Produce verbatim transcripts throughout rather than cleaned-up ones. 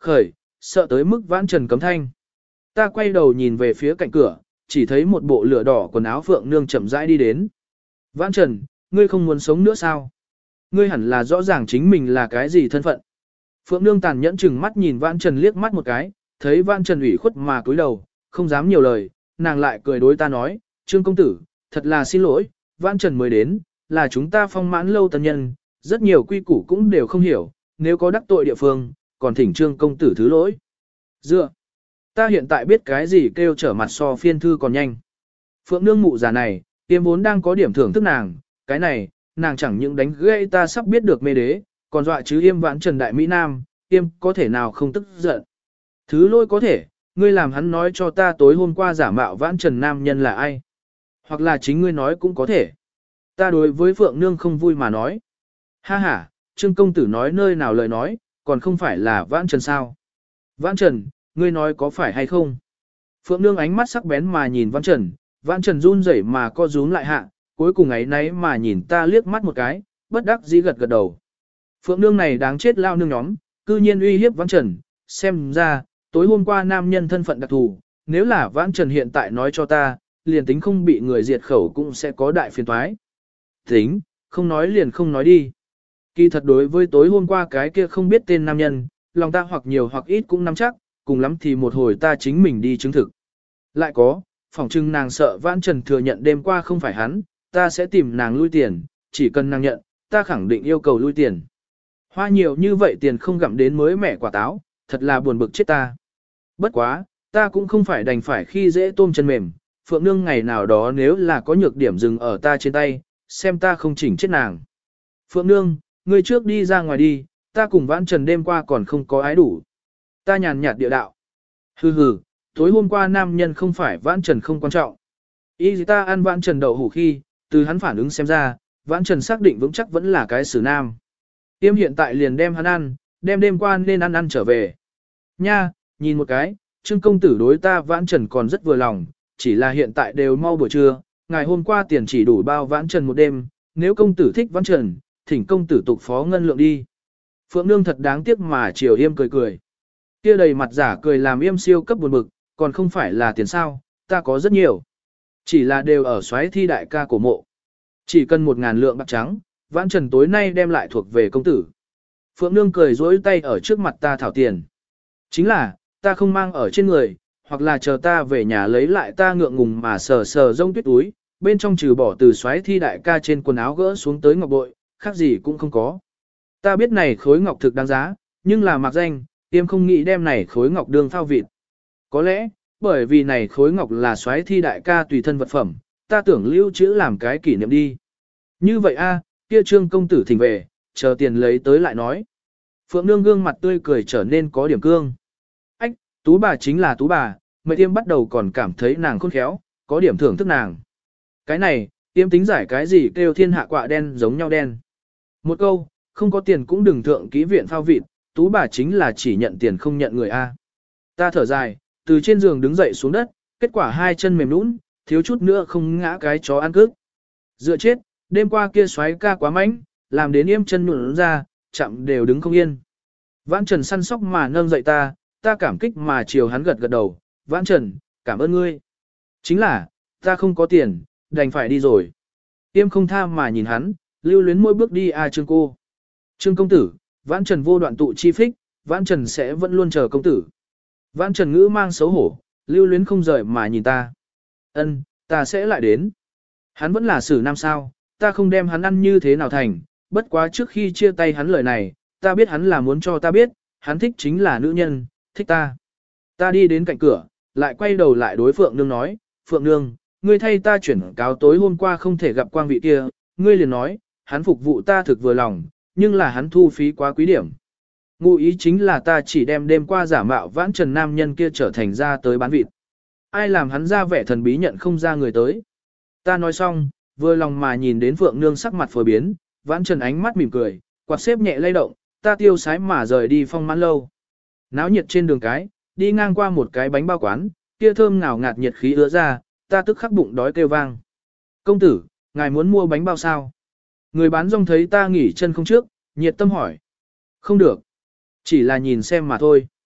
khởi, sợ tới mức Vãn Trần cấm thanh. Ta quay đầu nhìn về phía cạnh cửa, chỉ thấy một bộ lửa đỏ quần áo Phượng Nương chậm rãi đi đến. Vãn Trần, ngươi không muốn sống nữa sao? Ngươi hẳn là rõ ràng chính mình là cái gì thân phận. Phượng Nương tàn nhẫn chừng mắt nhìn Vãn Trần liếc mắt một cái, thấy Vãn Trần ủy khuất mà cúi đầu, không dám nhiều lời, nàng lại cười đối ta nói, Trương công tử, thật là xin lỗi, Vãn Trần mới đến, là chúng ta phong mãn lâu tân nhân, rất nhiều quy củ cũng đều không hiểu, nếu có đắc tội địa phương, còn thỉnh Trương công tử thứ lỗi. Dựa, ta hiện tại biết cái gì kêu trở mặt so phiên thư còn nhanh. Phượng Nương mụ già này, tiêm vốn đang có điểm thưởng thức nàng, cái này, nàng chẳng những đánh gãy ta sắp biết được mê đế, còn dọa chứ Yêm Vãn Trần đại Mỹ Nam, Yêm có thể nào không tức giận. Thứ lỗi có thể, ngươi làm hắn nói cho ta tối hôm qua giả mạo Vãn Trần nam nhân là ai. Hoặc là chính ngươi nói cũng có thể. Ta đối với Phượng Nương không vui mà nói. Ha ha, Trương công tử nói nơi nào lời nói, còn không phải là Vãn Trần sao. Vãn Trần, ngươi nói có phải hay không? Phượng Nương ánh mắt sắc bén mà nhìn Vãn Trần, Vãn Trần run rẩy mà co rúm lại hạ, cuối cùng ấy nấy mà nhìn ta liếc mắt một cái, bất đắc dĩ gật gật đầu. Phượng Nương này đáng chết lao nương nhóm, cư nhiên uy hiếp Vãn Trần, xem ra, tối hôm qua nam nhân thân phận đặc thù, nếu là Vãn Trần hiện tại nói cho ta, liền tính không bị người diệt khẩu cũng sẽ có đại phiền toái. Tính, không nói liền không nói đi. Kỳ thật đối với tối hôm qua cái kia không biết tên nam nhân, lòng ta hoặc nhiều hoặc ít cũng nắm chắc, cùng lắm thì một hồi ta chính mình đi chứng thực. Lại có, phỏng chừng nàng sợ Vãn Trần thừa nhận đêm qua không phải hắn, ta sẽ tìm nàng lui tiền, chỉ cần nàng nhận, ta khẳng định yêu cầu lui tiền. Hoa nhiều như vậy tiền không gặm đến mới mẻ quả táo, thật là buồn bực chết ta. Bất quá, ta cũng không phải đành phải khi dễ tôm chân mềm, Phượng Nương ngày nào đó nếu là có nhược điểm dừng ở ta trên tay, xem ta không chỉnh chết nàng. Phượng Nương, ngươi trước đi ra ngoài đi, ta cùng Vãn Trần đêm qua còn không có ái đủ. Ta nhàn nhạt địa đạo. Hừ hừ, tối hôm qua nam nhân không phải Vãn Trần không quan trọng. Ý ta ăn Vãn Trần đậu hủ khi, từ hắn phản ứng xem ra, Vãn Trần xác định vững chắc vẫn là cái xử nam. Tiêm hiện tại liền đem hắn ăn, đem đêm qua nên ăn ăn trở về. Nha, nhìn một cái, Trương công tử đối ta Vãn Trần còn rất vừa lòng, chỉ là hiện tại đều mau buổi trưa, ngày hôm qua tiền chỉ đủ bao Vãn Trần một đêm, nếu công tử thích Vãn Trần, thỉnh công tử tục phó ngân lượng đi. Phượng Nương thật đáng tiếc mà chiều Yêm cười cười. Kia đầy mặt giả cười làm Yêm siêu cấp buồn bực, còn không phải là tiền sao, ta có rất nhiều. Chỉ là đều ở xoáy thi đại ca cổ mộ. Chỉ cần một ngàn lượng bạc trắng, Vãn Trần tối nay đem lại thuộc về công tử. Phượng Nương cười dối tay ở trước mặt ta thảo tiền. Chính là, ta không mang ở trên người, hoặc là chờ ta về nhà lấy lại ta ngượng ngùng mà sờ sờ rông tuyết túi, bên trong trừ bỏ từ xoáy thi đại ca trên quần áo gỡ xuống tới ngọc bội, khác gì cũng không có. Ta biết này khối ngọc thực đáng giá, nhưng là mặc danh, Tiêm không nghĩ đem này khối ngọc đương phao vịt. Có lẽ, bởi vì này khối ngọc là xoáy thi đại ca tùy thân vật phẩm, ta tưởng lưu trữ làm cái kỷ niệm đi. Như vậy a, kia Trương công tử thỉnh về, chờ tiền lấy tới lại nói. Phượng Nương gương mặt tươi cười trở nên có điểm cương. Ách, Tú bà chính là Tú bà, mẹ Tiêm bắt đầu còn cảm thấy nàng khôn khéo, có điểm thưởng thức nàng. Cái này, Tiêm tính giải cái gì kêu thiên hạ quạ đen giống nhau đen. Một câu, không có tiền cũng đừng thượng ký viện phao vịt, Tú bà chính là chỉ nhận tiền không nhận người a. Ta thở dài, từ trên giường đứng dậy xuống đất, kết quả hai chân mềm nhũn, thiếu chút nữa không ngã cái chó ăn cước. Dựa chết, đêm qua kia xoáy ca quá mạnh, làm đến Yêm chân nhũn ra, chạm đều đứng không yên. Vãn Trần săn sóc mà nâng dậy ta, ta cảm kích mà chiều hắn gật gật đầu, Vãn Trần, cảm ơn ngươi. Chính là, ta không có tiền, đành phải đi rồi. Yêm không tha mà nhìn hắn, lưu luyến mỗi bước đi a Trương cô. Trương công tử, Vãn Trần vô đoạn tụ chi phích, Vãn Trần sẽ vẫn luôn chờ công tử. Vãn Trần ngữ mang xấu hổ, lưu luyến không rời mà nhìn ta. Ân, ta sẽ lại đến. Hắn vẫn là xử nam sao, ta không đem hắn ăn như thế nào thành, bất quá trước khi chia tay hắn lời này, ta biết hắn là muốn cho ta biết, hắn thích chính là nữ nhân, thích ta. Ta đi đến cạnh cửa, lại quay đầu lại đối Phượng Nương nói, Phượng Nương, ngươi thay ta chuyển cáo tối hôm qua không thể gặp quang vị kia, ngươi liền nói, hắn phục vụ ta thực vừa lòng, nhưng là hắn thu phí quá quý điểm. Ngụ ý chính là ta chỉ đem đêm qua giả mạo Vãn Trần nam nhân kia trở thành ra tới bán vịt. Ai làm hắn ra vẻ thần bí nhận không ra người tới. Ta nói xong, vừa lòng mà nhìn đến Phượng Nương sắc mặt phổ biến, Vãn Trần ánh mắt mỉm cười, quạt xếp nhẹ lay động, ta tiêu sái mà rời đi phong mãn lâu. Náo nhiệt trên đường cái, đi ngang qua một cái bánh bao quán, kia thơm ngào ngạt nhiệt khí ứa ra, ta tức khắc bụng đói kêu vang. Công tử, ngài muốn mua bánh bao sao? Người bán rong thấy ta nghỉ chân không trước, nhiệt tâm hỏi. Không được. Chỉ là nhìn xem mà thôi.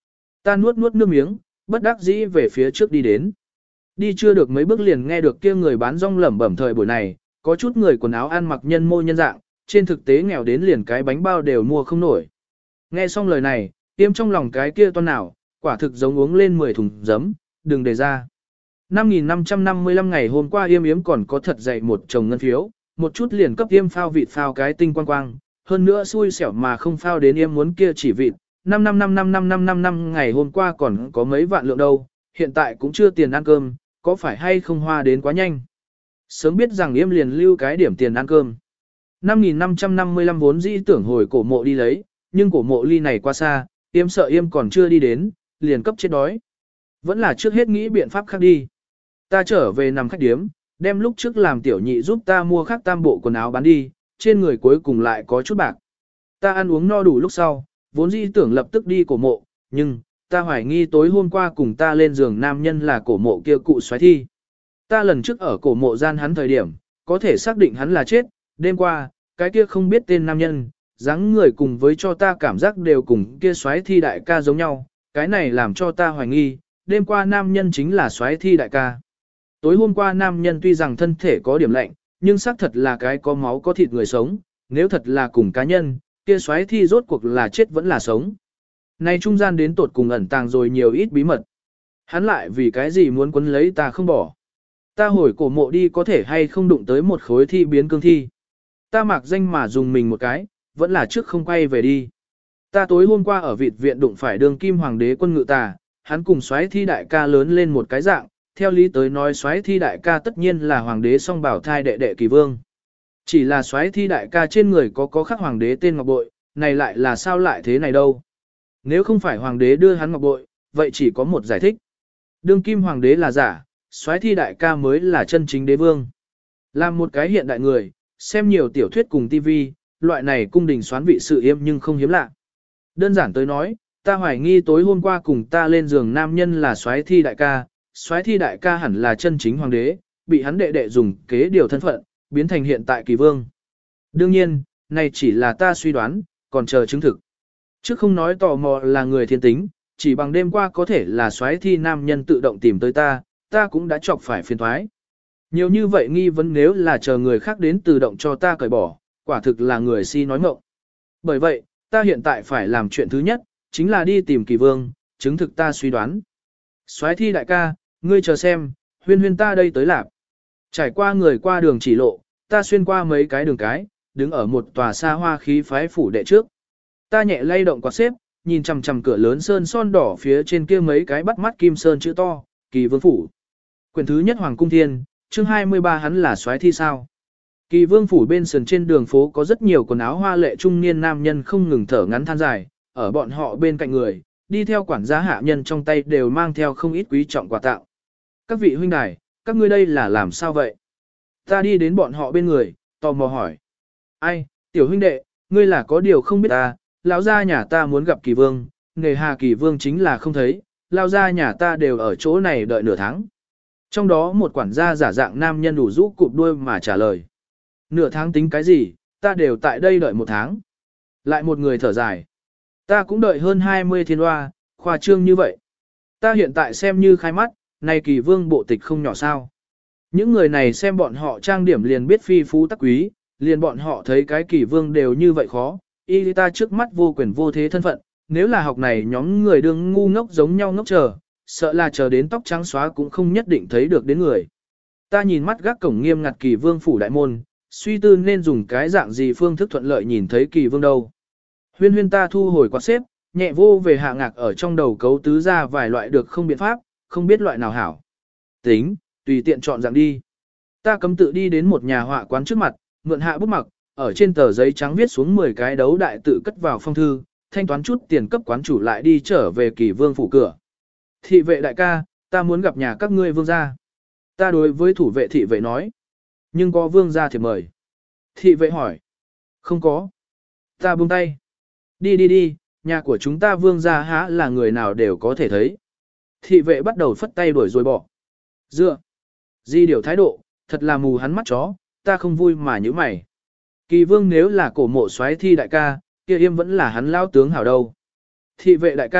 Ta nuốt nuốt nước miếng, bất đắc dĩ về phía trước đi đến. Đi chưa được mấy bước liền nghe được kia người bán rong lẩm bẩm thời buổi này, có chút người quần áo ăn mặc nhân mô nhân dạng, trên thực tế nghèo đến liền cái bánh bao đều mua không nổi. Nghe xong lời này, tiêm trong lòng cái kia toan nào, quả thực giống uống lên mười thùng giấm, đừng để ra. năm nghìn năm trăm năm mươi lăm ngày hôm qua yêm yếm còn có thật dày một chồng ngân phiếu, một chút liền cấp yêm phao vịt phao cái tinh quang quang, hơn nữa xui xẻo mà không phao đến yêm muốn kia chỉ vịt. năm năm năm năm năm năm năm năm ngày hôm qua còn có mấy vạn lượng đâu, hiện tại cũng chưa tiền ăn cơm, có phải hay không hoa đến quá nhanh. Sớm biết rằng yêm liền lưu cái điểm tiền ăn cơm. năm nghìn năm trăm năm mươi lăm vốn dĩ tưởng hồi cổ mộ đi lấy, nhưng cổ mộ ly này quá xa, yêm sợ yêm còn chưa đi đến, liền cấp chết đói. Vẫn là trước hết nghĩ biện pháp khác đi. Ta trở về nằm khách điếm, đem lúc trước làm tiểu nhị giúp ta mua khác tam bộ quần áo bán đi, trên người cuối cùng lại có chút bạc. Ta ăn uống no đủ lúc sau, vốn dĩ tưởng lập tức đi cổ mộ, nhưng, ta hoài nghi tối hôm qua cùng ta lên giường nam nhân là cổ mộ kia cụ xoáy thi. Ta lần trước ở cổ mộ gian hắn thời điểm, có thể xác định hắn là chết, đêm qua, cái kia không biết tên nam nhân, dáng người cùng với cho ta cảm giác đều cùng kia xoáy thi đại ca giống nhau, cái này làm cho ta hoài nghi, đêm qua nam nhân chính là xoáy thi đại ca. Tối hôm qua nam nhân tuy rằng thân thể có điểm lạnh, nhưng xác thật là cái có máu có thịt người sống, nếu thật là cùng cá nhân, kia xoáy thi rốt cuộc là chết vẫn là sống. Này trung gian đến tột cùng ẩn tàng rồi nhiều ít bí mật. Hắn lại vì cái gì muốn quấn lấy ta không bỏ. Ta hồi cổ mộ đi có thể hay không đụng tới một khối thi biến cương thi. Ta mặc danh mà dùng mình một cái, vẫn là trước không quay về đi. Ta tối hôm qua ở vịt viện đụng phải đường kim hoàng đế quân ngự tà, hắn cùng xoáy thi đại ca lớn lên một cái dạng, theo lý tới nói xoáy thi đại ca tất nhiên là hoàng đế song bảo thai đệ đệ kỳ vương. Chỉ là xoáy thi đại ca trên người có có khắc hoàng đế tên ngọc bội, này lại là sao lại thế này đâu. Nếu không phải hoàng đế đưa hắn ngọc bội, vậy chỉ có một giải thích. Đương kim hoàng đế là giả, xoáy thi đại ca mới là chân chính đế vương. Làm một cái hiện đại người, xem nhiều tiểu thuyết cùng tivi, loại này cung đình xoán vị sự yêm nhưng không hiếm lạ. Đơn giản tới nói, ta hoài nghi tối hôm qua cùng ta lên giường nam nhân là xoáy thi đại ca, xoáy thi đại ca hẳn là chân chính hoàng đế, bị hắn đệ đệ dùng kế điều thân phận, biến thành hiện tại kỳ vương. Đương nhiên, này chỉ là ta suy đoán, còn chờ chứng thực. Chứ không nói tò mò là người thiên tính, chỉ bằng đêm qua có thể là xoáy thi nam nhân tự động tìm tới ta, ta cũng đã chọc phải phiền thoái. Nhiều như vậy nghi vấn nếu là chờ người khác đến tự động cho ta cởi bỏ, quả thực là người si nói mộng. Bởi vậy, ta hiện tại phải làm chuyện thứ nhất, chính là đi tìm kỳ vương, chứng thực ta suy đoán. Xoáy thi đại ca, ngươi chờ xem, huyên huyên ta đây tới lạp. Trải qua người qua đường chỉ lộ, ta xuyên qua mấy cái đường cái, đứng ở một tòa xa hoa khí phái phủ đệ trước. Ta nhẹ lay động quạt xếp, nhìn chằm chằm cửa lớn sơn son đỏ phía trên kia mấy cái bắt mắt kim sơn chữ to, kỳ vương phủ. Quyển thứ nhất Hoàng Cung Thiên, chương hai mươi ba hắn là soái thi sao. Kỳ vương phủ bên sườn trên đường phố có rất nhiều quần áo hoa lệ trung niên nam nhân không ngừng thở ngắn than dài, ở bọn họ bên cạnh người, đi theo quản gia hạ nhân trong tay đều mang theo không ít quý trọng quà tặng. Các vị huynh đài, các ngươi đây là làm sao vậy? Ta đi đến bọn họ bên người, tò mò hỏi. Ai, tiểu huynh đệ, ngươi là có điều không biết ta, lão gia nhà ta muốn gặp kỳ vương, nghề hà kỳ vương chính là không thấy, lão gia nhà ta đều ở chỗ này đợi nửa tháng. Trong đó một quản gia giả dạng nam nhân đủ rũ cụp đuôi mà trả lời. Nửa tháng tính cái gì, ta đều tại đây đợi một tháng. Lại một người thở dài. Ta cũng đợi hơn hai mươi thiên hoa, khoa trương như vậy. Ta hiện tại xem như khai mắt, này kỳ vương bộ tịch không nhỏ sao. Những người này xem bọn họ trang điểm liền biết phi phú tắc quý, liền bọn họ thấy cái kỳ vương đều như vậy khó. Y ta trước mắt vô quyền vô thế thân phận, nếu là học này nhóm người đương ngu ngốc giống nhau ngốc chờ, sợ là chờ đến tóc trắng xóa cũng không nhất định thấy được đến người. Ta nhìn mắt gác cổng nghiêm ngặt kỳ vương phủ đại môn, suy tư nên dùng cái dạng gì phương thức thuận lợi nhìn thấy kỳ vương đâu. Huyên huyên ta thu hồi quạt xếp, nhẹ vô về hạ ngạc ở trong đầu cấu tứ ra vài loại được không biện pháp, không biết loại nào hảo. Tính, tùy tiện chọn dạng đi. Ta cấm tự đi đến một nhà họa quán trước mặt, mượn hạ bút mặc, ở trên tờ giấy trắng viết xuống mười cái đấu đại tự cất vào phong thư, thanh toán chút tiền cấp quán chủ lại đi trở về kỳ vương phủ cửa. Thị vệ đại ca, ta muốn gặp nhà các ngươi vương gia. Ta đối với thủ vệ thị vệ nói. Nhưng có vương gia thì mời. Thị vệ hỏi. Không có. Ta buông tay. Đi đi đi, nhà của chúng ta vương gia há là người nào đều có thể thấy. Thị vệ bắt đầu phất tay đuổi rồi bỏ. Dựa. Di điều thái độ, thật là mù hắn mắt chó, ta không vui mà như mày. Kỳ vương nếu là cổ mộ soái thi đại ca, kia yêm vẫn là hắn lao tướng hảo đâu. Thị vệ đại ca,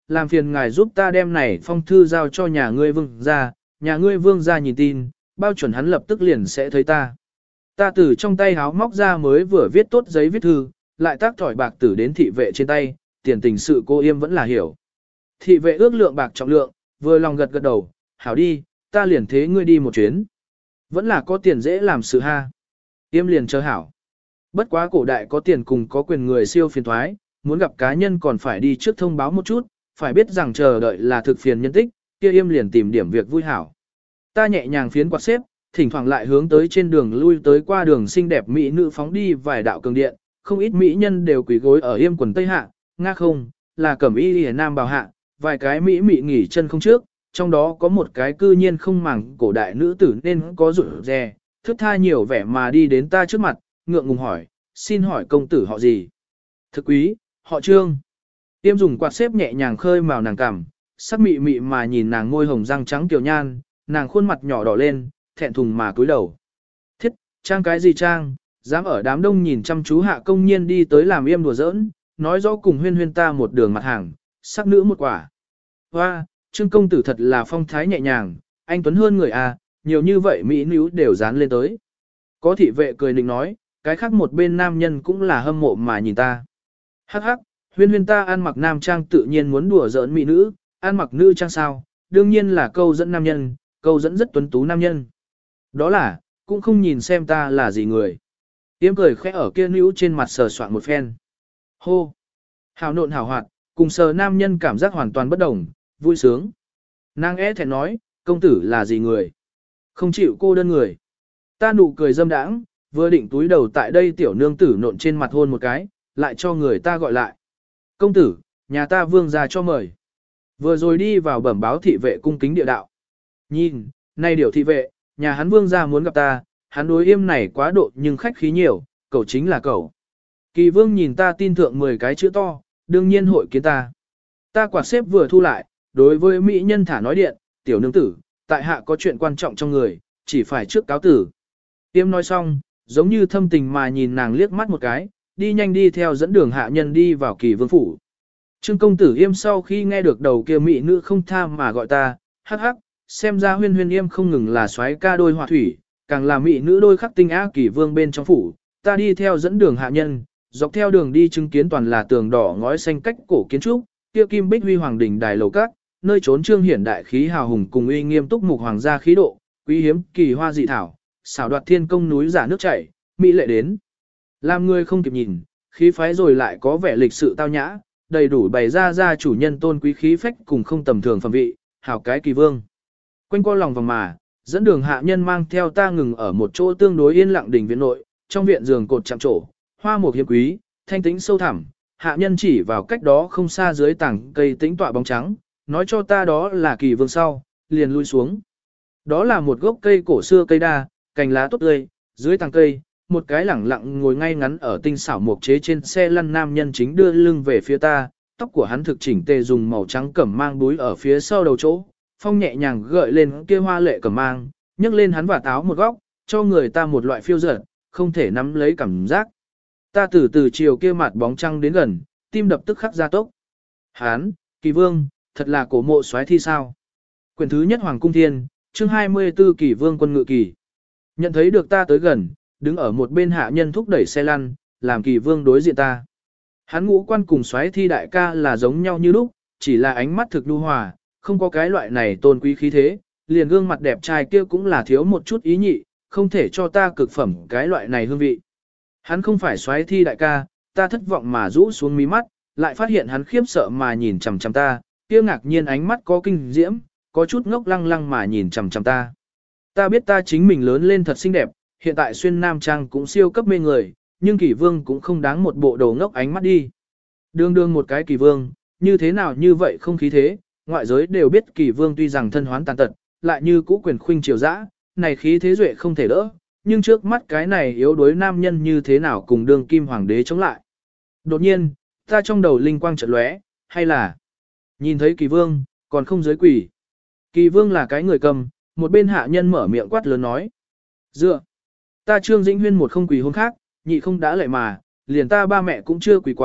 làm phiền ngài giúp ta đem này phong thư giao cho nhà ngươi vương gia, nhà ngươi vương gia nhìn tin, bao chuẩn hắn lập tức liền sẽ thấy ta. Ta từ trong tay háo móc ra mới vừa viết tốt giấy viết thư, lại tác thỏi bạc tử đến thị vệ trên tay, tiền tình sự cô Yêm vẫn là hiểu. Thị vệ ước lượng bạc trọng lượng, vừa lòng gật gật đầu, hảo đi, ta liền thế ngươi đi một chuyến. Vẫn là có tiền dễ làm sự ha. Yêm liền chờ hảo. Bất quá cổ đại có tiền cùng có quyền người siêu phiền thoái, muốn gặp cá nhân còn phải đi trước thông báo một chút, phải biết rằng chờ đợi là thực phiền nhân tích, kia Yêm liền tìm điểm việc vui hảo. Ta nhẹ nhàng phiến quạt xếp, thỉnh thoảng lại hướng tới trên đường lui tới qua đường xinh đẹp mỹ nữ phóng đi vài đạo cường điện, không ít mỹ nhân đều quỳ gối ở Yêm quần tây hạ, nga không, là cẩm y liễu nam bào hạ, vài cái mỹ mị nghỉ chân không trước, trong đó có một cái cư nhiên không màng cổ đại nữ tử nên có rủi rè, thức tha nhiều vẻ mà đi đến ta trước mặt, ngượng ngùng hỏi, xin hỏi công tử họ gì? Thực quý, họ Trương. Tiêm dùng quạt xếp nhẹ nhàng khơi màu nàng cằm, sắc mị mị mà nhìn nàng môi hồng răng trắng tiểu nhan, nàng khuôn mặt nhỏ đỏ lên, thẹn thùng mà cúi đầu. Thiết, trang cái gì trang, dám ở đám đông nhìn chăm chú hạ công nhiên đi tới làm Yêm đùa giỡn, nói rõ cùng huyên huyên ta một đường mặt hàng, sắc nữ một quả. Hoa, Trương công tử thật là phong thái nhẹ nhàng, anh tuấn hơn người à, nhiều như vậy mỹ nữ đều dán lên tới. Có thị vệ cười nịnh nói, cái khác một bên nam nhân cũng là hâm mộ mà nhìn ta. Hắc hắc, huyên huyên ta ăn mặc nam trang tự nhiên muốn đùa giỡn mỹ nữ, ăn mặc nữ trang sao, đương nhiên là câu dẫn nam nhân, câu dẫn rất tuấn tú nam nhân. Đó là, cũng không nhìn xem ta là gì người. Tiêm cười khẽ ở kia nữ trên mặt sờ soạn một phen. Hô! Hào nộn hào hoạt, cùng sờ nam nhân cảm giác hoàn toàn bất đồng, vui sướng. Nàng é thẹn nói, công tử là gì người? Không chịu cô đơn người. Ta nụ cười dâm đãng, vừa định túi đầu tại đây tiểu nương tử nộn trên mặt hôn một cái, lại cho người ta gọi lại. Công tử, nhà ta vương ra cho mời. Vừa rồi đi vào bẩm báo thị vệ cung kính địa đạo. Nhìn, này điều thị vệ, nhà hắn vương ra muốn gặp ta, hắn đối Yêm này quá độ nhưng khách khí nhiều, cậu chính là cậu. Kỳ vương nhìn ta tin thượng mười cái chữ to, đương nhiên hội kiến ta. Ta quạt xếp vừa thu lại, đối với mỹ nhân thả nói điện, tiểu nương tử, tại hạ có chuyện quan trọng trong người, chỉ phải trước cáo tử. Yêm nói xong, giống như thâm tình mà nhìn nàng liếc mắt một cái, đi nhanh đi theo dẫn đường hạ nhân đi vào kỳ vương phủ. Trương công tử Yêm sau khi nghe được đầu kia mỹ nữ không tha mà gọi ta, hắc hắc, xem ra huyên huyên Yêm không ngừng là soái ca đôi họa thủy, càng là mỹ nữ đôi khắc tinh á kỳ vương bên trong phủ, ta đi theo dẫn đường hạ nhân, dọc theo đường đi chứng kiến toàn là tường đỏ ngói xanh cách cổ kiến trúc, kia kim bích huy hoàng đỉnh đài lầu các, nơi trốn trương hiển đại khí hào hùng cùng uy nghiêm túc mục hoàng gia khí độ, quý hiếm kỳ hoa dị thảo, xảo đoạt thiên công núi giả nước chảy, mỹ lệ đến. Làm người không kịp nhìn, khí phái rồi lại có vẻ lịch sự tao nhã, đầy đủ bày ra ra chủ nhân tôn quý khí phách cùng không tầm thường phẩm vị, hảo cái kỳ vương. Quanh qua lòng vòng mà, dẫn đường hạ nhân mang theo ta ngừng ở một chỗ tương đối yên lặng đỉnh viện nội, trong viện giường cột chạm trổ, hoa mục hiếm quý, thanh tĩnh sâu thẳm, hạ nhân chỉ vào cách đó không xa dưới tảng cây tĩnh tọa bóng trắng, nói cho ta đó là kỳ vương sau, liền lui xuống. Đó là một gốc cây cổ xưa cây đa, cành lá tốt tươi, dưới tàng cây, một cái lẳng lặng ngồi ngay ngắn ở tinh xảo mục chế trên xe lăn nam nhân chính đưa lưng về phía ta, tóc của hắn thực chỉnh tề dùng màu trắng cẩm mang búi ở phía sau đầu chỗ, phong nhẹ nhàng gợi lên kia hoa lệ cẩm mang, nhấc lên hắn và táo một góc, cho người ta một loại phiêu dở, không thể nắm lấy cảm giác. Ta từ từ chiều kia mặt bóng trăng đến gần, tim đập tức khắc gia tốc. Hán, kỳ vương, thật là cổ mộ soái thi sao. Quyển thứ nhất Hoàng Cung Thiên, chương hai mươi tư kỳ vương quân ngự kỳ. Nhận thấy được ta tới gần, đứng ở một bên hạ nhân thúc đẩy xe lăn, làm kỳ vương đối diện ta. Hắn ngũ quan cùng soái thi đại ca là giống nhau như lúc, chỉ là ánh mắt thực nhu hòa, không có cái loại này tôn quý khí thế, liền gương mặt đẹp trai kia cũng là thiếu một chút ý nhị, không thể cho ta cực phẩm cái loại này hương vị. Hắn không phải soái thi đại ca, ta thất vọng mà rũ xuống mí mắt, lại phát hiện hắn khiếp sợ mà nhìn chằm chằm ta, kia ngạc nhiên ánh mắt có kinh diễm, có chút ngốc lăng lăng mà nhìn chằm chằm ta. Ta biết ta chính mình lớn lên thật xinh đẹp, hiện tại xuyên nam trang cũng siêu cấp mê người, nhưng kỳ vương cũng không đáng một bộ đồ ngốc ánh mắt đi. Đương đương một cái kỳ vương, như thế nào như vậy không khí thế, ngoại giới đều biết kỳ vương tuy rằng thân hoán tàn tật, lại như cũ quyền khuynh triều dã, này khí thế duệ không thể đỡ, nhưng trước mắt cái này yếu đuối nam nhân như thế nào cùng đương kim hoàng đế chống lại. Đột nhiên, ta trong đầu linh quang chợt lóe, hay là nhìn thấy kỳ vương, còn không giới quỷ. Kỳ vương là cái người cầm, một bên hạ nhân mở miệng quát lớn nói. Dựa, ta Trương Dĩnh Huyên một không quỳ hôn khác, nhị không đã lệ mà, liền ta ba mẹ cũng chưa quỳ quá,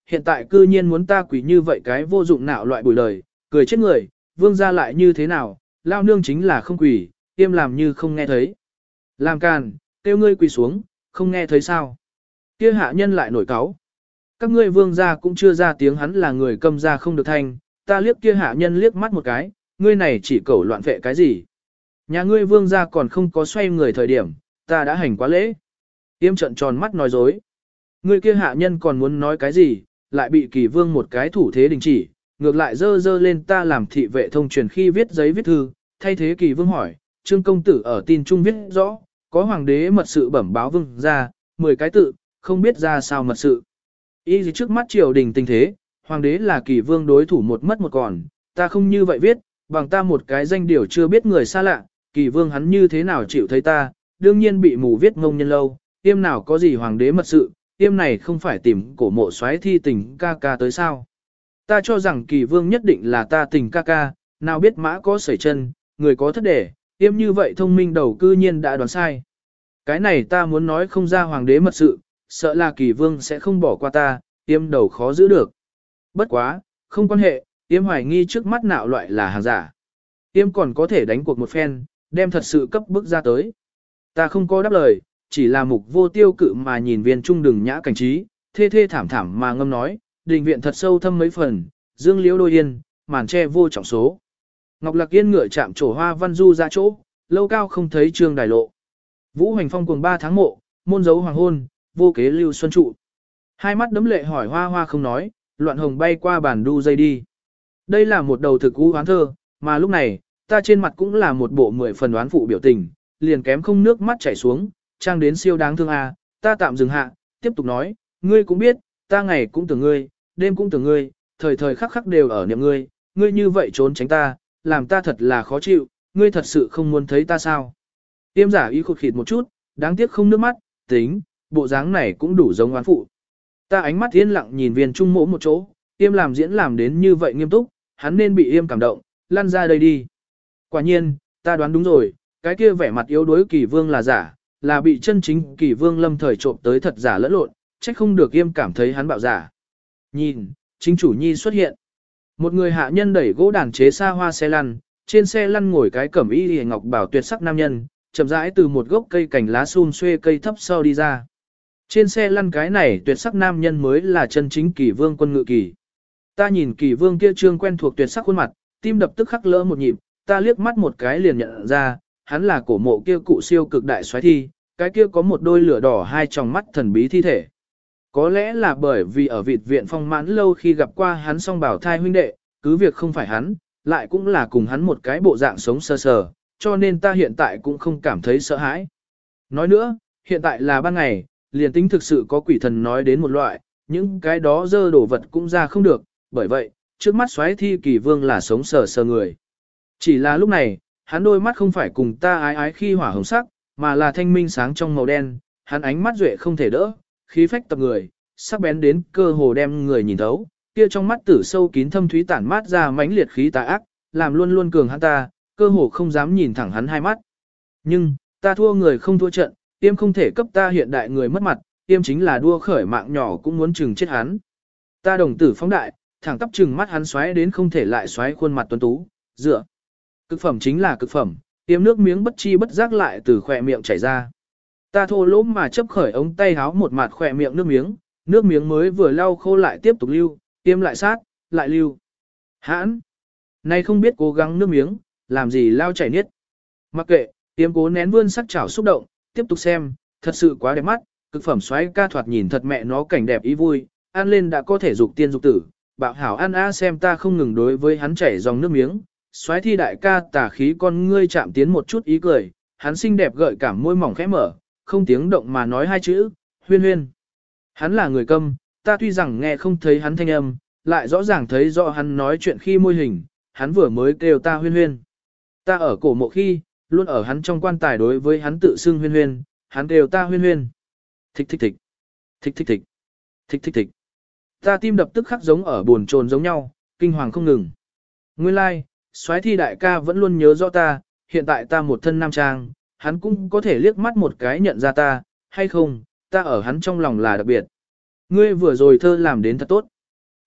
hiện tại cư nhiên muốn ta quỷ như vậy cái vô dụng nạo loại bùi lời, cười chết người, vương gia lại như thế nào, lao nương chính là không quỷ, tiêm làm như không nghe thấy. Làm càn, kêu ngươi quỳ xuống, không nghe thấy sao. Kia hạ nhân lại nổi cáu. Các ngươi vương gia cũng chưa ra tiếng, hắn là người câm ra không được thanh, ta liếc kia hạ nhân liếc mắt một cái, ngươi này chỉ cẩu loạn vệ cái gì. Nhà ngươi vương gia còn không có xoay người thời điểm, ta đã hành quá lễ. Tiêm trận tròn mắt nói dối. Ngươi kia hạ nhân còn muốn nói cái gì, lại bị kỳ vương một cái thủ thế đình chỉ, ngược lại dơ dơ lên ta làm thị vệ thông truyền khi viết giấy viết thư, thay thế kỳ vương hỏi, trương công tử ở tin trung viết rõ, có hoàng đế mật sự bẩm báo vương ra, mười cái tự, không biết ra sao mật sự. Ý gì trước mắt triều đình tình thế, hoàng đế là kỳ vương đối thủ một mất một còn, ta không như vậy viết, bằng ta một cái danh điều chưa biết người xa lạ, kỳ vương hắn như thế nào chịu thấy ta, đương nhiên bị mù viết ngông nhân lâu, tiêm nào có gì hoàng đế mật sự, tiêm này không phải tìm cổ mộ xoáy thi tình ca ca tới sao. Ta cho rằng kỳ vương nhất định là ta tình ca ca, nào biết mã có sẩy chân, người có thất đề, tiêm như vậy thông minh đầu cư nhiên đã đoán sai. Cái này ta muốn nói không ra hoàng đế mật sự, sợ là kỳ vương sẽ không bỏ qua ta, tiêm đầu khó giữ được. Bất quá, không quan hệ, tiêm hoài nghi trước mắt nạo loại là hàng giả. Tiêm còn có thể đánh cuộc một phen, đem thật sự cấp bức ra tới. Ta không có đáp lời, chỉ là mục vô tiêu cự mà nhìn viên trung đừng nhã cảnh trí, thê thê thảm thảm mà ngâm nói, đình viện thật sâu thâm mấy phần, dương liễu đôi yên, màn tre vô trọng số. Ngọc Lạc Yên ngựa chạm trổ hoa văn du ra chỗ, lâu cao không thấy trương đài lộ. Vũ Hoành Phong cuồng ba tháng mộ, môn dấu hoàng hôn, vô kế lưu xuân trụ. Hai mắt đấm lệ hỏi hoa hoa không nói, loạn hồng bay qua bàn đu dây đi. Đây là một đầu thực u hoán thơ, mà lúc này, ta trên mặt cũng là một bộ mười phần đoán phụ biểu tình, liền kém không nước mắt chảy xuống, trang đến siêu đáng thương a. Ta tạm dừng hạ, tiếp tục nói, ngươi cũng biết, ta ngày cũng tưởng ngươi, đêm cũng tưởng ngươi, thời thời khắc khắc đều ở niệm ngươi, ngươi như vậy trốn tránh ta, làm ta thật là khó chịu, ngươi thật sự không muốn thấy ta sao. Tiêm giả ý khụt khịt một chút, đáng tiếc không nước mắt, tính, bộ dáng này cũng đủ giống oán phụ. Ta ánh mắt yên lặng nhìn viên trung mỗ một chỗ, tiêm làm diễn làm đến như vậy nghiêm túc, hắn nên bị yêm cảm động, lăn ra đây đi. Quả nhiên, ta đoán đúng rồi, cái kia vẻ mặt yếu đuối kỳ vương là giả, là bị chân chính kỳ vương lâm thời trộm tới thật giả lẫn lộn, trách không được yêm cảm thấy hắn bạo giả. Nhìn, chính chủ nhi xuất hiện. Một người hạ nhân đẩy gỗ đàn chế xa hoa xe lăn, trên xe lăn ngồi cái cẩm y hề ngọc bảo tuyệt sắc nam nhân, chậm rãi từ một gốc cây cành lá sum xuê cây thấp sau đi ra. Trên xe lăn cái này tuyệt sắc nam nhân mới là chân chính kỳ vương quân ngự kỳ. Ta nhìn kỳ vương kia trương quen thuộc tuyệt sắc khuôn mặt, tim đập tức khắc lỡ một nhịp, ta liếc mắt một cái liền nhận ra, hắn là cổ mộ kia cụ siêu cực đại xoáy thi, cái kia có một đôi lửa đỏ hai tròng mắt thần bí thi thể. Có lẽ là bởi vì ở vịt viện phong mãn lâu khi gặp qua hắn song bảo thai huynh đệ, cứ việc không phải hắn, lại cũng là cùng hắn một cái bộ dạng sống sơ sờ, cho nên ta hiện tại cũng không cảm thấy sợ hãi. Nói nữa, hiện tại là ban ngày, liền tính thực sự có quỷ thần nói đến một loại, những cái đó dơ đổ vật cũng ra không được, bởi vậy, trước mắt xoáy thi kỳ vương là sống sờ sờ người. Chỉ là lúc này, hắn đôi mắt không phải cùng ta ái ái khi hỏa hồng sắc, mà là thanh minh sáng trong màu đen, hắn ánh mắt duệ không thể đỡ, khí phách tập người, sắc bén đến cơ hồ đem người nhìn thấu, kia trong mắt tử sâu kín thâm thúy tản mát ra mãnh liệt khí tà ác, làm luôn luôn cường hắn ta, cơ hồ không dám nhìn thẳng hắn hai mắt. Nhưng, ta thua người không thua trận, tiêm không thể cấp ta hiện đại người mất mặt, tiêm chính là đua khởi mạng nhỏ cũng muốn chừng chết hắn. Ta đồng tử phóng đại, thẳng tắp chừng mắt hắn xoáy đến không thể lại xoáy khuôn mặt tuấn tú, dựa. Cực phẩm chính là cực phẩm, tiêm nước miếng bất chi bất giác lại từ khỏe miệng chảy ra. Ta thô lỗ mà chấp khởi ống tay háo một mặt khỏe miệng nước miếng, nước miếng mới vừa lau khô lại tiếp tục lưu, tiêm lại sát, lại lưu. Hãn! Này không biết cố gắng nước miếng, làm gì lao chảy niết. Mặc kệ, tiêm cố nén vươn sắc chảo xúc động, tiếp tục xem, thật sự quá đẹp mắt, cực phẩm xoáy ca thoạt nhìn thật mẹ nó cảnh đẹp ý vui, ăn lên đã có thể dục tiên dục tử, bạo hảo ăn a xem ta không ngừng đối với hắn chảy dòng nước miếng. Xoáy thi đại ca tà khí con ngươi chạm tiến một chút ý cười, hắn xinh đẹp gợi cảm môi mỏng khẽ mở, không tiếng động mà nói hai chữ, huyên huyên. Hắn là người câm, ta tuy rằng nghe không thấy hắn thanh âm, lại rõ ràng thấy rõ hắn nói chuyện khi môi hình, hắn vừa mới kêu ta huyên huyên. Ta ở cổ mộ khi, luôn ở hắn trong quan tài đối với hắn tự xưng huyên huyên, hắn kêu ta huyên huyên. Thích thích thích, thích thích thích, thích thích thích. Ta tim đập tức khắc giống ở buồn chồn giống nhau, kinh hoàng không ngừng. Nguyên lai, like, soái thi đại ca vẫn luôn nhớ rõ ta, hiện tại ta một thân nam trang, hắn cũng có thể liếc mắt một cái nhận ra ta, hay không, ta ở hắn trong lòng là đặc biệt. Ngươi vừa rồi thơ làm đến thật tốt.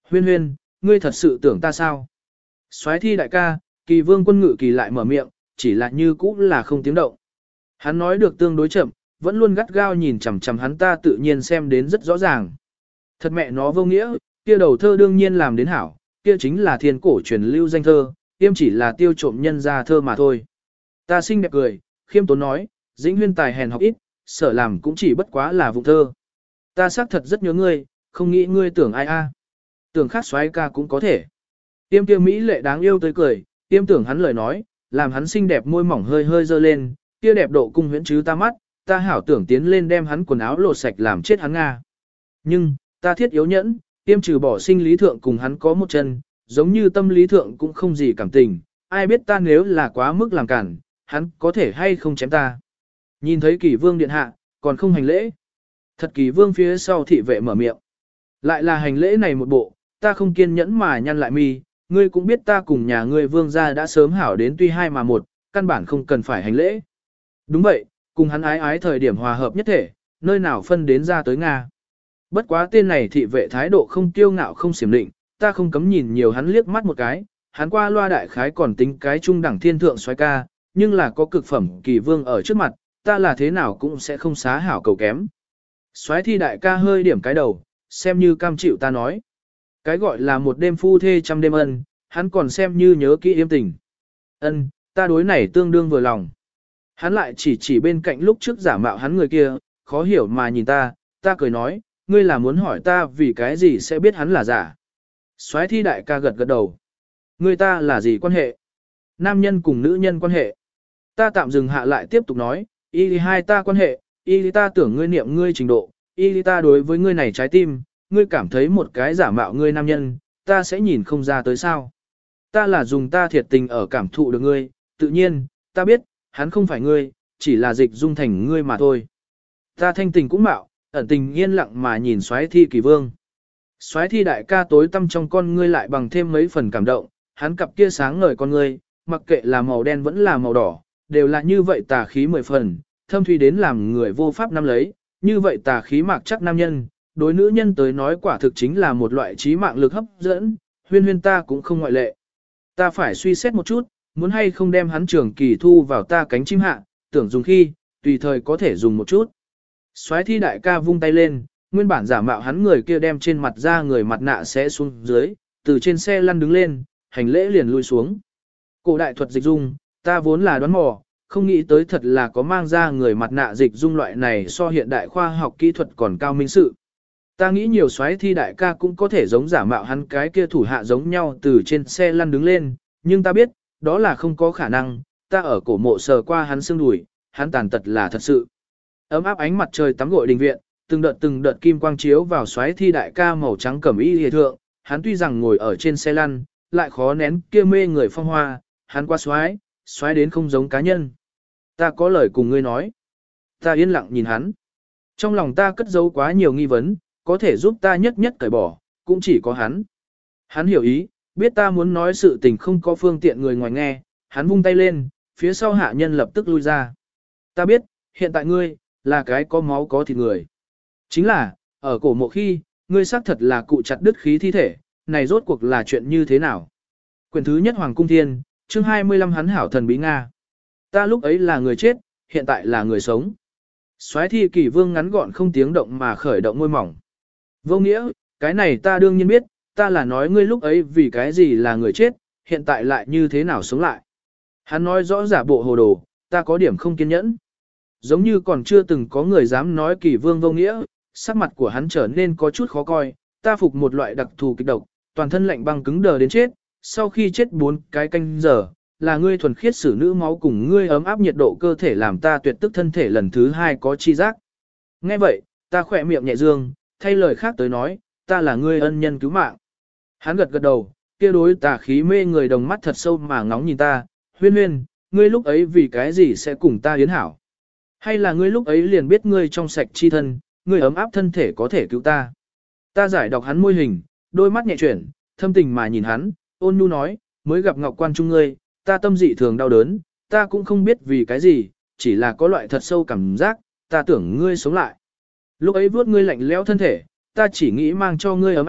Huyên huyên, ngươi thật sự tưởng ta sao? Soái thi đại ca, kỳ vương quân ngự kỳ lại mở miệng, chỉ là như cũ là không tiếng động. Hắn nói được tương đối chậm, vẫn luôn gắt gao nhìn chằm chằm hắn, ta tự nhiên xem đến rất rõ ràng. Thật mẹ nó vô nghĩa, kia đầu thơ đương nhiên làm đến hảo, kia chính là thiên cổ truyền lưu danh thơ, tiêm chỉ là tiêu trộm nhân ra thơ mà thôi. Ta xinh đẹp cười, khiêm tốn nói, dĩnh huyên tài hèn học ít, sở làm cũng chỉ bất quá là vụ thơ. Ta xác thật rất nhớ ngươi, không nghĩ ngươi tưởng ai a. Tưởng khác soái ca cũng có thể. Tiêm kia Mỹ lệ đáng yêu tới cười, tiêm tưởng hắn lời nói, làm hắn xinh đẹp môi mỏng hơi hơi dơ lên, kia đẹp độ cung huyễn chứ ta mắt, ta hảo tưởng tiến lên đem hắn quần áo lột sạch làm chết hắn Nga. Nhưng, ta thiết yếu nhẫn, tiêm trừ bỏ sinh lý thượng cùng hắn có một chân, giống như tâm lý thượng cũng không gì cảm tình, ai biết ta nếu là quá mức làm cản, hắn có thể hay không chém ta. Nhìn thấy kỳ vương điện hạ, còn không hành lễ. Thật kỳ vương phía sau thị vệ mở miệng. Lại là hành lễ này một bộ, ta không kiên nhẫn mà nhăn lại mi, ngươi cũng biết ta cùng nhà ngươi vương gia đã sớm hảo đến tuy hai mà một, căn bản không cần phải hành lễ. Đúng vậy, cùng hắn ái ái thời điểm hòa hợp nhất thể, nơi nào phân đến ra tới Nga. Bất quá tên này thị vệ thái độ không kiêu ngạo không xiểm định, ta không cấm nhìn nhiều hắn liếc mắt một cái, hắn qua loa đại khái còn tính cái trung đẳng thiên thượng soái ca, nhưng là có cực phẩm kỳ vương ở trước mặt, ta là thế nào cũng sẽ không xá hảo cầu kém. Soái thi đại ca hơi điểm cái đầu, xem như cam chịu ta nói. Cái gọi là một đêm phu thê trăm đêm ân, hắn còn xem như nhớ kỹ yêm tình. Ân, ta đối này tương đương vừa lòng. Hắn lại chỉ chỉ bên cạnh lúc trước giả mạo hắn người kia, khó hiểu mà nhìn ta, ta cười nói, ngươi là muốn hỏi ta vì cái gì sẽ biết hắn là giả. Soái thi đại ca gật gật đầu. Ngươi ta là gì quan hệ? Nam nhân cùng nữ nhân quan hệ. Ta tạm dừng hạ lại tiếp tục nói, y hai ta quan hệ, y ta tưởng ngươi niệm ngươi trình độ, y ta đối với ngươi này trái tim, ngươi cảm thấy một cái giả mạo ngươi nam nhân, ta sẽ nhìn không ra tới sao. Ta là dùng ta thiệt tình ở cảm thụ được ngươi, tự nhiên, ta biết, hắn không phải ngươi, chỉ là dịch dung thành ngươi mà thôi. Ta thanh tình cũng mạo, ẩn tình yên lặng mà nhìn soái thi kỳ vương. Soái thi đại ca tối tâm trong con ngươi lại bằng thêm mấy phần cảm động, hắn cặp kia sáng ngời con ngươi, mặc kệ là màu đen vẫn là màu đỏ, đều là như vậy tà khí mười phần, thâm thủy đến làm người vô pháp nắm lấy, như vậy tà khí mạc chắc nam nhân, đối nữ nhân tới nói quả thực chính là một loại trí mạng lực hấp dẫn, huyên huyên ta cũng không ngoại lệ. Ta phải suy xét một chút, muốn hay không đem hắn trường kỳ thu vào ta cánh chim hạ, tưởng dùng khi, tùy thời có thể dùng một chút. Soái thi đại ca vung tay lên, nguyên bản giả mạo hắn người kia đem trên mặt ra người mặt nạ sẽ xuống dưới, từ trên xe lăn đứng lên, hành lễ liền lui xuống. Cổ đại thuật dịch dung, ta vốn là đoán mò, không nghĩ tới thật là có mang ra người mặt nạ dịch dung loại này so hiện đại khoa học kỹ thuật còn cao minh sự. Ta nghĩ nhiều soái thi đại ca cũng có thể giống giả mạo hắn cái kia thủ hạ giống nhau từ trên xe lăn đứng lên, nhưng ta biết, đó là không có khả năng, ta ở cổ mộ sờ qua hắn xương đùi, hắn tàn tật là thật sự. Ấm áp ánh mặt trời tắm gội đình viện, từng đợt từng đợt kim quang chiếu vào soái thi đại ca màu trắng cẩm y hề thượng, hắn tuy rằng ngồi ở trên xe lăn, lại khó nén kia mê người phong hoa, hắn qua soái, soái đến không giống cá nhân. Ta có lời cùng ngươi nói. Ta yên lặng nhìn hắn. Trong lòng ta cất giấu quá nhiều nghi vấn, có thể giúp ta nhất nhất cởi bỏ, cũng chỉ có hắn. Hắn hiểu ý, biết ta muốn nói sự tình không có phương tiện người ngoài nghe, hắn vung tay lên, phía sau hạ nhân lập tức lui ra. Ta biết, hiện tại ngươi, là cái có máu có thịt người. Chính là, ở cổ mộ khi, ngươi xác thật là cụ chặt đứt khí thi thể, này rốt cuộc là chuyện như thế nào? Quyển thứ nhất Hoàng Cung Thiên, chương hai mươi lăm hắn hảo thần bí Nga. Ta lúc ấy là người chết, hiện tại là người sống. Soái thi kỳ vương ngắn gọn không tiếng động mà khởi động môi mỏng. Vô nghĩa, cái này ta đương nhiên biết, ta là nói ngươi lúc ấy vì cái gì là người chết, hiện tại lại như thế nào sống lại. Hắn nói rõ giả bộ hồ đồ, ta có điểm không kiên nhẫn. Giống như còn chưa từng có người dám nói kỳ vương vô nghĩa, sắc mặt của hắn trở nên có chút khó coi, ta phục một loại đặc thù kịch độc, toàn thân lạnh băng cứng đờ đến chết, sau khi chết bốn cái canh giờ, là ngươi thuần khiết xử nữ máu cùng ngươi ấm áp nhiệt độ cơ thể làm ta tuyệt tức thân thể lần thứ hai có chi giác. Nghe vậy, ta khỏe miệng nhẹ dương, thay lời khác tới nói, ta là ngươi ân nhân cứu mạng. Hắn gật gật đầu, kia đối tà khí mê người đồng mắt thật sâu mà ngóng nhìn ta, huyên huyên, ngươi lúc ấy vì cái gì sẽ cùng ta yến hảo? Hay là ngươi lúc ấy liền biết ngươi trong sạch chi thân, ngươi ấm áp thân thể có thể cứu ta? Ta giải đọc hắn môi hình, đôi mắt nhẹ chuyển, thâm tình mà nhìn hắn, ôn nhu nói, mới gặp Ngọc Quan Trung ngươi, ta tâm dị thường đau đớn, ta cũng không biết vì cái gì, chỉ là có loại thật sâu cảm giác, ta tưởng ngươi sống lại. Lúc ấy vuốt ngươi lạnh lẽo thân thể, ta chỉ nghĩ mang cho ngươi ấm áp,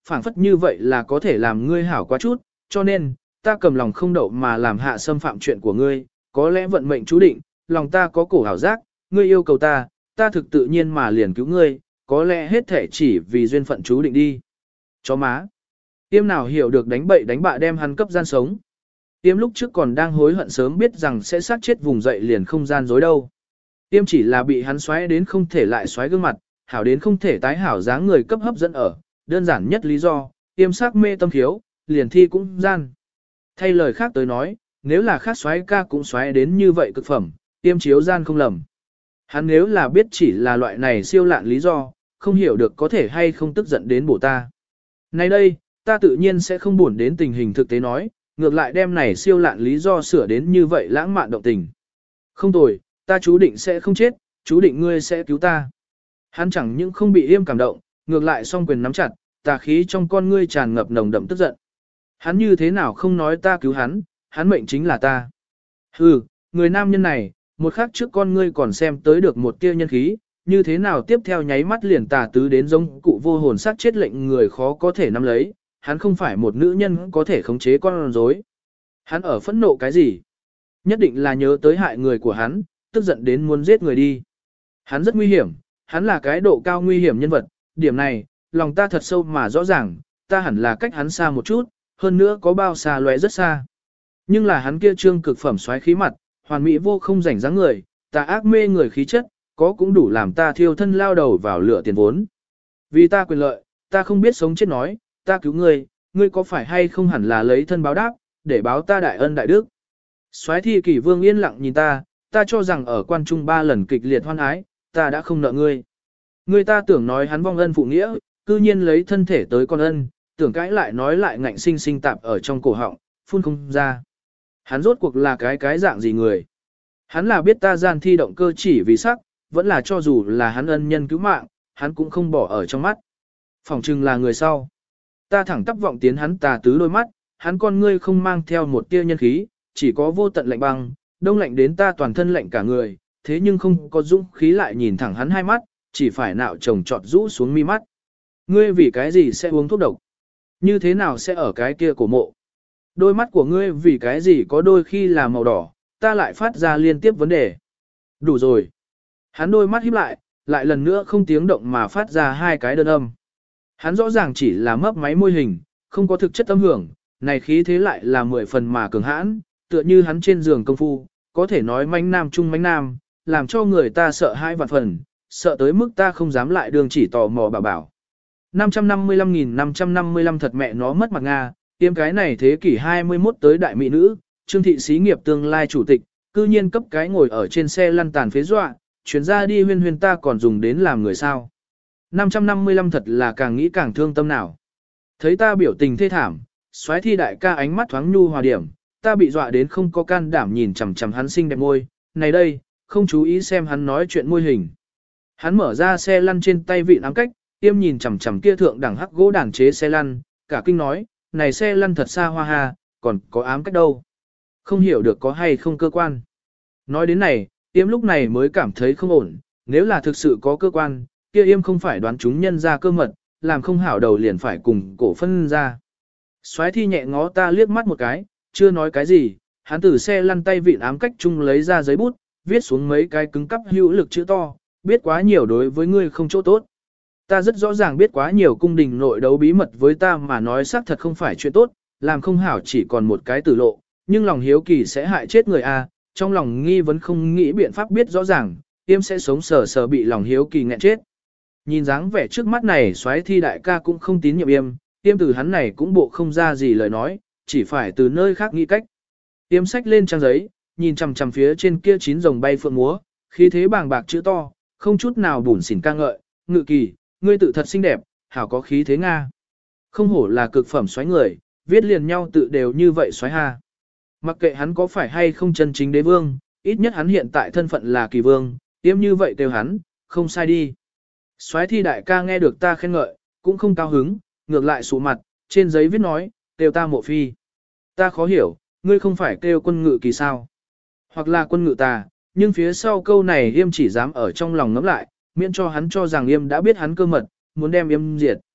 phảng phất như vậy là có thể làm ngươi hảo quá chút, cho nên, ta cầm lòng không đậu mà làm hạ xâm phạm chuyện của ngươi, có lẽ vận mệnh chú định, lòng ta có cổ hảo giác, ngươi yêu cầu ta, ta thực tự nhiên mà liền cứu ngươi, có lẽ hết thể chỉ vì duyên phận chú định đi. Chó má. Tiêm nào hiểu được đánh bậy đánh bạ đem hắn cấp gian sống. Tiêm lúc trước còn đang hối hận sớm biết rằng sẽ sát chết vùng dậy liền không gian dối đâu. Tiêm chỉ là bị hắn xoáy đến không thể lại xoáy gương mặt, hảo đến không thể tái hảo dáng người cấp hấp dẫn ở, đơn giản nhất lý do, tiêm sắc mê tâm thiếu, liền thi cũng gian. Thay lời khác tới nói, nếu là khác xoáy ca cũng xoáy đến như vậy cực phẩm, tiêm chiếu gian không lầm. Hắn nếu là biết chỉ là loại này siêu lạn lý do, không hiểu được có thể hay không tức giận đến bổ ta. Nay đây, ta tự nhiên sẽ không buồn đến tình hình thực tế nói, ngược lại đem này siêu lạn lý do sửa đến như vậy lãng mạn động tình. Không tồi, ta chú định sẽ không chết, chú định ngươi sẽ cứu ta. Hắn chẳng những không bị Yêm cảm động, ngược lại song quyền nắm chặt, tà khí trong con ngươi tràn ngập nồng đậm tức giận. Hắn như thế nào không nói ta cứu hắn, hắn mệnh chính là ta. Hừ, người nam nhân này, một khắc trước con ngươi còn xem tới được một tia nhân khí, như thế nào tiếp theo nháy mắt liền tà tứ đến giống cụ vô hồn sát chết lệnh người khó có thể nắm lấy, hắn không phải một nữ nhân có thể khống chế con rối. Hắn ở phẫn nộ cái gì? Nhất định là nhớ tới hại người của hắn, tức giận đến muốn giết người đi. Hắn rất nguy hiểm, hắn là cái độ cao nguy hiểm nhân vật, điểm này, lòng ta thật sâu mà rõ ràng, ta hẳn là cách hắn xa một chút, hơn nữa có bao xa lóe rất xa. Nhưng là hắn kia trương cực phẩm xoáy khí mặt, hoàn mỹ vô không rảnh dáng người, ta ác mê người khí chất, có cũng đủ làm ta thiêu thân lao đầu vào lửa tiền vốn. Vì ta quyền lợi, ta không biết sống chết nói, ta cứu ngươi, ngươi có phải hay không hẳn là lấy thân báo đáp, để báo ta đại ân đại đức. Soái thi kỷ vương yên lặng nhìn ta, ta cho rằng ở quan trung ba lần kịch liệt hoan ái, ta đã không nợ ngươi. Ngươi ta tưởng nói hắn vong ân phụ nghĩa, cư nhiên lấy thân thể tới con ân, tưởng cãi lại nói lại ngạnh sinh sinh tạp ở trong cổ họng, phun không ra. Hắn rốt cuộc là cái cái dạng gì người? Hắn là biết ta gian thi động cơ chỉ vì sắc, vẫn là cho dù là hắn ân nhân cứu mạng, hắn cũng không bỏ ở trong mắt. Phỏng chừng là người sau. Ta thẳng tắp vọng tiến hắn tà tứ đôi mắt, hắn con ngươi không mang theo một tia nhân khí, chỉ có vô tận lạnh băng, đông lạnh đến ta toàn thân lạnh cả người, thế nhưng không có dũng khí lại nhìn thẳng hắn hai mắt, chỉ phải nạo chồng trọt rũ xuống mi mắt. Ngươi vì cái gì sẽ uống thuốc độc? Như thế nào sẽ ở cái kia cổ mộ? Đôi mắt của ngươi vì cái gì có đôi khi là màu đỏ, ta lại phát ra liên tiếp vấn đề. Đủ rồi. Hắn đôi mắt híp lại, lại lần nữa không tiếng động mà phát ra hai cái đơn âm. Hắn rõ ràng chỉ là mấp máy môi hình, không có thực chất âm hưởng, này khí thế lại là mười phần mà cường hãn, tựa như hắn trên giường công phu, có thể nói mánh nam trung mánh nam, làm cho người ta sợ hai vạn phần, sợ tới mức ta không dám lại đường chỉ tò mò bảo bảo. năm trăm năm mươi lăm nghìn năm trăm năm mươi lăm thật mẹ nó mất mặt Nga, tiêm cái này thế kỷ hai mươi mốt tới đại mỹ nữ, trương thị xí nghiệp tương lai chủ tịch, cư nhiên cấp cái ngồi ở trên xe lăn tàn phế dọa, chuyến ra đi huyên huyên ta còn dùng đến làm người sao. năm trăm năm mươi lăm thật là càng nghĩ càng thương tâm nào. Thấy ta biểu tình thê thảm, soái thi đại ca ánh mắt thoáng nhu hòa điểm, ta bị dọa đến không có can đảm nhìn chằm chằm hắn xinh đẹp môi, này đây, không chú ý xem hắn nói chuyện môi hình. Hắn mở ra xe lăn trên tay vị ám cách, tiêm nhìn chằm chằm kia thượng đẳng hắc gỗ đàn chế xe lăn, cả kinh nói, này xe lăn thật xa hoa ha, còn có ám cách đâu. Không hiểu được có hay không cơ quan. Nói đến này, tiêm lúc này mới cảm thấy không ổn, nếu là thực sự có cơ quan, kia yêm không phải đoán chúng nhân ra cơ mật, làm không hảo đầu liền phải cùng cổ phân ra. Soái thi nhẹ ngó ta liếc mắt một cái, chưa nói cái gì, hắn từ xe lăn tay vịn ám cách chung lấy ra giấy bút, viết xuống mấy cái cứng cắp hữu lực chữ to, biết quá nhiều đối với ngươi không chỗ tốt. Ta rất rõ ràng biết quá nhiều cung đình nội đấu bí mật với ta mà nói xác thật không phải chuyện tốt, làm không hảo chỉ còn một cái tử lộ, nhưng lòng hiếu kỳ sẽ hại chết người a, trong lòng nghi vấn không nghĩ biện pháp biết rõ ràng, yêm sẽ sống sờ sờ bị lòng hiếu kỳ nghẹn chết. Nhìn dáng vẻ trước mắt này soái thi đại ca cũng không tín nhiệm yêm, yêm từ hắn này cũng bộ không ra gì lời nói, chỉ phải từ nơi khác nghĩ cách. Yêm sách lên trang giấy, nhìn chằm chằm phía trên kia chín rồng bay phượng múa, khí thế bàng bạc chữ to, không chút nào bủn xỉn ca ngợi, ngự kỳ, ngươi tự thật xinh đẹp, hảo có khí thế Nga. Không hổ là cực phẩm xoáy người, viết liền nhau tự đều như vậy xoáy ha. Mặc kệ hắn có phải hay không chân chính đế vương, ít nhất hắn hiện tại thân phận là kỳ vương, tiêm như vậy kêu hắn, không sai đi. Soái thi đại ca nghe được ta khen ngợi, cũng không cao hứng, ngược lại sụ mặt, trên giấy viết nói, kêu ta mộ phi. Ta khó hiểu, ngươi không phải kêu quân ngự kỳ sao? Hoặc là quân ngự ta, nhưng phía sau câu này Yêm chỉ dám ở trong lòng ngẫm lại, miễn cho hắn cho rằng Yêm đã biết hắn cơ mật, muốn đem Yêm diệt.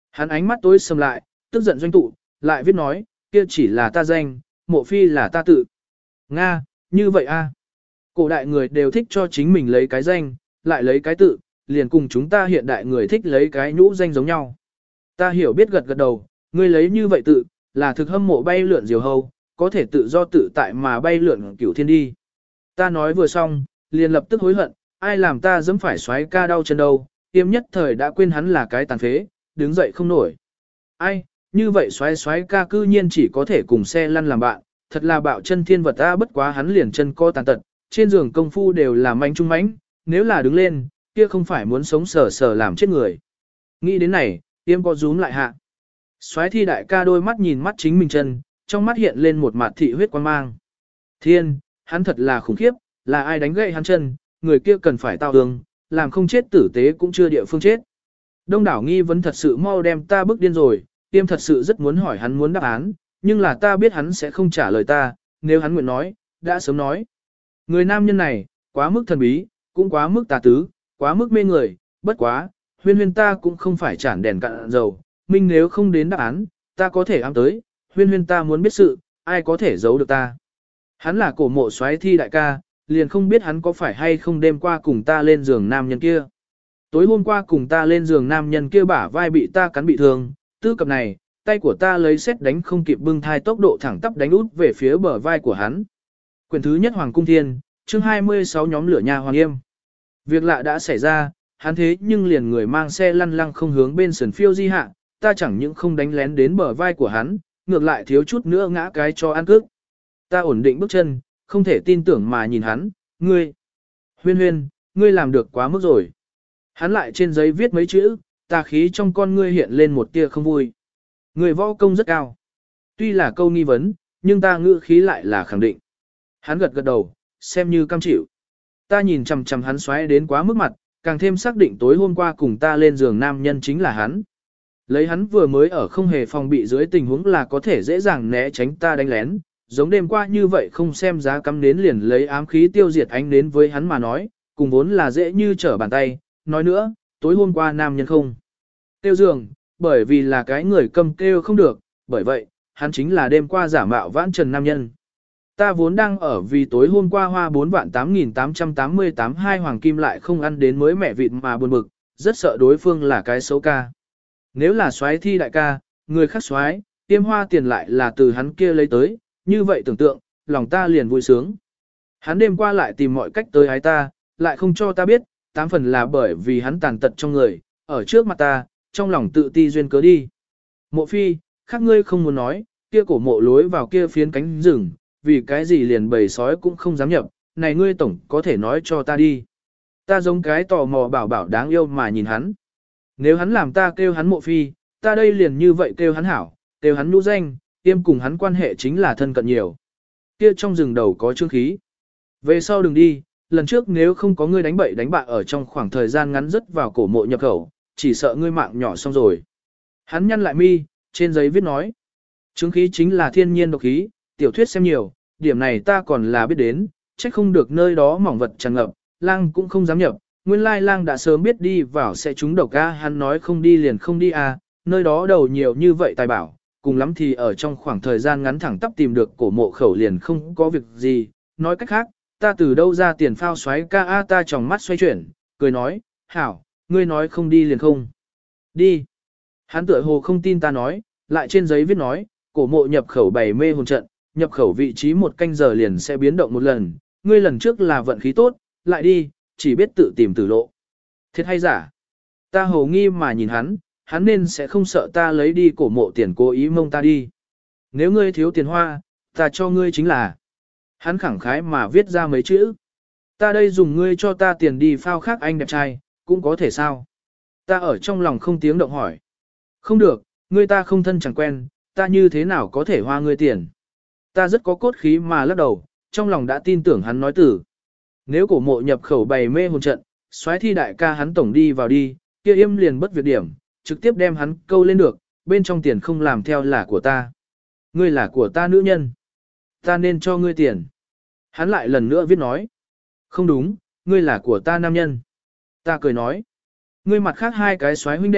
Hắn ánh mắt tối sầm lại, tức giận doanh tụ, lại viết nói, kia chỉ là ta danh, mộ phi là ta tự. Nga, như vậy a. Cổ đại người đều thích cho chính mình lấy cái danh, lại lấy cái tự, liền cùng chúng ta hiện đại người thích lấy cái nhũ danh giống nhau. Ta hiểu biết gật gật đầu, ngươi lấy như vậy tự, là thực hâm mộ bay lượn diều hâu, có thể tự do tự tại mà bay lượn cửu thiên đi. Ta nói vừa xong, liền lập tức hối hận, ai làm ta dẫm phải xoáy ca đau chân đâu, tiêm nhất thời đã quên hắn là cái tàn phế, đứng dậy không nổi. Ai, như vậy xoáy xoáy ca cư nhiên chỉ có thể cùng xe lăn làm bạn, thật là bạo chân thiên vật ta, bất quá hắn liền chân co tàn tật, trên giường công phu đều là manh trung mãnh, nếu là đứng lên, kia không phải muốn sống sờ sờ làm chết người. Nghĩ đến này, tiêm có rúm lại hạ. Xoáy thi đại ca đôi mắt nhìn mắt chính mình chân, trong mắt hiện lên một mặt thị huyết quan mang. Thiên, hắn thật là khủng khiếp, là ai đánh gậy hắn chân, người kia cần phải tao hương, làm không chết tử tế cũng chưa địa phương chết. Đông đảo nghi vấn thật sự mau đem ta bức điên rồi, tiêm thật sự rất muốn hỏi hắn muốn đáp án, nhưng là ta biết hắn sẽ không trả lời ta, nếu hắn nguyện nói, đã sớm nói. Người nam nhân này, quá mức thần bí, cũng quá mức tà tứ, quá mức mê người, bất quá, huyên huyên ta cũng không phải chản đèn cạn dầu, minh nếu không đến đáp án, ta có thể ám tới, huyên huyên ta muốn biết sự, ai có thể giấu được ta. Hắn là cổ mộ xoáy thi đại ca, liền không biết hắn có phải hay không đêm qua cùng ta lên giường nam nhân kia. Tối hôm qua cùng ta lên giường nam nhân kia bả vai bị ta cắn bị thương, tư cập này, tay của ta lấy xét đánh không kịp bưng thai tốc độ thẳng tắp đánh út về phía bờ vai của hắn. Quyển thứ nhất Hoàng Cung Thiên, chương hai mươi sáu nhóm lửa nhà Hoàng Yêm. Việc lạ đã xảy ra, hắn thế nhưng liền người mang xe lăn lăng không hướng bên sườn phiêu di hạ, ta chẳng những không đánh lén đến bờ vai của hắn, ngược lại thiếu chút nữa ngã cái cho ăn cước. Ta ổn định bước chân, không thể tin tưởng mà nhìn hắn, ngươi, huyên huyên, ngươi làm được quá mức rồi. Hắn lại trên giấy viết mấy chữ, tà khí trong con ngươi hiện lên một tia không vui. Người võ công rất cao. Tuy là câu nghi vấn, nhưng ta ngữ khí lại là khẳng định. Hắn gật gật đầu, xem như cam chịu. Ta nhìn chằm chằm hắn xoáy đến quá mức mặt, càng thêm xác định tối hôm qua cùng ta lên giường nam nhân chính là hắn. Lấy hắn vừa mới ở không hề phòng bị dưới tình huống là có thể dễ dàng né tránh ta đánh lén, giống đêm qua như vậy không xem giá cắm nến liền lấy ám khí tiêu diệt ánh nến với hắn mà nói, cùng vốn là dễ như trở bàn tay. Nói nữa, tối hôm qua nam nhân không tiêu giường, bởi vì là cái người cầm kêu không được, bởi vậy, hắn chính là đêm qua giả mạo vãn trần nam nhân. Ta vốn đang ở vì tối hôm qua hoa bốn vạn tám nghìn tám trăm tám mươi tám hai hoàng kim lại không ăn đến mới mẹ vịt mà buồn bực, rất sợ đối phương là cái xấu ca. Nếu là soái thi đại ca, người khác soái, tiêm hoa tiền lại là từ hắn kia lấy tới, như vậy tưởng tượng, lòng ta liền vui sướng. Hắn đêm qua lại tìm mọi cách tới ái ta, lại không cho ta biết, tám phần là bởi vì hắn tàn tật trong người, ở trước mặt ta, trong lòng tự ti duyên cớ đi. Mộ phi, khác ngươi không muốn nói, kia cổ mộ lối vào kia phiến cánh rừng, vì cái gì liền bầy sói cũng không dám nhập, này ngươi tổng có thể nói cho ta đi. Ta giống cái tò mò bảo bảo đáng yêu mà nhìn hắn. Nếu hắn làm ta kêu hắn mộ phi, ta đây liền như vậy kêu hắn hảo, kêu hắn nhũ danh, tiêm cùng hắn quan hệ chính là thân cận nhiều. Kia trong rừng đầu có chương khí. Về sau đừng đi, lần trước nếu không có ngươi đánh bậy đánh bạ ở trong khoảng thời gian ngắn rất vào cổ mộ nhập khẩu, chỉ sợ ngươi mạng nhỏ xong rồi. Hắn nhăn lại mi, trên giấy viết nói. Chứng khí chính là thiên nhiên độc khí, tiểu thuyết xem nhiều, điểm này ta còn là biết đến, trách không được nơi đó mỏng vật tràn ngập, lang cũng không dám nhập, nguyên lai lang đã sớm biết đi vào sẽ trúng độc a, hắn nói không đi liền không đi a, nơi đó đầu nhiều như vậy tài bảo, cùng lắm thì ở trong khoảng thời gian ngắn thẳng tắp tìm được cổ mộ khẩu liền không có việc gì, nói cách khác, ta từ đâu ra tiền phao xoáy ca a, ta tròng mắt xoay chuyển, cười nói, hảo, ngươi nói không đi liền không. Đi. Hắn tựa hồ không tin ta nói, lại trên giấy viết nói, cổ mộ nhập khẩu bảy mê hồn trận, nhập khẩu vị trí một canh giờ liền sẽ biến động một lần, ngươi lần trước là vận khí tốt, lại đi, chỉ biết tự tìm tử lộ. Thiệt hay giả? Ta hồ nghi mà nhìn hắn, hắn nên sẽ không sợ ta lấy đi cổ mộ tiền cố ý mông ta đi. Nếu ngươi thiếu tiền hoa, ta cho ngươi chính là. Hắn khẳng khái mà viết ra mấy chữ. Ta đây dùng ngươi cho ta tiền đi phao khác anh đẹp trai, cũng có thể sao? Ta ở trong lòng không tiếng động hỏi. Không được, ngươi ta không thân chẳng quen, ta như thế nào có thể hoa ngươi tiền? Ta rất có cốt khí mà lắc đầu, trong lòng đã tin tưởng hắn nói tử. Nếu cổ mộ nhập khẩu bày mê hồn trận, soái thi đại ca hắn tổng đi vào đi, kia im liền bất việc điểm, trực tiếp đem hắn câu lên được, bên trong tiền không làm theo là của ta. Ngươi là của ta nữ nhân. Ta nên cho ngươi tiền. Hắn lại lần nữa viết nói. Không đúng, ngươi là của ta nam nhân. Ta cười nói. Ngươi mặt khác hai cái soái huynh đệ,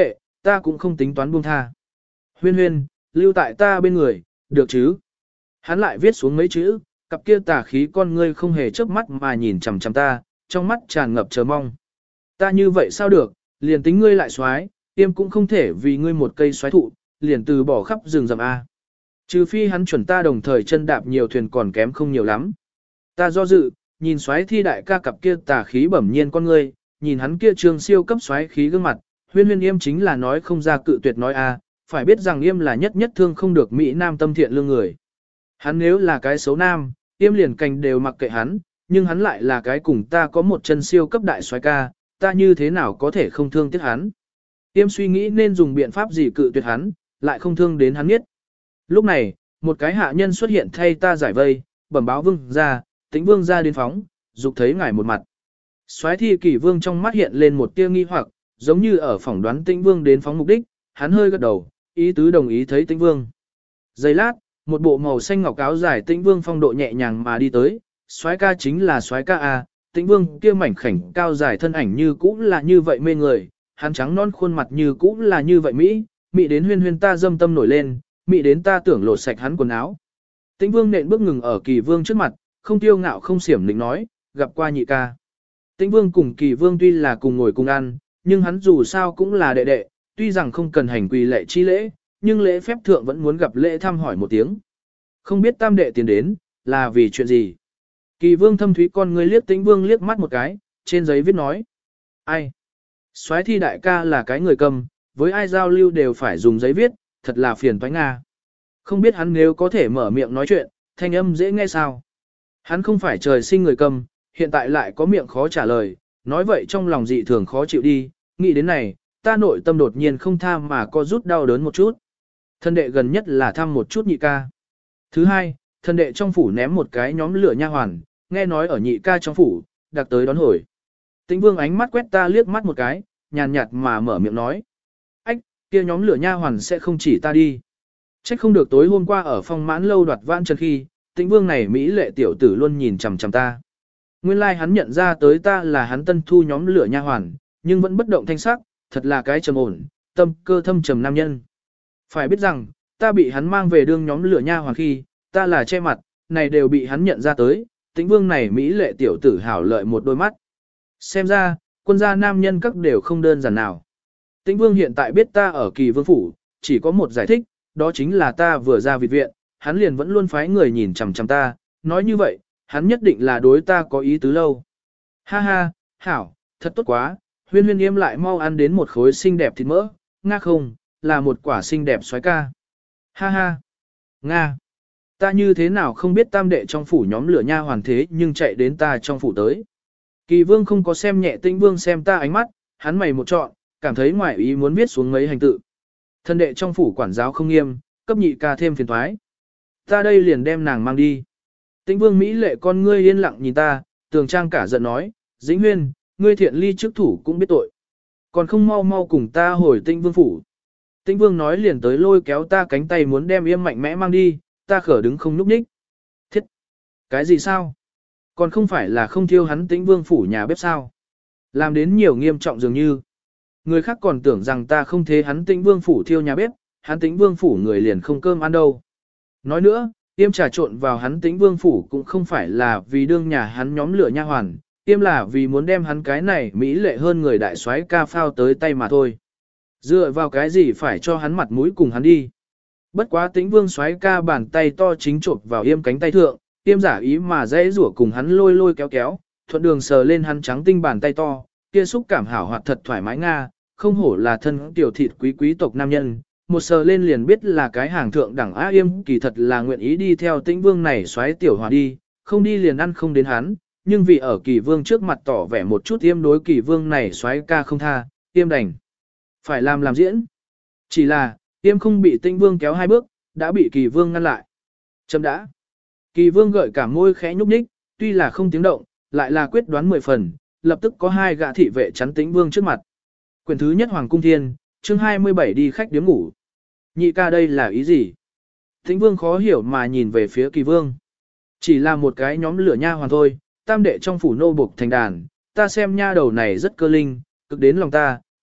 ta cũng không tính toán buông tha. Huyên huyên, lưu tại ta bên người, được chứ? Hắn lại viết xuống mấy chữ, cặp kia tà khí con ngươi không hề chớp mắt mà nhìn chằm chằm ta, trong mắt tràn ngập chờ mong. Ta như vậy sao được, liền tính ngươi lại xoái, tiêm cũng không thể vì ngươi một cây xoái thụ, liền từ bỏ khắp rừng rậm A. Trừ phi hắn chuẩn ta đồng thời chân đạp nhiều thuyền còn kém không nhiều lắm. Ta do dự, nhìn xoái thi đại ca cặp kia tà khí bẩm nhiên con ngươi, nhìn hắn kia trường siêu cấp xoái khí gương mặt, huyên huyên yêm chính là nói không ra cự tuyệt nói A, phải biết rằng yêm là nhất nhất thương không được Mỹ Nam tâm thiện lương người. Hắn nếu là cái xấu nam, yêm liền cành đều mặc kệ hắn, nhưng hắn lại là cái cùng ta có một chân siêu cấp đại xoái ca, ta như thế nào có thể không thương tiếc hắn. Yêm suy nghĩ nên dùng biện pháp gì cự tuyệt hắn, lại không thương đến hắn nhất. Lúc này, một cái hạ nhân xuất hiện thay ta giải vây, bẩm báo vương ra, tĩnh vương ra đến phóng, dục thấy ngài một mặt. Soái thi kỷ vương trong mắt hiện lên một tia nghi hoặc, giống như ở phỏng đoán tĩnh vương đến phóng mục đích, hắn hơi gật đầu, ý tứ đồng ý thấy tĩnh vương. Giây lát, một bộ màu xanh ngọc áo dài tĩnh vương phong độ nhẹ nhàng mà đi tới, soái ca chính là soái ca A, tĩnh vương kia mảnh khảnh cao dài thân ảnh như cũ là như vậy mê người, hắn trắng non khuôn mặt như cũ là như vậy Mỹ, Mỹ đến huyên huyên ta dâm tâm nổi lên, Mỹ đến ta tưởng lột sạch hắn quần áo. Tĩnh vương nện bước ngừng ở kỳ vương trước mặt, không tiêu ngạo không xiểm lĩnh nói, gặp qua nhị ca. Tĩnh vương cùng kỳ vương tuy là cùng ngồi cùng ăn, nhưng hắn dù sao cũng là đệ đệ, tuy rằng không cần hành quỳ lệ chi lễ, nhưng lễ phép thượng vẫn muốn gặp lễ thăm hỏi một tiếng. Không biết tam đệ tiến đến, là vì chuyện gì? Kỳ vương thâm thúy con ngươi liếc tĩnh vương liếc mắt một cái, trên giấy viết nói. Ai? Soái thi đại ca là cái người cầm, với ai giao lưu đều phải dùng giấy viết, thật là phiền toái Nga. Không biết hắn nếu có thể mở miệng nói chuyện, thanh âm dễ nghe sao? Hắn không phải trời sinh người cầm, hiện tại lại có miệng khó trả lời, nói vậy trong lòng dị thường khó chịu đi, nghĩ đến này, ta nội tâm đột nhiên không tha mà có rút đau đớn một chút. Thân đệ gần nhất là thăm một chút nhị ca. Thứ hai, thân đệ trong phủ ném một cái nhóm lửa nha hoàn, nghe nói ở nhị ca trong phủ, đặc tới đón hồi. Tĩnh vương ánh mắt quét ta liếc mắt một cái, nhàn nhạt mà mở miệng nói. Ách, kia nhóm lửa nha hoàn sẽ không chỉ ta đi. Trách không được tối hôm qua ở phong mãn lâu đoạt vãn trần khi, tĩnh vương này Mỹ lệ tiểu tử luôn nhìn chằm chằm ta. Nguyên lai like hắn nhận ra tới ta là hắn tân thu nhóm lửa nha hoàn, nhưng vẫn bất động thanh sắc, thật là cái trầm ổn, tâm cơ thâm trầm nam nhân. Phải biết rằng, ta bị hắn mang về đương nhóm lửa nha hoàn khi, ta là che mặt, này đều bị hắn nhận ra tới, tĩnh vương này Mỹ lệ tiểu tử hảo lợi một đôi mắt. Xem ra, quân gia nam nhân các đều không đơn giản nào. Tĩnh vương hiện tại biết ta ở kỳ vương phủ, chỉ có một giải thích, đó chính là ta vừa ra viện viện, hắn liền vẫn luôn phái người nhìn chằm chằm ta, nói như vậy, hắn nhất định là đối ta có ý tứ lâu. Ha ha, hảo, thật tốt quá, huyên huyên yêm lại mau ăn đến một khối xinh đẹp thịt mỡ, nga không, là một quả xinh đẹp xoái ca. Ha ha, nga, ta như thế nào không biết tam đệ trong phủ nhóm lửa nha hoàn thế nhưng chạy đến ta trong phủ tới. Kỳ vương không có xem nhẹ tĩnh vương xem ta ánh mắt, hắn mày một trọn, cảm thấy ngoại ý muốn viết xuống mấy hành tự. Thân đệ trong phủ quản giáo không nghiêm, cấp nhị ca thêm phiền thoái. Ta đây liền đem nàng mang đi. Tĩnh vương Mỹ lệ con ngươi yên lặng nhìn ta, tường trang cả giận nói, Dĩnh huyên, ngươi thiện ly trước thủ cũng biết tội. Còn không mau mau cùng ta hồi tĩnh vương phủ. Tĩnh vương nói liền tới lôi kéo ta cánh tay muốn đem yêm mạnh mẽ mang đi, ta khở đứng không núp ních. Thiết! Cái gì sao? Còn không phải là không thiêu hắn tĩnh vương phủ nhà bếp sao? Làm đến nhiều nghiêm trọng dường như. Người khác còn tưởng rằng ta không thế hắn tĩnh vương phủ thiêu nhà bếp, hắn tĩnh vương phủ người liền không cơm ăn đâu. Nói nữa, tiêm trà trộn vào hắn tĩnh vương phủ cũng không phải là vì đương nhà hắn nhóm lửa nha hoàn, tiêm là vì muốn đem hắn cái này mỹ lệ hơn người đại soái ca phao tới tay mà thôi. Dựa vào cái gì phải cho hắn mặt mũi cùng hắn đi. Bất quá tĩnh vương soái ca bàn tay to chính trộn vào yêm cánh tay thượng, tiêm giả ý mà dễ rủa cùng hắn lôi lôi kéo kéo, thuận đường sờ lên hắn trắng tinh bàn tay to, kia xúc cảm hảo hoạt thật thoải mái nga, không hổ là thân tiểu thịt quý quý tộc nam nhân, một sờ lên liền biết là cái hàng thượng đẳng á yêm kỳ thật là nguyện ý đi theo tĩnh vương này xoáy tiểu hòa đi, không đi liền ăn không đến hắn, nhưng vì ở kỳ vương trước mặt tỏ vẻ một chút yêm đối kỳ vương này xoáy ca không tha, yêm đành phải làm làm diễn. Chỉ là, yêm không bị tĩnh vương kéo hai bước, đã bị kỳ vương ngăn lại. Chấm đã. Kỳ vương gợi cả môi khẽ nhúc nhích, tuy là không tiếng động, lại là quyết đoán mười phần, lập tức có hai gã thị vệ chắn tĩnh vương trước mặt. Quyển thứ nhất Hoàng Cung Thiên, chương hai mươi bảy đi khách điếm ngủ. Nhị ca đây là ý gì? Tĩnh vương khó hiểu mà nhìn về phía kỳ vương. Chỉ là một cái nhóm lửa nha hoàn thôi, tam đệ trong phủ nô buộc thành đàn, ta xem nha đầu này rất cơ linh, cực đến lòng ta,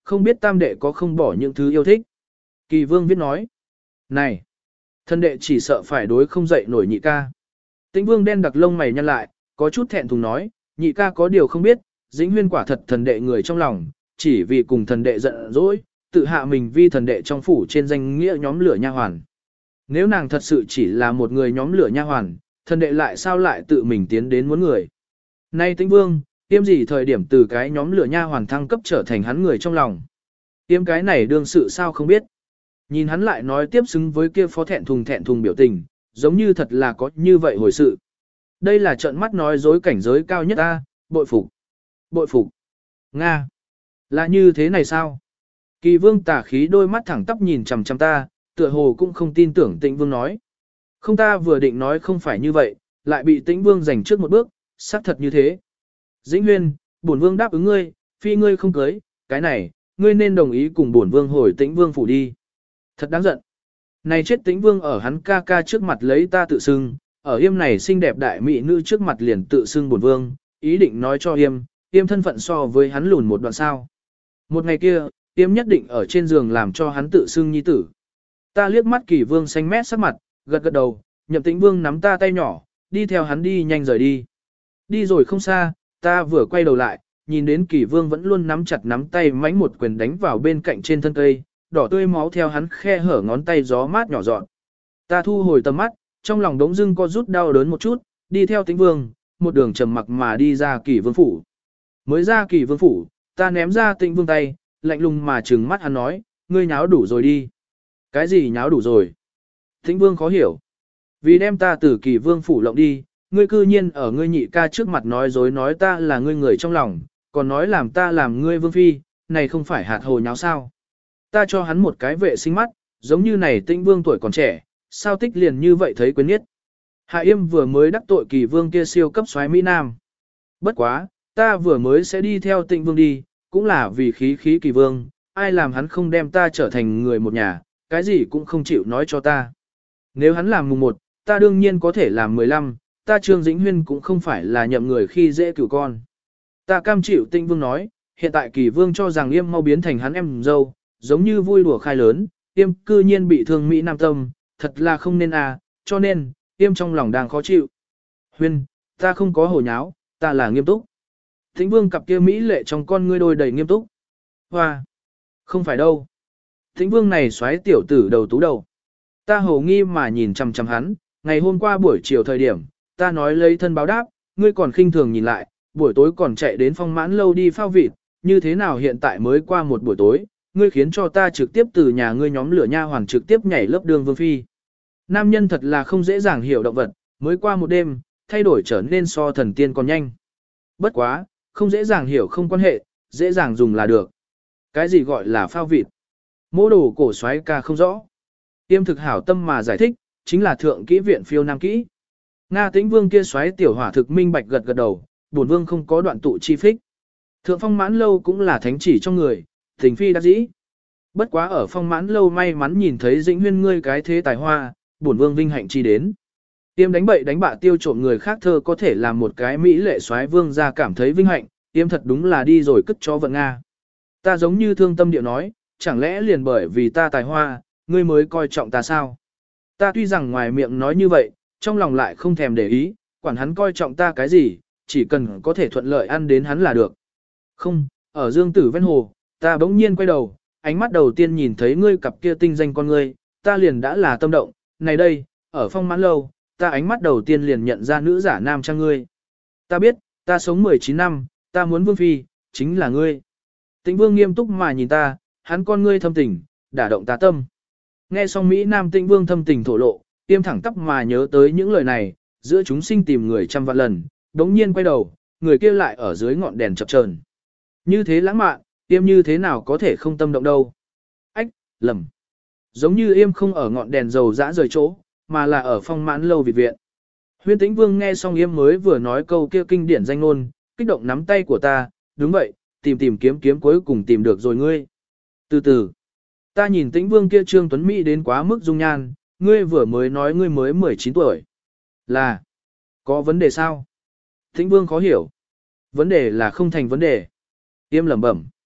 không biết tam đệ có không bỏ những thứ yêu thích. Kỳ vương viết nói. Này, thân đệ chỉ sợ phải đối không dậy nổi nhị ca. Tĩnh vương đen đặc lông mày nhăn lại, có chút thẹn thùng nói, nhị ca có điều không biết, Dĩnh Huyên quả thật thần đệ người trong lòng, chỉ vì cùng thần đệ giận dỗi, tự hạ mình vi thần đệ trong phủ trên danh nghĩa nhóm lửa nha hoàn. Nếu nàng thật sự chỉ là một người nhóm lửa nha hoàn, thần đệ lại sao lại tự mình tiến đến muốn người. Nay Tĩnh vương, tiêm gì thời điểm từ cái nhóm lửa nha hoàn thăng cấp trở thành hắn người trong lòng. Tiêm cái này đương sự sao không biết. Nhìn hắn lại nói tiếp xứng với kia phó thẹn thùng thẹn thùng biểu tình, giống như thật là có như vậy hồi sự. Đây là trận mắt nói dối cảnh giới cao nhất ta, bội phục. Bội phục. Nga. Là như thế này sao? Kỳ vương tả khí đôi mắt thẳng tắp nhìn chằm chằm ta, tựa hồ cũng không tin tưởng Tĩnh vương nói. Không, ta vừa định nói không phải như vậy, lại bị Tĩnh vương giành trước một bước, xác thật như thế. Dĩnh Huyên, bổn vương đáp ứng ngươi, phi ngươi không cưới, cái này, ngươi nên đồng ý cùng bổn vương hồi Tĩnh vương phủ đi. Thật đáng giận. Này chết Tĩnh vương ở hắn ca ca trước mặt lấy ta tự xưng, ở yêm này xinh đẹp đại mỹ nữ trước mặt liền tự xưng bổn vương, ý định nói cho yêm, yêm thân phận so với hắn lùn một đoạn sao. Một ngày kia, yêm nhất định ở trên giường làm cho hắn tự xưng nhi tử. Ta liếc mắt Kỳ vương xanh mét sắc mặt, gật gật đầu, Nhậm Tĩnh vương nắm ta tay nhỏ, đi theo hắn đi nhanh rời đi. Đi rồi không xa, ta vừa quay đầu lại, nhìn đến Kỳ vương vẫn luôn nắm chặt nắm tay mánh một quyền đánh vào bên cạnh trên thân cây, đỏ tươi máu theo hắn khe hở ngón tay gió mát nhỏ giọt. Ta thu hồi tầm mắt, trong lòng đống dưng co rút đau đớn một chút, đi theo Tĩnh vương, một đường trầm mặc mà đi ra Kỳ vương phủ. Mới ra Kỳ vương phủ, ta ném ra Tĩnh vương tay, lạnh lùng mà trừng mắt hắn nói, ngươi nháo đủ rồi đi. Cái gì nháo đủ rồi? Tĩnh vương khó hiểu. Vì đem ta từ Kỳ vương phủ lộng đi, ngươi cư nhiên ở ngươi nhị ca trước mặt nói dối nói ta là ngươi người trong lòng, còn nói làm ta làm ngươi vương phi, này không phải hạt hồ nháo sao? Ta cho hắn một cái vệ sinh mắt, giống như này Tĩnh vương tuổi còn trẻ, sao tích liền như vậy thấy quyến nhất. Hạ Yêm vừa mới đắc tội Kỳ vương kia siêu cấp soái Mỹ Nam. Bất quá, ta vừa mới sẽ đi theo Tĩnh vương đi, cũng là vì khí khí Kỳ vương, ai làm hắn không đem ta trở thành người một nhà, cái gì cũng không chịu nói cho ta. Nếu hắn làm mùng một, ta đương nhiên có thể làm mười lăm, ta Trương Dĩnh Huyên cũng không phải là nhậm người khi dễ cửu con. Ta cam chịu Tĩnh vương nói, hiện tại Kỳ vương cho rằng Yêm mau biến thành hắn em dâu, giống như vui đùa khai lớn, Yêm cư nhiên bị thương Mỹ Nam tâm, thật là không nên à, cho nên, Yêm trong lòng đang khó chịu. Huyên, ta không có hồ nháo, ta là nghiêm túc. Tĩnh vương cặp kia Mỹ lệ trong con ngươi đôi đầy nghiêm túc. Hoa, không phải đâu. Tĩnh vương này xoáy tiểu tử đầu tú đầu. Ta hồ nghi mà nhìn chằm chằm hắn, ngày hôm qua buổi chiều thời điểm, ta nói lấy thân báo đáp, ngươi còn khinh thường nhìn lại, buổi tối còn chạy đến Phong Mãn lâu đi phao vịt, như thế nào hiện tại mới qua một buổi tối, ngươi khiến cho ta trực tiếp từ nhà ngươi nhóm lửa nha hoàn trực tiếp nhảy lớp đường vương phi. Nam nhân thật là không dễ dàng hiểu động vật, mới qua một đêm, thay đổi trở nên so thần tiên còn nhanh. Bất quá, không dễ dàng hiểu không quan hệ, dễ dàng dùng là được. Cái gì gọi là phao vịt? Mô đồ cổ xoáy ca không rõ. Tiêm thực hảo tâm mà giải thích, chính là thượng kỹ viện phiêu nam kỹ. Nga Tĩnh vương kia xoáy tiểu hỏa thực minh bạch gật gật đầu, bổn vương không có đoạn tụ chi phích. Thượng Phong Mãn lâu cũng là thánh chỉ trong người, tình phi đắc dĩ. Bất quá ở Phong Mãn lâu may mắn nhìn thấy Dĩnh Huyên ngươi cái thế tài hoa, bổn vương vinh hạnh chi đến. Tiêm đánh bậy đánh bạ tiêu trộm người khác thơ có thể làm một cái mỹ lệ soái vương ra cảm thấy vinh hạnh, tiêm thật đúng là đi rồi cất cho vận Nga. Ta giống như thương tâm điệu nói, chẳng lẽ liền bởi vì ta tài hoa, ngươi mới coi trọng ta sao? Ta tuy rằng ngoài miệng nói như vậy, trong lòng lại không thèm để ý, quản hắn coi trọng ta cái gì, chỉ cần có thể thuận lợi ăn đến hắn là được. Không, ở dương tử ven hồ, ta bỗng nhiên quay đầu, ánh mắt đầu tiên nhìn thấy ngươi cặp kia tinh danh con ngươi, ta liền đã là tâm động, này đây, ở Phong Mãn lâu, ta ánh mắt đầu tiên liền nhận ra nữ giả nam trang ngươi. Ta biết, ta sống mười chín năm, ta muốn vương phi, chính là ngươi. Tĩnh vương nghiêm túc mà nhìn ta, hắn con ngươi thâm tình, đả động ta tâm. Nghe xong Mỹ Nam Tĩnh vương thâm tình thổ lộ, tiêm thẳng tắp mà nhớ tới những lời này, giữa chúng sinh tìm người trăm vạn lần, đống nhiên quay đầu, người kia lại ở dưới ngọn đèn chập chờn. Như thế lãng mạn, tiêm như thế nào có thể không tâm động đâu. Ách, lầm. Giống như yêm không ở ngọn đèn dầu dã rời chỗ, mà là ở Phong Mãn lâu Việt viện. Huyên Tĩnh vương nghe xong yêm mới vừa nói câu kia kinh điển danh ngôn, kích động nắm tay của ta, đúng vậy, tìm tìm kiếm kiếm cuối cùng tìm được rồi ngươi. Từ từ, ta nhìn Tĩnh vương kia Trương Tuấn Mỹ đến quá mức dung nhan, ngươi vừa mới nói ngươi mới mười chín tuổi. Là, có vấn đề sao? Tĩnh vương khó hiểu. Vấn đề là không thành vấn đề. Yêm lẩm bẩm.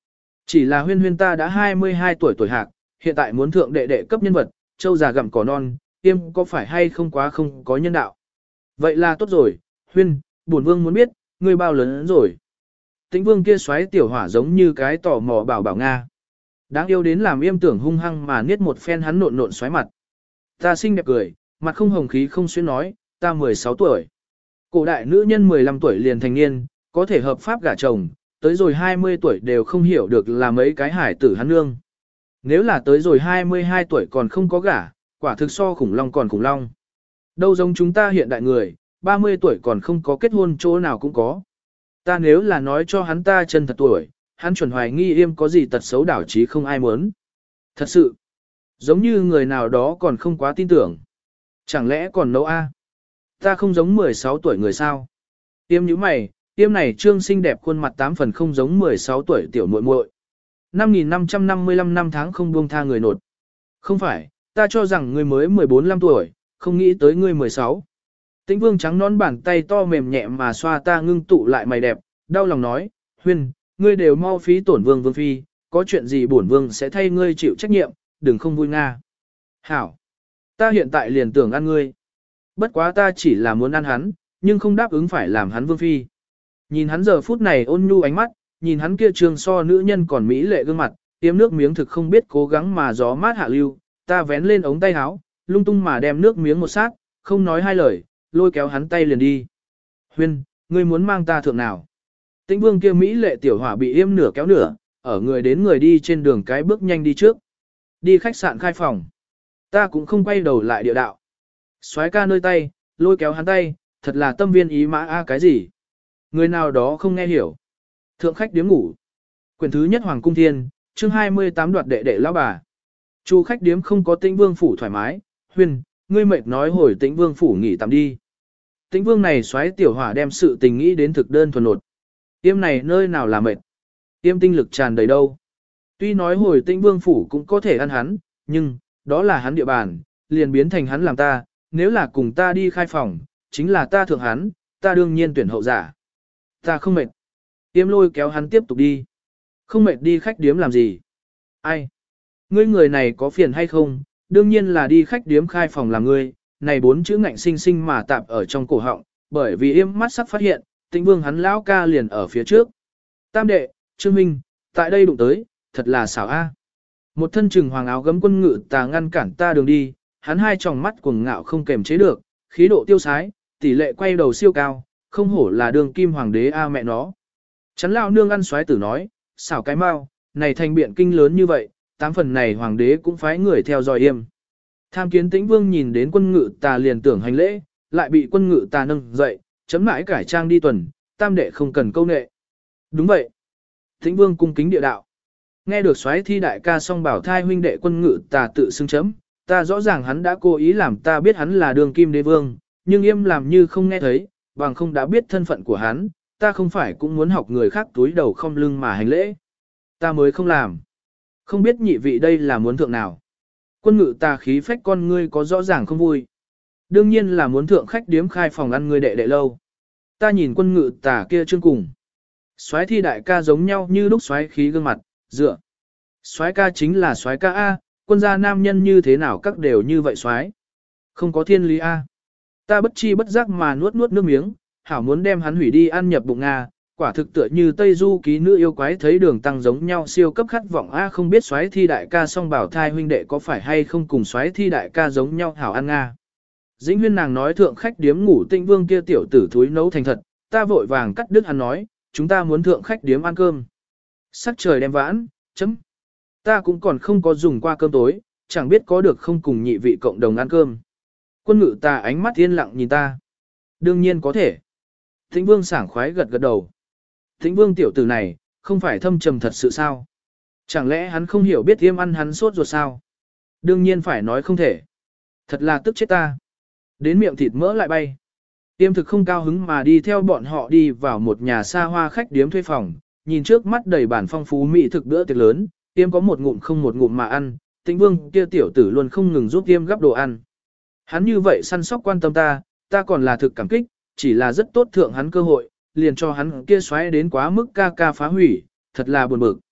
Chỉ là huyên huyên ta đã hai mươi hai tuổi tuổi hạc, hiện tại muốn thượng đệ đệ cấp nhân vật, châu già gặm cỏ non, tiêm có phải hay không quá không có nhân đạo. Vậy là tốt rồi, huyên, bổn vương muốn biết, ngươi bao lớn rồi. Tĩnh vương kia xoáy tiểu hỏa giống như cái tò mò bảo bảo Nga. Đáng yêu đến làm yêm tưởng hung hăng mà niết một phen hắn nộn nộn xoáy mặt. Ta xinh đẹp cười, mặt không hồng khí không xuyên nói, ta mười sáu tuổi. Cổ đại nữ nhân mười lăm tuổi liền thành niên, có thể hợp pháp gả chồng, tới rồi hai mươi tuổi đều không hiểu được là mấy cái hải tử hắn nương. Nếu là tới rồi hai mươi hai tuổi còn không có gả, quả thực so khủng long còn khủng long. Đâu giống chúng ta hiện đại người, ba mươi tuổi còn không có kết hôn chỗ nào cũng có. Ta nếu là nói cho hắn ta chân thật tuổi, hắn chuẩn hoài nghi yêm có gì tật xấu đảo trí không ai muốn. Thật sự, giống như người nào đó còn không quá tin tưởng. Chẳng lẽ còn nấu a? Ta không giống mười sáu tuổi người sao? Yêm như mày, yêm này trương xinh đẹp khuôn mặt tám phần không giống mười sáu tuổi tiểu muội muội. năm nghìn năm trăm năm mươi lăm năm tháng không buông tha người nột. Không phải, ta cho rằng ngươi mới mười bốn lăm tuổi, không nghĩ tới ngươi mười sáu. Tĩnh vương trắng nón bàn tay to mềm nhẹ mà xoa ta ngưng tụ lại mày đẹp, đau lòng nói, huyên, ngươi đều mau phí tổn vương vương phi, có chuyện gì bổn vương sẽ thay ngươi chịu trách nhiệm, đừng không vui nga. Hảo, ta hiện tại liền tưởng ăn ngươi. Bất quá ta chỉ là muốn ăn hắn, nhưng không đáp ứng phải làm hắn vương phi. Nhìn hắn giờ phút này ôn nhu ánh mắt, nhìn hắn kia trường so nữ nhân còn mỹ lệ gương mặt, tiêm nước miếng thực không biết cố gắng mà gió mát hạ lưu, ta vén lên ống tay áo, lung tung mà đem nước miếng một sát, không nói hai lời, lôi kéo hắn tay liền đi. Huyên, ngươi muốn mang ta thượng nào? Tĩnh vương kia mỹ lệ tiểu hỏa bị yêm nửa kéo nửa, ở người đến người đi trên đường cái bước nhanh đi trước. Đi khách sạn khai phòng. Ta cũng không quay đầu lại địa đạo. Soái ca nơi tay, lôi kéo hắn tay, thật là tâm viên ý mã a cái gì? Người nào đó không nghe hiểu. Thượng khách điếm ngủ. Quyển thứ nhất Hoàng Cung Thiên, chương hai mươi tám đoạt đệ đệ lão bà. Chu khách điếm không có Tĩnh vương phủ thoải mái, huyên, ngươi mệt nói hồi Tĩnh vương phủ nghỉ tạm đi. Tĩnh vương này xoáy tiểu hỏa đem sự tình nghĩ đến thực đơn thuần nột. Tiêm này nơi nào là mệt. Tiêm tinh lực tràn đầy đâu. Tuy nói hồi Tĩnh vương phủ cũng có thể ăn hắn, nhưng, đó là hắn địa bàn, liền biến thành hắn làm ta, nếu là cùng ta đi khai phòng, chính là ta thượng hắn, ta đương nhiên tuyển hậu giả. Ta không mệt. Tiêm lôi kéo hắn tiếp tục đi. Không mệt đi khách điếm làm gì? Ai? Ngươi người này có phiền hay không? Đương nhiên là đi khách điếm khai phòng là ngươi. Này bốn chữ ngạnh sinh sinh mà tạp ở trong cổ họng, bởi vì yêm mắt sắp phát hiện, Tĩnh vương hắn lão ca liền ở phía trước. Tam đệ, Trương Minh, tại đây đụng tới, thật là xảo a. Một thân trừng hoàng áo gấm quân ngự tà ngăn cản ta đường đi, hắn hai tròng mắt cuồng ngạo không kềm chế được, khí độ tiêu sái, tỷ lệ quay đầu siêu cao, không hổ là đường kim hoàng đế a mẹ nó. Chắn lão nương ăn xoái tử nói, xảo cái mau, này thành biện kinh lớn như vậy, tám phần này hoàng đế cũng phái người theo dõi yêm. Tham kiến Tĩnh vương nhìn đến quân ngự tà liền tưởng hành lễ, lại bị quân ngự tà nâng dậy, chấm mãi cải trang đi tuần, tam đệ không cần câu nệ. Đúng vậy. Tĩnh vương cung kính địa đạo. Nghe được soái thi đại ca song bảo thai huynh đệ quân ngự tà tự xưng chấm, ta rõ ràng hắn đã cố ý làm ta biết hắn là đường kim đế vương, nhưng im làm như không nghe thấy, bằng không đã biết thân phận của hắn, ta không phải cũng muốn học người khác túi đầu không lưng mà hành lễ. Ta mới không làm. Không biết nhị vị đây là muốn thượng nào. Quân ngự tà khí phách con ngươi có rõ ràng không vui. Đương nhiên là muốn thượng khách điếm khai phòng ăn ngươi đệ đệ lâu. Ta nhìn quân ngự tà kia chương cùng. Soái thi đại ca giống nhau như lúc soái khí gương mặt, dựa. Soái ca chính là soái ca A, quân gia nam nhân như thế nào các đều như vậy soái. Không có thiên lý A. Ta bất chi bất giác mà nuốt nuốt nước miếng, hảo muốn đem hắn hủy đi ăn nhập bụng Nga, quả thực tựa như Tây Du ký nữ yêu quái thấy đường tăng giống nhau siêu cấp khát vọng A không biết soái thi đại ca song bảo thai huynh đệ có phải hay không cùng soái thi đại ca giống nhau hảo ăn Nga. Dĩnh huyên nàng nói thượng khách điếm ngủ Tĩnh vương kia tiểu tử thúi nấu thành thật, ta vội vàng cắt đứt hắn nói, chúng ta muốn thượng khách điếm ăn cơm. Sắc trời đem vãn, chấm. Ta cũng còn không có dùng qua cơm tối, chẳng biết có được không cùng nhị vị cộng đồng ăn cơm. Quân ngự ta ánh mắt yên lặng nhìn ta. Đương nhiên có thể. Tĩnh vương sảng khoái gật gật đầu. Tĩnh vương tiểu tử này, không phải thâm trầm thật sự sao? Chẳng lẽ hắn không hiểu biết yêm ăn hắn sốt ruột sao? Đương nhiên phải nói không thể. Thật là tức chết ta. Đến miệng thịt mỡ lại bay. Yêm thực không cao hứng mà đi theo bọn họ đi vào một nhà xa hoa khách điếm thuê phòng, nhìn trước mắt đầy bản phong phú mỹ thực bữa tiệc lớn, Yêm có một ngụm không một ngụm mà ăn, Tĩnh vương kia tiểu tử luôn không ngừng giúp Yêm gắp đồ ăn. Hắn như vậy săn sóc quan tâm ta, ta còn là thực cảm kích, chỉ là rất tốt thượng hắn cơ hội, liền cho hắn kia xoáy đến quá mức ca ca phá hủy, thật là buồn bực.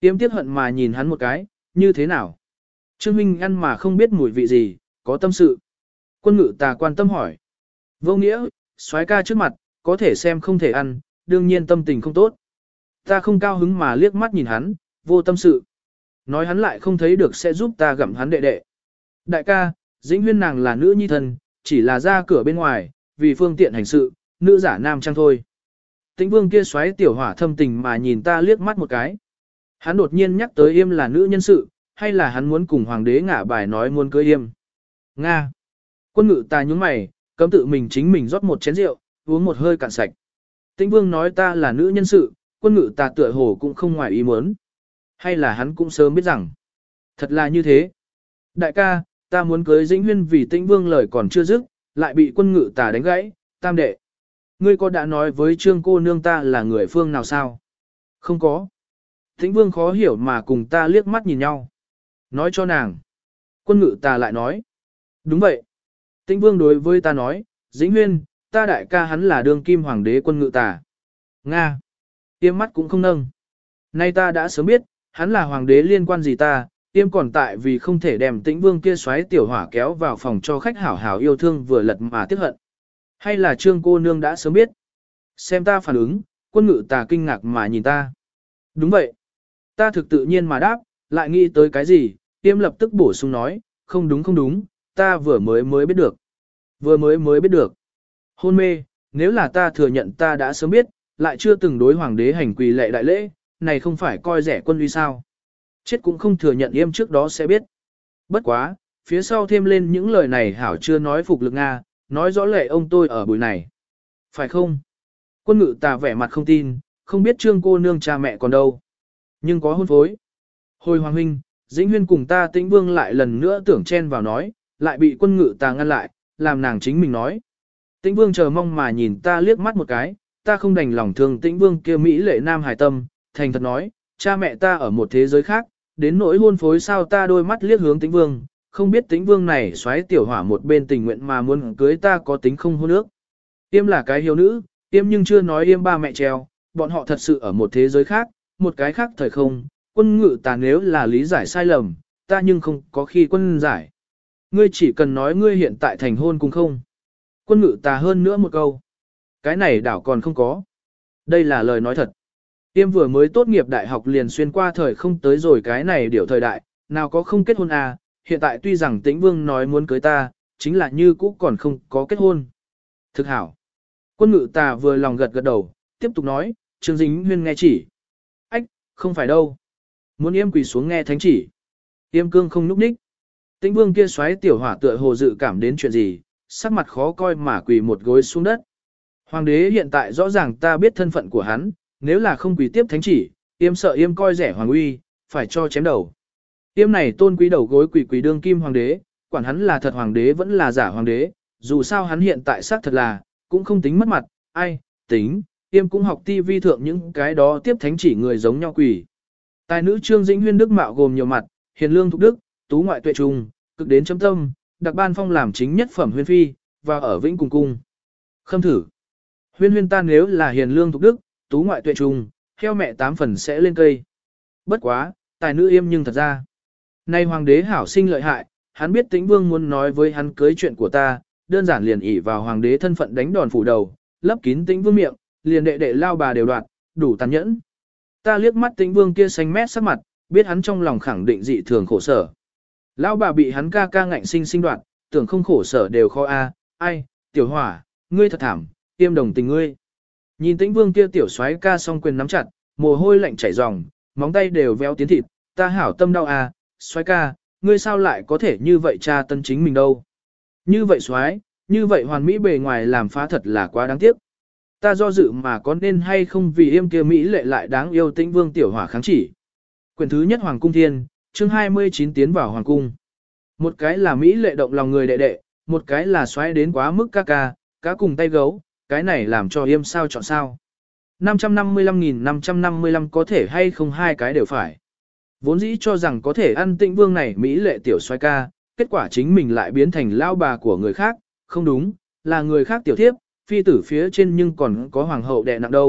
Yêm tiếc hận mà nhìn hắn một cái, như thế nào? Trương Minh ăn mà không biết mùi vị gì, có tâm sự. Quân ngự tà quan tâm hỏi. Vô nghĩa, soái ca trước mặt, có thể xem không thể ăn, đương nhiên tâm tình không tốt. Ta không cao hứng mà liếc mắt nhìn hắn, vô tâm sự. Nói hắn lại không thấy được sẽ giúp ta gặm hắn đệ đệ. Đại ca, Dĩnh Huyên nàng là nữ nhi thân, chỉ là ra cửa bên ngoài, vì phương tiện hành sự, nữ giả nam trang thôi. Tĩnh vương kia xoáy tiểu hỏa thâm tình mà nhìn ta liếc mắt một cái. Hắn đột nhiên nhắc tới Yêm là nữ nhân sự, hay là hắn muốn cùng hoàng đế ngả bài nói muốn cưới Yêm. Nga. Quân ngự ta nhúng mày, cấm tự mình chính mình rót một chén rượu, uống một hơi cạn sạch. Tĩnh vương nói ta là nữ nhân sự, quân ngự ta tựa hồ cũng không ngoài ý muốn. Hay là hắn cũng sớm biết rằng. Thật là như thế. Đại ca, ta muốn cưới Dĩnh Huyên vì Tĩnh vương lời còn chưa dứt, lại bị quân ngự tà đánh gãy, tam đệ. Ngươi có đã nói với trương cô nương ta là người phương nào sao? Không có. Tĩnh vương khó hiểu mà cùng ta liếc mắt nhìn nhau. Nói cho nàng. Quân ngự tà lại nói. Đúng vậy. Tĩnh vương đối với ta nói, Dĩnh Huyên, ta đại ca hắn là đương kim hoàng đế quân ngự tà. Nga. Tiêm mắt cũng không nâng. Nay ta đã sớm biết, hắn là hoàng đế liên quan gì ta, tiêm còn tại vì không thể đem Tĩnh vương kia xoáy tiểu hỏa kéo vào phòng cho khách hảo hảo yêu thương vừa lật mà tiếc hận. Hay là trương cô nương đã sớm biết. Xem ta phản ứng, quân ngự tà kinh ngạc mà nhìn ta. Đúng vậy. Ta thực tự nhiên mà đáp, lại nghĩ tới cái gì, tiêm lập tức bổ sung nói, không đúng không đúng, ta vừa mới mới biết được. Vừa mới mới biết được. Hôn mê, nếu là ta thừa nhận ta đã sớm biết, lại chưa từng đối hoàng đế hành quỳ lệ đại lễ, này không phải coi rẻ quân uy sao. Chết cũng không thừa nhận yêm trước đó sẽ biết. Bất quá, phía sau thêm lên những lời này hảo chưa nói phục lực Nga, nói rõ lệ ông tôi ở buổi này. Phải không? Quân ngự tà vẻ mặt không tin, không biết trương cô nương cha mẹ còn đâu. Nhưng có hôn phối. Hồi hoàng huynh, Dĩnh Huyên cùng ta Tĩnh vương lại lần nữa tưởng chen vào nói, lại bị quân ngự tà ngăn lại, làm nàng chính mình nói. Tĩnh vương chờ mong mà nhìn ta liếc mắt một cái, ta không đành lòng thương Tĩnh vương kia Mỹ lệ nam hài tâm, thành thật nói, cha mẹ ta ở một thế giới khác, đến nỗi hôn phối sao ta đôi mắt liếc hướng Tĩnh vương, không biết Tĩnh vương này xoáy tiểu hỏa một bên tình nguyện mà muốn cưới ta có tính không hôn ước. Yêm là cái hiếu nữ, Yêm nhưng chưa nói Yêm ba mẹ treo, bọn họ thật sự ở một thế giới khác, một cái khác thời không, quân ngự tà nếu là lý giải sai lầm, ta nhưng không có khi quân giải. Ngươi chỉ cần nói ngươi hiện tại thành hôn cùng không. Quân ngự tà hơn nữa một câu. Cái này đảo còn không có. Đây là lời nói thật. Tiêm vừa mới tốt nghiệp đại học liền xuyên qua thời không tới rồi cái này điều thời đại, nào có không kết hôn à, hiện tại tuy rằng Tĩnh vương nói muốn cưới ta, chính là như cũ còn không có kết hôn. Thực hảo. Quân ngự tà vừa lòng gật gật đầu, tiếp tục nói, Trương Dĩnh Huyên nghe chỉ. Ách, không phải đâu. Muốn Yêm quỳ xuống nghe thánh chỉ. Yêm cương không núp ních. Tĩnh vương kia xoáy tiểu hỏa tựa hồ dự cảm đến chuyện gì, sắc mặt khó coi mà quỳ một gối xuống đất. Hoàng đế hiện tại rõ ràng ta biết thân phận của hắn, nếu là không quỳ tiếp thánh chỉ, Yêm sợ Yêm coi rẻ hoàng uy, phải cho chém đầu. Yêm này tôn quý đầu gối quỳ quỳ đương kim hoàng đế, quản hắn là thật hoàng đế vẫn là giả hoàng đế, dù sao hắn hiện tại xác thật là, cũng không tính mất mặt, ai, tính, Yêm cũng học ti vi thượng những cái đó tiếp thánh chỉ người giống nhau quỳ. Tài nữ Trương Dĩnh Huyên đức mạo gồm nhiều mặt, hiền lương thục đức, tú ngoại tuệ trung, cực đến chấm tâm, đặc ban phong làm chính nhất phẩm huyên phi, và ở vĩnh cùng cung. Khâm thử. Huyên huyên ta nếu là hiền lương thục đức, tú ngoại tuệ trung, theo mẹ tám phần sẽ lên cây. Bất quá, tài nữ Yêm nhưng thật ra. Nay hoàng đế hảo sinh lợi hại, hắn biết Tĩnh vương muốn nói với hắn cưới chuyện của ta, đơn giản liền ỷ vào hoàng đế thân phận đánh đòn phủ đầu, lấp kín Tĩnh vương miệng, liền đệ đệ lao bà đều đoạt, đủ tàn nhẫn. Ta liếc mắt Tĩnh vương kia xanh mét sắc mặt, biết hắn trong lòng khẳng định dị thường khổ sở. Lão bà bị hắn ca ca ngạnh sinh sinh đoạt, tưởng không khổ sở đều khó a, ai, tiểu hỏa, ngươi thật thảm, Tiêm đồng tình ngươi. Nhìn Tĩnh vương kia tiểu soái ca song quyền nắm chặt, mồ hôi lạnh chảy ròng, móng tay đều véo tiến thịt, ta hảo tâm đau a, soái ca, ngươi sao lại có thể như vậy cha tân chính mình đâu. Như vậy soái, như vậy hoàn mỹ bề ngoài làm phá thật là quá đáng tiếc. Ta do dự mà có nên hay không vì Yêm kia mỹ lệ lại đáng yêu Tĩnh vương tiểu hỏa kháng chỉ. Quyển thứ nhất Hoàng cung thiên, chương hai mươi chín tiến vào Hoàng cung. Một cái là mỹ lệ động lòng người đệ đệ, một cái là xoáy đến quá mức ca ca, cá cùng tay gấu, cái này làm cho Yêm sao chọn sao. năm trăm năm mươi lăm nghìn năm trăm năm mươi lăm có thể hay không hai cái đều phải. Vốn dĩ cho rằng có thể ăn Tĩnh vương này mỹ lệ tiểu xoáy ca, kết quả chính mình lại biến thành lao bà của người khác, không đúng, là người khác tiểu thiếp, phi tử phía trên nhưng còn có hoàng hậu đệ nặng đâu.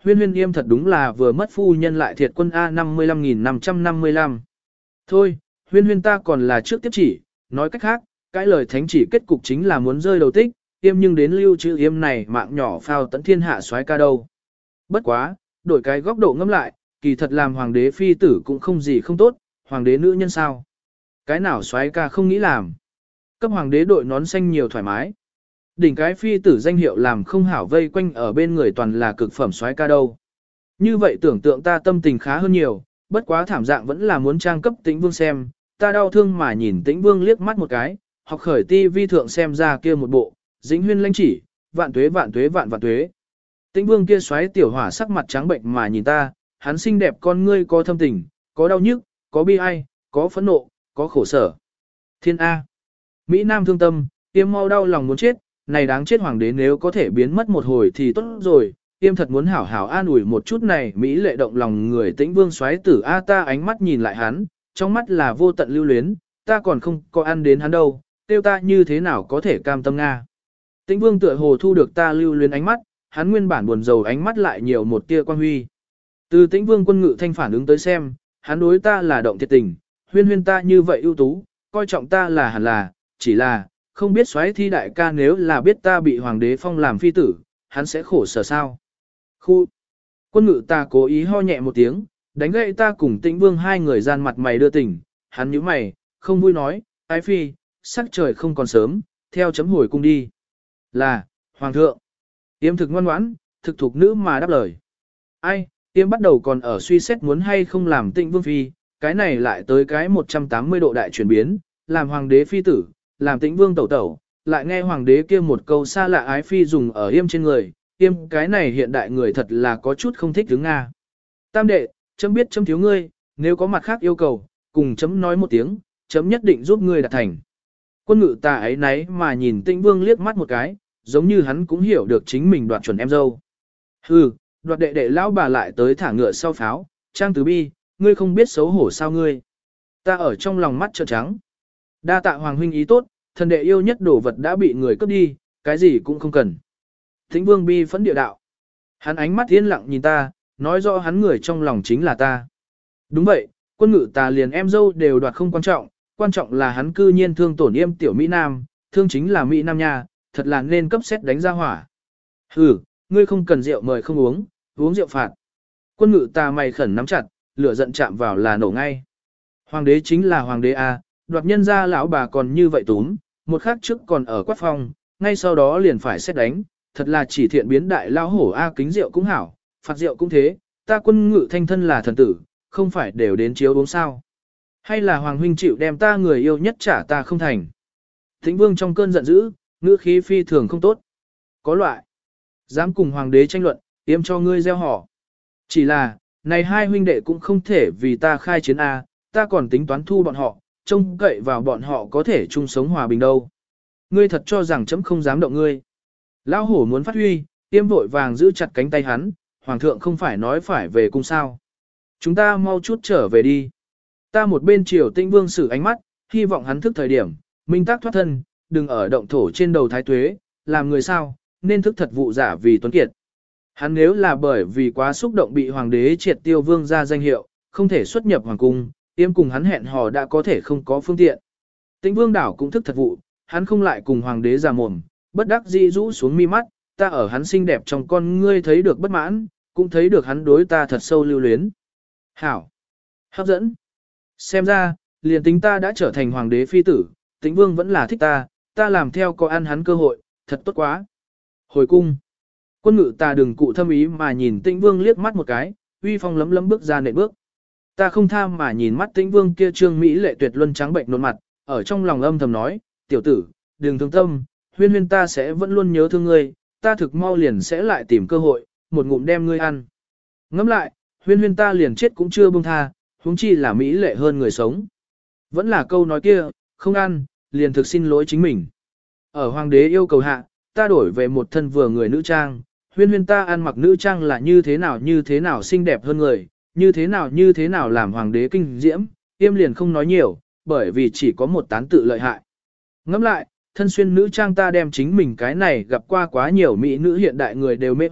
huyên huyên yêm thật đúng là vừa mất phu nhân lại thiệt quân A năm mươi lăm nghìn năm trăm năm mươi lăm. Thôi, huyên huyên ta còn là trước tiếp chỉ, nói cách khác, cái lời thánh chỉ kết cục chính là muốn rơi đầu tích, yêm nhưng đến lưu trữ yêm này mạng nhỏ phao tận thiên hạ soái ca đâu. Bất quá, đổi cái góc độ ngẫm lại, kỳ thật làm hoàng đế phi tử cũng không gì không tốt, hoàng đế nữ nhân sao. Cái nào soái ca không nghĩ làm. Cấp hoàng đế đội nón xanh nhiều thoải mái. Đỉnh cái phi tử danh hiệu làm không hảo vây quanh ở bên người toàn là cực phẩm soái ca đâu. Như vậy tưởng tượng ta tâm tình khá hơn nhiều, bất quá thảm dạng vẫn là muốn trang cấp Tĩnh Vương xem, ta đau thương mà nhìn Tĩnh Vương liếc mắt một cái, học khởi ti vi thượng xem ra kia một bộ, dĩnh huyên lãnh chỉ, vạn tuế vạn tuế vạn vạn tuế. Tĩnh Vương kia xoáy tiểu hỏa sắc mặt trắng bệnh mà nhìn ta, hắn xinh đẹp con ngươi có thâm tình, có đau nhức, có bi ai, có phẫn nộ, có khổ sở. Thiên A. Mỹ Nam thương tâm, tiêm mau đau lòng muốn chết, này đáng chết hoàng đế nếu có thể biến mất một hồi thì tốt rồi, tiêm thật muốn hảo hảo an ủi một chút này Mỹ lệ động lòng người Tĩnh Vương xoáy tử A ta ánh mắt nhìn lại hắn, trong mắt là vô tận lưu luyến, ta còn không có ăn đến hắn đâu, tiêu ta như thế nào có thể cam tâm Nga. Tĩnh Vương tựa hồ thu được ta lưu luyến ánh mắt, hắn nguyên bản buồn rầu ánh mắt lại nhiều một tia quan huy. Từ Tĩnh Vương quân ngự thanh phản ứng tới xem, hắn đối ta là động thiệt tình, huyên huyên ta như vậy ưu tú, coi trọng ta là hẳn là, chỉ là, không biết xoáy thi đại ca nếu là biết ta bị hoàng đế phong làm phi tử, hắn sẽ khổ sở sao. Khu! Quân ngự ta cố ý ho nhẹ một tiếng, đánh gậy ta cùng Tĩnh Vương hai người gian mặt mày đưa tình, hắn nhíu mày, không vui nói, ái phi, sắc trời không còn sớm, theo chấm hồi cung đi. Là, hoàng thượng. Yêm thực ngoan ngoãn, thực thuộc nữ mà đáp lời. Ai, Yêm bắt đầu còn ở suy xét muốn hay không làm Tĩnh Vương phi, cái này lại tới cái một trăm tám mươi độ đại chuyển biến, làm hoàng đế phi tử, làm Tĩnh Vương tẩu tẩu, lại nghe hoàng đế kia một câu xa lạ ái phi dùng ở Yêm trên người, Yêm cái này hiện đại người thật là có chút không thích đứng Nga. Tam đệ, chấm biết chấm thiếu ngươi, nếu có mặt khác yêu cầu, cùng chấm nói một tiếng, chấm nhất định giúp ngươi đạt thành. Quân ngự ta ấy nấy mà nhìn Tĩnh Vương liếc mắt một cái, giống như hắn cũng hiểu được chính mình đoạt chuẩn em dâu. Hừ, đoạt đệ đệ lão bà lại tới thả ngựa sau pháo, Trang Tứ Bi, ngươi không biết xấu hổ sao ngươi. Ta ở trong lòng mắt trợn trắng. Đa tạ hoàng huynh ý tốt, thần đệ yêu nhất đồ vật đã bị người cướp đi, cái gì cũng không cần. Tĩnh Vương bi phẫn địa đạo. Hắn ánh mắt yên lặng nhìn ta, nói rõ hắn người trong lòng chính là ta. Đúng vậy, quân ngự ta liền em dâu đều đoạt không quan trọng, quan trọng là hắn cư nhiên thương tổn Yêm tiểu Mỹ Nam, thương chính là Mỹ Nam nha, thật là nên cấp xét đánh ra hỏa. Hừ, ngươi không cần rượu mời không uống, uống rượu phạt. Quân ngự ta mày khẩn nắm chặt, lửa giận chạm vào là nổ ngay. Hoàng đế chính là hoàng đế a, đoạt nhân ra lão bà còn như vậy túm, một khắc trước còn ở quát phong, ngay sau đó liền phải xét đánh, thật là chỉ thiện biến đại lão hổ a kính rượu cũng hảo, phạt rượu cũng thế, ta quân ngự thanh thân là thần tử, không phải đều đến chiếu uống sao. Hay là hoàng huynh chịu đem ta người yêu nhất trả ta không thành. Tĩnh Vương trong cơn giận dữ, ngữ khí phi thường không tốt. Có loại. Dám cùng hoàng đế tranh luận, tiêm cho ngươi gieo họ. Chỉ là, này hai huynh đệ cũng không thể vì ta khai chiến A, ta còn tính toán thu bọn họ, trông cậy vào bọn họ có thể chung sống hòa bình đâu. Ngươi thật cho rằng chấm không dám động ngươi. Lão hổ muốn phát huy, tiêm vội vàng giữ chặt cánh tay hắn, hoàng thượng không phải nói phải về cung sao. Chúng ta mau chút trở về đi. Ta một bên chiều Tĩnh Vương sử ánh mắt, hy vọng hắn thức thời điểm, minh tác thoát thân, đừng ở động thổ trên đầu thái tuế, làm người sao, nên thức thật vụ giả vì tuấn kiệt. Hắn nếu là bởi vì quá xúc động bị hoàng đế triệt tiêu vương ra danh hiệu, không thể xuất nhập hoàng cung, tiêm cùng hắn hẹn hò đã có thể không có phương tiện. Tĩnh Vương đảo cũng thức thật vụ, hắn không lại cùng hoàng đế già mồm, bất đắc dĩ rũ xuống mi mắt, ta ở hắn xinh đẹp trong con ngươi thấy được bất mãn, cũng thấy được hắn đối ta thật sâu lưu luyến. Hảo! Hấp dẫn! Xem ra, liền tính ta đã trở thành hoàng đế phi tử, Tĩnh Vương vẫn là thích ta, ta làm theo có ăn hắn cơ hội, thật tốt quá. Hồi cung! Quân ngự ta đừng cụ thâm ý mà nhìn Tĩnh Vương liếc mắt một cái, uy phong lấm lấm bước ra nệm bước. Ta không tham mà nhìn mắt Tĩnh Vương kia trương mỹ lệ tuyệt luân trắng bệnh nôn mặt, ở trong lòng âm thầm nói, tiểu tử, đừng thương tâm, huyên huyên ta sẽ vẫn luôn nhớ thương ngươi, ta thực mau liền sẽ lại tìm cơ hội, một ngụm đem ngươi ăn. Ngẫm lại, huyên huyên ta liền chết cũng chưa buông tha, huống chi là mỹ lệ hơn người sống. Vẫn là câu nói kia, không ăn, liền thực xin lỗi chính mình. Ở hoàng đế yêu cầu hạ, ta đổi về một thân vừa người nữ trang, huyên huyên ta ăn mặc nữ trang là như thế nào như thế nào xinh đẹp hơn người, như thế nào như thế nào làm hoàng đế kinh diễm, tiêm liền không nói nhiều, bởi vì chỉ có một tán tự lợi hại. Ngẫm lại, thân xuyên nữ trang ta đem chính mình cái này gặp qua quá nhiều mỹ nữ hiện đại người đều mê hoặc,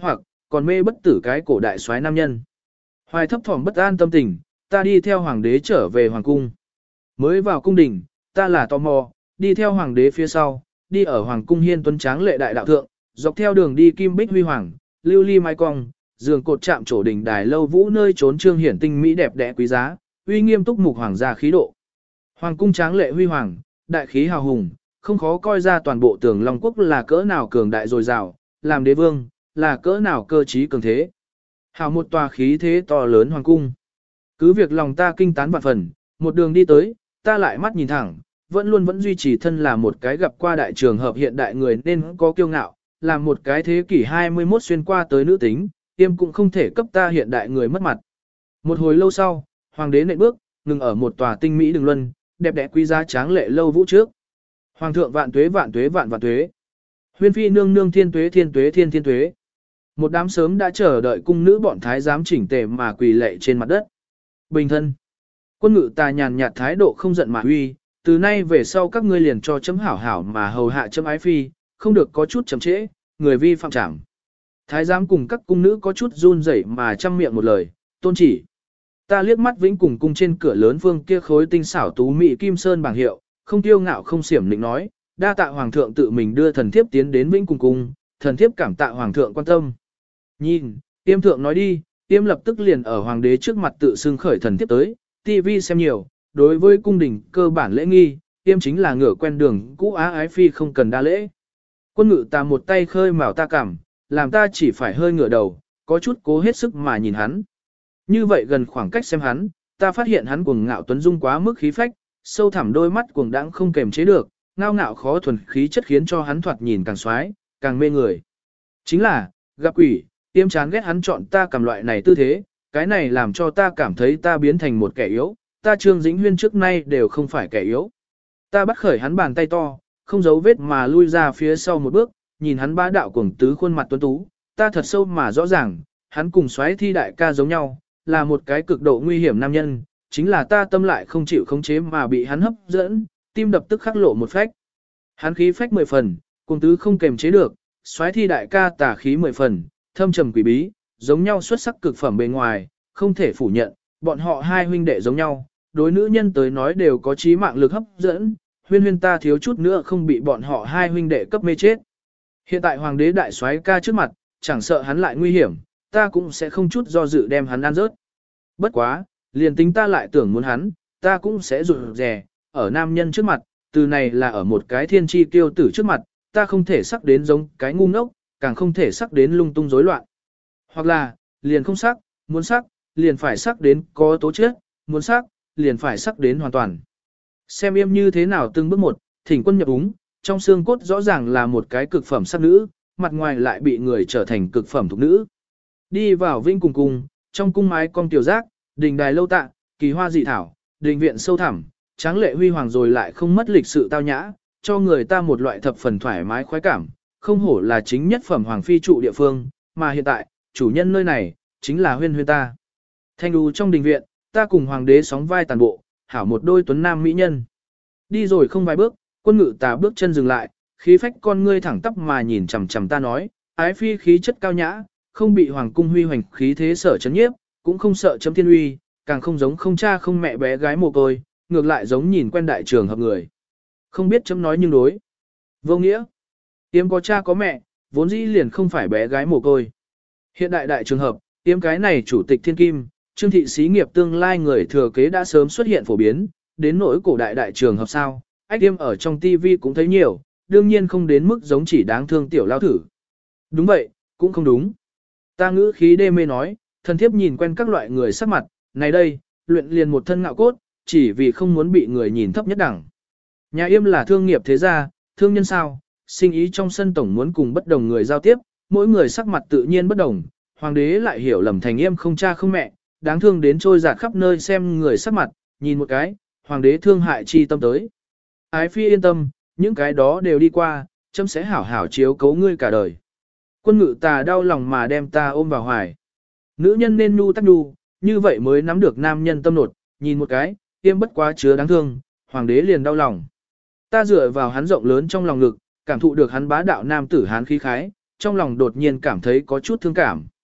còn mê bất tử cái cổ đại soái nam nhân. Hoài thấp thỏm bất an tâm tình, ta đi theo hoàng đế trở về hoàng cung. Mới vào cung đình, ta là tò mò, đi theo hoàng đế phía sau, đi ở hoàng cung hiên tuấn tráng lệ đại đạo thượng, dọc theo đường đi kim bích huy hoàng, lưu ly mai cong, giường cột chạm trổ đỉnh đài lâu vũ nơi trốn trương hiển tinh mỹ đẹp đẽ quý giá, uy nghiêm túc mục hoàng gia khí độ. Hoàng cung tráng lệ huy hoàng, đại khí hào hùng, không khó coi ra toàn bộ tường Long quốc là cỡ nào cường đại dồi dào, làm đế vương, là cỡ nào cơ trí cường thế. Hào một tòa khí thế to lớn hoàng cung. Cứ việc lòng ta kinh tán vạn phần, một đường đi tới, ta lại mắt nhìn thẳng, vẫn luôn vẫn duy trì thân là một cái gặp qua đại trường hợp hiện đại người nên có kiêu ngạo, là một cái thế kỷ hai mươi mốt xuyên qua tới nữ tính, tiêm cũng không thể cấp ta hiện đại người mất mặt. Một hồi lâu sau, hoàng đế nện bước, ngừng ở một tòa tinh mỹ đường luân, đẹp đẽ quý giá tráng lệ lâu vũ trước. Hoàng thượng vạn tuế vạn tuế vạn vạn tuế. Huyên phi nương nương thiên tuế thiên tuế thiên thiên tuế. Một đám sớm đã chờ đợi cung nữ bọn thái giám chỉnh tề mà quỳ lệ trên mặt đất. Bình thân. Quân ngự tà nhàn nhạt thái độ không giận mà uy, từ nay về sau các ngươi liền cho chấm hảo hảo mà hầu hạ chấm ái phi, không được có chút chậm trễ, người vi phạm trảm. Thái giám cùng các cung nữ có chút run rẩy mà chăm miệng một lời, tôn chỉ. Ta liếc mắt vĩnh cùng cung trên cửa lớn phương kia khối tinh xảo tú mỹ kim sơn bảng hiệu, không tiêu ngạo không xiểm định nói, đa tạ hoàng thượng tự mình đưa thần thiếp tiến đến vĩnh cùng cung, thần thiếp cảm tạ hoàng thượng quan tâm. Nhìn, tiêm thượng nói đi, tiêm lập tức liền ở hoàng đế trước mặt tự xưng khởi thần thiếp tới, tivi xem nhiều, đối với cung đình cơ bản lễ nghi, tiêm chính là ngửa quen đường cũ á ái phi không cần đa lễ. Quân ngự ta một tay khơi mào ta cảm, làm ta chỉ phải hơi ngửa đầu, có chút cố hết sức mà nhìn hắn. Như vậy gần khoảng cách xem hắn, ta phát hiện hắn cuồng ngạo tuấn dung quá mức khí phách, sâu thẳm đôi mắt cuồng đãng không kềm chế được, ngao ngạo khó thuần khí chất khiến cho hắn thoạt nhìn càng xoái, càng mê người. Chính là, gặp quỷ, tiêm chán ghét hắn chọn ta cầm loại này tư thế, cái này làm cho ta cảm thấy ta biến thành một kẻ yếu, ta Trương Dĩnh Huyên trước nay đều không phải kẻ yếu. Ta bắt khởi hắn bàn tay to, không giấu vết mà lui ra phía sau một bước, nhìn hắn bá đạo cuồng tứ khuôn mặt tuấn tú, ta thật sâu mà rõ ràng, hắn cùng xoáy thi đại ca giống nhau, là một cái cực độ nguy hiểm nam nhân, chính là ta tâm lại không chịu khống chế mà bị hắn hấp dẫn, tim đập tức khắc lộ một phách. Hắn khí phách mười phần, cuồng tứ không kềm chế được, xoáy thi đại ca tà khí mười phần, thâm trầm quỷ bí, giống nhau xuất sắc cực phẩm bề ngoài, không thể phủ nhận, bọn họ hai huynh đệ giống nhau, đối nữ nhân tới nói đều có chí mạng lực hấp dẫn, huyên huyên ta thiếu chút nữa không bị bọn họ hai huynh đệ cấp mê chết. Hiện tại hoàng đế đại soái ca trước mặt, chẳng sợ hắn lại nguy hiểm, ta cũng sẽ không chút do dự đem hắn ăn rớt. Bất quá, liền tính ta lại tưởng muốn hắn, ta cũng sẽ rụt rè, ở nam nhân trước mặt, từ này là ở một cái thiên chi kiêu tử trước mặt, ta không thể sắc đến giống cái ngu ngốc, càng không thể sắc đến lung tung rối loạn. Hoặc là, liền không sắc, muốn sắc, liền phải sắc đến có tố chất, muốn sắc, liền phải sắc đến hoàn toàn. Xem em như thế nào từng bước một, thỉnh quân nhập úng, trong xương cốt rõ ràng là một cái cực phẩm sắc nữ, mặt ngoài lại bị người trở thành cực phẩm thục nữ. Đi vào vinh cùng cung, trong cung mái cong tiểu giác, đình đài lâu tạ, kỳ hoa dị thảo, đình viện sâu thẳm, tráng lệ huy hoàng rồi lại không mất lịch sự tao nhã, cho người ta một loại thập phần thoải mái khoái cảm, không hổ là chính nhất phẩm hoàng phi trụ địa phương, mà hiện tại, chủ nhân nơi này, chính là huyên huyên ta. Thanh đu trong đình viện, ta cùng hoàng đế sóng vai tàn bộ, hảo một đôi tuấn nam mỹ nhân. Đi rồi không vài bước, quân ngự tà bước chân dừng lại, khí phách con ngươi thẳng tắp mà nhìn chằm chằm ta nói, ái phi khí chất cao nhã, không bị hoàng cung huy hoành khí thế sở chấn nhiếp, cũng không sợ chấm thiên uy, càng không giống không cha không mẹ bé gái mồ côi, ngược lại giống nhìn quen đại trường hợp người. Không biết chấm nói nhưng đối. Vô nghĩa. Tiêm có cha có mẹ, vốn dĩ liền không phải bé gái mồ côi. Hiện đại đại trường hợp, tiêm cái này chủ tịch thiên kim, trương thị xí nghiệp tương lai người thừa kế đã sớm xuất hiện phổ biến, đến nỗi cổ đại đại trường hợp sao, ách tiêm ở trong tivi cũng thấy nhiều, đương nhiên không đến mức giống chỉ đáng thương tiểu lao thử. Đúng vậy, cũng không đúng. Ta ngữ khí đê mê nói, thần thiếp nhìn quen các loại người sắc mặt, này đây, luyện liền một thân ngạo cốt, chỉ vì không muốn bị người nhìn thấp nhất đẳng. Nhà yêm là thương nghiệp thế gia, thương nhân sao, sinh ý trong sân tổng muốn cùng bất đồng người giao tiếp, mỗi người sắc mặt tự nhiên bất đồng, hoàng đế lại hiểu lầm thành yêm không cha không mẹ, đáng thương đến trôi dạt khắp nơi xem người sắc mặt, nhìn một cái, hoàng đế thương hại chi tâm tới. Ái phi yên tâm, những cái đó đều đi qua, chấm sẽ hảo hảo chiếu cấu ngươi cả đời. Quân ngự tà đau lòng mà đem ta ôm vào hoài. Nữ nhân nên nhu tắc nhu, như vậy mới nắm được nam nhân tâm nột, nhìn một cái, tiêm bất quá chứa đáng thương, hoàng đế liền đau lòng. Ta dựa vào hắn rộng lớn trong lòng ngực, cảm thụ được hắn bá đạo nam tử hán khí khái, trong lòng đột nhiên cảm thấy có chút thương cảm.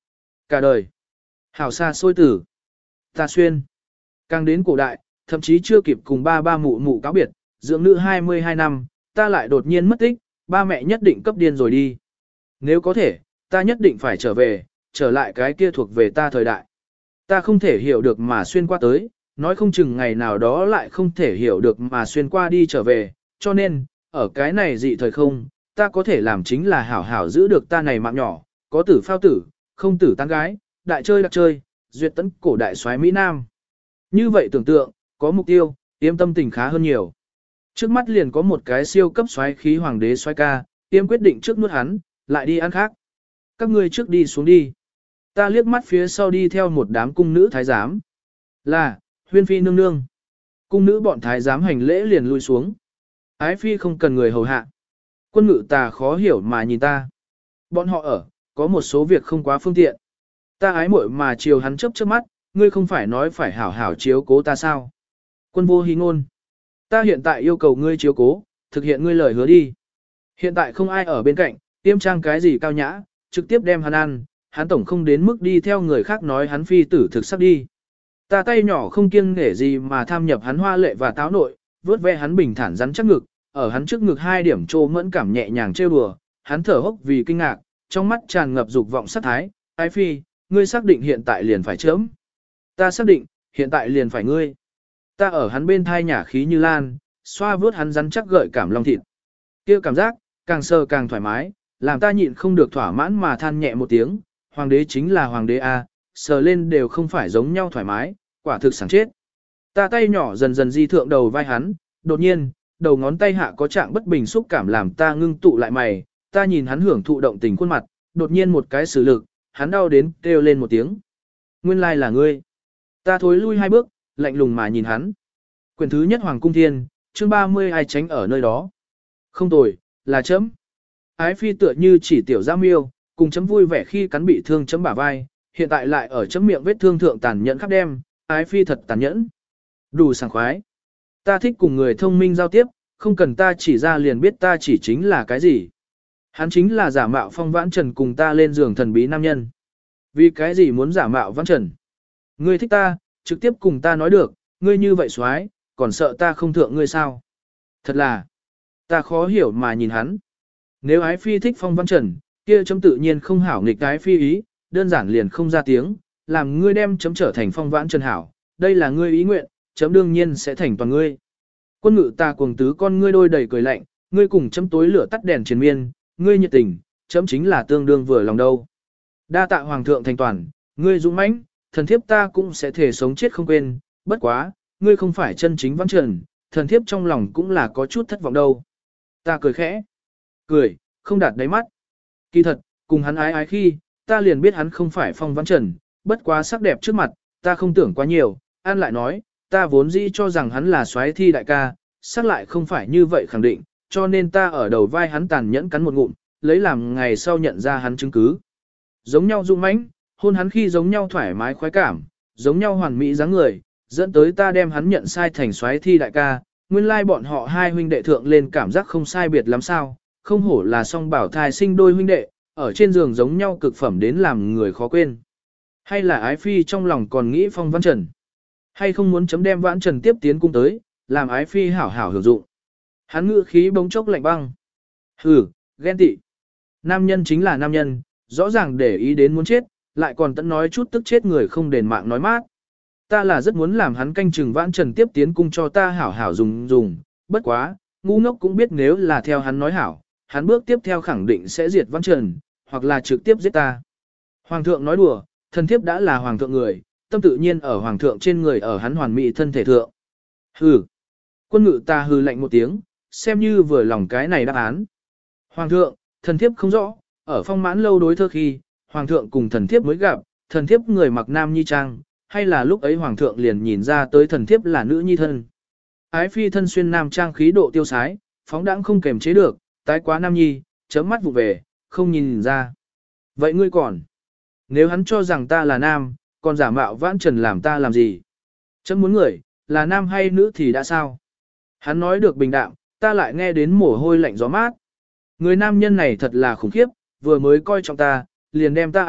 Cả đời. Hảo xa xôi tử. Ta xuyên. Càng đến cổ đại, thậm chí chưa kịp cùng ba ba mụ mụ cáo biệt, dưỡng nữ hai mươi hai năm, ta lại đột nhiên mất tích, ba mẹ nhất định cấp điên rồi đi. Nếu có thể, ta nhất định phải trở về, trở lại cái kia thuộc về ta thời đại. Ta không thể hiểu được mà xuyên qua tới, nói không chừng ngày nào đó lại không thể hiểu được mà xuyên qua đi trở về, cho nên, ở cái này dị thời không, ta có thể làm chính là hảo hảo giữ được ta này mạng nhỏ, có tử phao tử, không tử tán gái, đại chơi đặc chơi, duyệt tấn cổ đại soái Mỹ Nam. Như vậy tưởng tượng, có mục tiêu, tiêm tâm tình khá hơn nhiều. Trước mắt liền có một cái siêu cấp soái khí hoàng đế soái ca, tiêm quyết định trước nuốt hắn, lại đi ăn khác. Các ngươi trước đi xuống đi. Ta liếc mắt phía sau đi theo một đám cung nữ thái giám. Là, huyên phi nương nương. Cung nữ bọn thái giám hành lễ liền lui xuống. Ái phi không cần người hầu hạ. Quân ngự tà khó hiểu mà nhìn ta. Bọn họ ở, có một số việc không quá phương tiện. Ta ái muội mà chiều hắn chớp chớp mắt, ngươi không phải nói phải hảo hảo chiếu cố ta sao? Quân vô hí ngôn. Ta hiện tại yêu cầu ngươi chiếu cố, thực hiện ngươi lời hứa đi. Hiện tại không ai ở bên cạnh, tiêm trang cái gì cao nhã, trực tiếp đem hắn ăn, hắn tổng không đến mức đi theo người khác nói hắn phi tử thực sắp đi. Ta tay nhỏ không kiêng nể gì mà tham nhập hắn hoa lệ và táo nội, vớt ve hắn bình thản rắn chắc ngực, ở hắn trước ngực hai điểm trô mẫn cảm nhẹ nhàng trêu đùa, hắn thở hốc vì kinh ngạc, trong mắt tràn ngập dục vọng sát thái, ái phi, ngươi xác định hiện tại liền phải chớm. Ta xác định, hiện tại liền phải ngươi. Ta ở hắn bên thai nhả khí như lan, xoa vớt hắn rắn chắc gợi cảm lòng thịt. Kia cảm giác, càng sờ càng thoải mái, làm ta nhịn không được thỏa mãn mà than nhẹ một tiếng, hoàng đế chính là hoàng đế A, sờ lên đều không phải giống nhau thoải mái, quả thực sảng chết. Ta tay nhỏ dần dần di thượng đầu vai hắn, đột nhiên, đầu ngón tay hạ có trạng bất bình xúc cảm làm ta ngưng tụ lại mày, ta nhìn hắn hưởng thụ động tình khuôn mặt, đột nhiên một cái sử lực, hắn đau đến kêu lên một tiếng. Nguyên lai là ngươi. Ta thối lui hai bước, lạnh lùng mà nhìn hắn. Quyển thứ nhất Hoàng Cung Thiên, chương ba mươi ai tránh ở nơi đó. Không tồi, là chấm. Ái phi tựa như chỉ tiểu giam miêu, cùng chấm vui vẻ khi cắn bị thương chấm bả vai, hiện tại lại ở chấm miệng vết thương thượng tàn nhẫn khắp đêm, ái phi thật tàn nhẫn. Đủ sảng khoái. Ta thích cùng người thông minh giao tiếp, không cần ta chỉ ra liền biết ta chỉ chính là cái gì. Hắn chính là giả mạo Phong Vãn Trần cùng ta lên giường thần bí nam nhân. Vì cái gì muốn giả mạo Vãn Trần? Ngươi thích ta, trực tiếp cùng ta nói được, ngươi như vậy xoái, còn sợ ta không thượng ngươi sao? Thật là, ta khó hiểu mà nhìn hắn. Nếu ái phi thích Phong Vãn Trần, kia chấm tự nhiên không hảo nghịch ái phi ý, đơn giản liền không ra tiếng, làm ngươi đem chấm trở thành Phong Vãn Trần hảo, đây là ngươi ý nguyện, chấm đương nhiên sẽ thành toàn ngươi. Quân ngự ta cuồng tứ con ngươi đôi đầy cười lạnh, ngươi cùng chấm tối lửa tắt đèn triền miên, ngươi nhiệt tình, chấm chính là tương đương vừa lòng đâu. Đa tạ hoàng thượng thành toàn, ngươi dũng mãnh, thần thiếp ta cũng sẽ thể sống chết không quên, bất quá, ngươi không phải chân chính Vãn Trần, thần thiếp trong lòng cũng là có chút thất vọng đâu. Ta cười khẽ, cười, không đạt đáy mắt. Kỳ thật, cùng hắn ái ái khi, ta liền biết hắn không phải Phong Vãn Trần, bất quá sắc đẹp trước mặt, ta không tưởng quá nhiều, An lại nói, ta vốn dĩ cho rằng hắn là soái thi đại ca, sắc lại không phải như vậy khẳng định, cho nên ta ở đầu vai hắn tàn nhẫn cắn một ngụm, lấy làm ngày sau nhận ra hắn chứng cứ. Giống nhau dung mãnh, hôn hắn khi giống nhau thoải mái khoái cảm, giống nhau hoàn mỹ dáng người, dẫn tới ta đem hắn nhận sai thành soái thi đại ca, nguyên lai bọn họ hai huynh đệ thượng lên cảm giác không sai biệt lắm sao, không hổ là song bảo thai sinh đôi huynh đệ, ở trên giường giống nhau cực phẩm đến làm người khó quên. Hay là ái phi trong lòng còn nghĩ Phong Vãn Trần, hay không muốn chấm đem Vãn Trần tiếp tiến cung tới, làm ái phi hảo hảo hưởng dụng. Hắn ngữ khí bỗng chốc lạnh băng. Hừ, ghen tị. Nam nhân chính là nam nhân, rõ ràng để ý đến muốn chết, lại còn tận nói chút tức chết người không đền mạng nói mát. Ta là rất muốn làm hắn canh chừng Vãn Trần tiếp tiến cung cho ta hảo hảo dùng dùng, bất quá, ngu ngốc cũng biết nếu là theo hắn nói hảo, hắn bước tiếp theo khẳng định sẽ diệt Vãn Trần, hoặc là trực tiếp giết ta. Hoàng thượng nói đùa, thần thiếp đã là hoàng thượng người, tâm tự nhiên ở hoàng thượng trên người ở hắn hoàn mỹ thân thể thượng. Hừ. Quân ngự ta hừ lạnh một tiếng, xem như vừa lòng cái này đáp án. Hoàng thượng, thần thiếp không rõ, ở Phong Mãn lâu đối thơ khi, hoàng thượng cùng thần thiếp mới gặp, thần thiếp người mặc nam nhi trang, hay là lúc ấy hoàng thượng liền nhìn ra tới thần thiếp là nữ nhi thân. Ái phi thân xuyên nam trang khí độ tiêu sái, phóng đãng không kềm chế được, tái quá nam nhi, chấm mắt vụ về, không nhìn ra. Vậy ngươi còn, nếu hắn cho rằng ta là nam, còn giả mạo Vãn Trần làm ta làm gì? Chấm muốn người, là nam hay nữ thì đã sao? Hắn nói được bình đạm, ta lại nghe đến mồ hôi lạnh gió mát. Người nam nhân này thật là khủng khiếp, vừa mới coi trọng ta, liền đem ta ăn,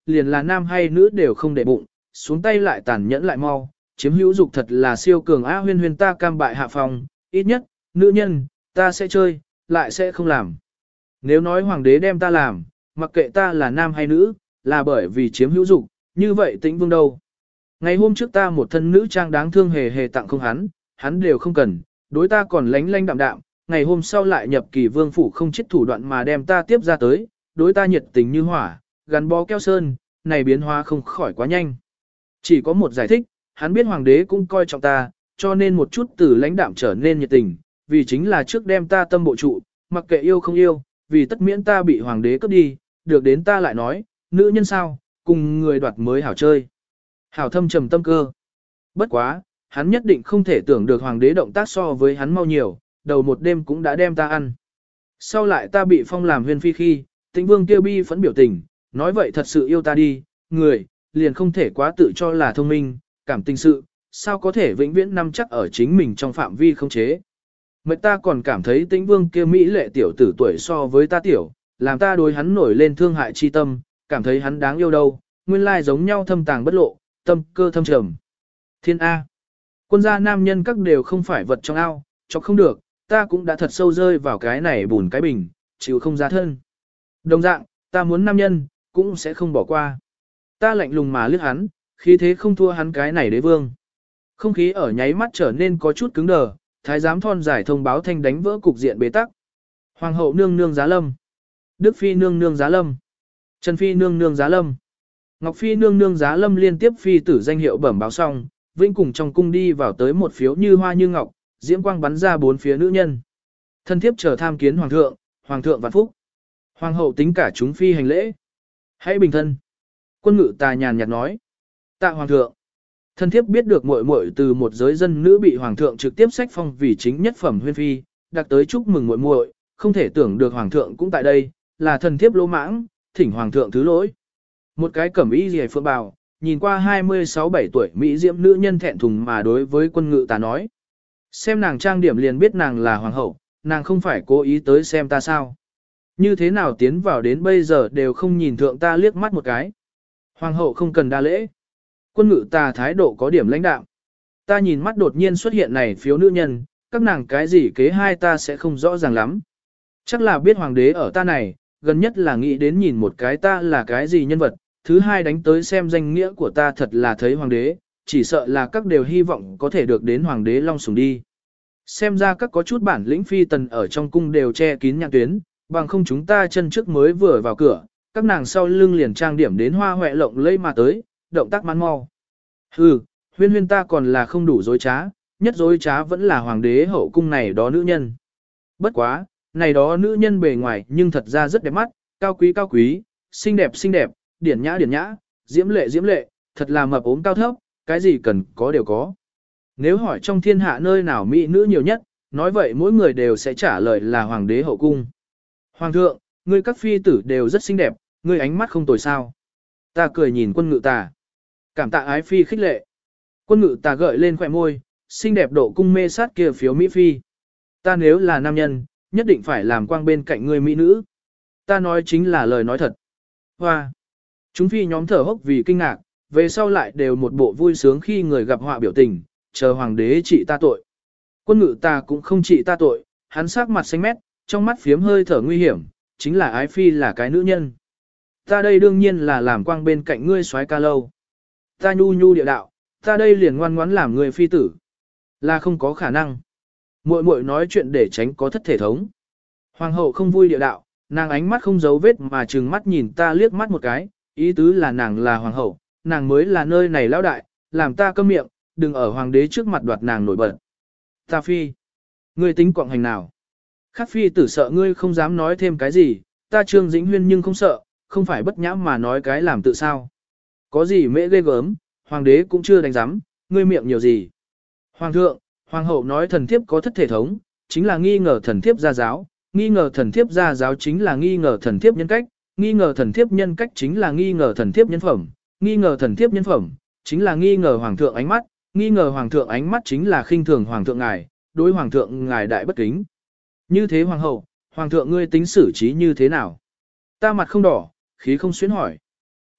liền là nam hay nữ đều không để bụng, xuống tay lại tàn nhẫn lại mau, chiếm hữu dục thật là siêu cường a huyên huyên ta cam bại hạ phòng, ít nhất, nữ nhân, ta sẽ chơi, lại sẽ không làm. Nếu nói hoàng đế đem ta làm, mặc kệ ta là nam hay nữ, là bởi vì chiếm hữu dục, như vậy tĩnh vương đâu. Ngày hôm trước ta một thân nữ trang đáng thương hề hề tặng không hắn, hắn đều không cần, đối ta còn lánh lánh đạm đạm, ngày hôm sau lại nhập kỳ vương phủ không chết thủ đoạn mà đem ta tiếp ra tới, đối ta nhiệt tình như hỏa, gắn bó keo sơn, này biến hóa không khỏi quá nhanh. Chỉ có một giải thích, hắn biết hoàng đế cũng coi trọng ta, cho nên một chút từ lãnh đạm trở nên nhiệt tình, vì chính là trước đem ta tâm bộ trụ, mặc kệ yêu không yêu, vì tất miễn ta bị hoàng đế cướp đi, được đến ta lại nói, nữ nhân sao, cùng người đoạt mới hảo chơi. Hảo thâm trầm tâm cơ. Bất quá, hắn nhất định không thể tưởng được hoàng đế động tác so với hắn mau nhiều, đầu một đêm cũng đã đem ta ăn. Sau lại ta bị phong làm huyền phi khi, tĩnh vương kêu bi phẫn biểu tình, nói vậy thật sự yêu ta đi, người, liền không thể quá tự cho là thông minh, cảm tình sự, sao có thể vĩnh viễn nắm chắc ở chính mình trong phạm vi không chế. Mệt ta còn cảm thấy tĩnh vương kia mỹ lệ tiểu tử tuổi so với ta tiểu, làm ta đối hắn nổi lên thương hại chi tâm, cảm thấy hắn đáng yêu đâu, nguyên lai giống nhau thâm tàng bất lộ, tâm cơ thâm trầm. Thiên A. Quân gia nam nhân các đều không phải vật trong ao, cho không được, ta cũng đã thật sâu rơi vào cái này bùn cái bình, chịu không ra thân. Đồng dạng, ta muốn nam nhân, cũng sẽ không bỏ qua. Ta lạnh lùng mà liếc hắn, khí thế không thua hắn cái này đế vương. Không khí ở nháy mắt trở nên có chút cứng đờ, thái giám thon dài thông báo thanh đánh vỡ cục diện bế tắc. Hoàng hậu nương nương giá lâm. Đức phi nương nương giá lâm. Trần phi nương nương giá lâm. Ngọc phi nương nương giá lâm liên tiếp phi tử danh hiệu bẩm báo xong, vĩnh cùng trong cung đi vào tới một phiếu như hoa như ngọc, diễm quang bắn ra bốn phía nữ nhân. Thân thiếp chờ tham kiến hoàng thượng, hoàng thượng vạn phúc. Hoàng hậu tính cả chúng phi hành lễ. Hãy bình thân. Quân ngự tà nhàn nhạt nói. Tạ hoàng thượng. Thân thiếp biết được muội muội từ một giới dân nữ bị hoàng thượng trực tiếp sách phong vì chính nhất phẩm huyên phi, đặc tới chúc mừng muội muội, không thể tưởng được hoàng thượng cũng tại đây, là thần thiếp lỗ mãng, thỉnh hoàng thượng thứ lỗi. Một cái cẩm y rìa phượng bào, nhìn qua hai mươi sáu bảy tuổi mỹ diễm nữ nhân thẹn thùng mà đối với quân ngự tà nói. Xem nàng trang điểm liền biết nàng là hoàng hậu, nàng không phải cố ý tới xem ta sao. Như thế nào tiến vào đến bây giờ đều không nhìn thượng ta liếc mắt một cái. Hoàng hậu không cần đa lễ. Quân ngự tà thái độ có điểm lãnh đạm. Ta nhìn mắt đột nhiên xuất hiện này phiếu nữ nhân, các nàng cái gì kế hai ta sẽ không rõ ràng lắm. Chắc là biết hoàng đế ở ta này, gần nhất là nghĩ đến nhìn một cái ta là cái gì nhân vật, thứ hai đánh tới xem danh nghĩa của ta thật là thấy hoàng đế, chỉ sợ là các đều hy vọng có thể được đến hoàng đế long sủng đi. Xem ra các có chút bản lĩnh phi tần ở trong cung đều che kín nhạc tuyến, bằng không chúng ta chân trước mới vừa vào cửa, các nàng sau lưng liền trang điểm đến hoa hoẹ lộng lẫy mà tới, động tác mắn mau. Hừ, huyên huyên ta còn là không đủ dối trá, nhất dối trá vẫn là hoàng đế hậu cung này đó nữ nhân. Bất quá, này đó nữ nhân bề ngoài nhưng thật ra rất đẹp mắt, cao quý cao quý, xinh đẹp xinh đẹp, điển nhã điển nhã, diễm lệ diễm lệ, thật là mập ốm cao thấp, cái gì cần có đều có. Nếu hỏi trong thiên hạ nơi nào mỹ nữ nhiều nhất, nói vậy mỗi người đều sẽ trả lời là hoàng đế hậu cung. Hoàng thượng, ngươi các phi tử đều rất xinh đẹp, ngươi ánh mắt không tồi sao. Ta cười nhìn quân ngự tà. Cảm tạ ái phi khích lệ. Quân ngự tà gợi lên khỏe môi, xinh đẹp độ cung mê sát kia phiếu mỹ phi. Ta nếu là nam nhân, nhất định phải làm quang bên cạnh ngươi mỹ nữ. Ta nói chính là lời nói thật. Hoa. Chúng phi nhóm thở hốc vì kinh ngạc, về sau lại đều một bộ vui sướng khi người gặp họa biểu tình, chờ hoàng đế trị ta tội. Quân ngự ta cũng không trị ta tội, hắn sắc mặt xanh mét, trong mắt phiếm hơi thở nguy hiểm, chính là ái phi là cái nữ nhân. Ta đây đương nhiên là làm quang bên cạnh ngươi soái ca lâu. Ta nhu nhu địa đạo, ta đây liền ngoan ngoãn làm người phi tử. Là không có khả năng. Muội muội nói chuyện để tránh có thất thể thống. Hoàng hậu không vui địa đạo, nàng ánh mắt không giấu vết mà trừng mắt nhìn ta liếc mắt một cái, ý tứ là nàng là hoàng hậu, nàng mới là nơi này lão đại, làm ta câm miệng, đừng ở hoàng đế trước mặt đoạt nàng nổi bật. Ta phi, ngươi tính quọng hành nào? Khắc phi tử sợ ngươi không dám nói thêm cái gì, ta Trương Dĩnh Huyên nhưng không sợ, không phải bất nhãm mà nói cái làm tự sao. Có gì mễ ghê gớm, hoàng đế cũng chưa đánh giám, ngươi miệng nhiều gì. Hoàng thượng, hoàng hậu nói thần thiếp có thất thể thống, chính là nghi ngờ thần thiếp gia giáo, nghi ngờ thần thiếp gia giáo chính là nghi ngờ thần thiếp nhân cách, nghi ngờ thần thiếp nhân cách chính là nghi ngờ thần thiếp nhân phẩm, nghi ngờ thần thiếp nhân phẩm, chính là nghi ngờ hoàng thượng ánh mắt, nghi ngờ hoàng thượng ánh mắt chính là khinh thường hoàng thượng ngài, đối hoàng thượng ngài đại bất kính. Như thế hoàng hậu, hoàng thượng ngươi tính xử trí như thế nào? Ta mặt không đỏ, khí không xuyến hỏi.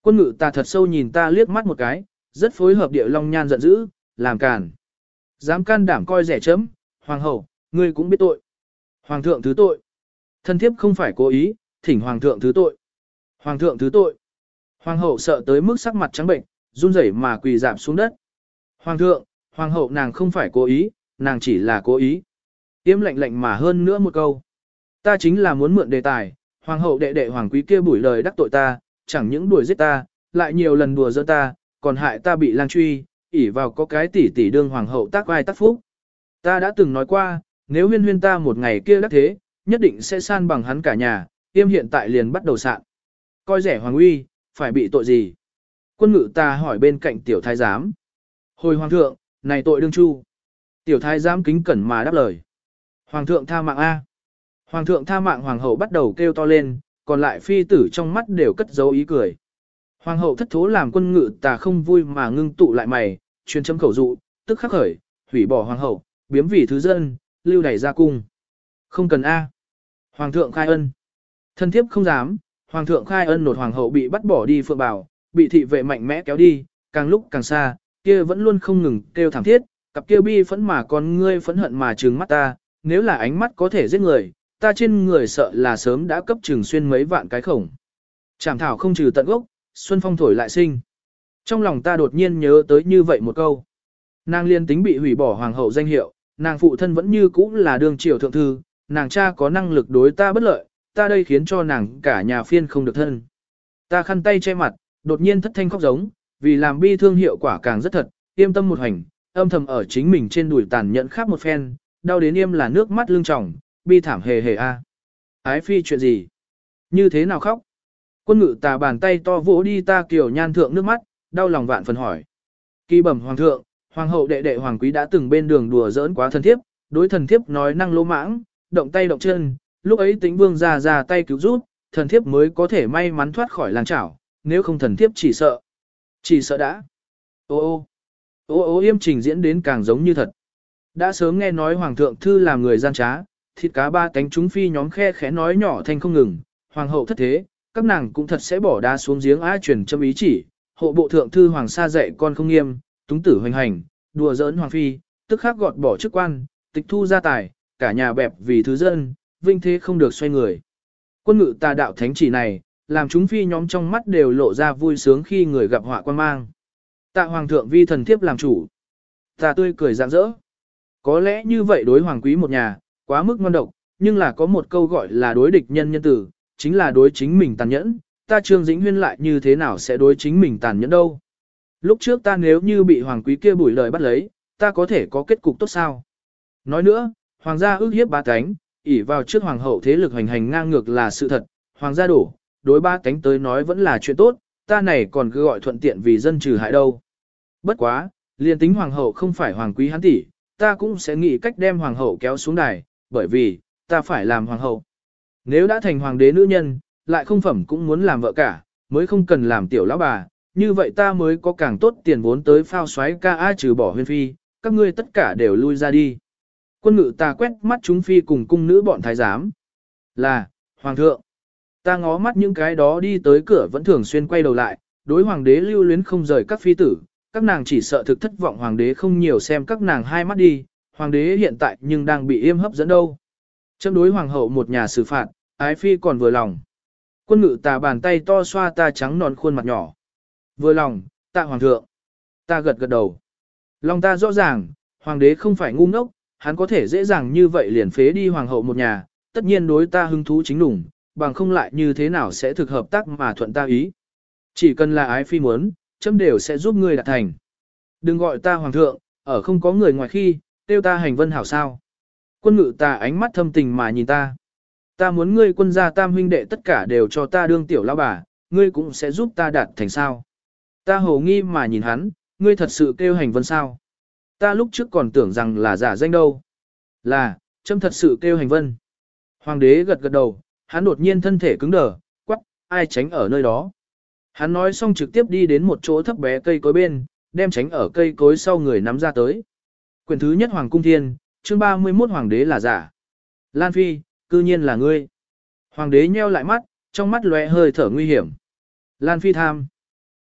Quân ngự ta thật sâu nhìn ta liếc mắt một cái, rất phối hợp địa long nhan giận dữ, làm càn. Dám can đảm coi rẻ chấm, hoàng hậu, ngươi cũng biết tội. Hoàng thượng thứ tội. Thân thiếp không phải cố ý, thỉnh hoàng thượng thứ tội. Hoàng thượng thứ tội. Hoàng hậu sợ tới mức sắc mặt trắng bệnh, run rẩy mà quỳ dạp xuống đất. Hoàng thượng, hoàng hậu nàng không phải cố ý, nàng chỉ là cố ý. Tiêm lạnh lạnh mà hơn nữa một câu. Ta chính là muốn mượn đề tài, hoàng hậu đệ đệ hoàng quý kia bủi lời đắc tội ta, chẳng những đuổi giết ta, lại nhiều lần đùa giỡn ta, còn hại ta bị lang truy, ỉ vào có cái tỷ tỷ đương hoàng hậu tác vai tác phúc. Ta đã từng nói qua, nếu huyên huyên ta một ngày kia đắc thế, nhất định sẽ san bằng hắn cả nhà, tiêm hiện tại liền bắt đầu sạn. Coi rẻ hoàng uy, phải bị tội gì? Quân ngự ta hỏi bên cạnh tiểu thái giám. Hồi hoàng thượng, này tội đương chu. Tiểu thái giám kính cẩn mà đáp lời. Hoàng thượng tha mạng A. Hoàng thượng tha mạng hoàng hậu bắt đầu kêu to lên, còn lại phi tử trong mắt đều cất dấu ý cười. Hoàng hậu thất thố làm quân ngự ta không vui mà ngưng tụ lại mày, truyền châm khẩu dụ, tức khắc khởi, hủy bỏ hoàng hậu, biếm vì thứ dân, lưu đày ra cung. Không cần A. Hoàng thượng khai ân. Thân thiếp không dám, hoàng thượng khai ân nột hoàng hậu bị bắt bỏ đi phượng bảo, bị thị vệ mạnh mẽ kéo đi, càng lúc càng xa, kia vẫn luôn không ngừng kêu thảm thiết, cặp kia bi phẫn mà con ngươi phẫn hận mà trừng mắt ta, nếu là ánh mắt có thể giết người, ta trên người sợ là sớm đã cấp trừng xuyên mấy vạn cái khổng. Chảm thảo không trừ tận gốc, xuân phong thổi lại sinh. Trong lòng ta đột nhiên nhớ tới như vậy một câu. Nàng liên tính bị hủy bỏ hoàng hậu danh hiệu, nàng phụ thân vẫn như cũ là đương triều thượng thư, nàng cha có năng lực đối ta bất lợi, ta đây khiến cho nàng cả nhà phiên không được thân. Ta khăn tay che mặt, đột nhiên thất thanh khóc giống, vì làm bi thương hiệu quả càng rất thật, yêm tâm một hành, âm thầm ở chính mình trên đùi tàn nhẫn khắp một phen, đau đến yêm là nước mắt lưng tròng, bi thảm hề hề a. Ái phi chuyện gì? Như thế nào khóc? Quân ngự tà bàn tay to vỗ đi ta kiểu nhan thượng nước mắt, đau lòng vạn phần hỏi. Kỳ bẩm hoàng thượng, hoàng hậu đệ đệ hoàng quý đã từng bên đường đùa giỡn quá thần thiếp, đối thần thiếp nói năng lỗ mãng, động tay động chân, lúc ấy Tĩnh vương ra ra tay cứu giúp, thần thiếp mới có thể may mắn thoát khỏi làng chảo, nếu không thần thiếp chỉ sợ. Chỉ sợ đã. Ô ô. Ô ô yêm trình diễn đến càng giống như thật. Đã sớm nghe nói hoàng thượng thư làm người gian trá, thịt cá ba cánh chúng phi nhóm khe khẽ nói nhỏ thanh không ngừng, hoàng hậu thất thế, các nàng cũng thật sẽ bỏ đá xuống giếng á truyền châm ý chỉ, hộ bộ thượng thư hoàng sa dạy con không nghiêm, túng tử hoành hành, đùa giỡn hoàng phi, tức khắc gọt bỏ chức quan, tịch thu gia tài, cả nhà bẹp vì thứ dân, vinh thế không được xoay người. Quân ngự tà đạo thánh chỉ này, làm chúng phi nhóm trong mắt đều lộ ra vui sướng khi người gặp họa quan mang. Tạ hoàng thượng vi thần thiếp làm chủ. Ta tươi cười rạng rỡ. Có lẽ như vậy đối hoàng quý một nhà, quá mức ngon độc, nhưng là có một câu gọi là đối địch nhân nhân tử, chính là đối chính mình tàn nhẫn, ta Trương Dĩnh Huyên lại như thế nào sẽ đối chính mình tàn nhẫn đâu. Lúc trước ta nếu như bị hoàng quý kia bủi lời bắt lấy, ta có thể có kết cục tốt sao? Nói nữa, hoàng gia ước hiếp ba cánh, ỷ vào trước hoàng hậu thế lực hành hành ngang ngược là sự thật, hoàng gia đổ, đối ba cánh tới nói vẫn là chuyện tốt, ta này còn cứ gọi thuận tiện vì dân trừ hại đâu. Bất quá, liền tính hoàng hậu không phải hoàng quý hắn tỷ, ta cũng sẽ nghĩ cách đem hoàng hậu kéo xuống đài, bởi vì, ta phải làm hoàng hậu. Nếu đã thành hoàng đế nữ nhân, lại không phẩm cũng muốn làm vợ cả, mới không cần làm tiểu lão bà, như vậy ta mới có càng tốt tiền vốn tới phao xoáy ca a trừ bỏ huyên phi, các ngươi tất cả đều lui ra đi. Quân ngự ta quét mắt chúng phi cùng cung nữ bọn thái giám. Là, hoàng thượng. Ta ngó mắt những cái đó đi tới cửa vẫn thường xuyên quay đầu lại, đối hoàng đế lưu luyến không rời các phi tử, các nàng chỉ sợ thực thất vọng hoàng đế không nhiều xem các nàng hai mắt đi, hoàng đế hiện tại nhưng đang bị yêm hấp dẫn đâu. Châm đối hoàng hậu một nhà xử phạt, ái phi còn vừa lòng. Quân ngự tà bàn tay to xoa ta trắng nón khuôn mặt nhỏ. Vừa lòng, tạ hoàng thượng. Ta gật gật đầu. Lòng ta rõ ràng, hoàng đế không phải ngu ngốc, hắn có thể dễ dàng như vậy liền phế đi hoàng hậu một nhà, tất nhiên đối ta hứng thú chính đủng, bằng không lại như thế nào sẽ thực hợp tác mà thuận ta ý. Chỉ cần là ái phi muốn, chấm đều sẽ giúp ngươi đạt thành. Đừng gọi ta hoàng thượng, ở không có người ngoài khi, tiêu ta hành vân hảo sao. Quân ngự ta ánh mắt thâm tình mà nhìn ta. Ta muốn ngươi quân gia tam huynh đệ tất cả đều cho ta đương tiểu lão bà, ngươi cũng sẽ giúp ta đạt thành sao. Ta hồ nghi mà nhìn hắn, ngươi thật sự kêu hành vân sao. Ta lúc trước còn tưởng rằng là giả danh đâu. Là, chấm thật sự kêu hành vân. Hoàng đế gật gật đầu, hắn đột nhiên thân thể cứng đờ, quắc, ai tránh ở nơi đó. Hắn nói xong trực tiếp đi đến một chỗ thấp bé cây cối bên, đem tránh ở cây cối sau người nắm ra tới. Quyển thứ nhất Hoàng Cung Thiên, chương ba mươi mốt Hoàng đế là giả. Lan Phi, cư nhiên là ngươi. Hoàng đế nheo lại mắt, trong mắt lóe hơi thở nguy hiểm. Lan Phi tham.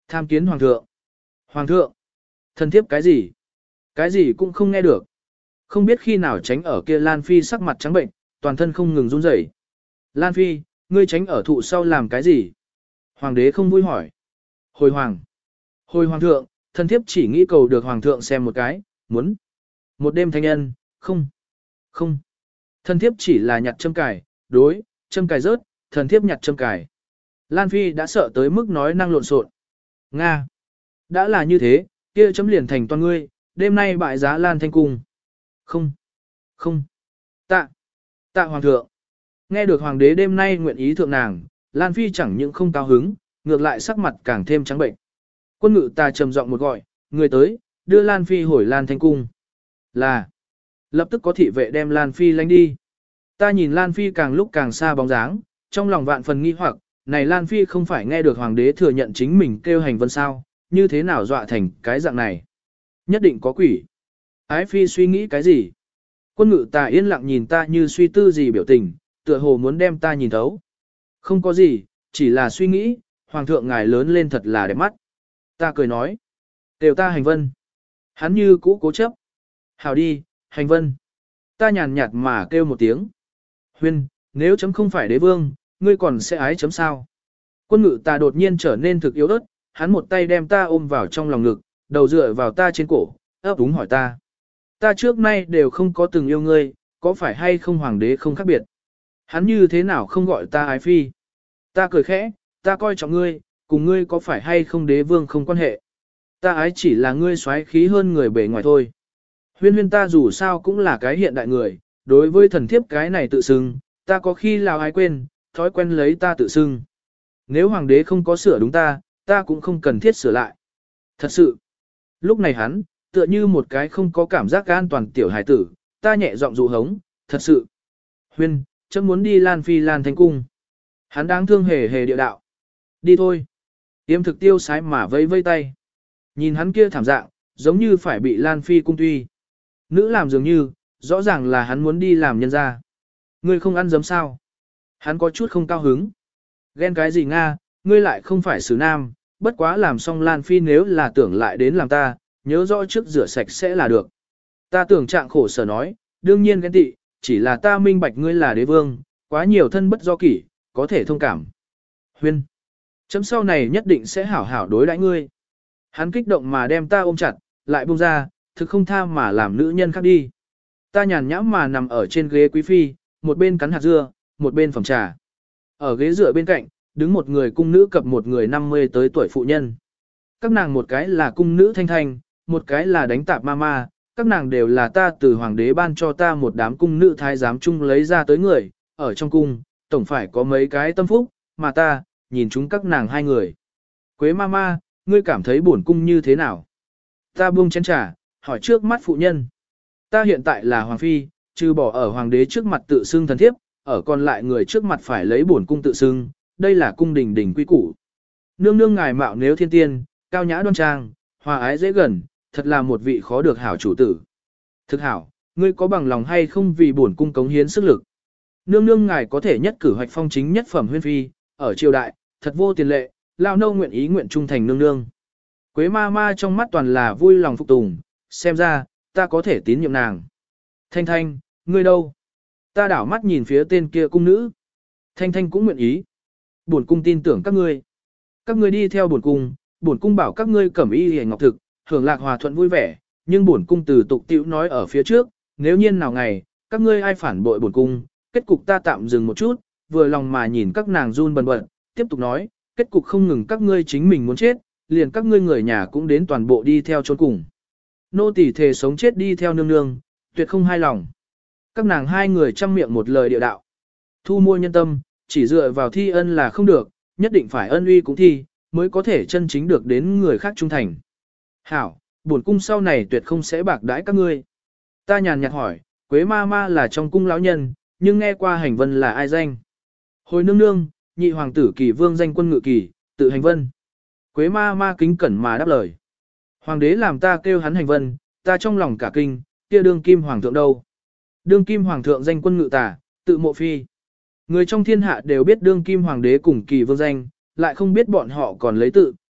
Tham kiến hoàng thượng. Hoàng thượng. Thần thiếp cái gì? Cái gì cũng không nghe được. Không biết khi nào tránh ở kia Lan Phi sắc mặt trắng bệnh, toàn thân không ngừng run rẩy. Lan Phi, ngươi tránh ở thụ sau làm cái gì? Hoàng đế không vui hỏi. Hồi hoàng. Hồi hoàng thượng, thần thiếp chỉ nghĩ cầu được hoàng thượng xem một cái, muốn. Một đêm thanh nhân, không. Không. Thần thiếp chỉ là nhặt châm cài, đối, châm cài rớt, thần thiếp nhặt châm cài. Lan Phi đã sợ tới mức nói năng lộn xộn. Nga. Đã là như thế, kia chấm liền thành toàn ngươi, đêm nay bại giá Lan Thanh Cung. Không. Không. Tạ. Tạ hoàng thượng. Nghe được hoàng đế đêm nay nguyện ý thượng nàng, Lan Phi chẳng những không cao hứng, ngược lại sắc mặt càng thêm trắng bệnh. Quân ngự ta trầm giọng một gọi, người tới, đưa Lan Phi hồi Lan Thanh Cung. Là. Lập tức có thị vệ đem Lan Phi lánh đi. Ta nhìn Lan Phi càng lúc càng xa bóng dáng, trong lòng vạn phần nghi hoặc, này Lan Phi không phải nghe được hoàng đế thừa nhận chính mình kêu hành vân sao, như thế nào dọa thành cái dạng này. Nhất định có quỷ. Ái Phi suy nghĩ cái gì? Quân ngự ta yên lặng nhìn ta như suy tư gì biểu tình, tựa hồ muốn đem ta nhìn thấu. Không có gì, chỉ là suy nghĩ, hoàng thượng ngài lớn lên thật là đẹp mắt. Ta cười nói. Đều ta hành vân. Hắn như cũ cố chấp. Hào đi, hành vân. Ta nhàn nhạt mà kêu một tiếng. Huyên, nếu chấm không phải đế vương, ngươi còn sẽ ái chấm sao? Quân ngự ta đột nhiên trở nên thực yếu ớt, hắn một tay đem ta ôm vào trong lòng ngực, đầu dựa vào ta trên cổ, ấp úng hỏi ta. Ta trước nay đều không có từng yêu ngươi, có phải hay không hoàng đế không khác biệt? Hắn như thế nào không gọi ta ái phi? Ta cười khẽ, ta coi trọng ngươi, cùng ngươi có phải hay không đế vương không quan hệ. Ta ái chỉ là ngươi xoáy khí hơn người bề ngoài thôi. Huyên huyên ta dù sao cũng là cái hiện đại người, đối với thần thiếp cái này tự xưng, ta có khi nào ai quên, thói quen lấy ta tự xưng. Nếu hoàng đế không có sửa đúng ta, ta cũng không cần thiết sửa lại. Thật sự, lúc này hắn, tựa như một cái không có cảm giác an toàn tiểu hài tử, ta nhẹ giọng dụ hống, thật sự. Huyên, chấm muốn đi Lan Phi Lan Thanh Cung. Hắn đáng thương hề hề địa đạo. Đi thôi. Yêm thực tiêu sái mà vẫy vây tay. Nhìn hắn kia thảm dạng, giống như phải bị Lan Phi cung tuy. Nữ làm dường như, rõ ràng là hắn muốn đi làm nhân gia. Ngươi không ăn giấm sao? Hắn có chút không cao hứng. Ghen cái gì Nga, ngươi lại không phải xử nam, bất quá làm xong Lan Phi nếu là tưởng lại đến làm ta, nhớ rõ trước rửa sạch sẽ là được. Ta tưởng trạng khổ sở nói, đương nhiên ghen tị, chỉ là ta minh bạch ngươi là đế vương, quá nhiều thân bất do kỷ, có thể thông cảm. Huyên, chấm sau này nhất định sẽ hảo hảo đối đãi ngươi. Hắn kích động mà đem ta ôm chặt, lại buông ra, thực không tha mà làm nữ nhân khác đi. Ta nhàn nhãm mà nằm ở trên ghế quý phi, một bên cắn hạt dưa, một bên phòng trà. Ở ghế dựa bên cạnh, đứng một người cung nữ cập một người năm mươi tới tuổi phụ nhân. Các nàng một cái là cung nữ thanh thanh, một cái là đánh tạp ma ma, các nàng đều là ta từ hoàng đế ban cho ta một đám cung nữ thái giám chung lấy ra tới người, ở trong cung, tổng phải có mấy cái tâm phúc, mà ta, nhìn chúng các nàng hai người. Quế ma ma, ngươi cảm thấy bổn cung như thế nào? Ta buông chén trà, hỏi trước mắt phụ nhân. Ta hiện tại là hoàng phi, trừ bỏ ở hoàng đế trước mặt tự xưng thần thiếp, ở còn lại người trước mặt phải lấy bổn cung tự xưng, đây là cung đình đình quy củ. Nương nương ngài mạo nếu thiên tiên, cao nhã đoan trang, hòa ái dễ gần, thật là một vị khó được hảo chủ tử. Thực hảo, ngươi có bằng lòng hay không vì bổn cung cống hiến sức lực? Nương nương ngài có thể nhất cử hoạch phong chính nhất phẩm huyên phi, ở triều đại, thật vô tiền lệ, lao nâu nguyện ý nguyện trung thành nương nương. Quế ma ma trong mắt toàn là vui lòng phục tùng, xem ra, ta có thể tín nhiệm nàng. Thanh thanh, ngươi đâu? Ta đảo mắt nhìn phía tên kia cung nữ. Thanh thanh cũng nguyện ý. Bổn cung tin tưởng các ngươi. Các ngươi đi theo bổn cung, bổn cung bảo các ngươi cẩm y hề ngọc thực, hưởng lạc hòa thuận vui vẻ, nhưng bổn cung từ tục tiểu nói ở phía trước, nếu nhiên nào ngày, các ngươi ai phản bội bổn cung, kết cục ta tạm dừng một chút, vừa lòng mà nhìn các nàng run bần bật, tiếp tục nói, kết cục không ngừng các ngươi chính mình muốn chết, liền các ngươi người nhà cũng đến toàn bộ đi theo chôn cùng. Nô tỳ thề sống chết đi theo nương nương, tuyệt không hai lòng. Các nàng hai người chăm miệng một lời địa đạo. Thu mua nhân tâm, chỉ dựa vào thi ân là không được, nhất định phải ân uy cũng thi, mới có thể chân chính được đến người khác trung thành. Hảo, bổn cung sau này tuyệt không sẽ bạc đãi các ngươi. Ta nhàn nhạt hỏi, Quế ma ma là trong cung lão nhân, nhưng nghe qua hành vân là ai danh? Hồi nương nương, nhị hoàng tử kỳ vương danh quân ngự kỳ, tự hành vân. Quế ma ma kính cẩn mà đáp lời. Hoàng đế làm ta kêu hắn hành vân, ta trong lòng cả kinh, kia đương kim hoàng thượng đâu? Đương kim hoàng thượng danh quân ngự tả, tự mộ phi. Người trong thiên hạ đều biết đương kim hoàng đế cùng kỳ vương danh, lại không biết bọn họ còn lấy tự,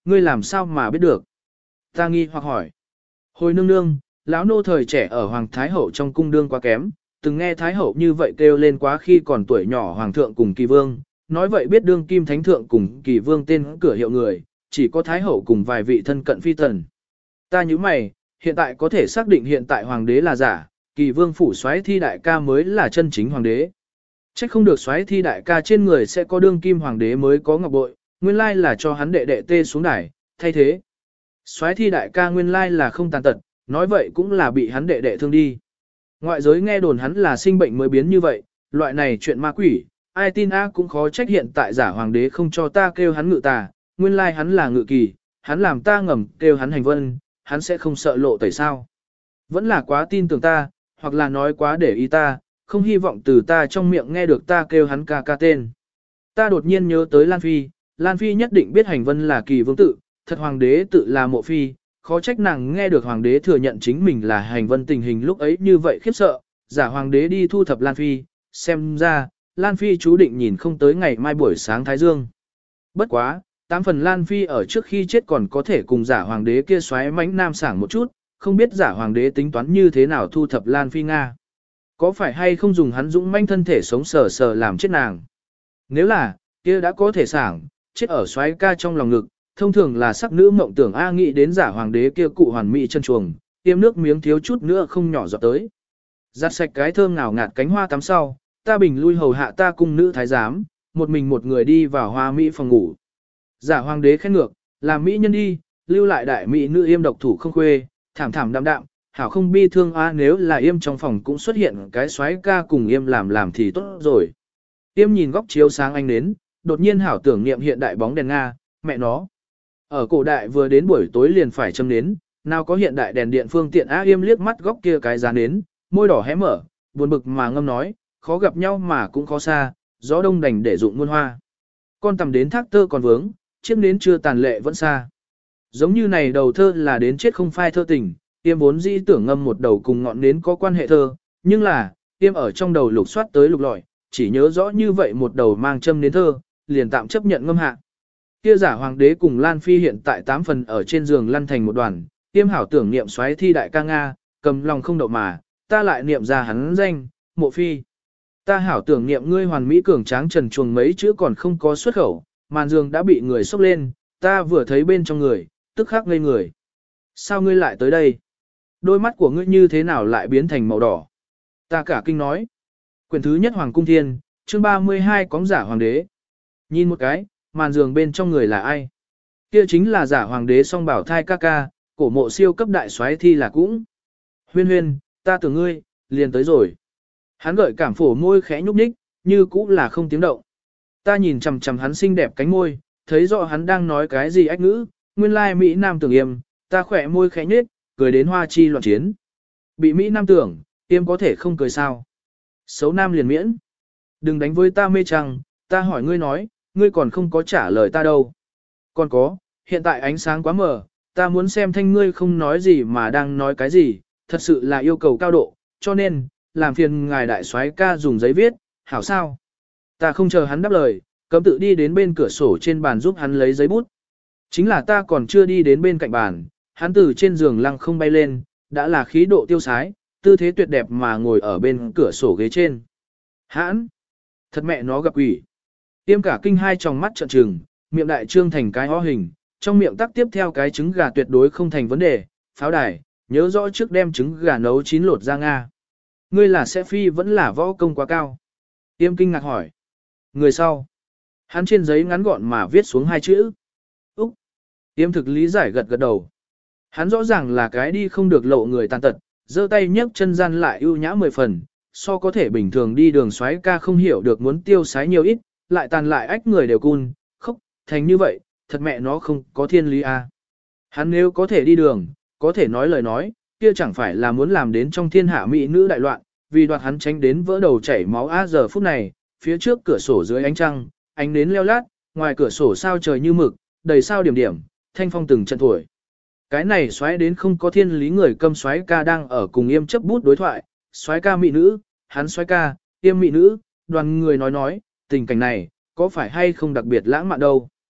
ngươi làm sao mà biết được? Ta nghi hoặc hỏi. Hồi nương nương, lão nô thời trẻ ở Hoàng Thái Hậu trong cung đương quá kém, từng nghe Thái Hậu như vậy kêu lên quá khi còn tuổi nhỏ Hoàng thượng cùng Kỳ Vương, nói vậy biết đương kim thánh thượng cùng Kỳ Vương tên cửa hiệu người, chỉ có Thái Hậu cùng vài vị thân cận phi tần. Ta như mày, hiện tại có thể xác định hiện tại Hoàng đế là giả, Kỳ Vương phủ soái thi đại ca mới là chân chính Hoàng đế. Trách không được soái thi đại ca trên người sẽ có đương kim Hoàng đế mới có ngọc bội, nguyên lai là cho hắn đệ đệ tê xuống đài, thay thế. Soái thi đại ca nguyên lai là không tàn tật, nói vậy cũng là bị hắn đệ đệ thương đi. Ngoại giới nghe đồn hắn là sinh bệnh mới biến như vậy, loại này chuyện ma quỷ, ai tin a cũng khó trách hiện tại giả hoàng đế không cho ta kêu hắn ngự tà, nguyên lai hắn là ngự kỳ, hắn làm ta ngầm kêu hắn hành vân, hắn sẽ không sợ lộ tẩy sao. Vẫn là quá tin tưởng ta, hoặc là nói quá để ý ta, không hy vọng từ ta trong miệng nghe được ta kêu hắn ca ca tên. Ta đột nhiên nhớ tới Lan Phi, Lan Phi nhất định biết hành vân là kỳ vương tự, thật hoàng đế tự là mộ phi, khó trách nàng nghe được hoàng đế thừa nhận chính mình là hành vân tình hình lúc ấy như vậy khiếp sợ, giả hoàng đế đi thu thập Lan Phi, xem ra, Lan Phi chú định nhìn không tới ngày mai buổi sáng Thái Dương. Bất quá, tám phần Lan Phi ở trước khi chết còn có thể cùng giả hoàng đế kia xoáy mãnh nam sảng một chút, không biết giả hoàng đế tính toán như thế nào thu thập Lan Phi Nga. Có phải hay không dùng hắn dũng manh thân thể sống sờ sờ làm chết nàng? Nếu là, kia đã có thể sảng, chết ở xoáy ca trong lòng ngực, thông thường là sắc nữ mộng tưởng A nghĩ đến giả hoàng đế kia cụ hoàn mỹ chân chuồng, tiêm nước miếng thiếu chút nữa không nhỏ giọt tới. Giặt sạch cái thơm ngào ngạt cánh hoa tắm sau, ta bình lui hầu hạ ta cung nữ thái giám, một mình một người đi vào hoa mỹ phòng ngủ. Giả hoàng đế khen ngược, làm mỹ nhân đi, lưu lại đại mỹ nữ yêm độc thủ không khuê, thảm thảm đạm đạm, hảo không bi thương a nếu là yêm trong phòng cũng xuất hiện cái xoáy ca cùng yêm làm làm thì tốt rồi. Yêm nhìn góc chiếu sáng ánh nến, đột nhiên hảo tưởng niệm hiện đại bóng đèn Nga, mẹ nó. Ở cổ đại vừa đến buổi tối liền phải châm nến, nào có hiện đại đèn điện phương tiện á yêm liếc mắt góc kia cái giá nến, môi đỏ hé mở, buồn bực mà ngâm nói, khó gặp nhau mà cũng khó xa, gió đông đành để dụng muôn hoa. Con tầm đến thác tơ còn vướng, chiếc nến chưa tàn lệ vẫn xa. Giống như này đầu thơ là đến chết không phai thơ tình, yêm vốn dĩ tưởng ngâm một đầu cùng ngọn nến có quan hệ thơ, nhưng là, yêm ở trong đầu lục soát tới lục lọi, chỉ nhớ rõ như vậy một đầu mang châm nến thơ, liền tạm chấp nhận ngâm hạ. Kia giả hoàng đế cùng Lan Phi hiện tại tám phần ở trên giường lăn thành một đoàn, yêm hảo tưởng niệm xoáy thi đại ca Nga, cầm lòng không đậu mà, ta lại niệm ra hắn danh, mộ phi. Ta hảo tưởng niệm ngươi hoàn mỹ cường tráng trần chuồng mấy chữ còn không có xuất khẩu, màn giường đã bị người xốc lên, ta vừa thấy bên trong người, tức khắc ngây người. Sao ngươi lại tới đây? Đôi mắt của ngươi như thế nào lại biến thành màu đỏ? Ta cả kinh nói. Quyển thứ nhất Hoàng Cung Thiên, chương ba mươi hai cóng giả hoàng đế. Nhìn một cái, màn giường bên trong người là ai? Kia chính là giả hoàng đế song bảo thai ca ca, cổ mộ siêu cấp đại soái thi là cũng. Huyên huyên, ta tưởng ngươi, liền tới rồi. Hắn gợi cảm phổ môi khẽ nhúc nhích, như cũ là không tiếng động. Ta nhìn chằm chằm hắn xinh đẹp cánh môi, thấy rõ hắn đang nói cái gì ách ngữ, nguyên lai Mỹ Nam tưởng yêm, ta khỏe môi khẽ nhếch, cười đến hoa chi loạn chiến. Bị Mỹ Nam tưởng, yêm có thể không cười sao. Xấu Nam liền miễn. Đừng đánh với ta mê trăng, ta hỏi ngươi nói, ngươi còn không có trả lời ta đâu. Còn có, hiện tại ánh sáng quá mờ, ta muốn xem thanh ngươi không nói gì mà đang nói cái gì, thật sự là yêu cầu cao độ, cho nên, làm phiền ngài đại soái ca dùng giấy viết, hảo sao. Ta không chờ hắn đáp lời, cấm tự đi đến bên cửa sổ trên bàn giúp hắn lấy giấy bút. Chính là ta còn chưa đi đến bên cạnh bàn, hắn từ trên giường lăng không bay lên, đã là khí độ tiêu sái, tư thế tuyệt đẹp mà ngồi ở bên cửa sổ ghế trên. Hãn! Thật mẹ nó gặp quỷ! Tiêm cả kinh hai tròng mắt trợn trừng, miệng đại trương thành cái ho hình, trong miệng tắc tiếp theo cái trứng gà tuyệt đối không thành vấn đề, pháo đài, nhớ rõ trước đem trứng gà nấu chín lột ra Nga. Ngươi là sẽ phi vẫn là võ công quá cao. Tiêm kinh ngạc hỏi. Người sau. Hắn trên giấy ngắn gọn mà viết xuống hai chữ. Úc. Tiêm thực lý giải gật gật đầu. Hắn rõ ràng là cái đi không được lộ người tàn tật, giơ tay nhấc chân gian lại ưu nhã mười phần, so có thể bình thường đi đường xoáy ca không hiểu được muốn tiêu sái nhiều ít, lại tàn lại ách người đều cun, khóc, thành như vậy, thật mẹ nó không có thiên lý à. Hắn nếu có thể đi đường, có thể nói lời nói, kia chẳng phải là muốn làm đến trong thiên hạ mỹ nữ đại loạn, vì đoạt hắn tránh đến vỡ đầu chảy máu a giờ phút này, phía trước cửa sổ dưới ánh trăng, ánh nến leo lát, ngoài cửa sổ sao trời như mực, đầy sao điểm điểm, thanh phong từng trận thổi. Cái này xoáy đến không có thiên lý người câm xoáy ca đang ở cùng yêm chấp bút đối thoại, xoáy ca mỹ nữ, hắn xoáy ca, yêm mỹ nữ, đoàn người nói nói, tình cảnh này, có phải hay không đặc biệt lãng mạn đâu.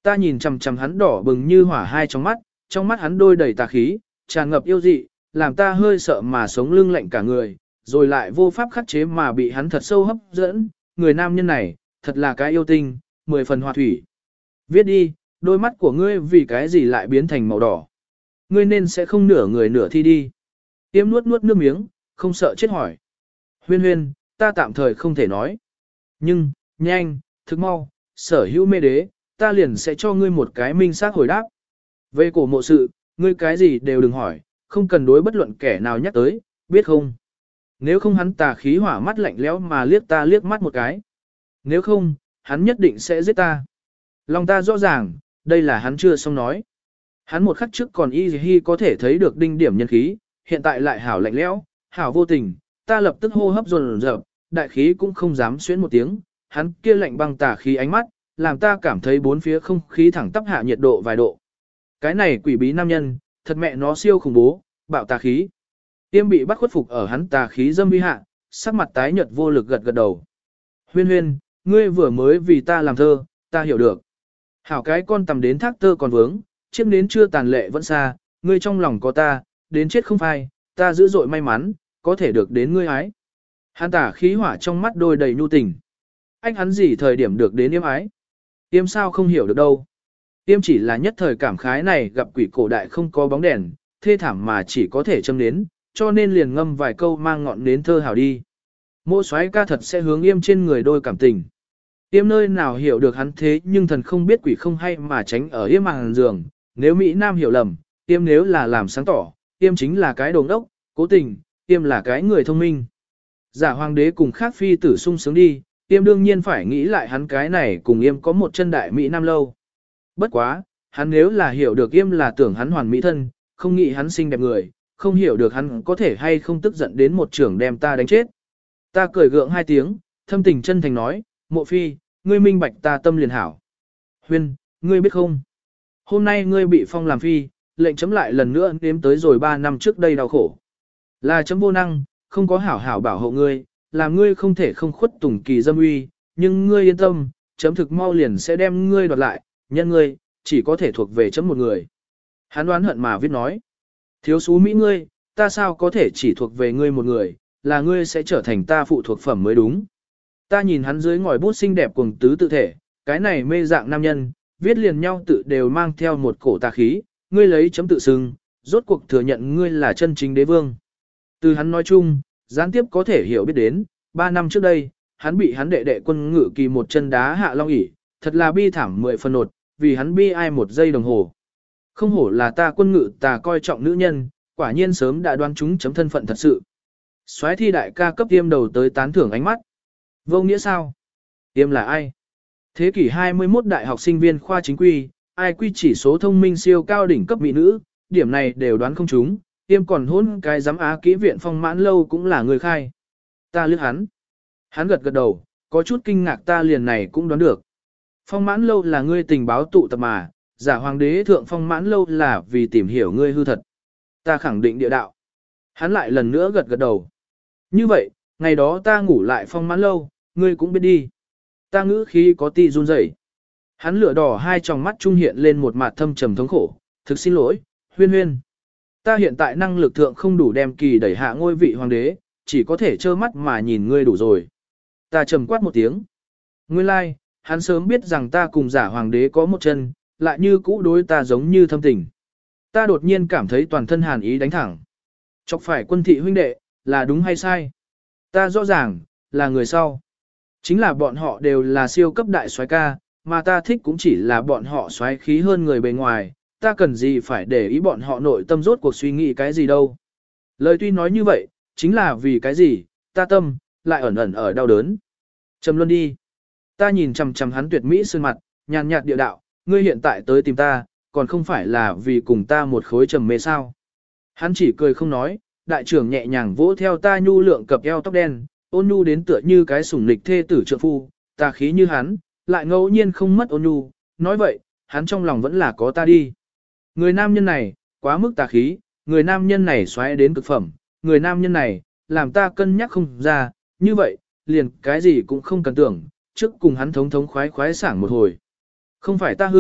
Ta nhìn chằm chằm hắn đỏ bừng như hỏa hai trong mắt, trong mắt hắn đôi đầy tà khí, tràn ngập yêu dị, làm ta hơi sợ mà sống lưng lạnh cả người, rồi lại vô pháp khắc chế mà bị hắn thật sâu hấp dẫn, người nam nhân này, thật là cái yêu tinh, mười phần hòa thủy. Viết đi, đôi mắt của ngươi vì cái gì lại biến thành màu đỏ. Ngươi nên sẽ không nửa người nửa thi đi. Tiêm nuốt nuốt nước miếng, không sợ chết hỏi. Huyên huyên, ta tạm thời không thể nói. Nhưng, nhanh, thức mau, sở hữu mê đế, ta liền sẽ cho ngươi một cái minh xác hồi đáp. Về cổ mộ sự, ngươi cái gì đều đừng hỏi, không cần đối bất luận kẻ nào nhắc tới, biết không? Nếu không hắn tà khí hỏa mắt lạnh lẽo mà liếc ta liếc mắt một cái. Nếu không, hắn nhất định sẽ giết ta. Lòng ta rõ ràng, đây là hắn chưa xong nói. Hắn một khắc trước còn y hi có thể thấy được đinh điểm nhân khí, hiện tại lại hảo lạnh lẽo, hảo vô tình, ta lập tức hô hấp dồn dập, đại khí cũng không dám xuyến một tiếng, hắn kia lạnh băng tà khí ánh mắt, làm ta cảm thấy bốn phía không khí thẳng tắp hạ nhiệt độ vài độ. Cái này quỷ bí nam nhân, thật mẹ nó siêu khủng bố, bạo tà khí. Tiêm bị bắt khuất phục ở hắn tà khí dâm vi hạ, sắc mặt tái nhợt vô lực gật gật đầu. Huyên huyên, ngươi vừa mới vì ta làm thơ, ta hiểu được. Hảo cái con tầm đến thác tơ còn vướng, chiếc nến chưa tàn lệ vẫn xa, ngươi trong lòng có ta, đến chết không phai, ta dữ dội may mắn, có thể được đến ngươi ái. Hắn tả khí hỏa trong mắt đôi đầy nhu tình. Anh hắn gì thời điểm được đến yêm ái? Yêm sao không hiểu được đâu. Yêm chỉ là nhất thời cảm khái này gặp quỷ cổ đại không có bóng đèn, thê thảm mà chỉ có thể châm nến, cho nên liền ngâm vài câu mang ngọn nến thơ hảo đi. Mộ soái ca thật sẽ hướng yêm trên người đôi cảm tình. Yêm nơi nào hiểu được hắn thế nhưng thần không biết quỷ không hay mà tránh ở yêm màn giường. Nếu Mỹ Nam hiểu lầm, yêm nếu là làm sáng tỏ, yêm chính là cái đồng đốc, cố tình, yêm là cái người thông minh. Giả hoàng đế cùng khác phi tử sung sướng đi, yêm đương nhiên phải nghĩ lại hắn cái này cùng yêm có một chân đại Mỹ Nam lâu. Bất quá, hắn nếu là hiểu được yêm là tưởng hắn hoàn mỹ thân, không nghĩ hắn xinh đẹp người, không hiểu được hắn có thể hay không tức giận đến một trưởng đem ta đánh chết. Ta cười gượng hai tiếng, thâm tình chân thành nói, mộ phi, ngươi minh bạch ta tâm liền hảo. Huyên, ngươi biết không? Hôm nay ngươi bị phong làm phi, lệnh chấm lại lần nữa đếm tới rồi ba năm trước đây đau khổ. Là chấm vô năng, không có hảo hảo bảo hộ ngươi, làm ngươi không thể không khuất tùng kỳ dâm uy, nhưng ngươi yên tâm, chấm thực mau liền sẽ đem ngươi đoạt lại, nhân ngươi, chỉ có thể thuộc về chấm một người. Hắn đoán hận mà viết nói, thiếu xú Mỹ ngươi, ta sao có thể chỉ thuộc về ngươi một người, là ngươi sẽ trở thành ta phụ thuộc phẩm mới đúng. Ta nhìn hắn dưới ngòi bút xinh đẹp cuồng tứ tự thể, cái này mê dạng nam nhân, viết liền nhau tự đều mang theo một cổ tà khí, ngươi lấy chấm tự xưng, rốt cuộc thừa nhận ngươi là chân chính đế vương. Từ hắn nói chung, gián tiếp có thể hiểu biết đến, ba năm trước đây, hắn bị hắn đệ đệ quân ngự kỳ một chân đá hạ long ỷ, thật là bi thảm mười phần nột, vì hắn bi ai một giây đồng hồ. Không hổ là ta quân ngự ta coi trọng nữ nhân, quả nhiên sớm đã đoán chúng chấm thân phận thật sự. Soái thi đại ca cấp tiêm đầu tới tán thưởng ánh mắt. Vô nghĩa sao? Tiêm là ai? Thế kỷ hai mươi mốt đại học sinh viên khoa chính quy, ai quy chỉ số thông minh siêu cao đỉnh cấp mỹ nữ, điểm này đều đoán không trúng, tiêm còn hôn cái giám á kỹ viện phong mãn lâu cũng là người khai. Ta liếc hắn. Hắn gật gật đầu, có chút kinh ngạc ta liền này cũng đoán được. Phong mãn lâu là ngươi tình báo tụ tập mà, giả hoàng đế thượng phong mãn lâu là vì tìm hiểu ngươi hư thật. Ta khẳng định địa đạo. Hắn lại lần nữa gật gật đầu. Như vậy, ngày đó ta ngủ lại phong mãn lâu, ngươi cũng biết đi. Ta ngữ khí có ti run rẩy. Hắn lửa đỏ hai tròng mắt trung hiện lên một mặt thâm trầm thống khổ. Thực xin lỗi, huyên huyên. Ta hiện tại năng lực thượng không đủ đem kỳ đẩy hạ ngôi vị hoàng đế, chỉ có thể trơ mắt mà nhìn ngươi đủ rồi. Ta trầm quát một tiếng. Nguyên lai, like, hắn sớm biết rằng ta cùng giả hoàng đế có một chân, lại như cũ đối ta giống như thâm tình. Ta đột nhiên cảm thấy toàn thân hàn ý đánh thẳng. Chọc phải quân thị huynh đệ, là đúng hay sai? Ta rõ ràng, là người sau. Chính là bọn họ đều là siêu cấp đại soái ca, mà ta thích cũng chỉ là bọn họ soái khí hơn người bề ngoài, ta cần gì phải để ý bọn họ nội tâm rốt cuộc suy nghĩ cái gì đâu. Lời tuy nói như vậy, chính là vì cái gì, ta tâm, lại ẩn ẩn ở đau đớn. Trầm luân đi. Ta nhìn chằm chằm hắn tuyệt mỹ sơn mặt, nhàn nhạt địa đạo, ngươi hiện tại tới tìm ta, còn không phải là vì cùng ta một khối trầm mê sao. Hắn chỉ cười không nói, đại trưởng nhẹ nhàng vỗ theo ta nhu lượng cập eo tóc đen, ôn nhu đến tựa như cái sủng lịch thê tử trượng phu, ta khí như hắn, lại ngẫu nhiên không mất ôn nhu, nói vậy, hắn trong lòng vẫn là có ta đi. Người nam nhân này, quá mức tà khí, người nam nhân này xoáy đến cực phẩm, người nam nhân này, làm ta cân nhắc không ra, như vậy, liền cái gì cũng không cần tưởng, trước cùng hắn thống thống khoái khoái sảng một hồi. Không phải ta hư,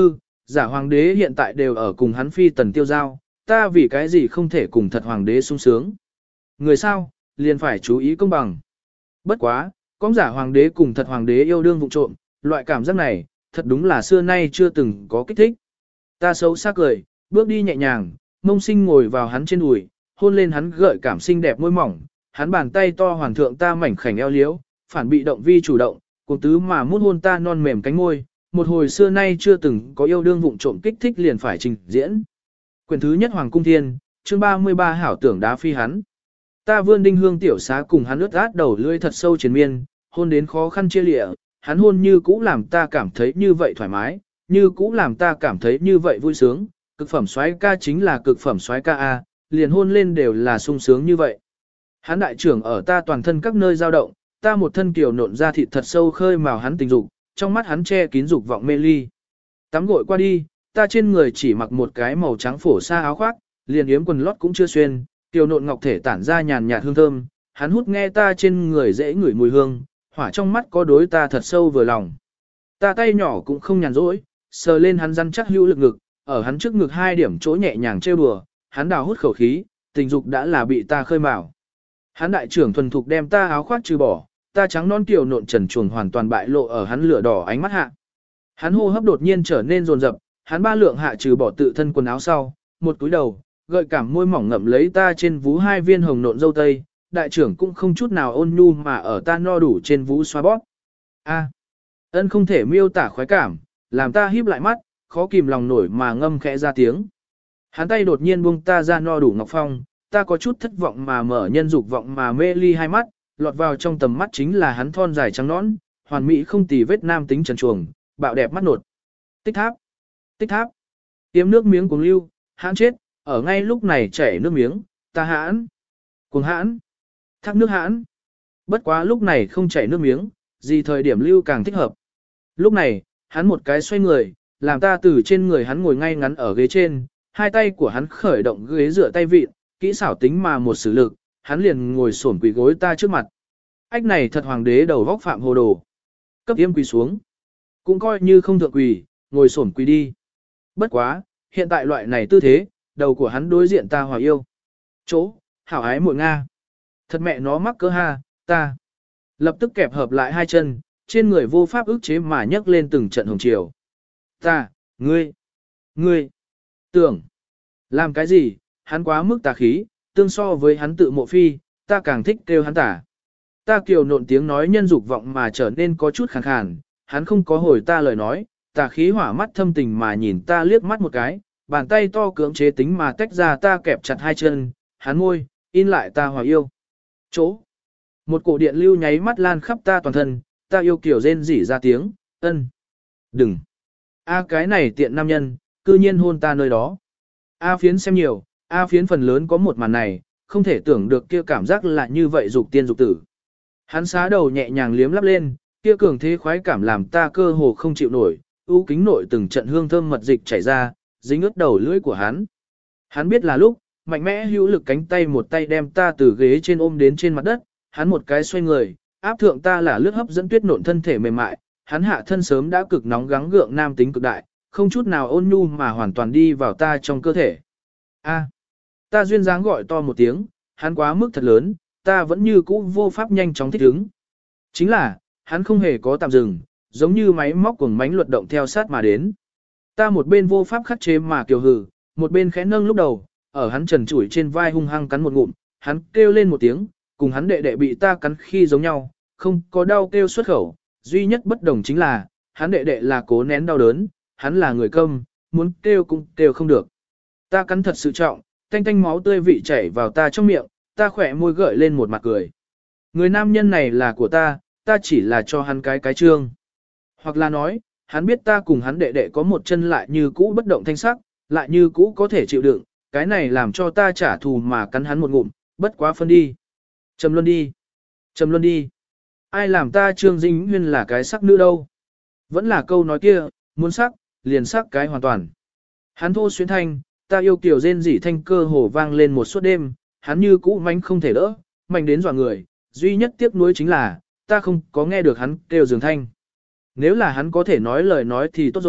Giả hoàng đế hiện tại đều ở cùng hắn phi tần tiêu giao, ta vì cái gì không thể cùng thật hoàng đế sung sướng. Người sao, liền phải chú ý công bằng. Bất quá, có giả hoàng đế cùng thật hoàng đế yêu đương vụ trộm, loại cảm giác này, thật đúng là xưa nay chưa từng có kích thích. Ta xấu xa cười, bước đi nhẹ nhàng, mông sinh ngồi vào hắn trên đùi, hôn lên hắn gợi cảm xinh đẹp môi mỏng, hắn bàn tay to hoàn thượng ta mảnh khảnh eo liếu, phản bị động vi chủ động, cùng tứ mà mút hôn ta non mềm cánh môi, một hồi xưa nay chưa từng có yêu đương vụng trộm kích thích liền phải trình diễn. Quyển thứ nhất Hoàng Cung Thiên, chương ba mươi ba hảo tưởng đá phi hắn. Ta vươn đinh hương tiểu xá cùng hắn ướt át đầu lưỡi thật sâu triền miên, hôn đến khó khăn chia lịa, hắn hôn như cũ làm ta cảm thấy như vậy thoải mái, như cũ làm ta cảm thấy như vậy vui sướng, cực phẩm soái ca chính là cực phẩm soái ca a, liền hôn lên đều là sung sướng như vậy. Hắn đại trưởng ở ta toàn thân các nơi dao động, ta một thân kiều nộn ra thịt thật sâu khơi mào hắn tình dục, trong mắt hắn che kín dục vọng mê ly. Tắm gội qua đi, ta trên người chỉ mặc một cái màu trắng phổ sa áo khoác, liền yếm quần lót cũng chưa xuyên, kiều nộn ngọc thể tản ra nhàn nhạt hương thơm, hắn hút nghe ta trên người dễ ngửi mùi hương, hỏa trong mắt có đối ta thật sâu vừa lòng. Ta tay nhỏ cũng không nhàn rỗi, sờ lên hắn rắn chắc hữu lực ngực, ở hắn trước ngực hai điểm chỗ nhẹ nhàng trêu đùa, hắn đào hút khẩu khí, tình dục đã là bị ta khơi mào. Hắn đại trưởng thuần thục đem ta áo khoác trừ bỏ, ta trắng non kiều nộn trần truồng hoàn toàn bại lộ ở hắn lửa đỏ ánh mắt hạ. Hắn hô hấp đột nhiên trở nên rồn rập, hắn ba lượng hạ trừ bỏ tự thân quần áo sau, một cúi đầu, gợi cảm môi mỏng ngậm lấy ta trên vú hai viên hồng nộn dâu tây, đại trưởng cũng không chút nào ôn nhu mà ở ta no đủ trên vú xoa bóp. A, ân không thể miêu tả khoái cảm, làm ta híp lại mắt, khó kìm lòng nổi mà ngâm khẽ ra tiếng. Hắn tay đột nhiên buông ta ra no đủ ngọc phong, ta có chút thất vọng mà mở nhân dục vọng mà mê ly hai mắt, lọt vào trong tầm mắt chính là hắn thon dài trắng nõn, hoàn mỹ không tì vết nam tính trần truồng, bạo đẹp mắt nột. Tích tháp, tích tháp, tiêm nước miếng cuồng lưu, hãn chết, ở ngay lúc này chảy nước miếng, ta hãn, cuồng hãn, thác nước hãn. Bất quá lúc này không chảy nước miếng, gì thời điểm lưu càng thích hợp. Lúc này, hắn một cái xoay người, làm ta từ trên người hắn ngồi ngay ngắn ở ghế trên, hai tay của hắn khởi động ghế dựa tay vịn, kỹ xảo tính mà một sử lực, hắn liền ngồi xổm quỳ gối ta trước mặt. Ách này thật hoàng đế đầu vóc phạm hồ đồ. Cấp yêm quỳ xuống. Cũng coi như không thượng quỳ, ngồi xổm quỳ đi. Bất quá, hiện tại loại này tư thế, đầu của hắn đối diện ta hòa yêu. Chỗ, hảo ái muội Nga. Thật mẹ nó mắc cỡ ha, ta. Lập tức kẹp hợp lại hai chân, trên người vô pháp ức chế mà nhấc lên từng trận hồng chiều. Ta, ngươi, ngươi, tưởng, làm cái gì, hắn quá mức tà khí, tương so với hắn tự mộ phi, ta càng thích kêu hắn tà. Ta kiều nộn tiếng nói nhân dục vọng mà trở nên có chút khàn khàn, hắn không có hồi ta lời nói, tà khí hỏa mắt thâm tình mà nhìn ta liếc mắt một cái, bàn tay to cưỡng chế tính mà tách ra ta kẹp chặt hai chân, hắn môi, in lại ta hòa yêu. Chỗ. Một cổ điện lưu nháy mắt lan khắp ta toàn thân, ta yêu kiểu rên rỉ ra tiếng, ân. Đừng. A cái này tiện nam nhân, cư nhiên hôn ta nơi đó. A phiến xem nhiều, A phiến phần lớn có một màn này, không thể tưởng được kia cảm giác là như vậy dục tiên dục tử. Hắn xá đầu nhẹ nhàng liếm lắp lên, kia cường thế khoái cảm làm ta cơ hồ không chịu nổi, ưu kính nội từng trận hương thơm mật dịch chảy ra, dính ướt đầu lưỡi của hắn. Hắn biết là lúc, mạnh mẽ hữu lực cánh tay một tay đem ta từ ghế trên ôm đến trên mặt đất, hắn một cái xoay người, áp thượng ta là lướt hấp dẫn tuyết nộn thân thể mềm mại, hắn hạ thân sớm đã cực nóng gắng gượng nam tính cực đại, không chút nào ôn nhu mà hoàn toàn đi vào ta trong cơ thể. A, ta duyên dáng gọi to một tiếng, hắn quá mức thật lớn, ta vẫn như cũ vô pháp nhanh chóng thích ứng. Chính là, hắn không hề có tạm dừng, giống như máy móc cuồng mánh luật động theo sát mà đến. Ta một bên vô pháp khắc chế mà kiều hừ, một bên khẽ nâng lúc đầu, ở hắn trần trụi trên vai hung hăng cắn một ngụm, hắn kêu lên một tiếng, cùng hắn đệ đệ bị ta cắn khi giống nhau, không có đau kêu xuất khẩu, duy nhất bất đồng chính là, hắn đệ đệ là cố nén đau đớn, hắn là người câm, muốn kêu cũng kêu không được. Ta cắn thật sự trọng, tanh tanh máu tươi vị chảy vào ta trong miệng, ta khỏe môi gợi lên một mặt cười. Người nam nhân này là của ta, ta chỉ là cho hắn cái cái trương. Hoặc là nói, hắn biết ta cùng hắn đệ đệ có một chân lại như cũ bất động thanh sắc, lại như cũ có thể chịu đựng, cái này làm cho ta trả thù mà cắn hắn một ngụm, bất quá phân đi. Trầm luân đi. Trầm luân đi. Ai làm ta Trương Dĩnh Huyên là cái sắc nữ đâu. Vẫn là câu nói kia, muốn sắc, liền sắc cái hoàn toàn. Hắn thô xuyến thanh, ta yêu kiểu rên rỉ thanh cơ hồ vang lên một suốt đêm, hắn như cũ mánh không thể đỡ, mạnh đến dọa người, duy nhất tiếc nuối chính là, ta không có nghe được hắn kêu giường thanh. Nếu là hắn có thể nói lời nói thì tốt rồi,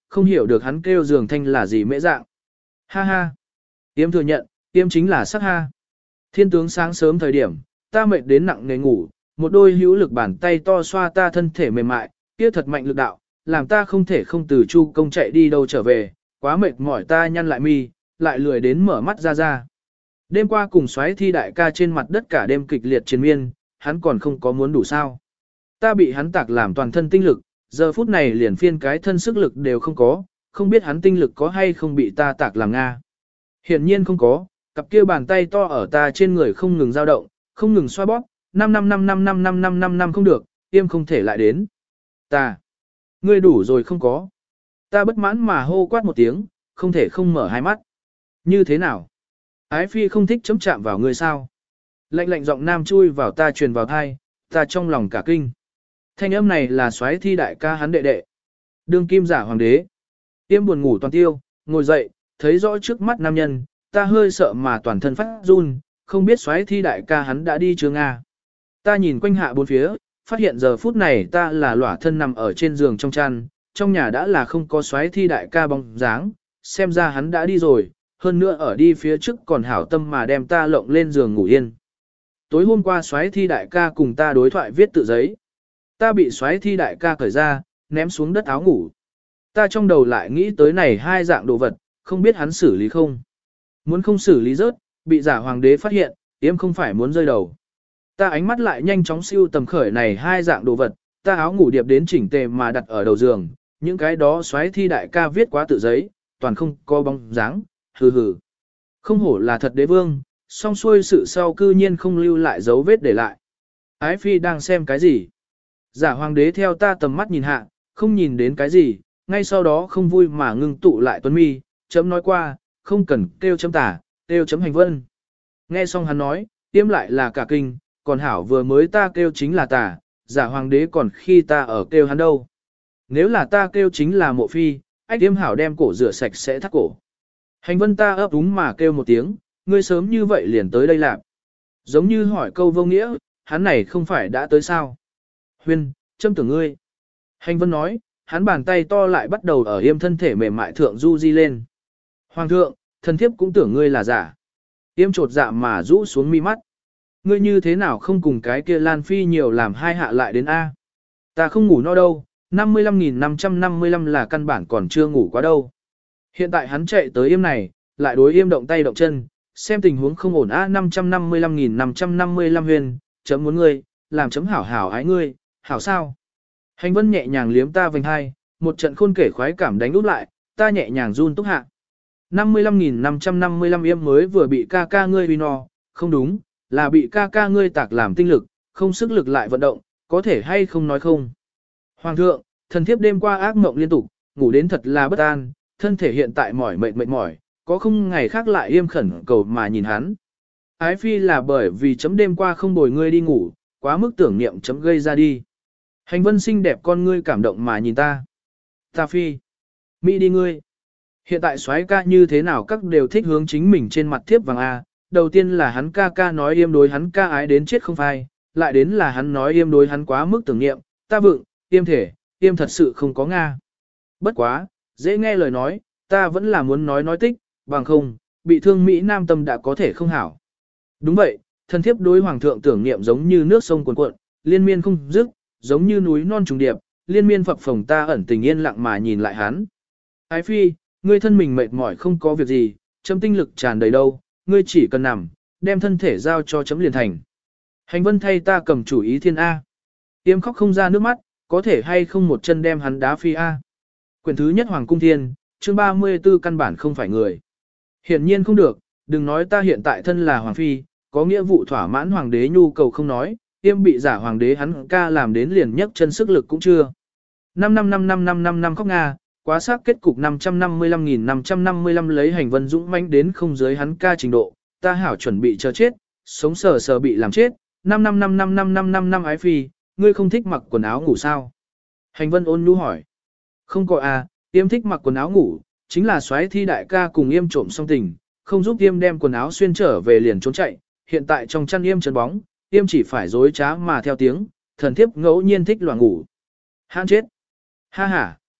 không hiểu được hắn kêu giường thanh là gì mễ dạng. Ha ha. Yêm thừa nhận, Yêm chính là sắc ha. Thiên tướng sáng sớm thời điểm, ta mệt đến nặng nề ngủ, một đôi hữu lực bàn tay to xoa ta thân thể mềm mại, kia thật mạnh lực đạo, làm ta không thể không từ chu công chạy đi đâu trở về, quá mệt mỏi ta nhăn lại mi, lại lười đến mở mắt ra ra. Đêm qua cùng xoáy thi đại ca trên mặt đất cả đêm kịch liệt chiến miên, hắn còn không có muốn đủ sao. Ta bị hắn tạc làm toàn thân tinh lực, giờ phút này liền phiên cái thân sức lực đều không có, không biết hắn tinh lực có hay không bị ta tạc làm Nga. Hiển nhiên không có, cặp kia bàn tay to ở ta trên người không ngừng dao động, không ngừng xoa bóp, năm năm năm năm năm năm năm năm năm không được, Yêm không thể lại đến. Ta, ngươi đủ rồi không có. Ta bất mãn mà hô quát một tiếng, không thể không mở hai mắt. Như thế nào? Ái phi không thích chấm chạm vào ngươi sao? Lạnh lạnh giọng nam chui vào ta truyền vào thai, ta trong lòng cả kinh. Thanh âm này là soái thi đại ca hắn đệ đệ. Đương kim giả hoàng đế. Yêm buồn ngủ toàn tiêu, ngồi dậy, thấy rõ trước mắt nam nhân, ta hơi sợ mà toàn thân phát run, không biết soái thi đại ca hắn đã đi chưa Nga. Ta nhìn quanh hạ bốn phía, phát hiện giờ phút này ta là lỏa thân nằm ở trên giường trong chăn, trong nhà đã là không có soái thi đại ca bóng dáng, xem ra hắn đã đi rồi, hơn nữa ở đi phía trước còn hảo tâm mà đem ta lộng lên giường ngủ yên. Tối hôm qua soái thi đại ca cùng ta đối thoại viết tự giấy. Ta bị soái thi đại ca cởi ra, ném xuống đất áo ngủ. Ta trong đầu lại nghĩ tới này hai dạng đồ vật, không biết hắn xử lý không. Muốn không xử lý rớt, bị giả hoàng đế phát hiện, Yêm không phải muốn rơi đầu. Ta ánh mắt lại nhanh chóng siêu tầm khởi này hai dạng đồ vật, ta áo ngủ điệp đến chỉnh tề mà đặt ở đầu giường, những cái đó soái thi đại ca viết quá tự giấy, toàn không có bóng dáng, hừ hừ. Không hổ là thật đế vương, song xuôi sự sau cư nhiên không lưu lại dấu vết để lại. Ái phi đang xem cái gì? Giả hoàng đế theo ta tầm mắt nhìn hạ, không nhìn đến cái gì, ngay sau đó không vui mà ngưng tụ lại tuấn mi, chấm nói qua, không cần kêu chấm tả, kêu chấm hành vân. Nghe xong hắn nói, Yêm lại là cả kinh, còn hảo vừa mới ta kêu chính là tả, giả hoàng đế còn khi ta ở kêu hắn đâu. Nếu là ta kêu chính là mộ phi, ách Yêm hảo đem cổ rửa sạch sẽ thắt cổ. Hành vân ta ấp úng mà kêu một tiếng, ngươi sớm như vậy liền tới đây làm. Giống như hỏi câu vô nghĩa, hắn này không phải đã tới sao? Huyên, châm tưởng ngươi. Hành vân nói, hắn bàn tay to lại bắt đầu ở Yêm thân thể mềm mại thượng du di lên. Hoàng thượng, thần thiếp cũng tưởng ngươi là giả. Yêm trột dạ mà rũ xuống mi mắt. Ngươi như thế nào không cùng cái kia Lan Phi nhiều làm hai hạ lại đến A. Ta không ngủ no đâu, năm mươi lăm nghìn năm trăm năm mươi lăm là căn bản còn chưa ngủ quá đâu. Hiện tại hắn chạy tới Yêm này, lại đối Yêm động tay động chân, xem tình huống không ổn A năm trăm năm mươi lăm nghìn năm trăm năm mươi lăm huyền, chấm muốn ngươi, làm chấm hảo hảo ái ngươi, hảo sao. Hành vân nhẹ nhàng liếm ta vành hai, một trận khôn kể khoái cảm đánh úp lại, ta nhẹ nhàng run túc hạ. năm mươi lăm nghìn năm trăm năm mươi lăm Yêm mới vừa bị ca ca ngươi uy no, không đúng, là bị ca ca ngươi tạc làm tinh lực, không sức lực lại vận động, có thể hay không nói không. Hoàng thượng, thần thiếp đêm qua ác mộng liên tục, ngủ đến thật là bất an, thân thể hiện tại mỏi mệt mệt mỏi, có không ngày khác lại Yêm khẩn cầu mà nhìn hắn. Ái phi là bởi vì chấm đêm qua không bồi ngươi đi ngủ, quá mức tưởng niệm chấm gây ra đi. Hành vân xinh đẹp con ngươi cảm động mà nhìn ta. Ta phi. Mỹ đi ngươi. Hiện tại soái ca như thế nào các đều thích hướng chính mình trên mặt thiếp vàng A. Đầu tiên là hắn ca ca nói Yêm đối hắn ca ái đến chết không phai, lại đến là hắn nói Yêm đối hắn quá mức tưởng niệm, ta vựng, Yêm thể, Yêm thật sự không có Nga. Bất quá, dễ nghe lời nói, ta vẫn là muốn nói nói tích, bằng không, bị thương Mỹ Nam tâm đã có thể không hảo. Đúng vậy, thân thiếp đối hoàng thượng tưởng niệm giống như nước sông cuồn cuộn, liên miên không dứt, giống như núi non trùng điệp, liên miên phập phồng ta ẩn tình yên lặng mà nhìn lại hắn. Ái phi, ngươi thân mình mệt mỏi không có việc gì, chấm tinh lực tràn đầy đâu, ngươi chỉ cần nằm, đem thân thể giao cho chấm liền thành. Hành vân thay ta cầm chủ ý thiên A. Yêm khóc không ra nước mắt, có thể hay không một chân đem hắn đá phi A. Quyển thứ nhất Hoàng Cung Thiên, chương ba mươi tư căn bản không phải người. Hiển nhiên không được, đừng nói ta hiện tại thân là Hoàng Phi, có nghĩa vụ thỏa mãn Hoàng đế nhu cầu không nói, Yêm bị giả Hoàng đế hắn ca làm đến liền nhấc chân sức lực cũng chưa. năm năm năm năm năm năm năm khóc Nga, quá sắc kết cục năm trăm năm mươi lăm nghìn năm trăm năm mươi lăm lấy hành vân dũng mãnh đến không dưới hắn ca trình độ, ta hảo chuẩn bị chờ chết, sống sờ sờ bị làm chết, năm năm năm năm năm năm năm năm ái phi, ngươi không thích mặc quần áo ngủ sao? Hành vân ôn nhu hỏi. Không có à, Yêm thích mặc quần áo ngủ, chính là soái thi đại ca cùng Yêm trộm song tình, không giúp Yêm đem quần áo xuyên trở về liền trốn chạy, hiện tại trong chăn Yêm chân bóng, Yêm chỉ phải dối trá mà theo tiếng, thần thiếp ngẫu nhiên thích loạn ngủ. Hãn chết. Ha ha,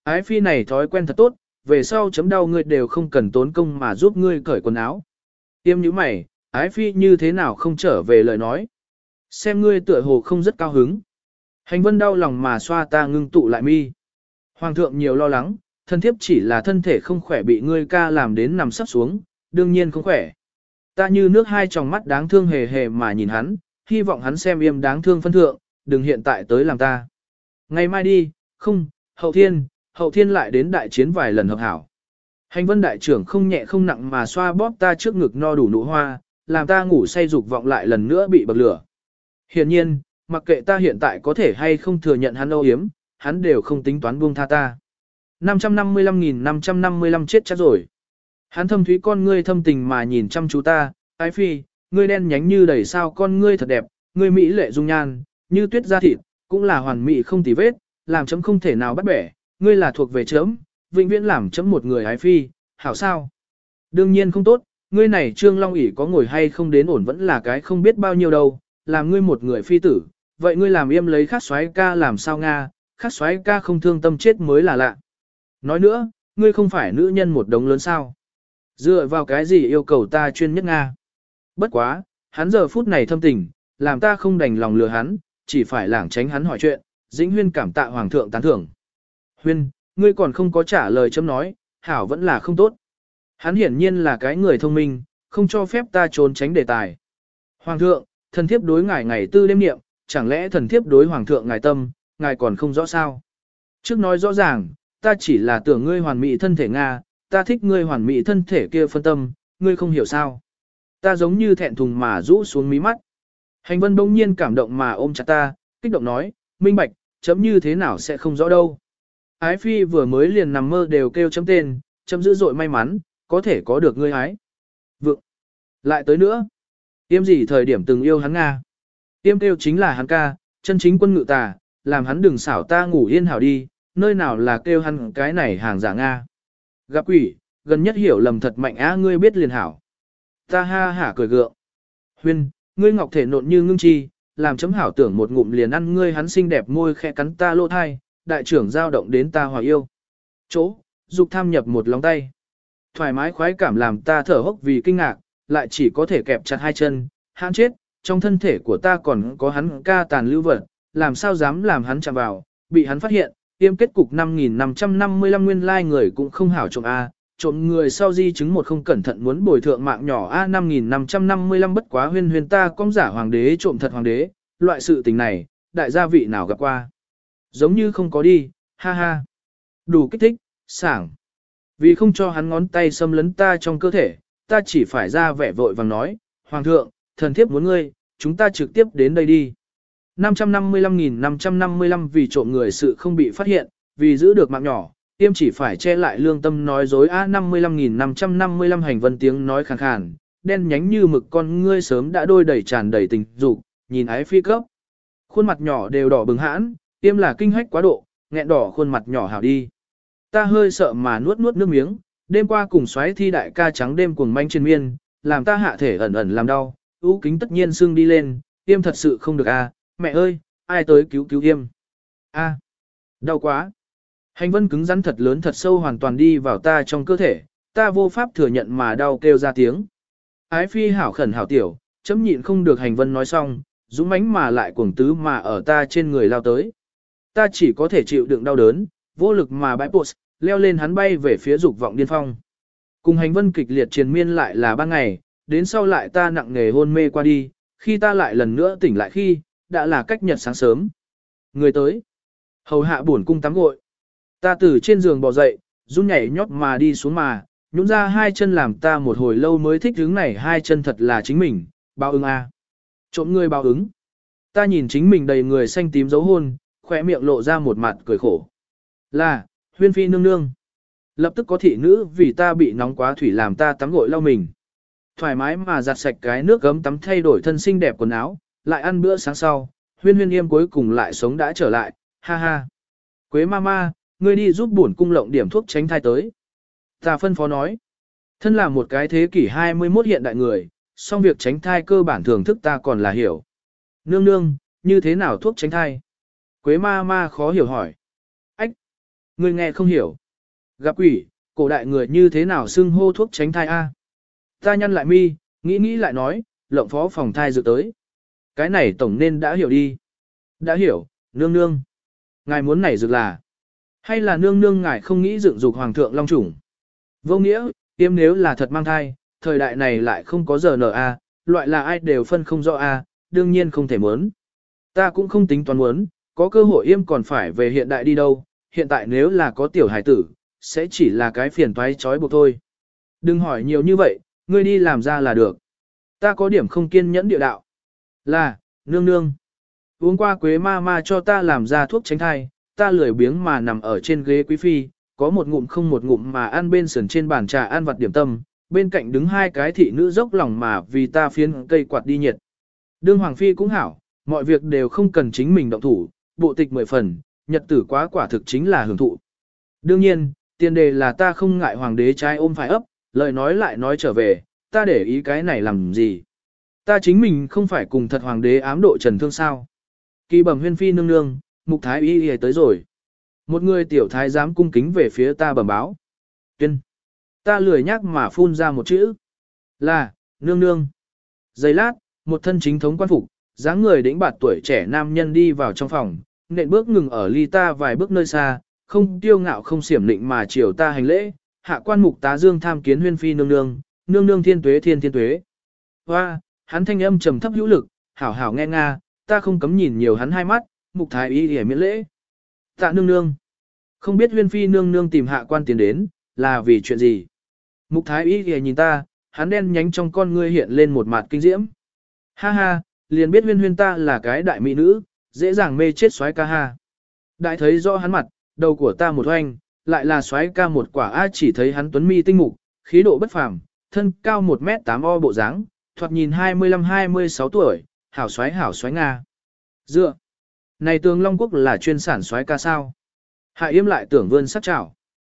Ái phi này thói quen thật tốt, về sau chấm đau ngươi đều không cần tốn công mà giúp ngươi cởi quần áo. Tiêm như mày, ái phi như thế nào không trở về lời nói. Xem ngươi tựa hồ không rất cao hứng. Hành vân đau lòng mà xoa ta ngưng tụ lại mi. Hoàng thượng nhiều lo lắng, thân thiếp chỉ là thân thể không khỏe bị ngươi ca làm đến nằm sắp xuống, đương nhiên không khỏe. Ta như nước hai tròng mắt đáng thương hề hề mà nhìn hắn, hy vọng hắn xem im đáng thương phân thượng, đừng hiện tại tới làm ta. Ngày mai đi, không, hậu thiên, hậu thiên lại đến đại chiến vài lần hợp hảo. Hành vân đại trưởng không nhẹ không nặng mà xoa bóp ta trước ngực no đủ nụ hoa, làm ta ngủ say dục vọng lại lần nữa bị bậc lửa. Hiển nhiên, mặc kệ ta hiện tại có thể hay không thừa nhận hắn âu yếm, hắn đều không tính toán buông tha ta. năm trăm năm mươi lăm nghìn năm trăm năm mươi lăm chết chắc rồi. Hắn thâm thúy con ngươi thâm tình mà nhìn chăm chú ta, ái phi, ngươi đen nhánh như đầy sao con ngươi thật đẹp, ngươi mỹ lệ dung nhan, như tuyết da thịt, cũng là hoàn mỹ không tì vết, làm chấm không thể nào bắt bẻ, ngươi là thuộc về chấm, vĩnh viễn làm chấm một người ái phi, hảo sao? Đương nhiên không tốt, ngươi này Trương Long ỷ có ngồi hay không đến ổn vẫn là cái không biết bao nhiêu đâu, làm ngươi một người phi tử, vậy ngươi làm im lấy khắc soái ca làm sao Nga, khắc soái ca không thương tâm chết mới là lạ. Nói nữa, ngươi không phải nữ nhân một đống lớn sao? Dựa vào cái gì yêu cầu ta chuyên nhất Nga? Bất quá, hắn giờ phút này thâm tình, làm ta không đành lòng lừa hắn, chỉ phải lảng tránh hắn hỏi chuyện, Dĩnh Huyên cảm tạ Hoàng thượng tán thưởng. Huyên, ngươi còn không có trả lời chấm nói, hảo vẫn là không tốt. Hắn hiển nhiên là cái người thông minh, không cho phép ta trốn tránh đề tài. Hoàng thượng, thần thiếp đối ngài ngày tư đêm niệm, chẳng lẽ thần thiếp đối Hoàng thượng ngài tâm, ngài còn không rõ sao? Trước nói rõ ràng, ta chỉ là tưởng ngươi hoàn mỹ thân thể Nga, ta thích ngươi hoàn mỹ thân thể kia phân tâm, ngươi không hiểu sao. Ta giống như thẹn thùng mà rũ xuống mí mắt. Hành vân bỗng nhiên cảm động mà ôm chặt ta, kích động nói, minh bạch, chấm như thế nào sẽ không rõ đâu. Ái phi vừa mới liền nằm mơ đều kêu chấm tên, chấm dữ dội may mắn, có thể có được ngươi ái. Vượng. Lại tới nữa. Tiêm gì thời điểm từng yêu hắn Nga. Tiêm kêu chính là hắn ca, chân chính quân ngự tà, làm hắn đừng xảo ta ngủ yên hảo đi, nơi nào là kêu hắn cái này hàng giả Nga. Gặp quỷ, gần nhất hiểu lầm thật mạnh á ngươi biết liền hảo. Ta ha hả cười gượng. Huyên, ngươi ngọc thể nộn như ngưng chi, làm chấm hảo tưởng một ngụm liền ăn ngươi hắn xinh đẹp môi khẽ cắn ta lỗ thai, đại trưởng giao động đến ta hòa yêu. Chỗ, dục tham nhập một lòng tay. Thoải mái khoái cảm làm ta thở hốc vì kinh ngạc, lại chỉ có thể kẹp chặt hai chân, hãn chết, trong thân thể của ta còn có hắn ca tàn lưu vật, làm sao dám làm hắn chạm vào, bị hắn phát hiện, tiêm kết cục năm nghìn năm trăm năm mươi lăm nguyên lai like người cũng không hảo trộm A, trộm người sau di chứng một không cẩn thận muốn bồi thượng mạng nhỏ A năm nghìn năm trăm năm mươi lăm bất quá huyên huyên ta công giả hoàng đế trộm thật hoàng đế, loại sự tình này, đại gia vị nào gặp qua. Giống như không có đi, ha ha. Đủ kích thích, sảng. Vì không cho hắn ngón tay xâm lấn ta trong cơ thể, ta chỉ phải ra vẻ vội vàng nói, Hoàng thượng, thần thiếp muốn ngươi, chúng ta trực tiếp đến đây đi. năm trăm năm mươi lăm nghìn năm trăm năm mươi lăm vì trộm người sự không bị phát hiện, vì giữ được mạng nhỏ, tiêm chỉ phải che lại lương tâm nói dối a năm mươi lăm nghìn năm trăm năm mươi lăm hành vân tiếng nói khàn khàn, đen nhánh như mực con ngươi sớm đã đôi đầy tràn đầy tình dục, nhìn ái phi cấp. Khuôn mặt nhỏ đều đỏ bừng hãn, tiêm là kinh hách quá độ, nghẹn đỏ khuôn mặt nhỏ hảo đi. Ta hơi sợ mà nuốt nuốt nước miếng, đêm qua cùng xoáy thi đại ca trắng đêm cuồng manh trên miên, làm ta hạ thể ẩn ẩn làm đau, ưu kính tất nhiên sưng đi lên, tiêm thật sự không được a, mẹ ơi, ai tới cứu cứu tiêm. A, đau quá. Hành vân cứng rắn thật lớn thật sâu hoàn toàn đi vào ta trong cơ thể, ta vô pháp thừa nhận mà đau kêu ra tiếng. Ái phi hảo khẩn hảo tiểu, chấm nhịn không được hành vân nói xong, dũng mãnh mà lại cuồng tứ mà ở ta trên người lao tới. Ta chỉ có thể chịu đựng đau đớn, vô lực mà bãi post, leo lên hắn bay về phía dục vọng điên phong. Cùng hành vân kịch liệt triền miên lại là ban ngày, đến sau lại ta nặng nề hôn mê qua đi, khi ta lại lần nữa tỉnh lại khi, đã là cách nhật sáng sớm. Người tới, hầu hạ buồn cung tắm gội. Ta từ trên giường bò dậy, run nhảy nhót mà đi xuống mà, nhũn ra hai chân làm ta một hồi lâu mới thích hướng này hai chân thật là chính mình, báo ứng a. Trộm người báo ứng. Ta nhìn chính mình đầy người xanh tím dấu hôn, khỏe miệng lộ ra một mặt cười khổ. Là, huyên phi nương nương. Lập tức có thị nữ vì ta bị nóng quá thủy làm ta tắm gội lau mình. Thoải mái mà giặt sạch cái nước gấm tắm thay đổi thân xinh đẹp quần áo, lại ăn bữa sáng sau, huyên huyên yêm cuối cùng lại sống đã trở lại, ha ha. Quế mama, ngươi đi giúp bổn cung lộng điểm thuốc tránh thai tới. Ta phân phó nói. Thân là một cái thế kỷ hai mươi mốt hiện đại người, song việc tránh thai cơ bản thưởng thức ta còn là hiểu. Nương nương, như thế nào thuốc tránh thai? Quế ma ma khó hiểu hỏi. Ách! Ngươi nghe không hiểu. Gặp quỷ, cổ đại người như thế nào xưng hô thuốc tránh thai a? Ta nhăn lại mi, nghĩ nghĩ lại nói, lộng phó phòng thai dự tới. Cái này tổng nên đã hiểu đi. Đã hiểu, nương nương. Ngài muốn nảy dược là? Hay là nương nương ngài không nghĩ dựng dục hoàng thượng long chủng? Vô nghĩa, tiêm nếu là thật mang thai, thời đại này lại không có giờ nở a, loại là ai đều phân không rõ a, đương nhiên không thể muốn. Ta cũng không tính toán muốn, có cơ hội yêm còn phải về hiện đại đi đâu, hiện tại nếu là có tiểu hải tử, sẽ chỉ là cái phiền toái trói buộc thôi. Đừng hỏi nhiều như vậy, ngươi đi làm ra là được. Ta có điểm không kiên nhẫn địa đạo. Là, nương nương. Uống qua quế ma ma cho ta làm ra thuốc tránh thai, ta lười biếng mà nằm ở trên ghế quý phi, có một ngụm không một ngụm mà ăn bên sườn trên bàn trà ăn vặt điểm tâm, bên cạnh đứng hai cái thị nữ dốc lòng mà vì ta phiến cây quạt đi nhiệt. Đương hoàng phi cũng hảo, mọi việc đều không cần chính mình động thủ, bộ tịch mười phần, nhật tử quá quả thực chính là hưởng thụ. Đương nhiên, tiền đề là ta không ngại hoàng đế trai ôm phải ấp, lời nói lại nói trở về, ta để ý cái này làm gì. Ta chính mình không phải cùng thật hoàng đế ám độ trần thương sao. Kỳ bẩm huyên phi nương nương, mục thái y y tới rồi. Một người tiểu thái dám cung kính về phía ta bẩm báo. Tuyên. Ta lười nhắc mà phun ra một chữ. Là, nương nương. Giây lát, một thân chính thống quan phục, dáng người đĩnh bạt tuổi trẻ nam nhân đi vào trong phòng, nện bước ngừng ở ly ta vài bước nơi xa, không tiêu ngạo không xiểm lịnh mà chiều ta hành lễ, hạ quan mục tá dương tham kiến huyên phi nương nương, nương nương thiên tuế thiên thiên tuế. Hoa, hắn thanh âm trầm thấp hữu lực, hảo hảo nghe nga, ta không cấm nhìn nhiều hắn hai mắt, mục thái y để miễn lễ. Tạ nương nương. Không biết huyên phi nương nương tìm hạ quan tiến đến, là vì chuyện gì? Mục thái y để nhìn ta, hắn đen nhánh trong con ngươi hiện lên một mặt kinh diễm. Ha ha, liền biết huyên huyên ta là cái đại mỹ nữ, dễ dàng mê chết soái ca ha. Đại thấy rõ hắn mặt, đầu của ta một hoành, lại là soái ca một quả a, chỉ thấy hắn tuấn mi tinh mục, khí độ bất phàm, thân cao một mét tám o bộ dáng, thoạt nhìn hai mươi lăm hai mươi sáu tuổi, hảo soái hảo soái nga. Dựa, này tường Long Quốc là chuyên sản soái ca sao? Hạ Yêm lại tưởng vươn sắc chảo.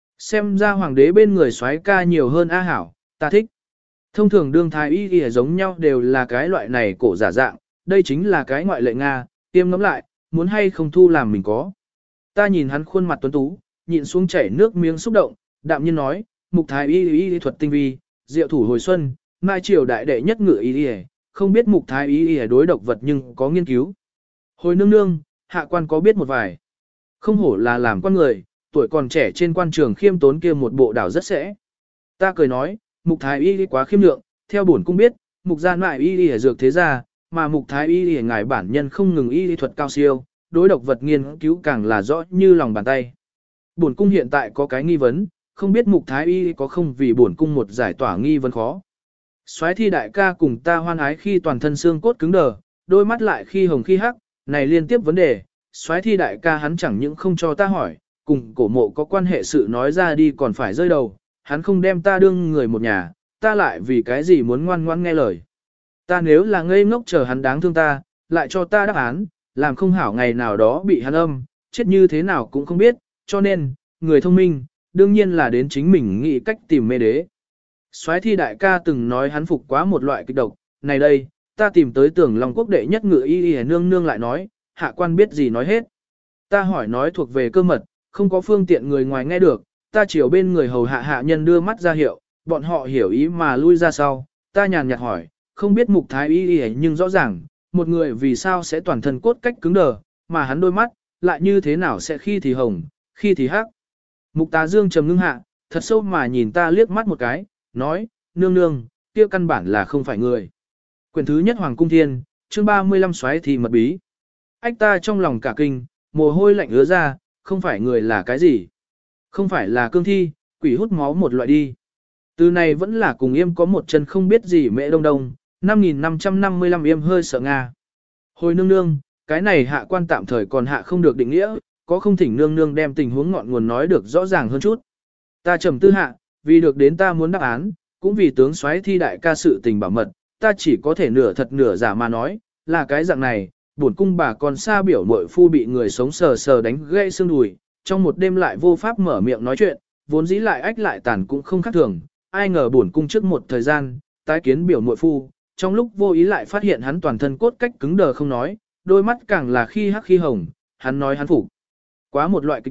Xem ra hoàng đế bên người soái ca nhiều hơn a hảo, ta thích. Thông thường đương thái y y giống nhau đều là cái loại này cổ giả dạng, đây chính là cái ngoại lệ Nga, Tiêm ngắm lại, muốn hay không thu làm mình có. Ta nhìn hắn khuôn mặt tuấn tú, nhịn xuống chảy nước miếng xúc động, đạm nhiên nói, mục thái y y y thuật tinh vi, diệu thủ hồi xuân, mai triều đại đệ nhất ngự y y, không biết mục thái y y đối độc vật nhưng có nghiên cứu. Hồi nương nương, hạ quan có biết một vài. Không hổ là làm quan người, tuổi còn trẻ trên quan trường khiêm tốn kia một bộ đảo rất sẽ. Ta cười nói, mục thái y y quá khiêm lượng, theo bổn cung biết, mục gia mại y y dược thế gia, mà mục thái y y ngài bản nhân không ngừng y y thuật cao siêu, đối độc vật nghiên cứu càng là rõ như lòng bàn tay. Bổn cung hiện tại có cái nghi vấn, không biết mục thái y có không vì bổn cung một giải tỏa nghi vấn khó. Soái thi đại ca cùng ta hoan ái khi toàn thân xương cốt cứng đờ, đôi mắt lại khi hồng khi hắc, này liên tiếp vấn đề, soái thi đại ca hắn chẳng những không cho ta hỏi, cùng cổ mộ có quan hệ sự nói ra đi còn phải rơi đầu, hắn không đem ta đương người một nhà, ta lại vì cái gì muốn ngoan ngoan nghe lời. Ta nếu là ngây ngốc chờ hắn đáng thương ta, lại cho ta đáp án, làm không hảo ngày nào đó bị hắn âm, chết như thế nào cũng không biết, cho nên, người thông minh, đương nhiên là đến chính mình nghĩ cách tìm mê đế. Soái thi đại ca từng nói hắn phục quá một loại kịch độc, này đây, ta tìm tới tưởng Long Quốc đệ nhất ngự y y nương nương lại nói, hạ quan biết gì nói hết. Ta hỏi nói thuộc về cơ mật, không có phương tiện người ngoài nghe được, ta chiều bên người hầu hạ hạ nhân đưa mắt ra hiệu, bọn họ hiểu ý mà lui ra sau, ta nhàn nhạt hỏi, không biết mục thái y y nhưng rõ ràng, một người vì sao sẽ toàn thân cốt cách cứng đờ, mà hắn đôi mắt, lại như thế nào sẽ khi thì hồng, khi thì hắc. Mục tá dương trầm ngưng hạ, thật sâu mà nhìn ta liếc mắt một cái, nói, nương nương, kia căn bản là không phải người. Quyển thứ nhất Hoàng Cung Thiên, chương ba mươi lăm xoáy thì mật bí. Ách ta trong lòng cả kinh, mồ hôi lạnh ứa ra, không phải người là cái gì? Không phải là cương thi, quỷ hút máu một loại đi. Từ này vẫn là cùng yêm có một chân không biết gì mẹ đông đông, năm nghìn năm trăm năm mươi lăm yêm hơi sợ Nga. Hồi nương nương, cái này hạ quan tạm thời còn hạ không được định nghĩa, có không thỉnh nương nương đem tình huống ngọn nguồn nói được rõ ràng hơn chút. Ta trầm tư hạ, vì được đến ta muốn đáp án, cũng vì tướng soái thi đại ca sự tình bảo mật, ta chỉ có thể nửa thật nửa giả mà nói, là cái dạng này, bổn cung bà còn xa biểu muội phu bị người sống sờ sờ đánh gãy xương đùi, trong một đêm lại vô pháp mở miệng nói chuyện, vốn dĩ lại ách lại tàn cũng không khác thường, ai ngờ bổn cung trước một thời gian, tái kiến biểu muội phu, trong lúc vô ý lại phát hiện hắn toàn thân cốt cách cứng đờ không nói, đôi mắt càng là khi hắc khi hồng, hắn nói hắn phục quá một loại kịch độc,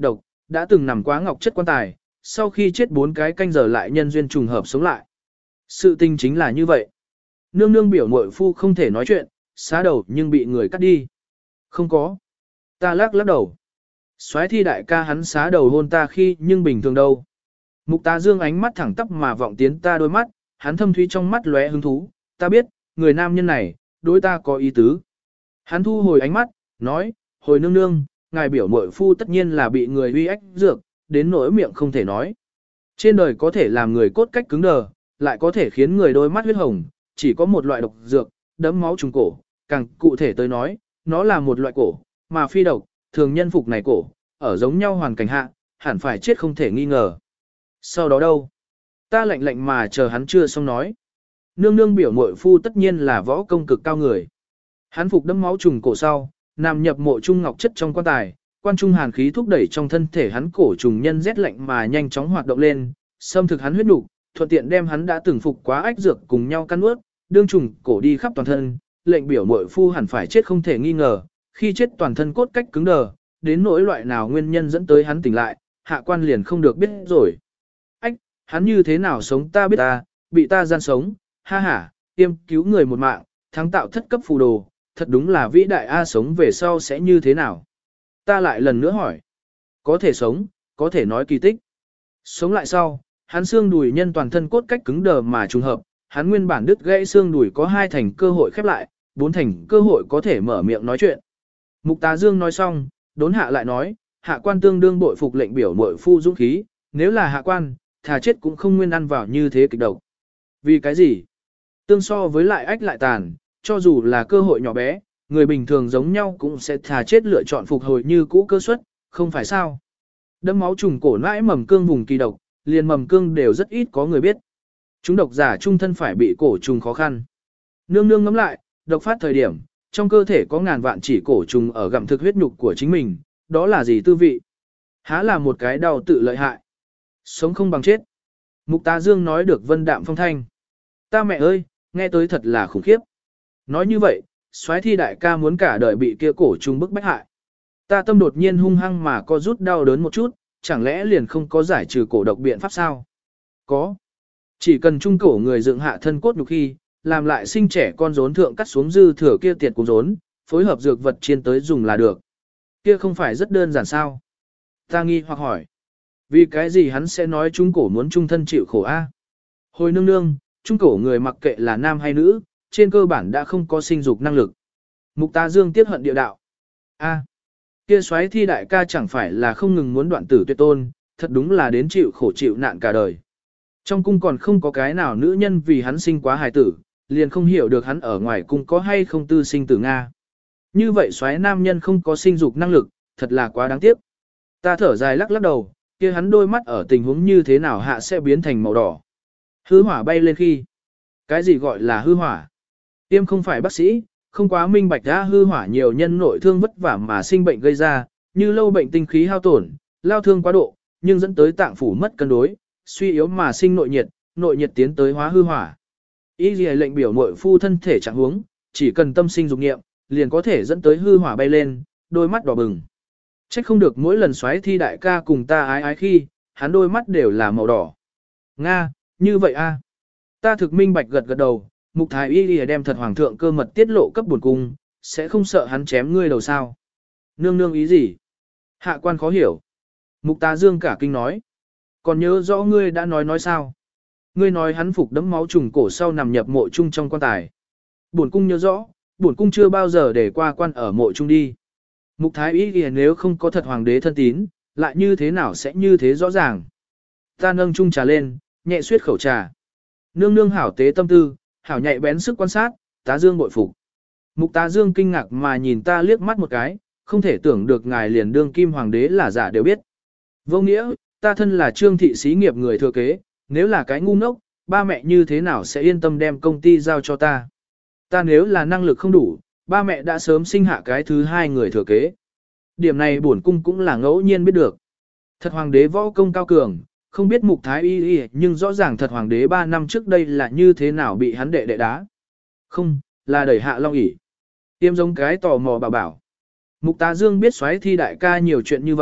đã từng nằm quá ngọc chất quan tài, sau khi chết bốn cái canh giờ lại nhân duyên trùng hợp sống lại. Sự tình chính là như vậy. Nương nương biểu muội phu không thể nói chuyện, xá đầu nhưng bị người cắt đi. Không có. Ta lắc lắc đầu. Soái thi đại ca hắn xá đầu hôn ta khi nhưng bình thường đâu. Mục Tá Dương ánh mắt thẳng tắp mà vọng tiến ta đôi mắt, hắn thâm thúy trong mắt lóe hứng thú, ta biết, người nam nhân này, đối ta có ý tứ. Hắn thu hồi ánh mắt, nói, hồi nương nương, ngài biểu muội phu tất nhiên là bị người uy ách dược, đến nỗi miệng không thể nói. Trên đời có thể làm người cốt cách cứng đờ, lại có thể khiến người đôi mắt huyết hồng, chỉ có một loại độc dược, đấm máu trùng cổ, càng cụ thể tới nói, nó là một loại cổ, mà phi độc, thường nhân phục này cổ, ở giống nhau hoàn cảnh hạ, hẳn phải chết không thể nghi ngờ. Sau đó đâu? Ta lạnh lạnh mà chờ hắn chưa xong nói. Nương nương biểu muội phu tất nhiên là võ công cực cao người. Hắn phục đấm máu trùng cổ sau, nằm nhập mộ trung ngọc chất trong quan tài, quan trung hàn khí thúc đẩy trong thân thể hắn cổ trùng nhân rét lạnh mà nhanh chóng hoạt động lên, xâm thực hắn huyết nục, thuận tiện đem hắn đã từng phục quá ách dược cùng nhau căn nuốt, đương trùng cổ đi khắp toàn thân, lệnh biểu muội phu hẳn phải chết không thể nghi ngờ, khi chết toàn thân cốt cách cứng đờ, đến nỗi loại nào nguyên nhân dẫn tới hắn tỉnh lại, hạ quan liền không được biết rồi. Ách, hắn như thế nào sống ta biết ta, bị ta gian sống, ha ha, tiêm cứu người một mạng, thắng tạo thất cấp phù đồ, thật đúng là vĩ đại A, sống về sau sẽ như thế nào? Ta lại lần nữa hỏi. Có thể sống, có thể nói kỳ tích. Sống lại sau, hắn xương đùi nhân toàn thân cốt cách cứng đờ mà trùng hợp, hắn nguyên bản đứt gãy xương đùi có hai thành cơ hội khép lại, bốn thành cơ hội có thể mở miệng nói chuyện. Mục Tá Dương nói xong, đốn hạ lại nói, hạ quan tương đương bội phục lệnh biểu muội phu dũng khí, nếu là hạ quan, thà chết cũng không nguyên ăn vào như thế kịch độc. Vì cái gì? Tương so với lại ách lại tàn, cho dù là cơ hội nhỏ bé, người bình thường giống nhau cũng sẽ thà chết lựa chọn phục hồi như cũ cơ suất, không phải sao? Đâm máu trùng cổ nãi mầm cương vùng kỳ độc, liền mầm cương đều rất ít có người biết. Chúng độc giả trung thân phải bị cổ trùng khó khăn. Nương nương ngắm lại, độc phát thời điểm, trong cơ thể có ngàn vạn chỉ cổ trùng ở gặm thực huyết nhục của chính mình, đó là gì tư vị? Há là một cái đau tự lợi hại. Sống không bằng chết. Mục Tá Dương nói được vân đạm phong thanh. Ta mẹ ơi, nghe tới thật là khủng khiếp. Nói như vậy, soái thi đại ca muốn cả đời bị kia cổ trùng bức bách hại. Ta tâm đột nhiên hung hăng mà co rút đau đớn một chút, chẳng lẽ liền không có giải trừ cổ độc biện pháp sao? Có. Chỉ cần trung cổ người dựng hạ thân cốt nhục khi, làm lại sinh trẻ con rốn thượng cắt xuống dư thừa kia tiệt cùng rốn, phối hợp dược vật chiên tới dùng là được. Kia không phải rất đơn giản sao? Ta nghi hoặc hỏi. Vì cái gì hắn sẽ nói trung cổ muốn trung thân chịu khổ a? Hồi nương nương, trung cổ người mặc kệ là nam hay nữ, trên cơ bản đã không có sinh dục năng lực. Mục Tá Dương tiếc hận địa đạo. A, kia soái thi đại ca chẳng phải là không ngừng muốn đoạn tử tuyệt tôn, thật đúng là đến chịu khổ chịu nạn cả đời. Trong cung còn không có cái nào nữ nhân vì hắn sinh quá hài tử, liền không hiểu được hắn ở ngoài cung có hay không tư sinh tử Nga. Như vậy soái nam nhân không có sinh dục năng lực, thật là quá đáng tiếc. Ta thở dài lắc lắc đầu, kia hắn đôi mắt ở tình huống như thế nào hạ sẽ biến thành màu đỏ. Hư hỏa bay lên khi. Cái gì gọi là hư hỏa? Tiêm không phải bác sĩ, không quá minh bạch ra hư hỏa nhiều nhân nội thương vất vả mà sinh bệnh gây ra, như lâu bệnh tinh khí hao tổn, lao thương quá độ, nhưng dẫn tới tạng phủ mất cân đối, suy yếu mà sinh nội nhiệt, nội nhiệt tiến tới hóa hư hỏa. Ý gì lệnh biểu nội phu thân thể trạng huống, chỉ cần tâm sinh dục nghiệm, liền có thể dẫn tới hư hỏa bay lên, đôi mắt đỏ bừng. Trách không được mỗi lần xoáy thi đại ca cùng ta ái ái khi, hắn đôi mắt đều là màu đỏ. Nga, như vậy a. Ta thực minh bạch gật gật đầu, Mục Thái Y lìa đem thật hoàng thượng cơ mật tiết lộ cấp buồn cung, sẽ không sợ hắn chém ngươi đầu sao. Nương nương ý gì? Hạ quan khó hiểu. Mục Tá Dương cả kinh nói. Còn nhớ rõ ngươi đã nói nói sao? Ngươi nói hắn phục đấm máu trùng cổ sau nằm nhập mộ chung trong quan tài. Buồn cung nhớ rõ, buồn cung chưa bao giờ để qua quan ở mộ chung đi. Mục Thái Y lìa nếu không có thật hoàng đế thân tín, lại như thế nào sẽ như thế rõ ràng. Ta nâng chung trà lên, nhẹ suyết khẩu trà. Nương nương hảo tế tâm tư, hảo nhạy bén sức quan sát, Tá Dương bội phục. Mục Tá Dương kinh ngạc mà nhìn ta liếc mắt một cái, không thể tưởng được ngài liền đương kim hoàng đế là giả đều biết. Vô nghĩa, ta thân là trương thị xí nghiệp người thừa kế, nếu là cái ngu ngốc, ba mẹ như thế nào sẽ yên tâm đem công ty giao cho ta. Ta nếu là năng lực không đủ, ba mẹ đã sớm sinh hạ cái thứ hai người thừa kế. Điểm này bổn cung cũng là ngẫu nhiên biết được. Thật hoàng đế võ công cao cường, không biết Mục Thái Y y nhưng rõ ràng thật hoàng đế ba năm trước đây là như thế nào bị hắn đệ đệ đá. Không, là đẩy hạ long ỷ. Tiêm giống cái tò mò bảo bảo. Mục Tá Dương biết xoáy thi đại ca nhiều chuyện như vậy,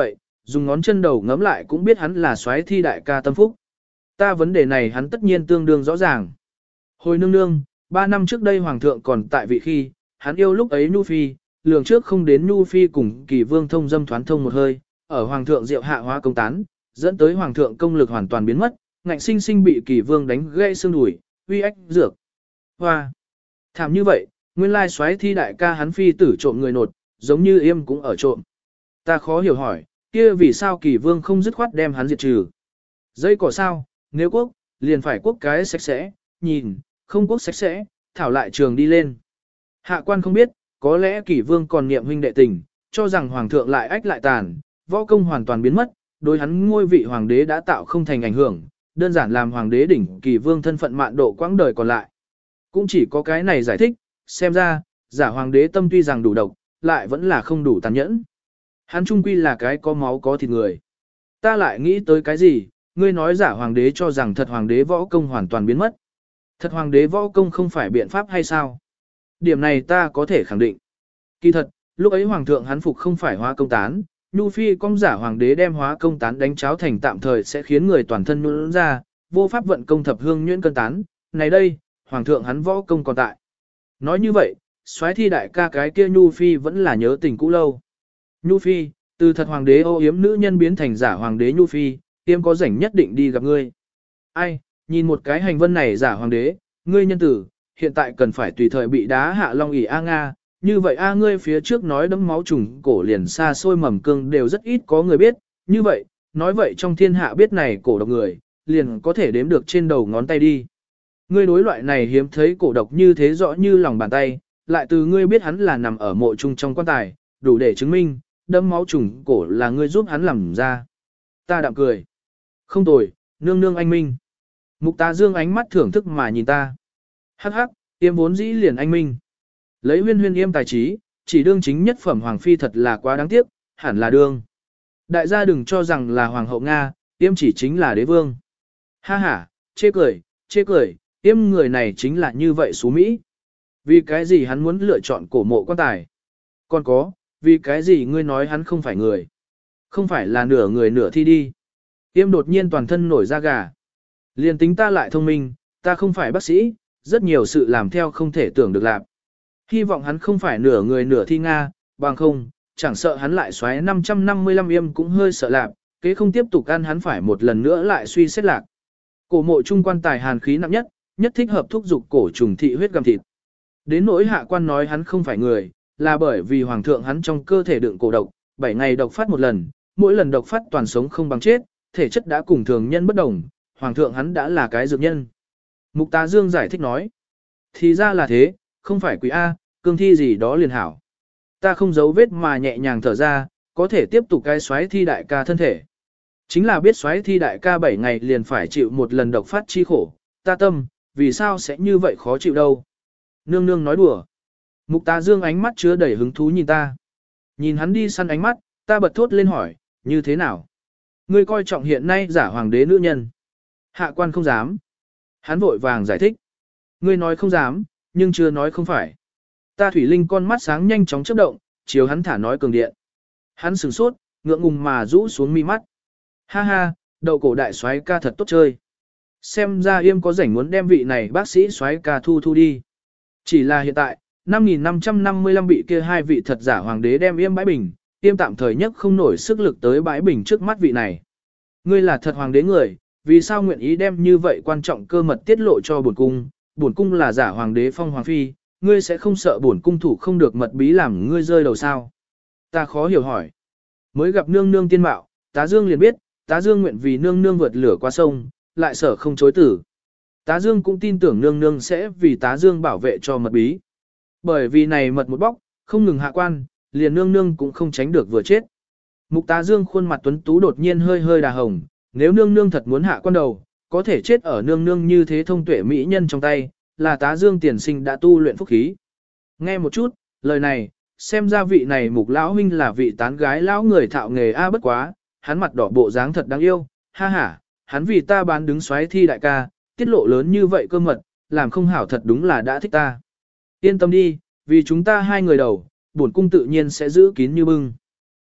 dùng ngón chân đầu ngẫm lại cũng biết hắn là soái thi đại ca tâm phúc. Ta vấn đề này hắn tất nhiên tương đương rõ ràng. Hồi nương nương, ba năm trước đây hoàng thượng còn tại vị khi, hắn yêu lúc ấy Nhu Phi, lường trước không đến Nhu Phi cùng Kỳ Vương thông dâm thoán thông một hơi, ở hoàng thượng diệu hạ hóa công tán, dẫn tới hoàng thượng công lực hoàn toàn biến mất, ngạnh sinh sinh bị Kỳ Vương đánh gãy xương đùi, uy ách dược. Hoa! Thảm như vậy, nguyên lai soái thi đại ca hắn phi tử trộm người nột, giống như Yêm cũng ở trộm. Ta khó hiểu hỏi, kia vì sao Kỳ Vương không dứt khoát đem hắn diệt trừ? Dây cỏ sao, nếu quốc, liền phải quốc cái sạch sẽ, nhìn, không quốc sạch sẽ, thảo lại trường đi lên. Hạ quan không biết, có lẽ Kỷ Vương còn niệm huynh đệ tình, cho rằng hoàng thượng lại ách lại tàn, võ công hoàn toàn biến mất, đối hắn ngôi vị hoàng đế đã tạo không thành ảnh hưởng, đơn giản làm hoàng đế đỉnh Kỷ Vương thân phận mạn độ quãng đời còn lại. Cũng chỉ có cái này giải thích, xem ra, giả hoàng đế tâm tuy rằng đủ độc, lại vẫn là không đủ tàn nhẫn. Hắn trung quy là cái có máu có thịt người. Ta lại nghĩ tới cái gì, ngươi nói giả hoàng đế cho rằng thật hoàng đế võ công hoàn toàn biến mất. Thật hoàng đế võ công không phải biện pháp hay sao? Điểm này ta có thể khẳng định. Kỳ thật, lúc ấy hoàng thượng hắn phục không phải hóa công tán, Nhu Phi công giả hoàng đế đem hóa công tán đánh cháo thành tạm thời sẽ khiến người toàn thân nhũn ra, vô pháp vận công thập hương nhuyễn cân tán. Này đây, hoàng thượng hắn võ công còn tại. Nói như vậy, soái thi đại ca cái kia Nhu Phi vẫn là nhớ tình cũ lâu. Nhu Phi, từ thật hoàng đế ô yếm nữ nhân biến thành giả hoàng đế Nhu Phi, tiêm có rảnh nhất định đi gặp ngươi. Ai, nhìn một cái hành vân này giả hoàng đế, ngươi nhân tử, hiện tại cần phải tùy thời bị đá hạ long ỉ A Nga, như vậy A ngươi phía trước nói đấm máu trùng cổ liền xa xôi mầm cương đều rất ít có người biết, như vậy, nói vậy trong thiên hạ biết này cổ độc người, liền có thể đếm được trên đầu ngón tay đi. Ngươi đối loại này hiếm thấy cổ độc như thế rõ như lòng bàn tay, lại từ ngươi biết hắn là nằm ở mộ trung trong quan tài, đủ để chứng minh, đấm máu trùng cổ là ngươi giúp hắn làm ra. Ta đạm cười. Không tồi, nương nương anh minh. Mục Tá Dương ánh mắt thưởng thức mà nhìn ta. Hắc hắc, yêm vốn dĩ liền anh minh. Lấy huyên huyên yêm tài trí, chỉ đương chính nhất phẩm hoàng phi thật là quá đáng tiếc, hẳn là đương. Đại gia đừng cho rằng là hoàng hậu Nga, yêm chỉ chính là đế vương. Ha ha, chê cười, chê cười, yêm người này chính là như vậy xú Mỹ. Vì cái gì hắn muốn lựa chọn cổ mộ quan tài? Còn có, vì cái gì ngươi nói hắn không phải người? Không phải là nửa người nửa thi đi. Yêm đột nhiên toàn thân nổi da gà. Liền tính ta lại thông minh, ta không phải bác sĩ, rất nhiều sự làm theo không thể tưởng được làm. Hy vọng hắn không phải nửa người nửa thi Nga, bằng không, chẳng sợ hắn lại xoáy năm trăm năm mươi lăm Yêm cũng hơi sợ lạc, kế không tiếp tục ăn hắn phải một lần nữa lại suy xét lạc. Cổ mộ trung quan tài hàn khí nặng nhất, nhất thích hợp thúc dục cổ trùng thị huyết găm thịt. Đến nỗi hạ quan nói hắn không phải người, là bởi vì hoàng thượng hắn trong cơ thể đựng cổ độc, bảy ngày độc phát một lần, mỗi lần độc phát toàn sống không bằng chết, thể chất đã cùng thường nhân bất đồng, hoàng thượng hắn đã là cái dược nhân. Mục Tá Dương giải thích nói, thì ra là thế, không phải quỷ A, cương thi gì đó liền hảo. Ta không giấu vết mà nhẹ nhàng thở ra, có thể tiếp tục cái xoáy thi đại ca thân thể. Chính là biết xoáy thi đại ca bảy ngày liền phải chịu một lần độc phát chi khổ, ta tâm, vì sao sẽ như vậy khó chịu đâu. Nương nương nói đùa. Mục Tá Dương ánh mắt chứa đầy hứng thú nhìn ta. Nhìn hắn đi săn ánh mắt, ta bật thốt lên hỏi, như thế nào? Ngươi coi trọng hiện nay giả hoàng đế nữ nhân. Hạ quan không dám. Hắn vội vàng giải thích. Ngươi nói không dám, nhưng chưa nói không phải. Ta thủy linh con mắt sáng nhanh chóng chớp động, chiếu hắn thả nói cường điện. Hắn sửng sốt, ngượng ngùng mà rũ xuống mi mắt. Ha ha, đậu cổ đại soái ca thật tốt chơi. Xem ra Yêm có rảnh muốn đem vị này bác sĩ soái ca thu thu đi. Chỉ là hiện tại, năm nghìn năm trăm năm mươi lăm bị kia hai vị thật giả hoàng đế đem Yêm bãi bình, Yêm tạm thời nhất không nổi sức lực tới bãi bình trước mắt vị này. Ngươi là thật hoàng đế người, vì sao nguyện ý đem như vậy quan trọng cơ mật tiết lộ cho bổn cung? Bổn cung là giả hoàng đế phong hoàng phi, ngươi sẽ không sợ bổn cung thủ không được mật bí làm ngươi rơi đầu sao? Ta khó hiểu hỏi. Mới gặp nương nương tiên mạo, Tá Dương liền biết, Tá Dương nguyện vì nương nương vượt lửa qua sông, lại sợ không chối tử. Tá Dương cũng tin tưởng nương nương sẽ vì Tá Dương bảo vệ cho mật bí. Bởi vì này mật một bóc, không ngừng hạ quan, liền nương nương cũng không tránh được vừa chết. Mục Tá Dương khuôn mặt tuấn tú đột nhiên hơi hơi đà hồng, nếu nương nương thật muốn hạ quan đầu, có thể chết ở nương nương như thế thông tuệ mỹ nhân trong tay, là Tá Dương tiền sinh đã tu luyện phúc khí. Nghe một chút, lời này, xem ra vị này mục lão huynh là vị tán gái lão người thạo nghề a bất quá, hắn mặt đỏ bộ dáng thật đáng yêu, ha ha, hắn vì ta bán đứng xoáy thi đại ca, tiết lộ lớn như vậy cơ mật, làm không hảo thật đúng là đã thích ta. Yên tâm đi, vì chúng ta hai người đầu, bổn cung tự nhiên sẽ giữ kín như bưng.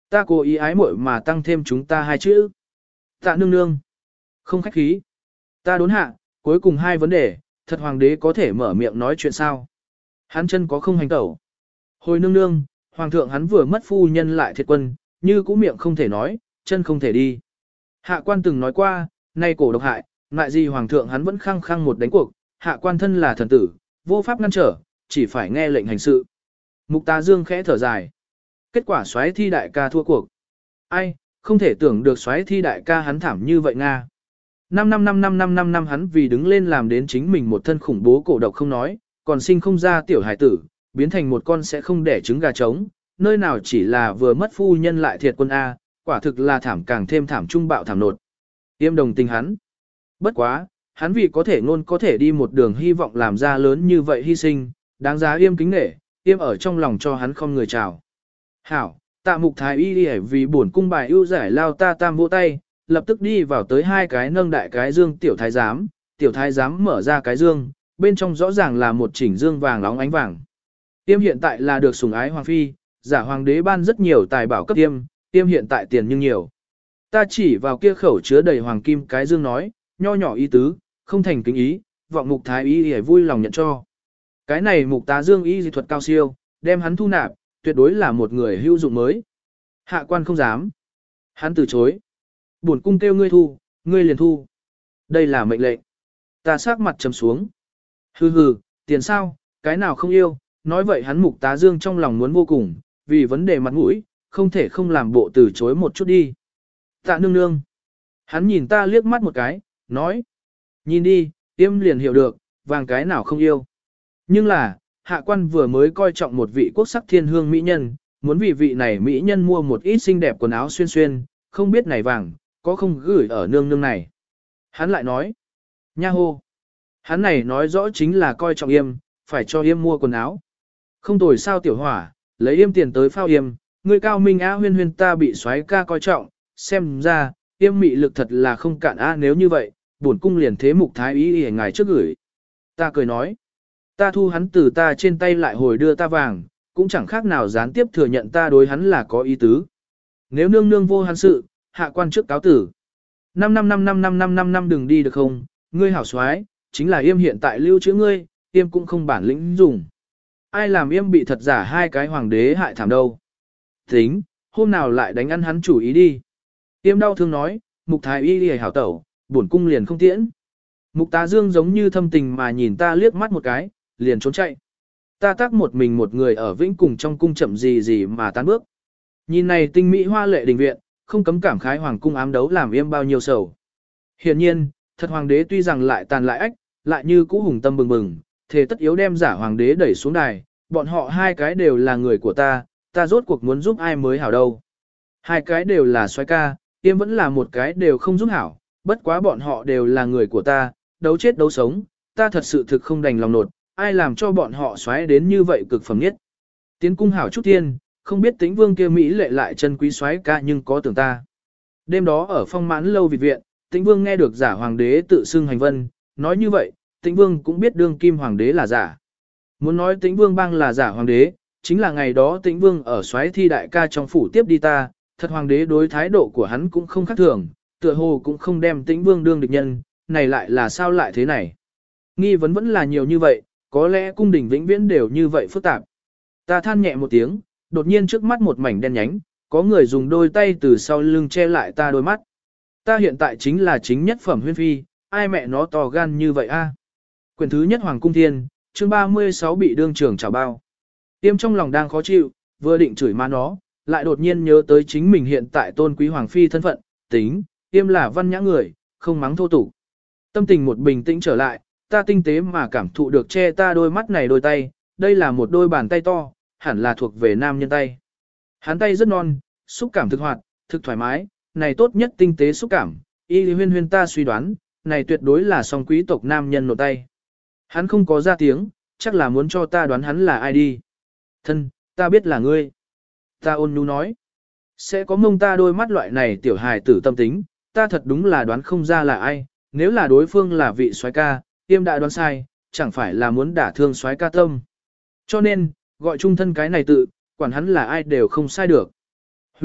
Ta cố ý ái muội mà tăng thêm chúng ta hai chữ. Tạ nương nương. Không khách khí. Ta đốn hạ, cuối cùng hai vấn đề, thật hoàng đế có thể mở miệng nói chuyện sao? Hắn chân có không hành tẩu. Hồi nương nương, hoàng thượng hắn vừa mất phu nhân lại thiệt quân, như cũ miệng không thể nói, chân không thể đi. Hạ quan từng nói qua, nay cổ độc hại, ngại gì hoàng thượng hắn vẫn khăng khăng một đánh cuộc, hạ quan thân là thần tử, vô pháp ngăn trở, chỉ phải nghe lệnh hành sự. Mục Tá Dương khẽ thở dài. Kết quả soái thi đại ca thua cuộc. Ai, không thể tưởng được soái thi đại ca hắn thảm như vậy Nga. Năm năm năm năm năm năm năm hắn vì đứng lên làm đến chính mình một thân khủng bố cổ độc không nói, còn sinh không ra tiểu hải tử, biến thành một con sẽ không đẻ trứng gà trống, nơi nào chỉ là vừa mất phu nhân lại thiệt quân A, quả thực là thảm càng thêm thảm trung bạo thảm nột. Yêm đồng tình hắn. Bất quá, hắn vì có thể ngôn có thể đi một đường hy vọng làm ra lớn như vậy hy sinh, đáng giá Yêm kính nể, Yêm ở trong lòng cho hắn không người chào. Hảo, tạ mục thái y đi vì bổn cung bài ưu giải lao ta tam vỗ tay, lập tức đi vào tới hai cái nâng đại cái dương tiểu thái giám, tiểu thái giám mở ra cái dương, bên trong rõ ràng là một chỉnh dương vàng nóng ánh vàng. Tiêm hiện tại là được sủng ái hoàng phi, giả hoàng đế ban rất nhiều tài bảo cấp tiêm, tiêm hiện tại tiền nhưng nhiều. Ta chỉ vào kia khẩu chứa đầy hoàng kim cái dương nói, nho nhỏ ý tứ, không thành kính ý, vọng mục thái y để vui lòng nhận cho. Cái này mục tá dương y dị thuật cao siêu, đem hắn thu nạp, tuyệt đối là một người hữu dụng mới. Hạ quan không dám. Hắn từ chối. Bổn cung kêu ngươi thu, ngươi liền thu. Đây là mệnh lệnh. Ta sắc mặt trầm xuống. Hừ hừ, tiền sao, cái nào không yêu, nói vậy hắn mục tá dương trong lòng muốn vô cùng, vì vấn đề mặt mũi, không thể không làm bộ từ chối một chút đi. Tạ nương nương. Hắn nhìn ta liếc mắt một cái, nói. Nhìn đi, tiêm liền hiểu được, vàng cái nào không yêu. Nhưng là, hạ quan vừa mới coi trọng một vị quốc sắc thiên hương mỹ nhân, muốn vì vị này mỹ nhân mua một ít xinh đẹp quần áo xuyên xuyên, không biết này vàng, có không gửi ở nương nương này. Hắn lại nói. Nha hô. Hắn này nói rõ chính là coi trọng Yêm, phải cho Yêm mua quần áo. Không tồi sao tiểu hỏa, lấy Yêm tiền tới phao Yêm, người cao minh á huyên huyên ta bị soái ca coi trọng, xem ra, Yêm mị lực thật là không cạn á nếu như vậy, bổn cung liền thế mục thái ý ở ngài trước gửi. Ta cười nói, ta thu hắn từ ta trên tay lại hồi đưa ta vàng, cũng chẳng khác nào gián tiếp thừa nhận ta đối hắn là có ý tứ. Nếu nương nương vô hắn sự, hạ quan trước cáo tử. Năm năm năm năm năm năm năm năm đừng đi được không, ngươi hảo soái, chính là Yêm hiện tại lưu trữ ngươi, Yêm cũng không bản lĩnh dùng. Ai làm Yêm bị thật giả hai cái hoàng đế hại thảm đâu. Tính, hôm nào lại đánh ăn hắn chủ ý đi. Yêm đau thương nói, mục thái y đi hảo tẩu, bổn cung liền không tiễn. Mục tá dương giống như thâm tình mà nhìn ta liếc mắt một cái, liền trốn chạy. Ta tác một mình một người ở vĩnh cùng trong cung chậm gì gì mà tan bước. Nhìn này tinh mỹ hoa lệ đình viện, không cấm cảm khái hoàng cung ám đấu làm Yêm bao nhiêu sầu. Hiển nhiên, thật hoàng đế tuy rằng lại tàn lại ách, lại như cũ hùng tâm bừng bừng, thế tất yếu đem giả hoàng đế đẩy xuống đài, bọn họ hai cái đều là người của ta, ta rốt cuộc muốn giúp ai mới hảo đâu. Hai cái đều là soái ca, Yêm vẫn là một cái đều không giúp hảo, bất quá bọn họ đều là người của ta, đấu chết đấu sống, ta thật sự thực không đành lòng nột, ai làm cho bọn họ xoáy đến như vậy cực phẩm nhất. Tiến cung hảo chút thiên, không biết Tĩnh Vương kia Mỹ lệ lại chân quý xoáy ca nhưng có tưởng ta. Đêm đó ở phong mãn lâu Việt viện, Tĩnh Vương nghe được giả hoàng đế tự xưng hành vân, nói như vậy, Tĩnh Vương cũng biết đương kim hoàng đế là giả. Muốn nói Tĩnh Vương bang là giả hoàng đế, chính là ngày đó Tĩnh Vương ở xoáy thi đại ca trong phủ tiếp đi ta, thật hoàng đế đối thái độ của hắn cũng không khác thường, tựa hồ cũng không đem Tĩnh Vương đương địch nhân, này lại là sao lại thế này. Nghi vấn vẫn là nhiều như vậy, có lẽ cung đình vĩnh viễn đều như vậy phức tạp. Ta than nhẹ một tiếng, đột nhiên trước mắt một mảnh đen nhánh, có người dùng đôi tay từ sau lưng che lại ta đôi mắt. Ta hiện tại chính là chính nhất phẩm huyên phi, ai mẹ nó to gan như vậy a? Quyển thứ nhất Hoàng Cung Thiên, chương ba mươi sáu bị đương trưởng chảo bao. Tiêm trong lòng đang khó chịu, vừa định chửi má nó, lại đột nhiên nhớ tới chính mình hiện tại tôn quý Hoàng Phi thân phận, tính, tiêm là văn nhã người, không mắng thô tục. Tâm tình một bình tĩnh trở lại, ta tinh tế mà cảm thụ được che ta đôi mắt này đôi tay, đây là một đôi bàn tay to, hẳn là thuộc về nam nhân tay. Hắn tay rất non, xúc cảm thực hoạt, thực thoải mái, này tốt nhất tinh tế xúc cảm, y huyên huyên ta suy đoán, này tuyệt đối là song quý tộc nam nhân nộp tay. Hắn không có ra tiếng, chắc là muốn cho ta đoán hắn là ai đi. Thân, ta biết là ngươi. Ta ôn nhu nói. Sẽ có mông ta đôi mắt loại này tiểu hài tử tâm tính, ta thật đúng là đoán không ra là ai, nếu là đối phương là vị soái ca, tiêm đã đoán sai, chẳng phải là muốn đả thương soái ca tâm. Cho nên, gọi chung thân cái này tự, quản hắn là ai đều không sai được. Huyên,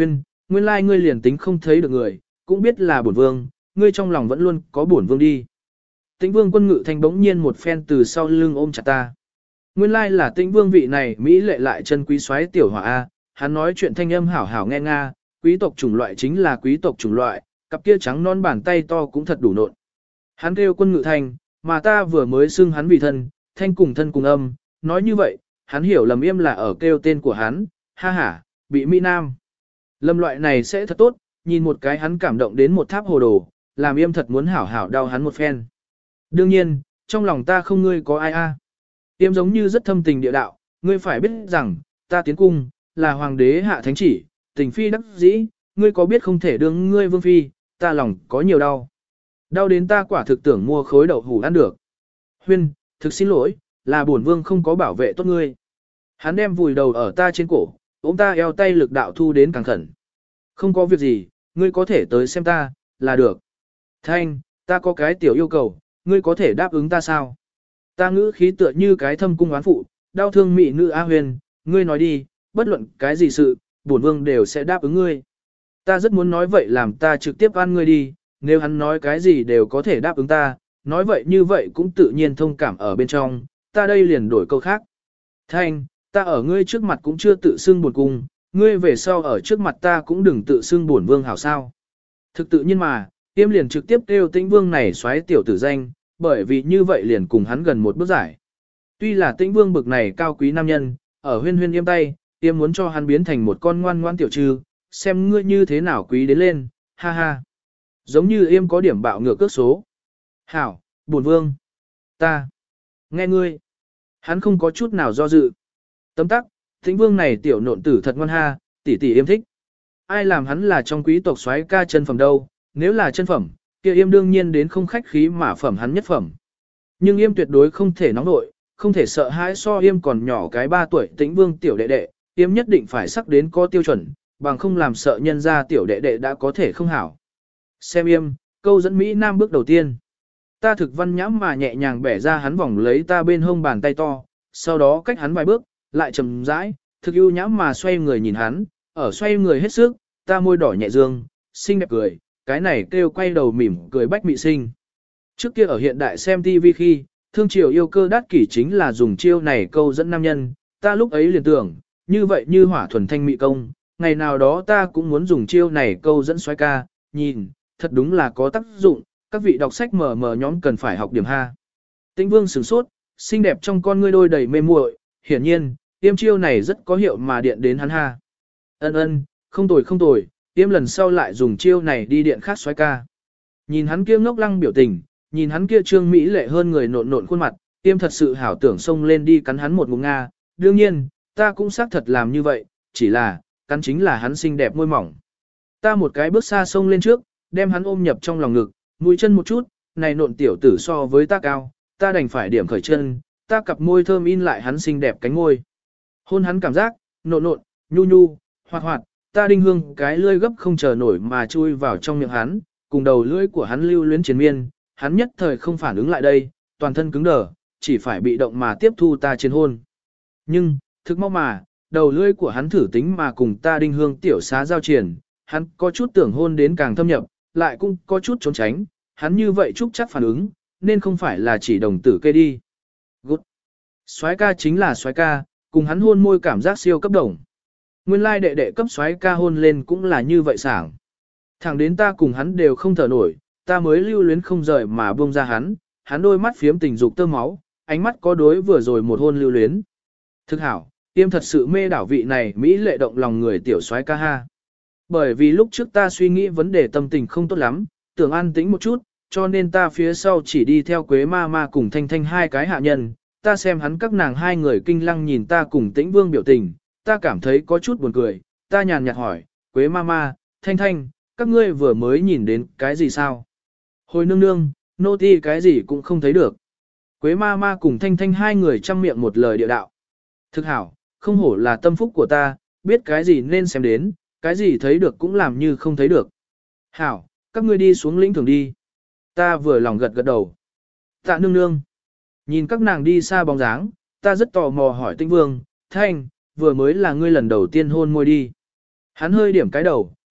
Nguyên lai like ngươi liền tính không thấy được người, cũng biết là bổn vương, ngươi trong lòng vẫn luôn có bổn vương đi. Tĩnh vương Quân Ngự Thanh bỗng nhiên một phen từ sau lưng ôm chặt ta. Nguyên lai like là Tĩnh vương vị này Mỹ lệ lại chân quý soái tiểu hỏa A, hắn nói chuyện thanh âm hảo hảo nghe nga, quý tộc chủng loại chính là quý tộc chủng loại, cặp kia trắng non bàn tay to cũng thật đủ nộn. Hắn kêu Quân Ngự Thanh, mà ta vừa mới xưng hắn vì thân, thanh cùng thân cùng âm, nói như vậy, hắn hiểu lầm Yêm là ở kêu tên của hắn, ha ha, bị Mỹ Nam. Lâm loại này sẽ thật tốt, nhìn một cái hắn cảm động đến một tháp hồ đồ, làm Yêm thật muốn hảo hảo đau hắn một phen. Đương nhiên, trong lòng ta không ngươi có ai a. Yêm giống như rất thâm tình địa đạo, ngươi phải biết rằng, ta tiến cung, là hoàng đế hạ thánh chỉ, tình phi đắc dĩ, ngươi có biết không thể đương ngươi vương phi, ta lòng có nhiều đau. Đau đến ta quả thực tưởng mua khối đậu hủ ăn được. Huyên, thực xin lỗi, là bổn vương không có bảo vệ tốt ngươi. Hắn đem vùi đầu ở ta trên cổ, ôm ta eo tay lực đạo thu đến càng khẩn. Không có việc gì, ngươi có thể tới xem ta, là được. Thanh, ta có cái tiểu yêu cầu, ngươi có thể đáp ứng ta sao? Ta ngữ khí tựa như cái thâm cung oán phụ, đau thương mị nữ A Huyền, ngươi nói đi, bất luận cái gì sự, bổn vương đều sẽ đáp ứng ngươi. Ta rất muốn nói vậy làm ta trực tiếp ăn ngươi đi, nếu hắn nói cái gì đều có thể đáp ứng ta, nói vậy như vậy cũng tự nhiên thông cảm ở bên trong, ta đây liền đổi câu khác. Thanh, ta ở ngươi trước mặt cũng chưa tự xưng buồn cung, ngươi về sau ở trước mặt ta cũng đừng tự xưng buồn vương hảo sao. Thực tự nhiên mà, Tiêm liền trực tiếp kêu Tĩnh Vương này xoáy tiểu tử danh, bởi vì như vậy liền cùng hắn gần một bước giải. Tuy là Tĩnh Vương bực này cao quý nam nhân, ở huyên huyên Yêm tay, Tiêm muốn cho hắn biến thành một con ngoan ngoan tiểu trư, xem ngươi như thế nào quý đến lên, ha ha. Giống như Yêm có điểm bạo ngược cước số. Hảo, buồn vương. Ta. Nghe ngươi. Hắn không có chút nào do dự. Tấm tắc, Tĩnh Vương này tiểu nộn tử thật ngoan ha, tỷ tỷ Yêm thích. Ai làm hắn là trong quý tộc soái ca chân phẩm đâu, nếu là chân phẩm, kia Yêm đương nhiên đến không khách khí mà phẩm hắn nhất phẩm. Nhưng Yêm tuyệt đối không thể nóng nội, không thể sợ hãi so Yêm còn nhỏ cái ba tuổi Tĩnh Vương tiểu đệ đệ, Yêm nhất định phải sắc đến có tiêu chuẩn, bằng không làm sợ nhân ra tiểu đệ đệ đã có thể không hảo. Xem Yêm, câu dẫn Mỹ Nam bước đầu tiên. Ta thực văn nhãm mà nhẹ nhàng bẻ ra hắn vòng lấy ta bên hông bàn tay to, sau đó cách hắn vài bước, lại chầm rãi, thực ưu nhãm mà xoay người nhìn hắn, ở xoay người hết sức, ta môi đỏ nhẹ dương, xinh đẹp cười, cái này kêu quay đầu mỉm cười bách mị sinh. Trước kia ở hiện đại xem ti vi khi, thương triều yêu cơ đắt kỷ chính là dùng chiêu này câu dẫn nam nhân, ta lúc ấy liền tưởng, như vậy như hỏa thuần thanh mị công, ngày nào đó ta cũng muốn dùng chiêu này câu dẫn xoay ca, nhìn, thật đúng là có tác dụng, các vị đọc sách mờ mờ nhóm cần phải học điểm ha. Tĩnh Vương sửng sốt, xinh đẹp trong con ngươi đôi đầy mê muội, hiển nhiên, tiêm chiêu này rất có hiệu mà điện đến hắn ha. Ân ân, không tồi không tồi, tiêm lần sau lại dùng chiêu này đi điện khác xoay ca. Nhìn hắn kia ngốc lăng biểu tình, nhìn hắn kia trương mỹ lệ hơn người nộn nộn khuôn mặt, tiêm thật sự hảo tưởng xông lên đi cắn hắn một ngụm nga. Đương nhiên, ta cũng xác thật làm như vậy, chỉ là, cắn chính là hắn xinh đẹp môi mỏng. Ta một cái bước xa xông lên trước, đem hắn ôm nhập trong lòng ngực, mũi chân một chút, này nộn tiểu tử so với ta cao, ta đành phải điểm khởi chân, ta cặp môi thơm in lại hắn xinh đẹp cánh môi. Hôn hắn cảm giác, nộn nộn, nhu nhu, hoạt hoạt, ta đinh hương cái lưỡi gấp không chờ nổi mà chui vào trong miệng hắn, cùng đầu lưỡi của hắn lưu luyến chiến miên, hắn nhất thời không phản ứng lại đây, toàn thân cứng đờ, chỉ phải bị động mà tiếp thu ta trên hôn. Nhưng, thực mau mà, đầu lưỡi của hắn thử tính mà cùng ta đinh hương tiểu xá giao triển, hắn có chút tưởng hôn đến càng thâm nhập, lại cũng có chút trốn tránh, hắn như vậy chúc chắc phản ứng, nên không phải là chỉ đồng tử kê đi. Good. Soái ca chính là soái ca, cùng hắn hôn môi cảm giác siêu cấp đồng. Nguyên lai đệ đệ cấp soái ca hôn lên cũng là như vậy sảng. Thẳng đến ta cùng hắn đều không thở nổi, ta mới lưu luyến không rời mà buông ra hắn, hắn đôi mắt phiếm tình dục tơ máu, ánh mắt có đối vừa rồi một hôn lưu luyến. Thực hảo, tiêm thật sự mê đảo vị này Mỹ lệ động lòng người tiểu soái ca ha. Bởi vì lúc trước ta suy nghĩ vấn đề tâm tình không tốt lắm, tưởng an tĩnh một chút, cho nên ta phía sau chỉ đi theo Quế ma ma cùng Thanh Thanh hai cái hạ nhân, ta xem hắn các nàng hai người kinh lăng nhìn ta cùng Tĩnh Vương biểu tình, ta cảm thấy có chút buồn cười, ta nhàn nhạt hỏi, Quế ma ma, Thanh Thanh, các ngươi vừa mới nhìn đến cái gì sao? Hồi nương nương, nô ti cái gì cũng không thấy được. Quế ma ma cùng Thanh Thanh hai người chăm miệng một lời địa đạo. Thực hảo, không hổ là tâm phúc của ta, biết cái gì nên xem đến, cái gì thấy được cũng làm như không thấy được. Hảo, các ngươi đi xuống lĩnh thưởng đi. Ta vừa lòng gật gật đầu. Tạ nương nương. Nhìn các nàng đi xa bóng dáng, ta rất tò mò hỏi Tĩnh Vương, Thanh, vừa mới là ngươi lần đầu tiên hôn môi đi. Hắn hơi điểm cái đầu,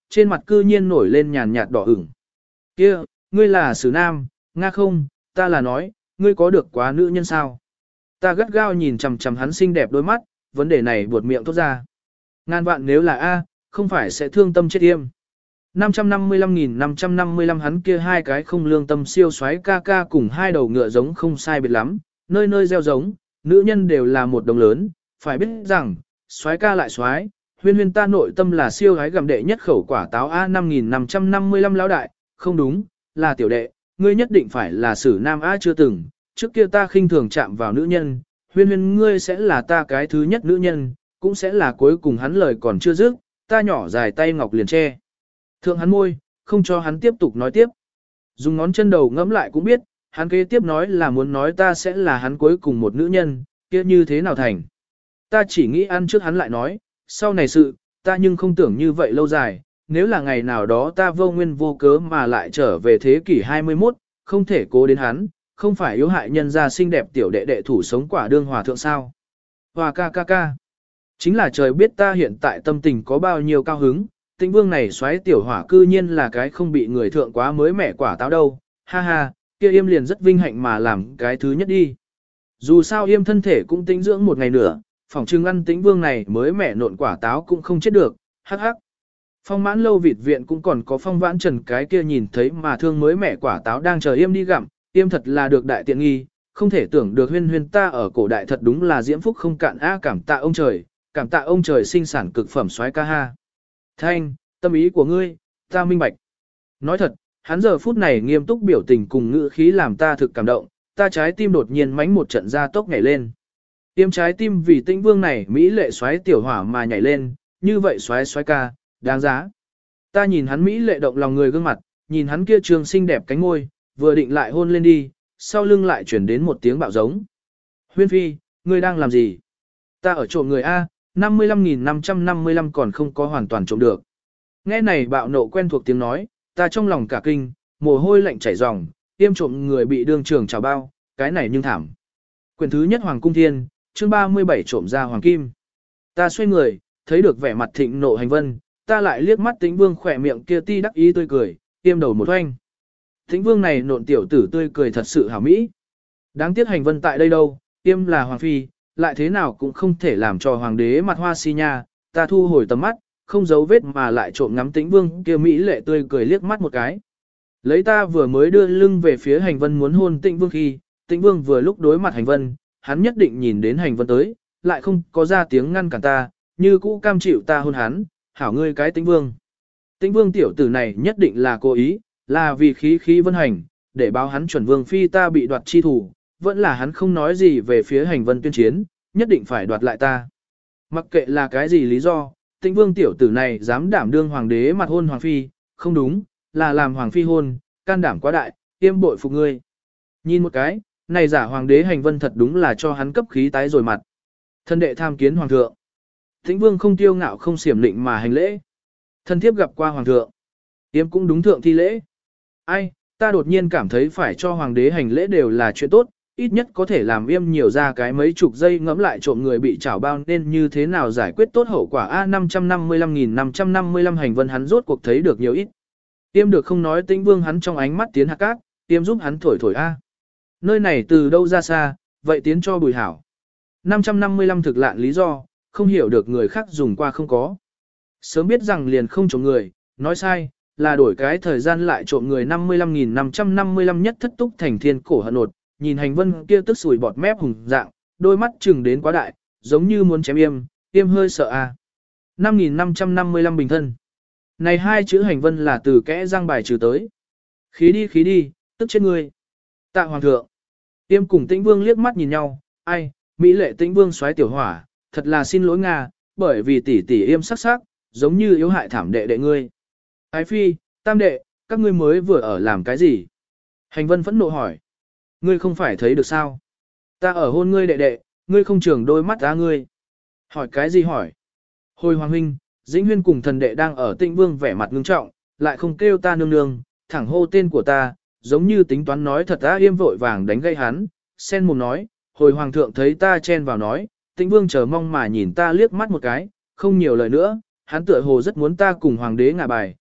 trên mặt cư nhiên nổi lên nhàn nhạt đỏ ửng. Kia, ngươi là Sử Nam, Nga không, ta là nói, ngươi có được quá nữ nhân sao? Ta gắt gao nhìn chằm chằm hắn xinh đẹp đôi mắt, vấn đề này buột miệng thốt ra. Ngàn vạn nếu là A, không phải sẽ thương tâm chết im. năm trăm năm mươi lăm nghìn năm trăm năm mươi lăm hắn kia hai cái không lương tâm siêu xoáy ca ca cùng hai đầu ngựa giống không sai biệt lắm, nơi nơi gieo giống, nữ nhân đều là một đồng lớn, phải biết rằng, xoáy ca lại xoáy, huyên huyên ta nội tâm là siêu gái gặm đệ nhất khẩu quả táo A năm nghìn năm trăm năm mươi lăm lão đại, không đúng, là tiểu đệ, ngươi nhất định phải là Sử Nam A chưa từng, trước kia ta khinh thường chạm vào nữ nhân, huyên huyên ngươi sẽ là ta cái thứ nhất nữ nhân, cũng sẽ là cuối cùng hắn lời còn chưa dứt, ta nhỏ dài tay ngọc liền che. Thượng hắn môi, không cho hắn tiếp tục nói tiếp. Dùng ngón chân đầu ngẫm lại cũng biết, hắn kế tiếp nói là muốn nói ta sẽ là hắn cuối cùng một nữ nhân, kia như thế nào thành. Ta chỉ nghĩ ăn trước hắn lại nói, sau này sự, ta nhưng không tưởng như vậy lâu dài, nếu là ngày nào đó ta vô nguyên vô cớ mà lại trở về thế kỷ hai mươi mốt, không thể cố đến hắn, không phải yếu hại nhân gia xinh đẹp tiểu đệ đệ thủ sống quả đương hòa thượng sao. Hòa ca ca ca. Chính là trời biết ta hiện tại tâm tình có bao nhiêu cao hứng, Tĩnh Vương này xoáy tiểu hỏa cư nhiên là cái không bị người thượng quá mới mẻ quả táo đâu, ha ha, kia Yêm liền rất vinh hạnh mà làm cái thứ nhất đi. Dù sao Yêm thân thể cũng tĩnh dưỡng một ngày nữa, phỏng chừng ăn Tĩnh Vương này mới mẻ nộn quả táo cũng không chết được, hắc hắc. Phong mãn lâu vịt viện cũng còn có phong vãn trần cái kia nhìn thấy mà thương mới mẻ quả táo đang chờ Yêm đi gặm, Yêm thật là được đại tiện nghi, không thể tưởng được huyên huyên ta ở cổ đại thật đúng là diễm phúc không cạn a cảm tạ ông trời, cảm tạ ông trời sinh sản cực phẩm soái ca ha. Thanh, tâm ý của ngươi, ta minh bạch. Nói thật, hắn giờ phút này nghiêm túc biểu tình cùng ngữ khí làm ta thực cảm động, ta trái tim đột nhiên mánh một trận ra tốc nhảy lên. Tiêm trái tim vì Tĩnh Vương này mỹ lệ xoáy tiểu hỏa mà nhảy lên, như vậy xoáy xoáy ca, đáng giá. Ta nhìn hắn mỹ lệ động lòng người gương mặt, nhìn hắn kia trường xinh đẹp cánh môi, vừa định lại hôn lên đi, sau lưng lại chuyển đến một tiếng bạo giống. Huyên Phi, ngươi đang làm gì? Ta ở trộm người A, năm mươi lăm nghìn năm trăm năm mươi lăm còn không có hoàn toàn trộm được. Nghe này bạo nộ quen thuộc tiếng nói, ta trong lòng cả kinh, mồ hôi lạnh chảy ròng, tiêm trộm người bị đương trường trào bao, cái này nhưng thảm. Quyền thứ nhất Hoàng Cung Thiên, chương ba mươi bảy trộm ra Hoàng Kim. Ta xoay người, thấy được vẻ mặt thịnh nộ Hành Vân, ta lại liếc mắt Tĩnh Vương khỏe miệng kia ti đắc ý tươi cười, tiêm đầu một hoanh. Tĩnh Vương này nộn tiểu tử tươi cười thật sự hảo mỹ. Đáng tiếc Hành Vân tại đây đâu, tiêm là Hoàng Phi, lại thế nào cũng không thể làm cho Hoàng đế mặt hoa si nha, ta thu hồi tầm mắt, không giấu vết mà lại trộm ngắm Tĩnh Vương kia mỹ lệ tươi cười liếc mắt một cái. Lấy ta vừa mới đưa lưng về phía Hành Vân muốn hôn Tĩnh Vương khi, Tĩnh Vương vừa lúc đối mặt Hành Vân, hắn nhất định nhìn đến Hành Vân tới, lại không có ra tiếng ngăn cản ta, như cũ cam chịu ta hôn hắn, hảo ngươi cái Tĩnh Vương. Tĩnh Vương tiểu tử này nhất định là cố ý, là vì khí khí Vân Hành, để báo hắn chuẩn Vương phi ta bị đoạt chi thủ, vẫn là hắn không nói gì về phía Hành Vân tuyên chiến, nhất định phải đoạt lại ta. Mặc kệ là cái gì lý do, Tĩnh Vương tiểu tử này dám đảm đương hoàng đế mặt hôn hoàng phi, không đúng, là làm hoàng phi hôn, can đảm quá đại, tiêm bội phục ngươi. Nhìn một cái, này giả hoàng đế Hành Vân thật đúng là cho hắn cấp khí tái rồi mặt. Thân đệ tham kiến hoàng thượng. Tĩnh Vương không tiêu ngạo không xiểm lịnh mà hành lễ. Thân thiếp gặp qua hoàng thượng. Tiêm cũng đúng thượng thi lễ. Ai, ta đột nhiên cảm thấy phải cho hoàng đế hành lễ đều là chuyện tốt, ít nhất có thể làm Yêm nhiều ra cái mấy chục giây ngẫm lại trộm người bị trảo bao nên như thế nào giải quyết tốt hậu quả A năm trăm năm mươi lăm nghìn năm trăm năm mươi lăm Hành Vân hắn rốt cuộc thấy được nhiều ít. Yêm được không nói Tĩnh Vương hắn trong ánh mắt tiến hạ cát, Yêm giúp hắn thổi thổi A. Nơi này từ đâu ra xa, vậy tiến cho bùi hảo. năm trăm năm mươi lăm thực lạn lý do, không hiểu được người khác dùng qua không có. Sớm biết rằng liền không trộm người, nói sai, là đổi cái thời gian lại trộm người năm mươi lăm nghìn năm trăm năm mươi lăm nhất thất túc thành thiên cổ hận nột, nhìn Hành Vân kia tức sùi bọt mép hùng dạng, đôi mắt chừng đến quá đại, giống như muốn chém Yêm, Yêm hơi sợ a. năm nghìn năm trăm năm mươi lăm bình thân. Này hai chữ Hành Vân là từ kẽ răng bài trừ tới. Khí đi khí đi, tức chết ngươi. Tạ hoàng thượng. Yêm cùng Tĩnh Vương liếc mắt nhìn nhau, ai, mỹ lệ Tĩnh Vương xoáy tiểu hỏa, thật là xin lỗi Nga, bởi vì tỷ tỷ Yêm sắc sắc, giống như yếu hại thảm đệ đệ ngươi. Ái phi, tam đệ, các ngươi mới vừa ở làm cái gì? Hành Vân phẫn nộ hỏi. Ngươi không phải thấy được sao? Ta ở hôn ngươi đệ đệ, ngươi không trường đôi mắt ra ngươi. Hỏi cái gì hỏi? Hồi hoàng huynh, Dĩnh Huyên cùng thần đệ đang ở Tĩnh Vương vẻ mặt ngưng trọng, lại không kêu ta nương nương, thẳng hô tên của ta, giống như tính toán nói thật ta Yêm vội vàng đánh gây hắn, sen mồm nói, hồi hoàng thượng thấy ta chen vào nói, Tĩnh Vương chờ mong mà nhìn ta liếc mắt một cái, không nhiều lời nữa, hắn tựa hồ rất muốn ta cùng hoàng đế ngả bài,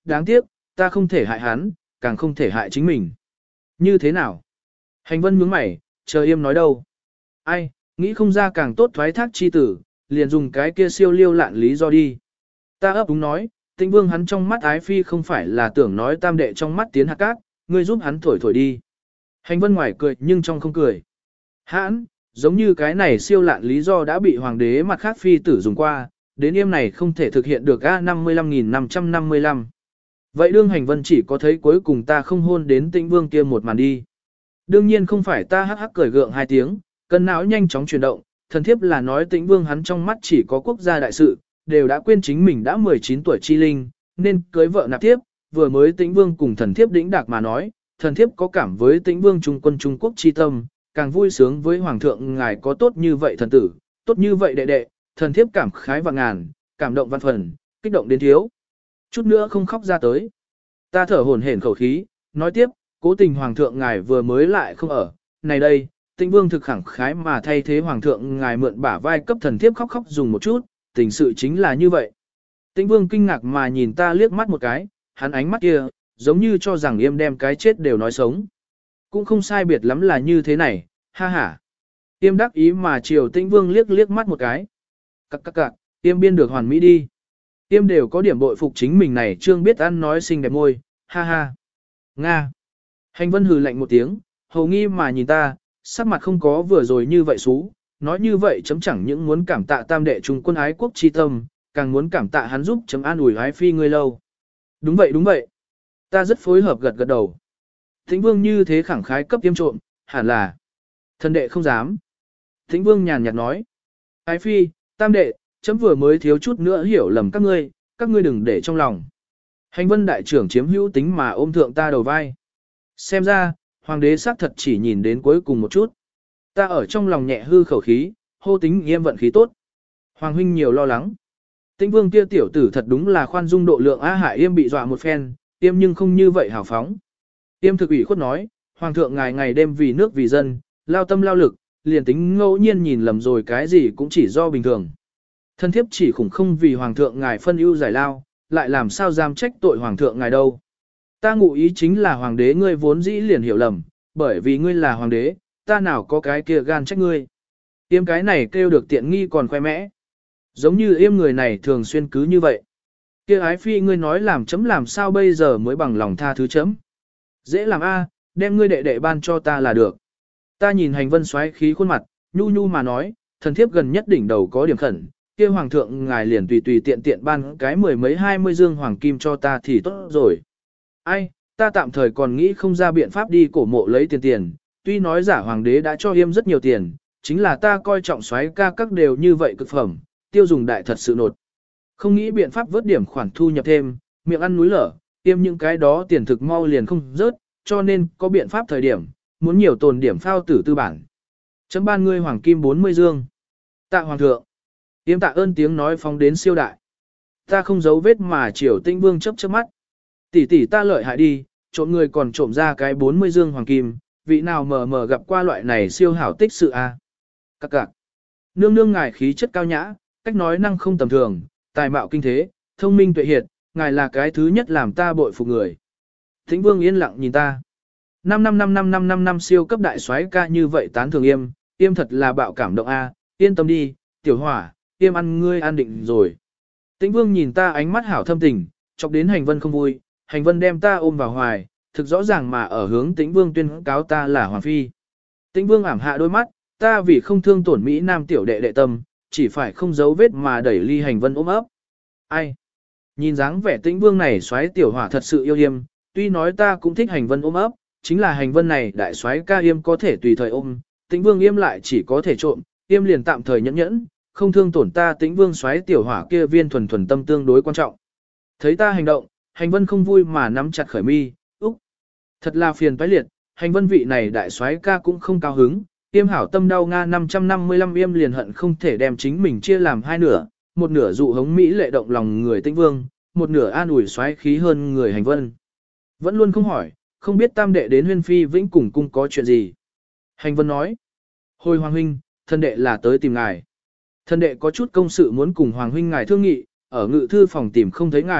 đáng tiếc, ta không thể hại hắn, càng không thể hại chính mình. Như thế nào? Hành vân nhướng mày, chờ Yêm nói đâu. Ai, nghĩ không ra càng tốt thoái thác chi tử, liền dùng cái kia siêu liêu lạn lý do đi. Ta ấp úng nói, Tĩnh Vương hắn trong mắt ái phi không phải là tưởng nói tam đệ trong mắt tiến hạt cát, ngươi giúp hắn thổi thổi đi. Hành vân ngoài cười nhưng trong không cười. Hãn, giống như cái này siêu lạn lý do đã bị hoàng đế mặt khác phi tử dùng qua, đến Yêm này không thể thực hiện được A năm mươi lăm nghìn năm trăm năm mươi lăm. Vậy đương hành vân chỉ có thấy cuối cùng ta không hôn đến Tĩnh Vương kia một màn đi. Đương nhiên không phải ta hắc hắc cười gượng hai tiếng, cân não nhanh chóng chuyển động, thần thiếp là nói Tĩnh Vương hắn trong mắt chỉ có quốc gia đại sự, đều đã quên chính mình đã mười chín tuổi chi linh, nên cưới vợ nạp thiếp, vừa mới Tĩnh Vương cùng thần thiếp đĩnh đạc mà nói, thần thiếp có cảm với Tĩnh Vương trung quân Trung Quốc chi tâm, càng vui sướng với hoàng thượng ngài có tốt như vậy thần tử, tốt như vậy đệ đệ, thần thiếp cảm khái vạn ngàn, cảm động văn phần, kích động đến thiếu. Chút nữa không khóc ra tới. Ta thở hổn hển khẩu khí, nói tiếp, cố tình hoàng thượng ngài vừa mới lại không ở, này đây, Tĩnh Vương thực khẳng khái mà thay thế hoàng thượng ngài mượn bả vai cấp thần thiếp khóc khóc dùng một chút, tình sự chính là như vậy. Tĩnh Vương kinh ngạc mà nhìn ta liếc mắt một cái, hắn ánh mắt kia, giống như cho rằng Yêm đem cái chết đều nói sống. Cũng không sai biệt lắm là như thế này, ha ha. Yêm đắc ý mà chiều Tĩnh Vương liếc liếc mắt một cái. Cắc cắc cắc, Yêm biên được hoàn mỹ đi. Yêm đều có điểm bội phục chính mình này trương biết ăn nói xinh đẹp môi, ha ha. Nga. Hành vân hừ lạnh một tiếng, hầu nghi mà nhìn ta, sắc mặt không có vừa rồi như vậy xú, nói như vậy chấm chẳng những muốn cảm tạ tam đệ trung quân ái quốc chi tâm, càng muốn cảm tạ hắn giúp chấm an ủi ái phi ngươi lâu. Đúng vậy đúng vậy. Ta rất phối hợp gật gật đầu. Tĩnh Vương như thế khẳng khái cấp Yêm trộm, hẳn là. Thần đệ không dám. Tĩnh Vương nhàn nhạt nói. Ái phi, tam đệ, chấm vừa mới thiếu chút nữa hiểu lầm các ngươi, các ngươi đừng để trong lòng. Hành vân đại trưởng chiếm hữu tính mà ôm thượng ta đầu vai. Xem ra, hoàng đế xác thật chỉ nhìn đến cuối cùng một chút. Ta ở trong lòng nhẹ hư khẩu khí, hô Tính Yêm vận khí tốt. Hoàng huynh nhiều lo lắng. Tĩnh Vương kia tiểu tử thật đúng là khoan dung độ lượng á hại Yêm bị dọa một phen, Yêm nhưng không như vậy hào phóng. Yêm thực ủy khuất nói, hoàng thượng ngài ngày đêm vì nước vì dân, lao tâm lao lực, liền tính ngẫu nhiên nhìn lầm rồi cái gì cũng chỉ do bình thường. Thân thiếp chỉ khủng không vì hoàng thượng ngài phân ưu giải lao, lại làm sao dám trách tội hoàng thượng ngài đâu. Ta ngụ ý chính là hoàng đế ngươi vốn dĩ liền hiểu lầm, bởi vì ngươi là hoàng đế, ta nào có cái kia gan trách ngươi. Yêm cái này kêu được tiện nghi còn khoe mẽ. Giống như Yêm người này thường xuyên cứ như vậy. Kia ái phi ngươi nói làm chấm làm sao bây giờ mới bằng lòng tha thứ chấm. Dễ làm a, đem ngươi đệ đệ ban cho ta là được. Ta nhìn hành vân xoáy khí khuôn mặt, nhu nhu mà nói, thần thiếp gần nhất đỉnh đầu có điểm khẩn, kia hoàng thượng ngài liền tùy tùy tiện tiện ban cái mười mấy hai mươi dương hoàng kim cho ta thì tốt rồi. Ai, ta tạm thời còn nghĩ không ra biện pháp đi cổ mộ lấy tiền tiền, tuy nói giả hoàng đế đã cho Yêm rất nhiều tiền, chính là ta coi trọng xoáy ca các đều như vậy cực phẩm, tiêu dùng đại thật sự nột. Không nghĩ biện pháp vớt điểm khoản thu nhập thêm, miệng ăn núi lở, Yêm những cái đó tiền thực mau liền không rớt, cho nên có biện pháp thời điểm, muốn nhiều tồn điểm phao tử tư bản. Chấm ban ngươi hoàng kim bốn mươi dương. Tạ hoàng thượng. Yêm tạ ơn tiếng nói phóng đến siêu đại. Ta không giấu vết mà chiều Tĩnh Vương chớp chớp mắt. Tỷ tỷ ta lợi hại đi, trộm người còn trộm ra cái bốn mươi dương hoàng kim, vị nào mờ mờ gặp qua loại này siêu hảo tích sự a. À? Các cạc. Nương nương ngài khí chất cao nhã, cách nói năng không tầm thường, tài mạo kinh thế, thông minh tuệ hiệt, ngài là cái thứ nhất làm ta bội phục người. Tĩnh Vương yên lặng nhìn ta. Năm năm năm năm năm năm năm siêu cấp đại soái ca như vậy tán thường Yêm, Yêm thật là bạo cảm động a, yên tâm đi, tiểu hỏa, Yêm ăn ngươi an định rồi. Tĩnh Vương nhìn ta ánh mắt hảo thâm tình, chọc đến hành vân không vui, hành vân đem ta ôm vào hoài, thực rõ ràng mà ở hướng Tĩnh Vương tuyên cáo ta là hoàng phi. Tĩnh Vương ảm hạ đôi mắt, ta vì không thương tổn Mỹ Nam tiểu đệ đệ tâm, chỉ phải không giấu vết mà đẩy ly hành vân ôm ấp. Ai? Nhìn dáng vẻ Tĩnh Vương này xoáy tiểu hỏa thật sự yêu Yêm, tuy nói ta cũng thích hành vân ôm ấp, chính là hành vân này đại soái ca Yêm có thể tùy thời ôm, Tĩnh Vương Yêm lại chỉ có thể trộm, Yêm liền tạm thời nhẫn nhẫn, không thương tổn ta Tĩnh Vương xoáy tiểu hỏa kia viên thuần thuần tâm tương đối quan trọng. Thấy ta hành động, hành vân không vui mà nắm chặt khởi mi, úc. Thật là phiền toái liệt, hành vân vị này đại soái ca cũng không cao hứng, Yêm hảo tâm đau Nga năm trăm năm mươi lăm Yêm liền hận không thể đem chính mình chia làm hai nửa, một nửa dụ hống Mỹ lệ động lòng người Tĩnh Vương, một nửa an ủi soái khí hơn người hành vân. Vẫn luôn không hỏi, không biết tam đệ đến huyên phi vĩnh cùng cung có chuyện gì. Hành vân nói, hồi hoàng huynh, thân đệ là tới tìm ngài. Thân đệ có chút công sự muốn cùng hoàng huynh ngài thương nghị, ở ngự thư phòng tìm không thấy ngài,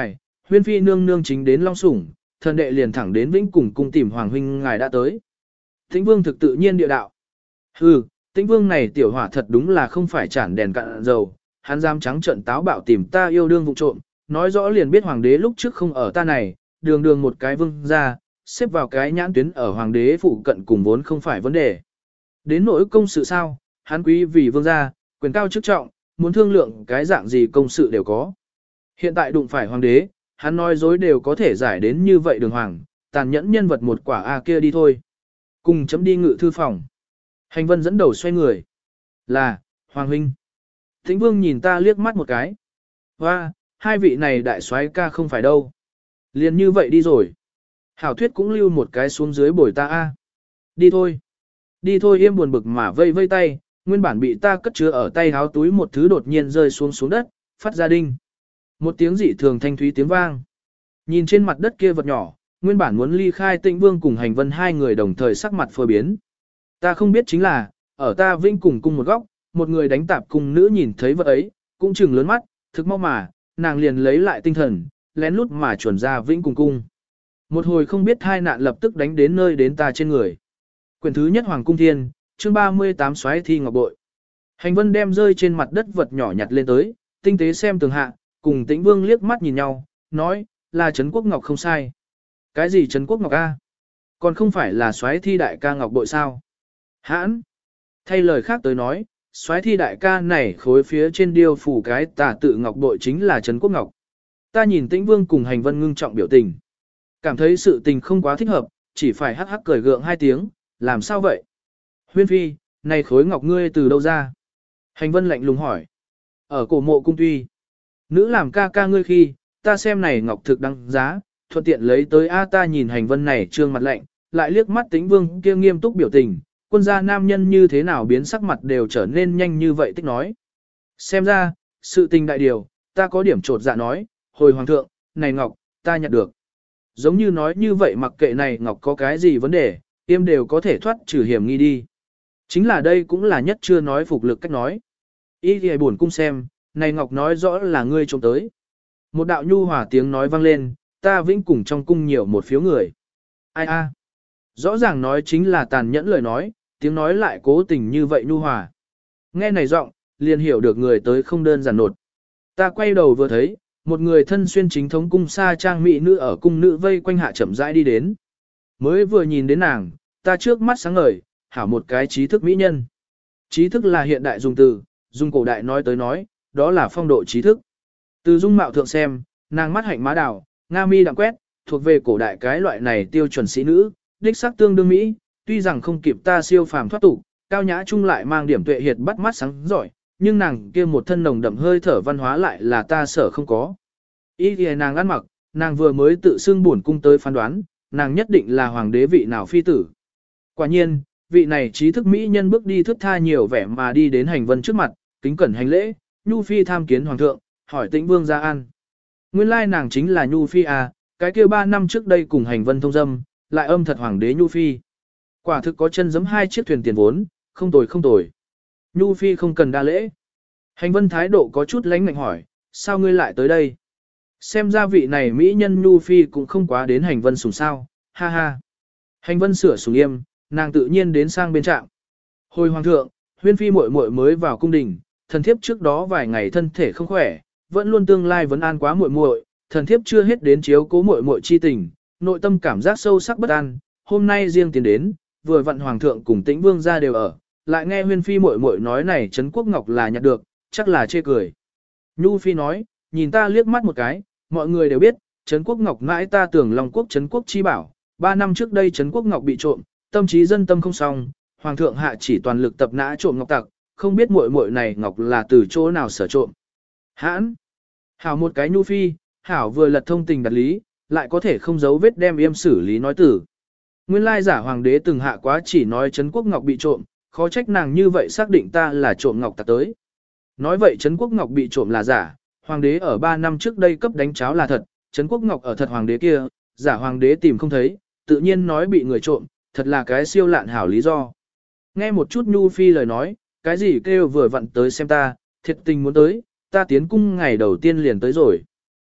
Huyên phi nương nương chính đến Long Sủng, thần đệ liền thẳng đến Vĩnh cùng cung tìm hoàng huynh ngài đã tới. Tĩnh Vương thực tự nhiên địa đạo. Hừ, Tĩnh Vương này tiểu hỏa thật đúng là không phải chản đèn cạn dầu, hắn dám trắng trợn táo bạo tìm ta yêu đương vụ trộm, nói rõ liền biết hoàng đế lúc trước không ở ta này, đường đường một cái vương ra, xếp vào cái nhãn tuyến ở hoàng đế phụ cận cùng vốn không phải vấn đề. Đến nỗi công sự sao, hắn quý vì vương gia, quyền cao chức trọng, muốn thương lượng cái dạng gì công sự đều có. Hiện tại đụng phải hoàng đế, hắn nói dối đều có thể giải đến như vậy đường hoàng, tàn nhẫn nhân vật một quả A kia đi thôi. Cùng chấm đi ngự thư phòng. Hành vân dẫn đầu xoay người. Là, hoàng huynh. Tĩnh Vương nhìn ta liếc mắt một cái. Hoa, hai vị này đại soái ca không phải đâu. Liền như vậy đi rồi. Hảo thuyết cũng lưu một cái xuống dưới bồi ta a. Đi thôi. Đi thôi im buồn bực mà vây vây tay, nguyên bản bị ta cất chứa ở tay háo túi một thứ đột nhiên rơi xuống xuống đất, phát ra đinh. Một tiếng dị thường thanh thúy tiếng vang. Nhìn trên mặt đất kia vật nhỏ, nguyên bản muốn ly khai Tĩnh Vương cùng Hành Vân hai người đồng thời sắc mặt phơ biến. Ta không biết chính là, ở ta vinh cùng cung một góc, một người đánh tạp cùng nữ nhìn thấy vật ấy, cũng chừng lớn mắt, thực mau mà, nàng liền lấy lại tinh thần, lén lút mà chuẩn ra vĩnh cùng cung. Một hồi không biết hai nạn lập tức đánh đến nơi đến ta trên người. Quyển thứ nhất Hoàng Cung Thiên, chương ba mươi tám Soái thi ngọc bội. Hành Vân đem rơi trên mặt đất vật nhỏ nhặt lên tới, tinh tế xem tường hạ, cùng Tĩnh Vương liếc mắt nhìn nhau, nói, là Trấn Quốc Ngọc không sai. Cái gì Trấn Quốc Ngọc a? Còn không phải là Soái thi đại ca ngọc bội sao? Hãn! Thay lời khác tới nói, Soái thi đại ca này khối phía trên điêu phủ cái tà tự ngọc bội chính là Trấn Quốc Ngọc. Ta nhìn Tĩnh Vương cùng Hành Vân ngưng trọng biểu tình. Cảm thấy sự tình không quá thích hợp, chỉ phải hắc hắc cười gượng hai tiếng, làm sao vậy? Huyên phi, này khối ngọc ngươi từ đâu ra? Hành Vân lạnh lùng hỏi. Ở cổ mộ cung tuy. Nữ làm ca ca ngươi khi, ta xem này ngọc thực đăng giá, thuận tiện lấy tới A ta nhìn Hành Vân này trương mặt lạnh, lại liếc mắt Tĩnh Vương kia nghiêm túc biểu tình, quân gia nam nhân như thế nào biến sắc mặt đều trở nên nhanh như vậy tích nói. Xem ra, sự tình đại điều, ta có điểm trột dạ nói, hồi hoàng thượng, này ngọc, ta nhận được. Giống như nói như vậy mặc kệ này ngọc có cái gì vấn đề, tiêm đều có thể thoát trừ hiểm nghi đi. Chính là đây cũng là nhất chưa nói phục lực cách nói. Ý thì buồn cung xem, này ngọc nói rõ là ngươi trông tới. Một đạo nhu hòa tiếng nói vang lên, ta vĩnh cùng trong cung nhiều một phiếu người. Ai a? Rõ ràng nói chính là tàn nhẫn lời nói, tiếng nói lại cố tình như vậy nhu hòa. Nghe này giọng, liền hiểu được người tới không đơn giản nột. Ta quay đầu vừa thấy, một người thân xuyên chính thống cung sa trang mỹ nữ ở cung nữ vây quanh hạ chậm rãi đi đến. Mới vừa nhìn đến nàng, ta trước mắt sáng ngời, hảo một cái trí thức mỹ nhân. Trí thức là hiện đại dùng từ, dùng cổ đại nói tới nói, đó là phong độ trí thức. Từ dung mạo thượng xem, nàng mắt hạnh má đào, nga mi đạm quét, thuộc về cổ đại cái loại này tiêu chuẩn sĩ nữ, đích sắc tương đương mỹ, tuy rằng không kịp ta siêu phàm thoát tục, cao nhã chung lại mang điểm tuệ hiệt bắt mắt sáng giỏi, nhưng nàng kia một thân nồng đậm hơi thở văn hóa lại là ta sở không có. Ý thì nàng ăn mặc, nàng vừa mới tự xưng buồn cung tới phán đoán, nàng nhất định là hoàng đế vị nào phi tử. Quả nhiên, vị này trí thức mỹ nhân bước đi thướt tha nhiều vẻ mà đi đến Hành Vân trước mặt, kính cẩn hành lễ, Nhu phi tham kiến hoàng thượng, hỏi Tĩnh Vương ra an. Nguyên lai nàng chính là Nhu phi à, cái kia ba năm trước đây cùng Hành Vân thông dâm, lại âm thật hoàng đế Nhu phi. Quả thực có chân giẫm hai chiếc thuyền tiền vốn, không tồi không tồi. Nhu phi không cần đa lễ. Hành Vân thái độ có chút lánh ngạnh hỏi, sao ngươi lại tới đây? Xem ra vị này mỹ nhân Nhu phi cũng không quá đến Hành Vân sủng sao, ha ha. Hành Vân sửa sủng yêm, nàng tự nhiên đến sang bên trạm. Hồi hoàng thượng, Huyên phi muội muội mới vào cung đình, thần thiếp trước đó vài ngày thân thể không khỏe, vẫn luôn tương lai vấn an quá muội muội, thần thiếp chưa hết đến chiếu cố muội muội chi tình, nội tâm cảm giác sâu sắc bất an, hôm nay riêng tiến đến, vừa vặn hoàng thượng cùng Tĩnh Vương gia đều ở, lại nghe Huyên phi muội muội nói này Trấn Quốc Ngọc là nhặt được, chắc là chê cười. Nhu phi nói, nhìn ta liếc mắt một cái, mọi người đều biết, Trấn Quốc Ngọc mãi ta tưởng Long Quốc Trấn Quốc chi bảo, ba năm trước đây Trấn Quốc Ngọc bị trộm, tâm trí dân tâm không xong, hoàng thượng hạ chỉ toàn lực tập nã trộm ngọc tặc, không biết muội muội này ngọc là từ chỗ nào sở trộm. Hãn, hảo một cái Nhu phi, hảo vừa lật thông tình đặt lý, lại có thể không giấu vết đem yêm xử lý nói tử. Nguyên lai giả hoàng đế từng hạ quá chỉ nói Trấn Quốc Ngọc bị trộm, khó trách nàng như vậy xác định ta là trộm ngọc tặc tới. Nói vậy Trấn Quốc Ngọc bị trộm là giả, hoàng đế ở ba năm trước đây cấp đánh cháo là thật, Trấn Quốc Ngọc ở thật hoàng đế kia, giả hoàng đế tìm không thấy, tự nhiên nói bị người trộm, thật là cái siêu lạn hảo lý do. Nghe một chút Nhu phi lời nói, cái gì kêu vừa vặn tới xem ta, thiệt tình muốn tới, ta tiến cung ngày đầu tiên liền tới rồi.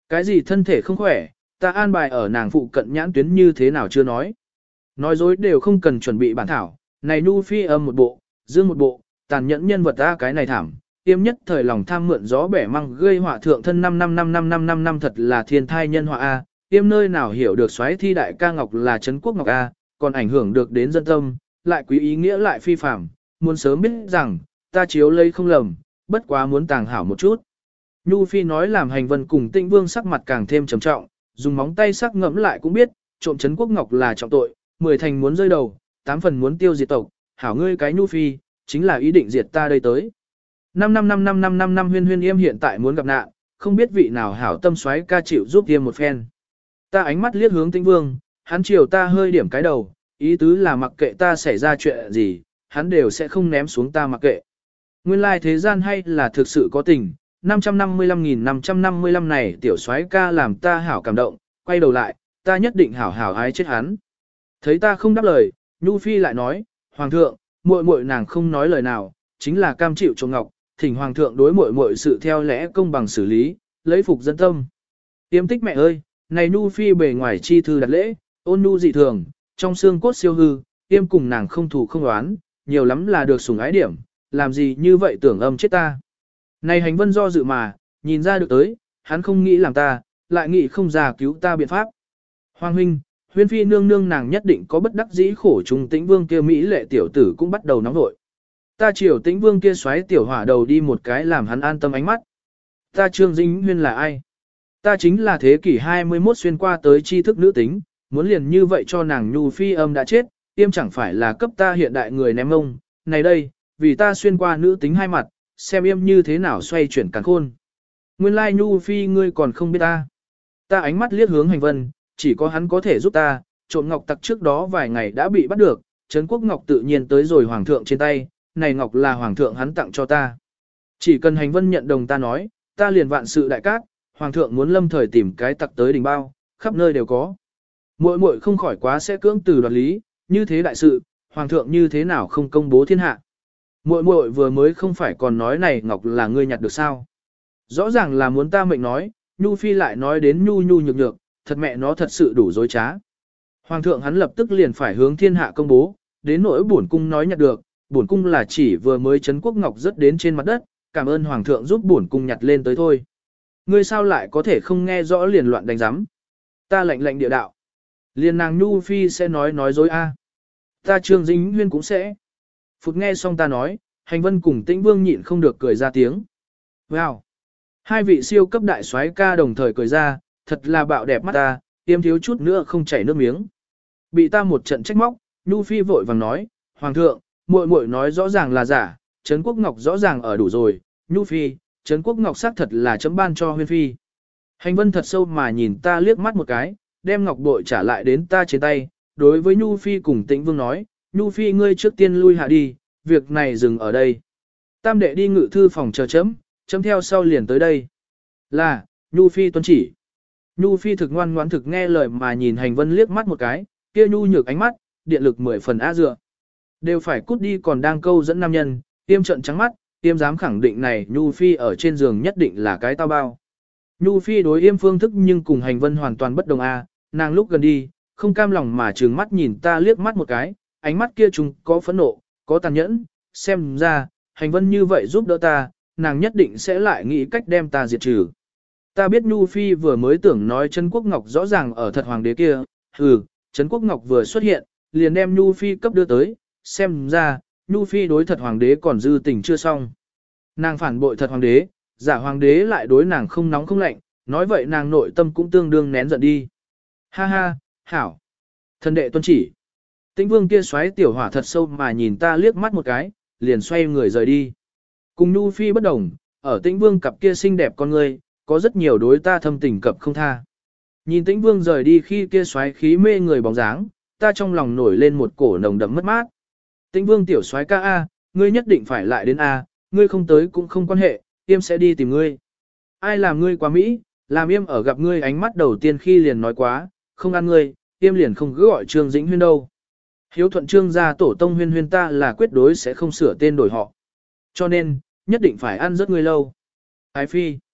Cái gì thân thể không khỏe, ta an bài ở nàng phụ cận nhãn tuyến như thế nào chưa nói. Nói dối đều không cần chuẩn bị bản thảo, này Nhu Phi âm một bộ, dương một bộ, tàn nhẫn nhân vật ta cái này thảm. Tiêm nhất thời lòng tham mượn gió bẻ măng gây họa thượng thân năm năm năm năm năm năm năm thật là thiên thai nhân họa A, tiêm nơi nào hiểu được xoáy thi đại ca ngọc là Trấn Quốc Ngọc A, còn ảnh hưởng được đến dân tâm, lại quý ý nghĩa lại phi phạm, muốn sớm biết rằng, ta chiếu lấy không lầm, bất quá muốn tàng hảo một chút. Nhu Phi nói làm Hành Vân cùng Tĩnh Vương sắc mặt càng thêm trầm trọng, dùng móng tay sắc ngẫm lại cũng biết, trộm Trấn Quốc Ngọc là trọng tội, mười thành muốn rơi đầu, tám phần muốn tiêu diệt tộc, hảo ngươi cái Nhu Phi, chính là ý định diệt ta đây tới. Năm năm năm năm năm năm năm huyên huyên yêm hiện tại muốn gặp nạn, không biết vị nào hảo tâm xoáy ca chịu giúp yêm một phen. Ta ánh mắt liếc hướng Tĩnh Vương, hắn chiều ta hơi điểm cái đầu, ý tứ là mặc kệ ta xảy ra chuyện gì, hắn đều sẽ không ném xuống ta mặc kệ. Nguyên lai thế gian hay là thực sự có tình, năm trăm năm mươi lăm nghìn năm trăm năm mươi lăm này tiểu soái ca làm ta hảo cảm động, quay đầu lại, ta nhất định hảo hảo ái chết hắn. Thấy ta không đáp lời, Nhu Phi lại nói, Hoàng thượng, muội muội nàng không nói lời nào, chính là cam chịu trộm ngọc, thỉnh Hoàng thượng đối muội muội sự theo lẽ công bằng xử lý, lấy phục dân tâm. Tiêm tích mẹ ơi, này Nhu Phi bề ngoài chi thư đặt lễ, ôn nhu dị thường, trong xương cốt siêu hư, tiêm cùng nàng không thù không oán, nhiều lắm là được sủng ái điểm, làm gì như vậy tưởng âm chết ta. Này Hành Vân do dự mà, nhìn ra được tới, hắn không nghĩ làm ta, lại nghĩ không ra cứu ta biện pháp. Hoàng huynh, huyên phi nương nương nàng nhất định có bất đắc dĩ khổ chung Tĩnh Vương kia mỹ lệ tiểu tử cũng bắt đầu nóng nội. Ta chiều Tĩnh Vương kia xoáy tiểu hỏa đầu đi một cái làm hắn an tâm ánh mắt. Ta Trương Dĩnh Huyên là ai? Ta chính là thế kỷ hai mươi mốt xuyên qua tới tri thức nữ tính, muốn liền như vậy cho nàng Nhu Phi âm đã chết, tiêm chẳng phải là cấp ta hiện đại người ném ông. Này đây, vì ta xuyên qua nữ tính hai mặt, xem yêm như thế nào xoay chuyển càn khôn. Nguyên lai Nhu Phi ngươi còn không biết ta. Ta ánh mắt liếc hướng Hành Vân, chỉ có hắn có thể giúp ta, trộm ngọc tặc trước đó vài ngày đã bị bắt được, Trấn Quốc Ngọc tự nhiên tới rồi Hoàng thượng trên tay, này ngọc là Hoàng thượng hắn tặng cho ta. Chỉ cần Hành Vân nhận đồng ta nói, ta liền vạn sự đại cát, Hoàng thượng muốn lâm thời tìm cái tặc tới đỉnh bao, khắp nơi đều có. Muội muội không khỏi quá sẽ cưỡng từ đoạt lý, như thế đại sự, Hoàng thượng như thế nào không công bố thiên hạ. Muội muội vừa mới không phải còn nói này ngọc là ngươi nhặt được sao? Rõ ràng là muốn ta mệnh nói, Nhu Phi lại nói đến nhu nhu nhược nhược, thật mẹ nó thật sự đủ dối trá. Hoàng thượng hắn lập tức liền phải hướng thiên hạ công bố, đến nỗi bổn cung nói nhặt được, bổn cung là chỉ vừa mới Trấn Quốc Ngọc rớt đến trên mặt đất, cảm ơn Hoàng thượng giúp bổn cung nhặt lên tới thôi. Ngươi sao lại có thể không nghe rõ liền loạn đánh giám? Ta lệnh lệnh địa đạo. Liền nàng Nhu Phi sẽ nói nói dối a. Ta Trương Dĩnh Huyên cũng sẽ. Phụt nghe xong ta nói, Hành Vân cùng Tĩnh Vương nhịn không được cười ra tiếng. Wow! Hai vị siêu cấp đại soái ca đồng thời cười ra, thật là bạo đẹp mắt ta, tiêm thiếu chút nữa không chảy nước miếng. Bị ta một trận trách móc, Nhu Phi vội vàng nói, Hoàng thượng, muội muội nói rõ ràng là giả, Trấn Quốc Ngọc rõ ràng ở đủ rồi, Nhu Phi, Trấn Quốc Ngọc xác thật là chấm ban cho Huyên Phi. Hành Vân thật sâu mà nhìn ta liếc mắt một cái, đem ngọc bội trả lại đến ta trên tay, đối với Nhu Phi cùng Tĩnh Vương nói, Nhu Phi ngươi trước tiên lui hạ đi, việc này dừng ở đây. Tam đệ đi ngự thư phòng chờ chấm, chấm theo sau liền tới đây. Là, Nhu Phi tuân chỉ. Nhu Phi thực ngoan ngoãn thực nghe lời mà nhìn Hành Vân liếc mắt một cái, kia Nhu nhược ánh mắt, điện lực mười phần á dựa. Đều phải cút đi còn đang câu dẫn nam nhân, tiêm trận trắng mắt, tiêm dám khẳng định này Nhu Phi ở trên giường nhất định là cái tao bao. Nhu Phi đối yêm phương thức nhưng cùng Hành Vân hoàn toàn bất đồng a, nàng lúc gần đi, không cam lòng mà trừng mắt nhìn ta liếc mắt một cái, ánh mắt kia trùng có phẫn nộ, có tàn nhẫn, xem ra, Hành Vân như vậy giúp đỡ ta, nàng nhất định sẽ lại nghĩ cách đem ta diệt trừ. Ta biết Nhu Phi vừa mới tưởng nói Trấn Quốc Ngọc rõ ràng ở thật hoàng đế kia, hừ, Trấn Quốc Ngọc vừa xuất hiện, liền đem Nhu Phi cấp đưa tới, xem ra, Nhu Phi đối thật hoàng đế còn dư tình chưa xong. Nàng phản bội thật hoàng đế, giả hoàng đế lại đối nàng không nóng không lạnh, nói vậy nàng nội tâm cũng tương đương nén giận đi. Ha ha, hảo. Thần đệ tuân chỉ. Tĩnh Vương kia xoáy tiểu hỏa thật sâu mà nhìn ta liếc mắt một cái, liền xoay người rời đi. Cùng Nhu Phi bất đồng, ở Tĩnh Vương cặp kia xinh đẹp con người, có rất nhiều đối ta thâm tình cập không tha. Nhìn Tĩnh Vương rời đi khi kia xoáy khí mê người bóng dáng, ta trong lòng nổi lên một cổ nồng đậm mất mát. Tĩnh Vương tiểu xoáy ca A, ngươi nhất định phải lại đến A, ngươi không tới cũng không quan hệ, Yêm sẽ đi tìm ngươi. Ai làm ngươi quá Mỹ, làm Yêm ở gặp ngươi ánh mắt đầu tiên khi liền nói quá, không ăn ngươi, Yêm liền không cứ gọi Trương Dĩnh Huyên đâu. Hiếu thuận Trương gia tổ tông Huyên Huyên ta là quyết đối sẽ không sửa tên đổi họ. Cho nên, nhất định phải ăn rất ngươi lâu. Ái phi.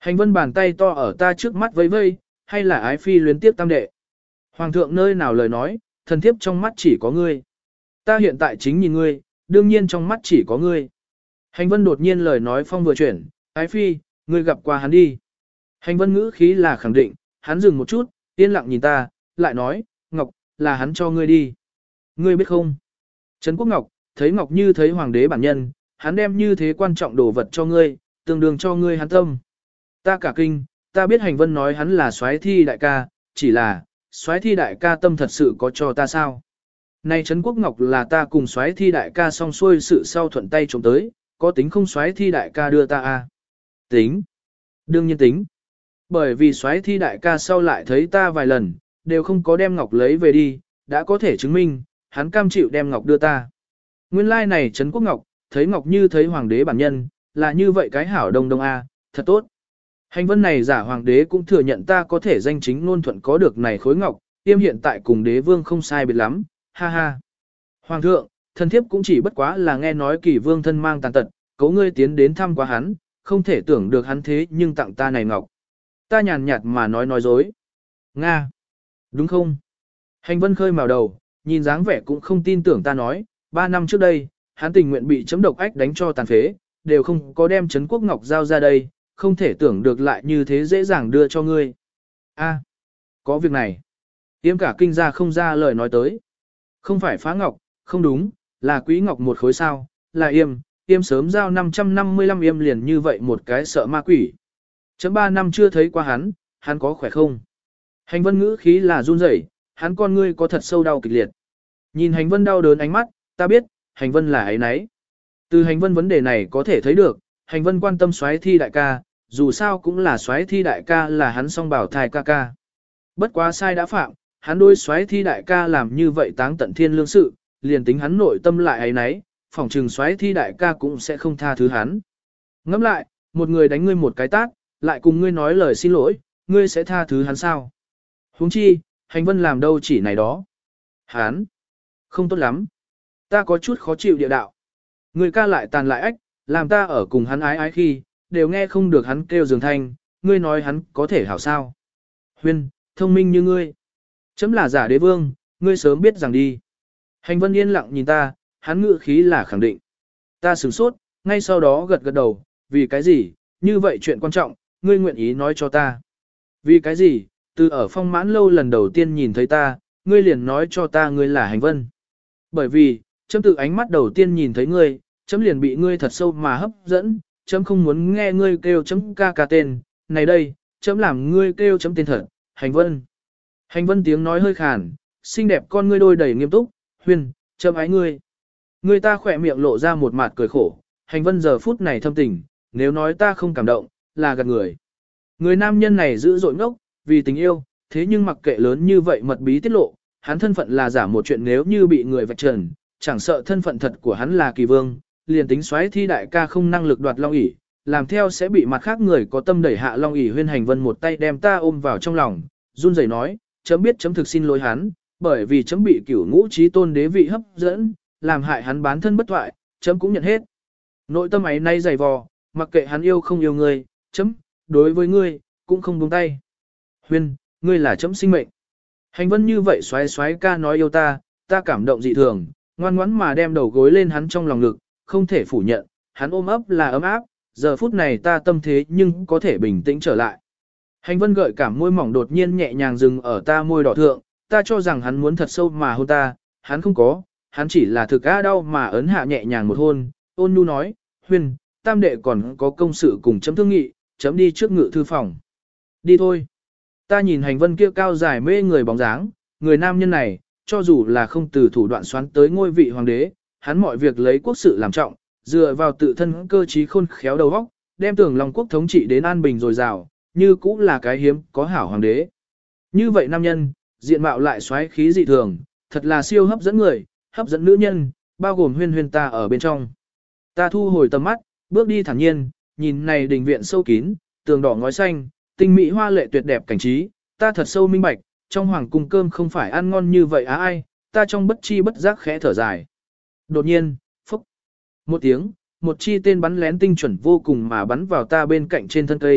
Hành vân bàn tay to ở ta trước mắt vây vây, hay là ái phi luyến tiếp tam đệ. Hoàng thượng nơi nào lời nói, thần thiếp trong mắt chỉ có ngươi. Ta hiện tại chính nhìn ngươi, đương nhiên trong mắt chỉ có ngươi. Hành vân đột nhiên lời nói phong vừa chuyển, ái phi, ngươi gặp qua hắn đi. Hành vân ngữ khí là khẳng định, hắn dừng một chút, yên lặng nhìn ta, lại nói, Ngọc, là hắn cho ngươi đi. Ngươi biết không? Trấn Quốc Ngọc, thấy Ngọc như thấy hoàng đế bản nhân, hắn đem như thế quan trọng đồ vật cho ngươi, tương đương cho ngươi hắn tâm. Ta cả kinh, ta biết hành vân nói hắn là soái thi đại ca, chỉ là, soái thi đại ca tâm thật sự có cho ta sao? Này Trấn Quốc Ngọc là ta cùng soái thi đại ca song xuôi sự sau thuận tay trộm tới, có tính không soái thi đại ca đưa ta à? Tính. Đương nhiên tính. Bởi vì soái thi đại ca sau lại thấy ta vài lần, đều không có đem Ngọc lấy về đi, đã có thể chứng minh, hắn cam chịu đem Ngọc đưa ta. Nguyên lai like này Trấn Quốc Ngọc, thấy Ngọc như thấy hoàng đế bản nhân, là như vậy cái hảo đông đông a, thật tốt. Hành vân này giả hoàng đế cũng thừa nhận ta có thể danh chính ngôn thuận có được này khối ngọc, tiêm hiện tại cùng đế vương không sai biệt lắm, ha ha. Hoàng thượng, thần thiếp cũng chỉ bất quá là nghe nói kỳ vương thân mang tàn tật, cấu ngươi tiến đến thăm quá hắn, không thể tưởng được hắn thế nhưng tặng ta này ngọc. Ta nhàn nhạt mà nói nói dối. Nga. Đúng không? Hành vân khơi màu đầu, nhìn dáng vẻ cũng không tin tưởng ta nói, ba năm trước đây, hắn tình nguyện bị chấm độc ách đánh cho tàn phế, đều không có đem Trấn Quốc Ngọc giao ra đây, không thể tưởng được lại như thế dễ dàng đưa cho ngươi. A, có việc này. Yêm cả kinh ra không ra lời nói tới. Không phải phá ngọc, không đúng, là quý ngọc một khối sao, là yêm, yêm sớm giao năm trăm năm mươi lăm yêm liền như vậy một cái sợ ma quỷ. Chấm ba năm chưa thấy qua hắn, hắn có khỏe không? Hành vân ngữ khí là run rẩy, hắn con ngươi có thật sâu đau kịch liệt. Nhìn hành vân đau đớn ánh mắt, ta biết, hành vân là ấy nấy. Từ hành vân vấn đề này có thể thấy được, hành vân quan tâm soái thi đại ca, dù sao cũng là soái thi đại ca là hắn song bảo thai ca ca. Bất quá sai đã phạm, hắn đối soái thi đại ca làm như vậy táng tận thiên lương sự, liền tính hắn nội tâm lại ấy nấy, phỏng trừng soái thi đại ca cũng sẽ không tha thứ hắn. Ngẫm lại, một người đánh ngươi một cái tát, lại cùng ngươi nói lời xin lỗi, ngươi sẽ tha thứ hắn sao? Huống chi, hành vân làm đâu chỉ này đó. Hắn, không tốt lắm. Ta có chút khó chịu địa đạo. Người ca lại tàn lại ách, làm ta ở cùng hắn ái ái khi, đều nghe không được hắn kêu dường thanh, ngươi nói hắn có thể hảo sao. Huyên, thông minh như ngươi. Chấm là giả đế vương, ngươi sớm biết rằng đi. Hành vân yên lặng nhìn ta, hắn ngữ khí là khẳng định. Ta sửng sốt, ngay sau đó gật gật đầu, vì cái gì, như vậy chuyện quan trọng, ngươi nguyện ý nói cho ta. Vì cái gì, từ ở phong mãn lâu lần đầu tiên nhìn thấy ta, ngươi liền nói cho ta ngươi là hành vân. Bởi vì, chấm tự ánh mắt đầu tiên nhìn thấy ngươi, chấm liền bị ngươi thật sâu mà hấp dẫn, chấm không muốn nghe ngươi kêu chấm ca ca tên, này đây, chấm làm ngươi kêu chấm tên thật, hành vân. Hành vân tiếng nói hơi khàn, xinh đẹp con ngươi đôi đầy nghiêm túc, huyền, chấm ái ngươi. Ngươi ta khỏe miệng lộ ra một mặt cười khổ, hành vân giờ phút này thâm tình, nếu nói ta không cảm động, là gạt người. Người nam nhân này dữ dội ngốc, vì tình yêu, thế nhưng mặc kệ lớn như vậy mật bí tiết lộ, hắn thân phận là giả một chuyện nếu như bị người vạch trần, chẳng sợ thân phận thật của hắn là kỳ vương, liền tính soái thi đại ca không năng lực đoạt long ỷ, làm theo sẽ bị mặt khác người có tâm đẩy hạ long ỷ. Huyên hành vân một tay đem ta ôm vào trong lòng, run rẩy nói, chấm biết chấm thực xin lỗi hắn, bởi vì chấm bị cửu ngũ trí tôn đế vị hấp dẫn, làm hại hắn bán thân bất thoại, chấm cũng nhận hết. Nội tâm ấy nay dày vò, mặc kệ hắn yêu không yêu ngươi, chấm, đối với ngươi, cũng không buông tay. Huyên, ngươi là chấm sinh mệnh. Hành vân như vậy xoái xoái ca nói yêu ta, ta cảm động dị thường, ngoan ngoãn mà đem đầu gối lên hắn trong lòng ngực, không thể phủ nhận, hắn ôm ấp là ấm áp, giờ phút này ta tâm thế nhưng có thể bình tĩnh trở lại. Hành vân gợi cảm môi mỏng đột nhiên nhẹ nhàng dừng ở ta môi đỏ thượng, ta cho rằng hắn muốn thật sâu mà hôn ta, hắn không có, hắn chỉ là thực á đau mà ấn hạ nhẹ nhàng một hôn, ôn nhu nói, Huyên, tam đệ còn có công sự cùng chấm thương nghị, chấm đi trước ngự thư phòng. Đi thôi. Ta nhìn hành vân kia cao dài mê người bóng dáng, người nam nhân này, cho dù là không từ thủ đoạn xoắn tới ngôi vị hoàng đế, hắn mọi việc lấy quốc sự làm trọng, dựa vào tự thân cơ trí khôn khéo đầu óc, đem tưởng Long quốc thống trị đến an bình dồi dào, như cũng là cái hiếm có hảo hoàng đế. Như vậy nam nhân, diện mạo lại xoáy khí dị thường, thật là siêu hấp dẫn người, hấp dẫn nữ nhân, bao gồm huyên huyên ta ở bên trong. Ta thu hồi tầm mắt, bước đi thản nhiên, nhìn này đình viện sâu kín, tường đỏ ngói xanh, tinh mỹ hoa lệ tuyệt đẹp cảnh trí, ta thật sâu minh bạch, trong hoàng cung cơm không phải ăn ngon như vậy á ai, ta trong bất chi bất giác khẽ thở dài. Đột nhiên, phúc, một tiếng, một chi tên bắn lén tinh chuẩn vô cùng mà bắn vào ta bên cạnh trên thân cây,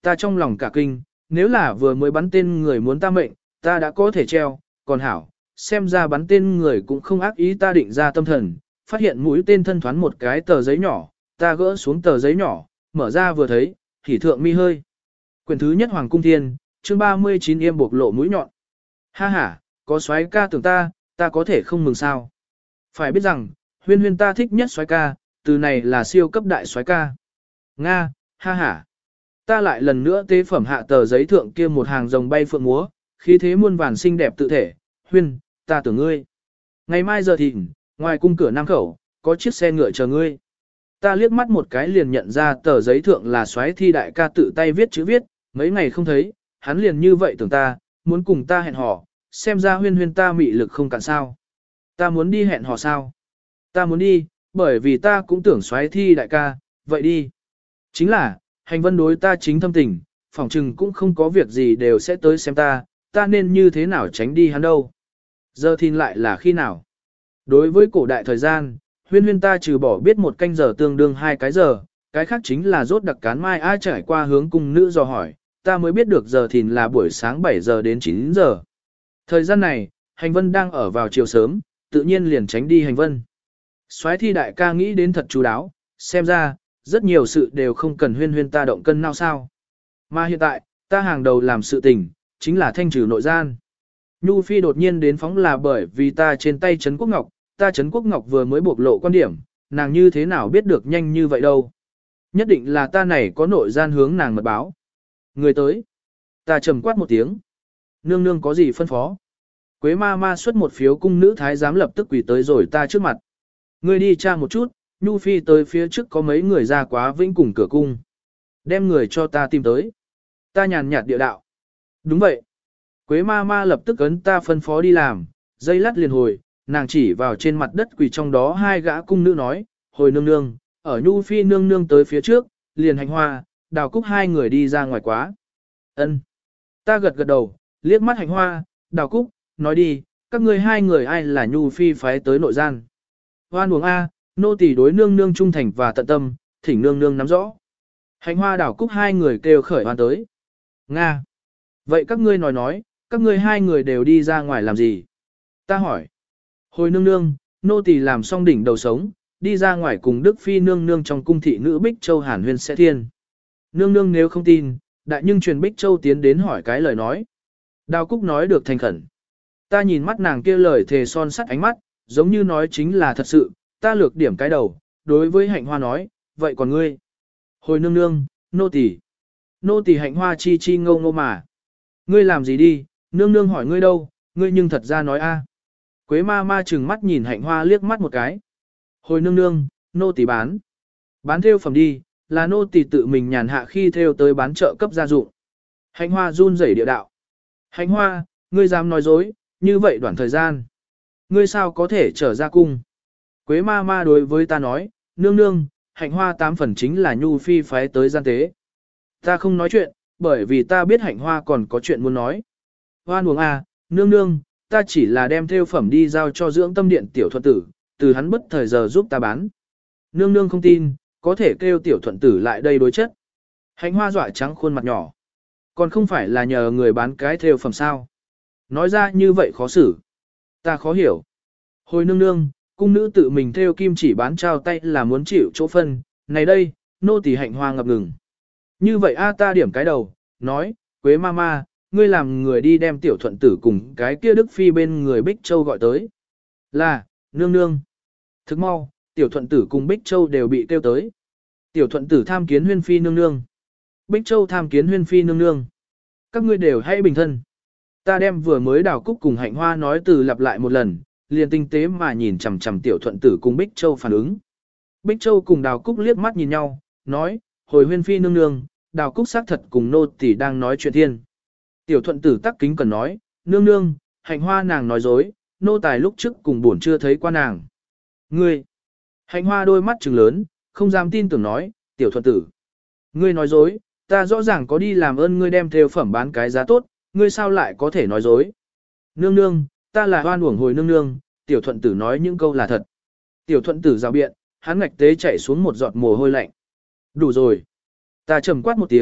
ta trong lòng cả kinh, nếu là vừa mới bắn tên người muốn ta mệnh, ta đã có thể treo, còn hảo, xem ra bắn tên người cũng không ác ý ta định ra tâm thần, phát hiện mũi tên thân thoán một cái tờ giấy nhỏ, ta gỡ xuống tờ giấy nhỏ, mở ra vừa thấy, hỉ thượng mi hơi. Quyển thứ nhất Hoàng Cung Thiên, chương ba mươi chín Yêm buộc lộ mũi nhọn. Ha ha, có soái ca tưởng ta, ta có thể không mừng sao. Phải biết rằng, huyên huyên ta thích nhất soái ca, từ này là siêu cấp đại soái ca. Nga, ha ha. Ta lại lần nữa tế phẩm hạ tờ giấy thượng kia một hàng rồng bay phượng múa, khí thế muôn vàn xinh đẹp tự thể, huyên, ta tưởng ngươi. Ngày mai giờ thịnh, ngoài cung cửa Nam Khẩu, có chiếc xe ngựa chờ ngươi. Ta liếc mắt một cái liền nhận ra tờ giấy thượng là soái thi đại ca tự tay viết chữ viết, mấy ngày không thấy, hắn liền như vậy tưởng ta, muốn cùng ta hẹn hò, xem ra huyên huyên ta mị lực không cạn sao. Ta muốn đi hẹn hò sao? Ta muốn đi, bởi vì ta cũng tưởng soái thi đại ca, vậy đi. Chính là, hành vân đối ta chính thâm tình, phỏng chừng cũng không có việc gì đều sẽ tới xem ta, ta nên như thế nào tránh đi hắn đâu. Giờ thìn lại là khi nào? Đối với cổ đại thời gian, huyên huyên ta trừ bỏ biết một canh giờ tương đương hai cái giờ, cái khác chính là rốt đặc cán mai ai trải qua hướng cung nữ dò hỏi, ta mới biết được giờ thìn là buổi sáng bảy giờ đến chín giờ. Thời gian này, hành vân đang ở vào chiều sớm, tự nhiên liền tránh đi hành vân. Soái thi đại ca nghĩ đến thật chú đáo, xem ra, rất nhiều sự đều không cần huyên huyên ta động cân nào sao. Mà hiện tại, ta hàng đầu làm sự tình, chính là thanh trừ nội gian. Nhu Phi đột nhiên đến phóng là bởi vì ta trên tay Trấn Quốc Ngọc, ta Trấn Quốc Ngọc vừa mới bộc lộ quan điểm, nàng như thế nào biết được nhanh như vậy đâu. Nhất định là ta này có nội gian hướng nàng mật báo. Người tới. Ta trầm quát một tiếng. Nương nương có gì phân phó? Quế ma ma xuất một phiếu cung nữ thái giám lập tức quỳ tới rồi ta trước mặt. Người đi tra một chút, Nhu Phi tới phía trước có mấy người ra quá vĩnh cùng cửa cung. Đem người cho ta tìm tới. Ta nhàn nhạt địa đạo. Đúng vậy. Quế ma ma lập tức ấn ta phân phó đi làm, dây lát liền hồi, nàng chỉ vào trên mặt đất quỳ trong đó hai gã cung nữ nói, hồi nương nương, ở Nhu Phi nương nương tới phía trước, liền hành hoa, đào cúc hai người đi ra ngoài quá. Ân. Ta gật gật đầu, liếc mắt hành hoa, đào cúc, nói đi, các ngươi hai người ai là Nhu Phi phái tới nội gian. Hoan uống A, nô tỳ đối nương nương trung thành và tận tâm, thỉnh nương nương nắm rõ. Hành hoa đào cúc hai người kêu khởi hoan tới. Nga. Vậy các ngươi nói nói, các ngươi hai người đều đi ra ngoài làm gì? Ta hỏi. Hồi nương nương, nô tỳ làm xong đỉnh đầu sống, đi ra ngoài cùng Đức Phi nương nương trong cung thị nữ Bích Châu Hàn Huyên sẽ thiên. Nương nương nếu không tin, đại nhưng truyền Bích Châu tiến đến hỏi cái lời nói. Đào Cúc nói được thành khẩn. Ta nhìn mắt nàng kia lời thề son sắt ánh mắt, giống như nói chính là thật sự, ta lược điểm cái đầu, đối với hạnh hoa nói, vậy còn ngươi? Hồi nương nương, nô tỳ, nô tỳ hạnh hoa chi chi ngô ngô mà. Ngươi làm gì đi, nương nương hỏi ngươi đâu, ngươi nhưng thật ra nói a. Quế ma ma chừng mắt nhìn hạnh hoa liếc mắt một cái. Hồi nương nương, nô tỳ bán. Bán theo phẩm đi, là nô tỳ tự mình nhàn hạ khi theo tới bán chợ cấp gia dụng. Hạnh hoa run rẩy địa đạo. Hạnh hoa, ngươi dám nói dối, như vậy đoạn thời gian. Ngươi sao có thể trở ra cung? Quế ma ma đối với ta nói, nương nương, hạnh hoa tám phần chính là Nhu Phi phái tới gian tế. Ta không nói chuyện, bởi vì ta biết hạnh hoa còn có chuyện muốn nói. Hoan uống à, nương nương, ta chỉ là đem theo phẩm đi giao cho dưỡng tâm điện tiểu thuận tử, từ hắn bất thời giờ giúp ta bán. Nương nương không tin, có thể kêu tiểu thuận tử lại đây đối chất. Hạnh hoa dọa trắng khuôn mặt nhỏ. Còn không phải là nhờ người bán cái theo phẩm sao. Nói ra như vậy khó xử. Ta khó hiểu. Hồi nương nương, cung nữ tự mình theo kim chỉ bán trao tay là muốn chịu chỗ phân. Này đây, nô tỳ hạnh hoa ngập ngừng. Như vậy a ta điểm cái đầu, nói, Quế ma ma, ngươi làm người đi đem tiểu thuận tử cùng cái kia Đức Phi bên người Bích Châu gọi tới. Là, nương nương. Thức mau, tiểu thuận tử cùng Bích Châu đều bị kêu tới. Tiểu thuận tử tham kiến huyên phi nương nương. Bích Châu tham kiến huyên phi nương nương. Các ngươi đều hãy bình thân. Ta đem vừa mới đào cúc cùng hạnh hoa nói từ lặp lại một lần, liền tinh tế mà nhìn chằm chằm tiểu thuận tử cùng Bích Châu phản ứng. Bích Châu cùng đào cúc liếc mắt nhìn nhau, nói, hồi huyên phi nương nương, đào cúc xác thật cùng nô tỳ đang nói chuyện thiên. Tiểu thuận tử tắc kính cần nói, nương nương, hạnh hoa nàng nói dối, nô tài lúc trước cùng buồn chưa thấy qua nàng. Ngươi, hạnh hoa đôi mắt trừng lớn, không dám tin tưởng nói, tiểu thuận tử. Ngươi nói dối, ta rõ ràng có đi làm ơn ngươi đem theo phẩm bán cái giá tốt, ngươi sao lại có thể nói dối. Nương nương, ta là hoan uổng hồi nương nương, tiểu thuận tử nói những câu là thật. Tiểu thuận tử rào biện, hắn ngạch tế chạy xuống một giọt mồ hôi lạnh. Đủ rồi. Ta trầm quát một tiếng,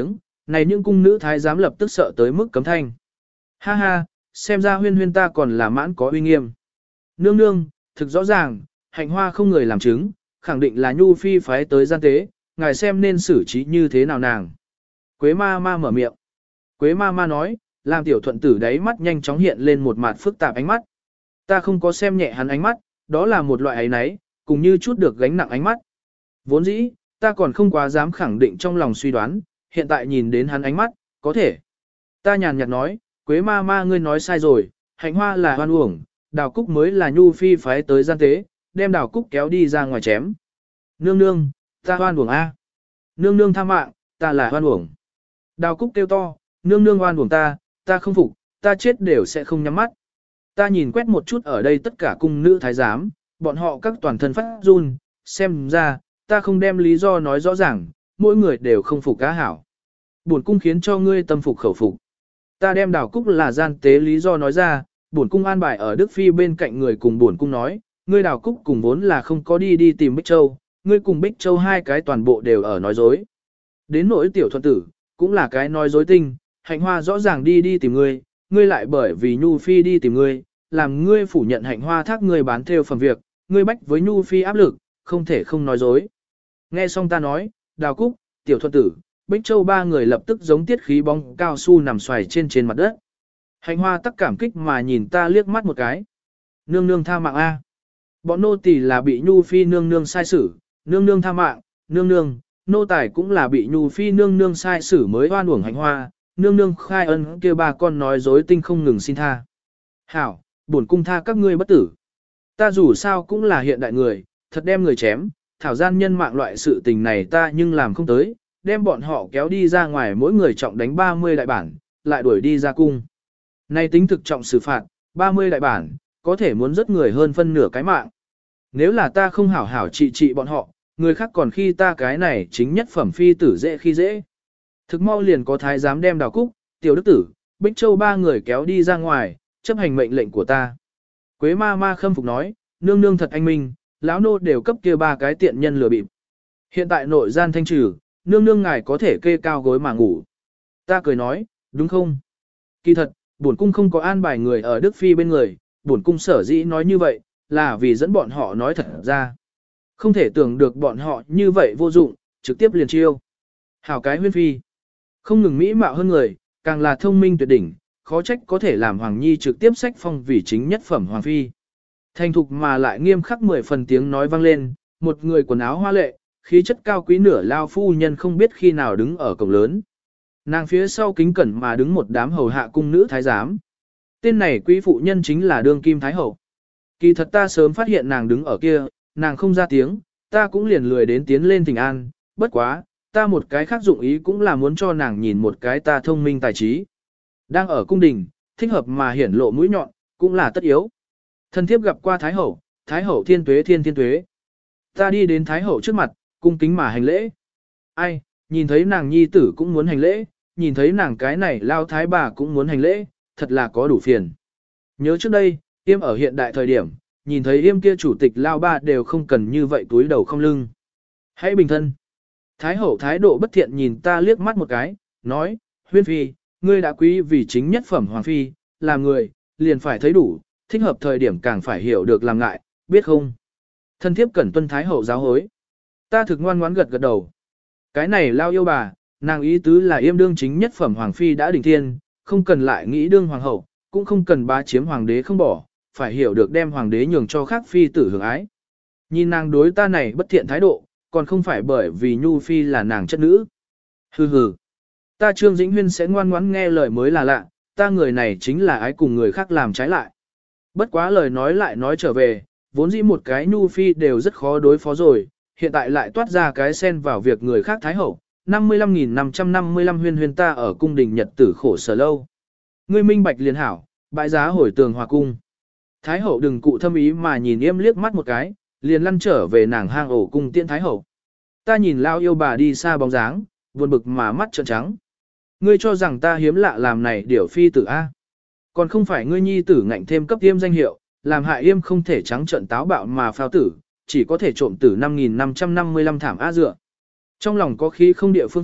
này những cung nữ thái giám lập tức sợ tới mức cấm thanh. Ha ha, xem ra huyên huyên ta còn là mãn có uy nghiêm. Nương nương, thực rõ ràng, hạnh hoa không người làm chứng, khẳng định là Nhu Phi phái tới gian tế, ngài xem nên xử trí như thế nào nàng. Quế ma ma mở miệng. Quế ma ma nói, làm tiểu thuận tử đáy mắt nhanh chóng hiện lên một mặt phức tạp ánh mắt. Ta không có xem nhẹ hắn ánh mắt, đó là một loại ấy nấy, cùng như chút được gánh nặng ánh mắt. Vốn dĩ, ta còn không quá dám khẳng định trong lòng suy đoán, hiện tại nhìn đến hắn ánh mắt, có thể. Ta nhàn nhạt nói, Quế ma ma ngươi nói sai rồi, hạnh hoa là hoan uổng, đào cúc mới là Nhu Phi phái tới gian tế, đem đào cúc kéo đi ra ngoài chém. Nương nương, ta hoan uổng a. Nương nương tha mạng, ta là hoan uổng. Đào cúc kêu to, nương nương hoan uổng ta, ta không phục, ta chết đều sẽ không nhắm mắt. Ta nhìn quét một chút ở đây tất cả cung nữ thái giám, bọn họ các toàn thân phát run, xem ra, ta không đem lý do nói rõ ràng, mỗi người đều không phục cá hảo. Bổn cung khiến cho ngươi tâm phục khẩu phục. Ta đem đào cúc là gian tế lý do nói ra, bổn cung an bài ở Đức Phi bên cạnh người cùng bổn cung nói, ngươi đào cúc cùng vốn là không có đi đi tìm Bích Châu, ngươi cùng Bích Châu hai cái toàn bộ đều ở nói dối. Đến nỗi tiểu thuận tử, cũng là cái nói dối tinh, hạnh hoa rõ ràng đi đi tìm ngươi, ngươi lại bởi vì Nhu Phi đi tìm ngươi, làm ngươi phủ nhận hạnh hoa thác ngươi bán theo phẩm việc, ngươi bách với Nhu Phi áp lực, không thể không nói dối. Nghe xong ta nói, đào cúc, tiểu thuận tử, Bích Châu ba người lập tức giống tiết khí bóng cao su nằm xoài trên trên mặt đất. Hạnh hoa tắc cảm kích mà nhìn ta liếc mắt một cái. Nương nương tha mạng A. Bọn nô tỳ là bị Nhu Phi nương nương sai xử, nương nương tha mạng, nương nương, nô tài cũng là bị Nhu Phi nương nương sai xử mới oan uổng hạnh hoa, nương nương khai ân kia ba con nói dối tinh không ngừng xin tha. Hảo, bổn cung tha các ngươi bất tử. Ta dù sao cũng là hiện đại người, thật đem người chém, thảo gian nhân mạng loại sự tình này ta nhưng làm không tới, đem bọn họ kéo đi ra ngoài mỗi người trọng đánh ba mươi đại bản, lại đuổi đi ra cung. Này tính thực trọng xử phạt, ba mươi đại bản, có thể muốn rất người hơn phân nửa cái mạng. Nếu là ta không hảo hảo trị trị bọn họ, người khác còn khi ta cái này chính nhất phẩm phi tử dễ khi dễ. Thực mau liền có thái giám đem đào cúc, tiểu đức tử, Bích Châu ba người kéo đi ra ngoài, chấp hành mệnh lệnh của ta. Quế ma ma khâm phục nói, nương nương thật anh minh, lão nô đều cấp kia ba cái tiện nhân lừa bịp. Hiện tại nội gian thanh trừ, nương nương ngài có thể kê cao gối mà ngủ. Ta cười nói, đúng không? Kỳ thật, bổn cung không có an bài người ở Đức Phi bên người, bổn cung sở dĩ nói như vậy, là vì dẫn bọn họ nói thật ra. Không thể tưởng được bọn họ như vậy vô dụng, trực tiếp liền chiêu. Hảo cái huyên phi. Không ngừng mỹ mạo hơn người, càng là thông minh tuyệt đỉnh, khó trách có thể làm Hoàng Nhi trực tiếp sách phong vì chính nhất phẩm Hoàng Phi. Thành thục mà lại nghiêm khắc mười phần tiếng nói vang lên, một người quần áo hoa lệ, khí chất cao quý nửa lao phu nhân không biết khi nào đứng ở cổng lớn. Nàng phía sau kính cẩn mà đứng một đám hầu hạ cung nữ thái giám. Tên này quý phụ nhân chính là đương kim thái hậu. Kỳ thật ta sớm phát hiện nàng đứng ở kia, nàng không ra tiếng, ta cũng liền lười đến tiến lên thỉnh an, bất quá, ta một cái khác dụng ý cũng là muốn cho nàng nhìn một cái ta thông minh tài trí. Đang ở cung đình, thích hợp mà hiển lộ mũi nhọn, cũng là tất yếu. Thân thiếp gặp qua thái hậu, thái hậu thiên tuế thiên thiên tuế. Ta đi đến thái hậu trước mặt, cung kính mà hành lễ. Ai, nhìn thấy nàng nhi tử cũng muốn hành lễ, nhìn thấy nàng cái này lao thái bà cũng muốn hành lễ, thật là có đủ phiền. Nhớ trước đây, Yêm ở hiện đại thời điểm, nhìn thấy Yêm kia chủ tịch lao ba đều không cần như vậy túi đầu không lưng. Hãy bình thân. Thái hậu thái độ bất thiện nhìn ta liếc mắt một cái, nói, huyên phi, ngươi đã quý vì chính nhất phẩm hoàng phi, làm người, liền phải thấy đủ, thích hợp thời điểm càng phải hiểu được làm ngại, biết không? Thân thiếp cẩn tuân thái hậu giáo hối. Ta thực ngoan ngoãn gật gật đầu. Cái này lao yêu bà, nàng ý tứ là Yêm đương chính nhất phẩm hoàng phi đã đỉnh thiên, không cần lại nghĩ đương hoàng hậu, cũng không cần bá chiếm hoàng đế không bỏ, phải hiểu được đem hoàng đế nhường cho khác phi tử hưởng ái. Nhìn nàng đối ta này bất thiện thái độ, còn không phải bởi vì Nhu Phi là nàng chất nữ. Hừ hừ. Ta Trương Dĩnh Huyên sẽ ngoan ngoãn nghe lời mới là lạ, ta người này chính là ái cùng người khác làm trái lại. Bất quá lời nói lại nói trở về, vốn dĩ một cái Nhu Phi đều rất khó đối phó rồi, hiện tại lại toát ra cái xen vào việc người khác thái hậu, năm mươi lăm nghìn năm trăm năm mươi lăm huyên huyên ta ở cung đình nhật tử khổ sở lâu. Ngươi minh bạch liền hảo, bãi giá hồi tường hòa cung. Thái hậu đừng cụ thâm ý mà nhìn Yêm liếc mắt một cái, liền lăn trở về nàng hang ổ cung tiễn thái hậu. Ta nhìn lao yêu bà đi xa bóng dáng, buồn bực mà mắt trợn trắng. Ngươi cho rằng ta hiếm lạ làm này điểu phi tử A. Còn không phải ngươi nhi tử ngạnh thêm cấp Yêm danh hiệu, làm hại Yêm không thể trắng trợn táo bạo mà phao tử, chỉ có thể trộm tử năm nghìn năm trăm năm mươi lăm thảm A dựa. Trong lòng có khí không địa phương phát,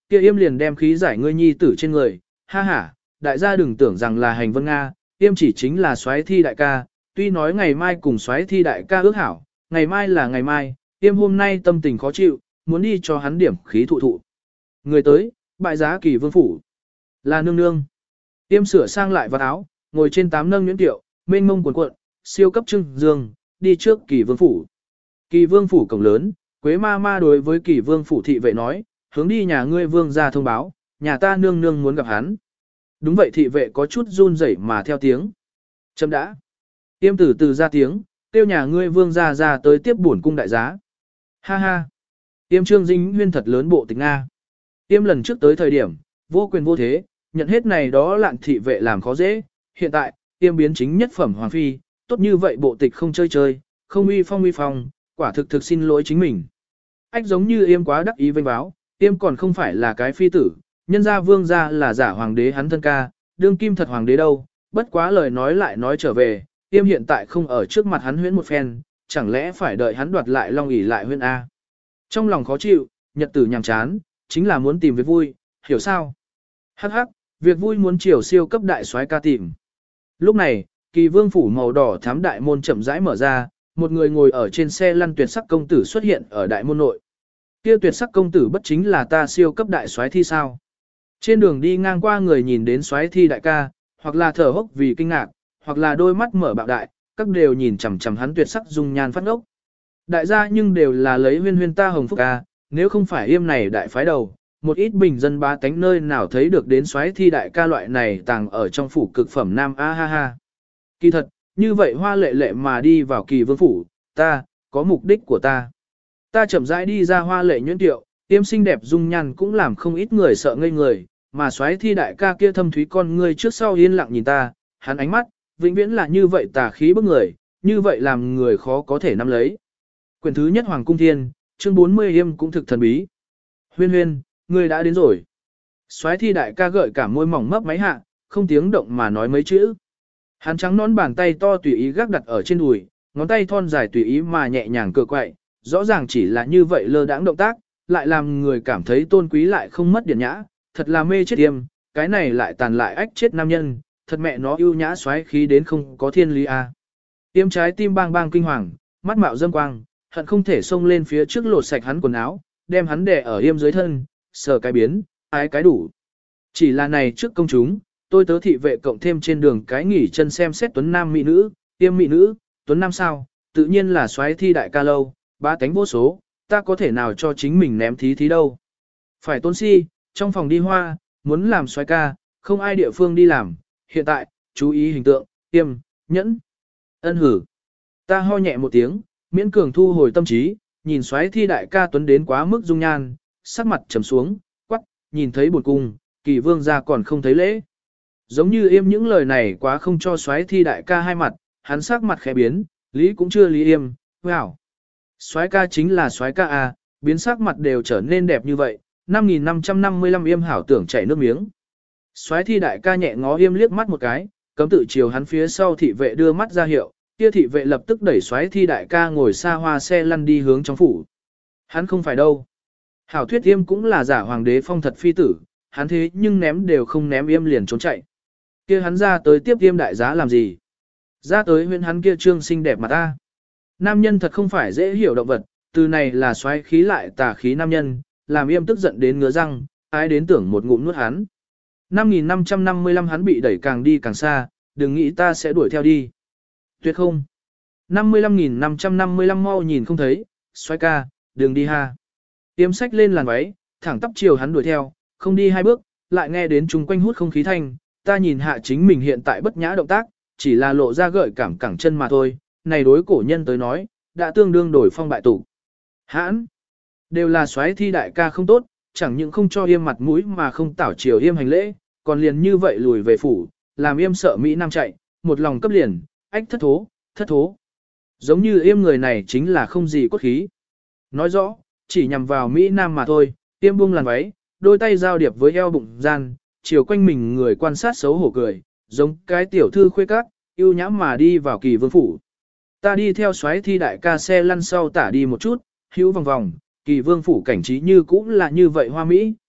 kia yêm liền đem khí giải ngươi nhi tử trên người, ha ha, đại gia đừng tưởng rằng là hành vân Nga, yêm chỉ chính là soái thi đại ca, tuy nói ngày mai cùng soái thi đại ca ước hảo, ngày mai là ngày mai, yêm hôm nay tâm tình khó chịu, muốn đi cho hắn điểm khí thụ thụ. Người tới, bại giá Kỳ Vương phủ. Là nương nương. Yêm sửa sang lại vạt áo, ngồi trên tám nâng nhuyễn tiệu, mênh mông cuồn cuộn, siêu cấp trưng dương, đi trước Kỳ Vương phủ. Kỳ Vương phủ cổng lớn, Quế ma ma đối với Kỳ Vương phủ thị vệ nói, hướng đi nhà ngươi vương ra thông báo, nhà ta nương nương muốn gặp hắn. Đúng vậy, thị vệ có chút run rẩy mà theo tiếng. Chấm đã. Yêm từ từ ra tiếng, tiêu nhà ngươi vương ra ra tới tiếp bổn cung đại giá. Ha ha. Yêm Trương Dĩnh Huyên thật lớn bộ tịch Nga. Yêm lần trước tới thời điểm, vô quyền vô thế, nhận hết này đó lạn thị vệ làm khó dễ. Hiện tại, Yêm biến chính nhất phẩm hoàng phi, tốt như vậy bộ tịch không chơi chơi, không uy phong uy phong, quả thực thực xin lỗi chính mình. Ách giống như Yêm quá đắc ý vênh báo, Yêm còn không phải là cái phi tử, nhân gia vương gia là giả hoàng đế hắn thân ca, đương kim thật hoàng đế đâu, bất quá lời nói lại nói trở về, Yêm hiện tại không ở trước mặt hắn huyễn một phen, chẳng lẽ phải đợi hắn đoạt lại long ỷ lại huyễn A. Trong lòng khó chịu, nhật tử nhàm chán, chính là muốn tìm việc vui, hiểu sao? Hắc hắc, việc vui muốn chiều siêu cấp đại soái ca tìm. Lúc này, Kỳ Vương phủ màu đỏ thám đại môn chậm rãi mở ra, một người ngồi ở trên xe lăn tuyệt sắc công tử xuất hiện ở đại môn nội. Kia tuyệt sắc công tử bất chính là ta siêu cấp đại soái thi sao? Trên đường đi ngang qua người nhìn đến soái thi đại ca, hoặc là thở hốc vì kinh ngạc, hoặc là đôi mắt mở bạo đại, các đều nhìn chằm chằm hắn tuyệt sắc dung nhan phát ngốc. Đại gia nhưng đều là lấy huyên huyên ta hồng phúc ca, nếu không phải Yêm này đại phái đầu, một ít bình dân ba tánh nơi nào thấy được đến soái thi đại ca loại này tàng ở trong phủ cực phẩm nam a ha ha. Kỳ thật, như vậy hoa lệ lệ mà đi vào Kỳ Vương phủ, ta, có mục đích của ta. Ta chậm rãi đi ra hoa lệ nhuyễn tiệu, Yêm xinh đẹp dung nhan cũng làm không ít người sợ ngây người, mà soái thi đại ca kia thâm thúy con ngươi trước sau yên lặng nhìn ta, hắn ánh mắt, vĩnh viễn là như vậy tà khí bức người, như vậy làm người khó có thể nắm lấy. Quyển thứ nhất Hoàng Cung Thiên, chương bốn mươi Yêm cũng thực thần bí. Huyên huyên, ngươi đã đến rồi. Soái thi đại ca gợi cả môi mỏng mấp máy hạ, không tiếng động mà nói mấy chữ. Hắn trắng nón bàn tay to tùy ý gác đặt ở trên đùi, ngón tay thon dài tùy ý mà nhẹ nhàng cựa quậy, rõ ràng chỉ là như vậy lơ đãng động tác, lại làm người cảm thấy tôn quý lại không mất điển nhã, thật là mê chết Yêm, cái này lại tàn lại ách chết nam nhân, thật mẹ nó ưu nhã xoáy khí đến không có thiên lý a. Yêm trái tim bang bang kinh hoàng, mắt mạo dâm quang, hận không thể xông lên phía trước lột sạch hắn quần áo, đem hắn đè ở Yêm dưới thân, sờ cái biến, ái cái đủ. Chỉ là này trước công chúng, tôi tớ thị vệ cộng thêm trên đường cái nghỉ chân xem xét tuấn nam mỹ nữ, Yêm mỹ nữ, tuấn nam sao, tự nhiên là xoáy thi đại ca lâu, ba tánh vô số, ta có thể nào cho chính mình ném thí thí đâu. Phải tôn si, trong phòng đi hoa, muốn làm xoáy ca, không ai địa phương đi làm, hiện tại, chú ý hình tượng, Yêm, nhẫn, ân hử. Ta ho nhẹ một tiếng, miễn cường thu hồi tâm trí, nhìn xoáy thi đại ca tuấn đến quá mức dung nhan, sắc mặt trầm xuống, quắc, nhìn thấy buồn cung, Kỳ Vương gia còn không thấy lễ. Giống như Yêm những lời này quá không cho xoáy thi đại ca hai mặt, hắn sắc mặt khẽ biến, lý cũng chưa lý Yêm, wow. Soái ca chính là soái ca à, biến sắc mặt đều trở nên đẹp như vậy, năm nghìn năm trăm năm mươi lăm Yêm hảo tưởng chảy nước miếng. Soái thi đại ca nhẹ ngó Yêm liếc mắt một cái, cấm tự chiều hắn phía sau thị vệ đưa mắt ra hiệu, kia thị vệ lập tức đẩy soái thi đại ca ngồi xa hoa xe lăn đi hướng trong phủ. Hắn không phải đâu. Hảo thuyết Yêm cũng là giả hoàng đế phong thật phi tử, hắn thế nhưng ném đều không ném Yêm liền trốn chạy. Kia hắn ra tới tiếp Yêm đại giá làm gì? Ra tới huyện hắn kia trương xinh đẹp mà ta. Nam nhân thật không phải dễ hiểu động vật, từ này là xoáy khí lại tà khí nam nhân, làm Yêm tức giận đến ngứa răng, ái đến tưởng một ngụm nuốt hắn. năm nghìn năm trăm năm mươi lăm hắn bị đẩy càng đi càng xa, đừng nghĩ ta sẽ đuổi theo đi. Tuyệt không. năm mươi lăm nghìn năm trăm năm mươi lăm mau nhìn không thấy, xoáy ca, đừng đi ha. Yêm xách lên làn váy, thẳng tắp chiều hắn đuổi theo, không đi hai bước, lại nghe đến chung quanh hút không khí thanh, ta nhìn hạ chính mình hiện tại bất nhã động tác, chỉ là lộ ra gợi cảm cẳng chân mà thôi. Này đối cổ nhân tới nói, đã tương đương đổi phong bại tụ. Hãn, đều là soái thi đại ca không tốt, chẳng những không cho Yêm mặt mũi mà không tảo chiều Yêm hành lễ, còn liền như vậy lùi về phủ, làm Yêm sợ Mỹ Nam chạy, một lòng cấp liền, ách thất thố, thất thố. Giống như Yêm người này chính là không gì cốt khí. Nói rõ, chỉ nhằm vào Mỹ Nam mà thôi, Yêm buông làn váy, đôi tay giao điệp với eo bụng gian, chiều quanh mình người quan sát xấu hổ cười, giống cái tiểu thư khuê các, yêu nhãm mà đi vào Kỳ Vương phủ. Ta đi theo soái thi đại ca xe lăn sau tả đi một chút, hữu vòng vòng, Kỳ Vương phủ cảnh trí như cũng là như vậy hoa mỹ,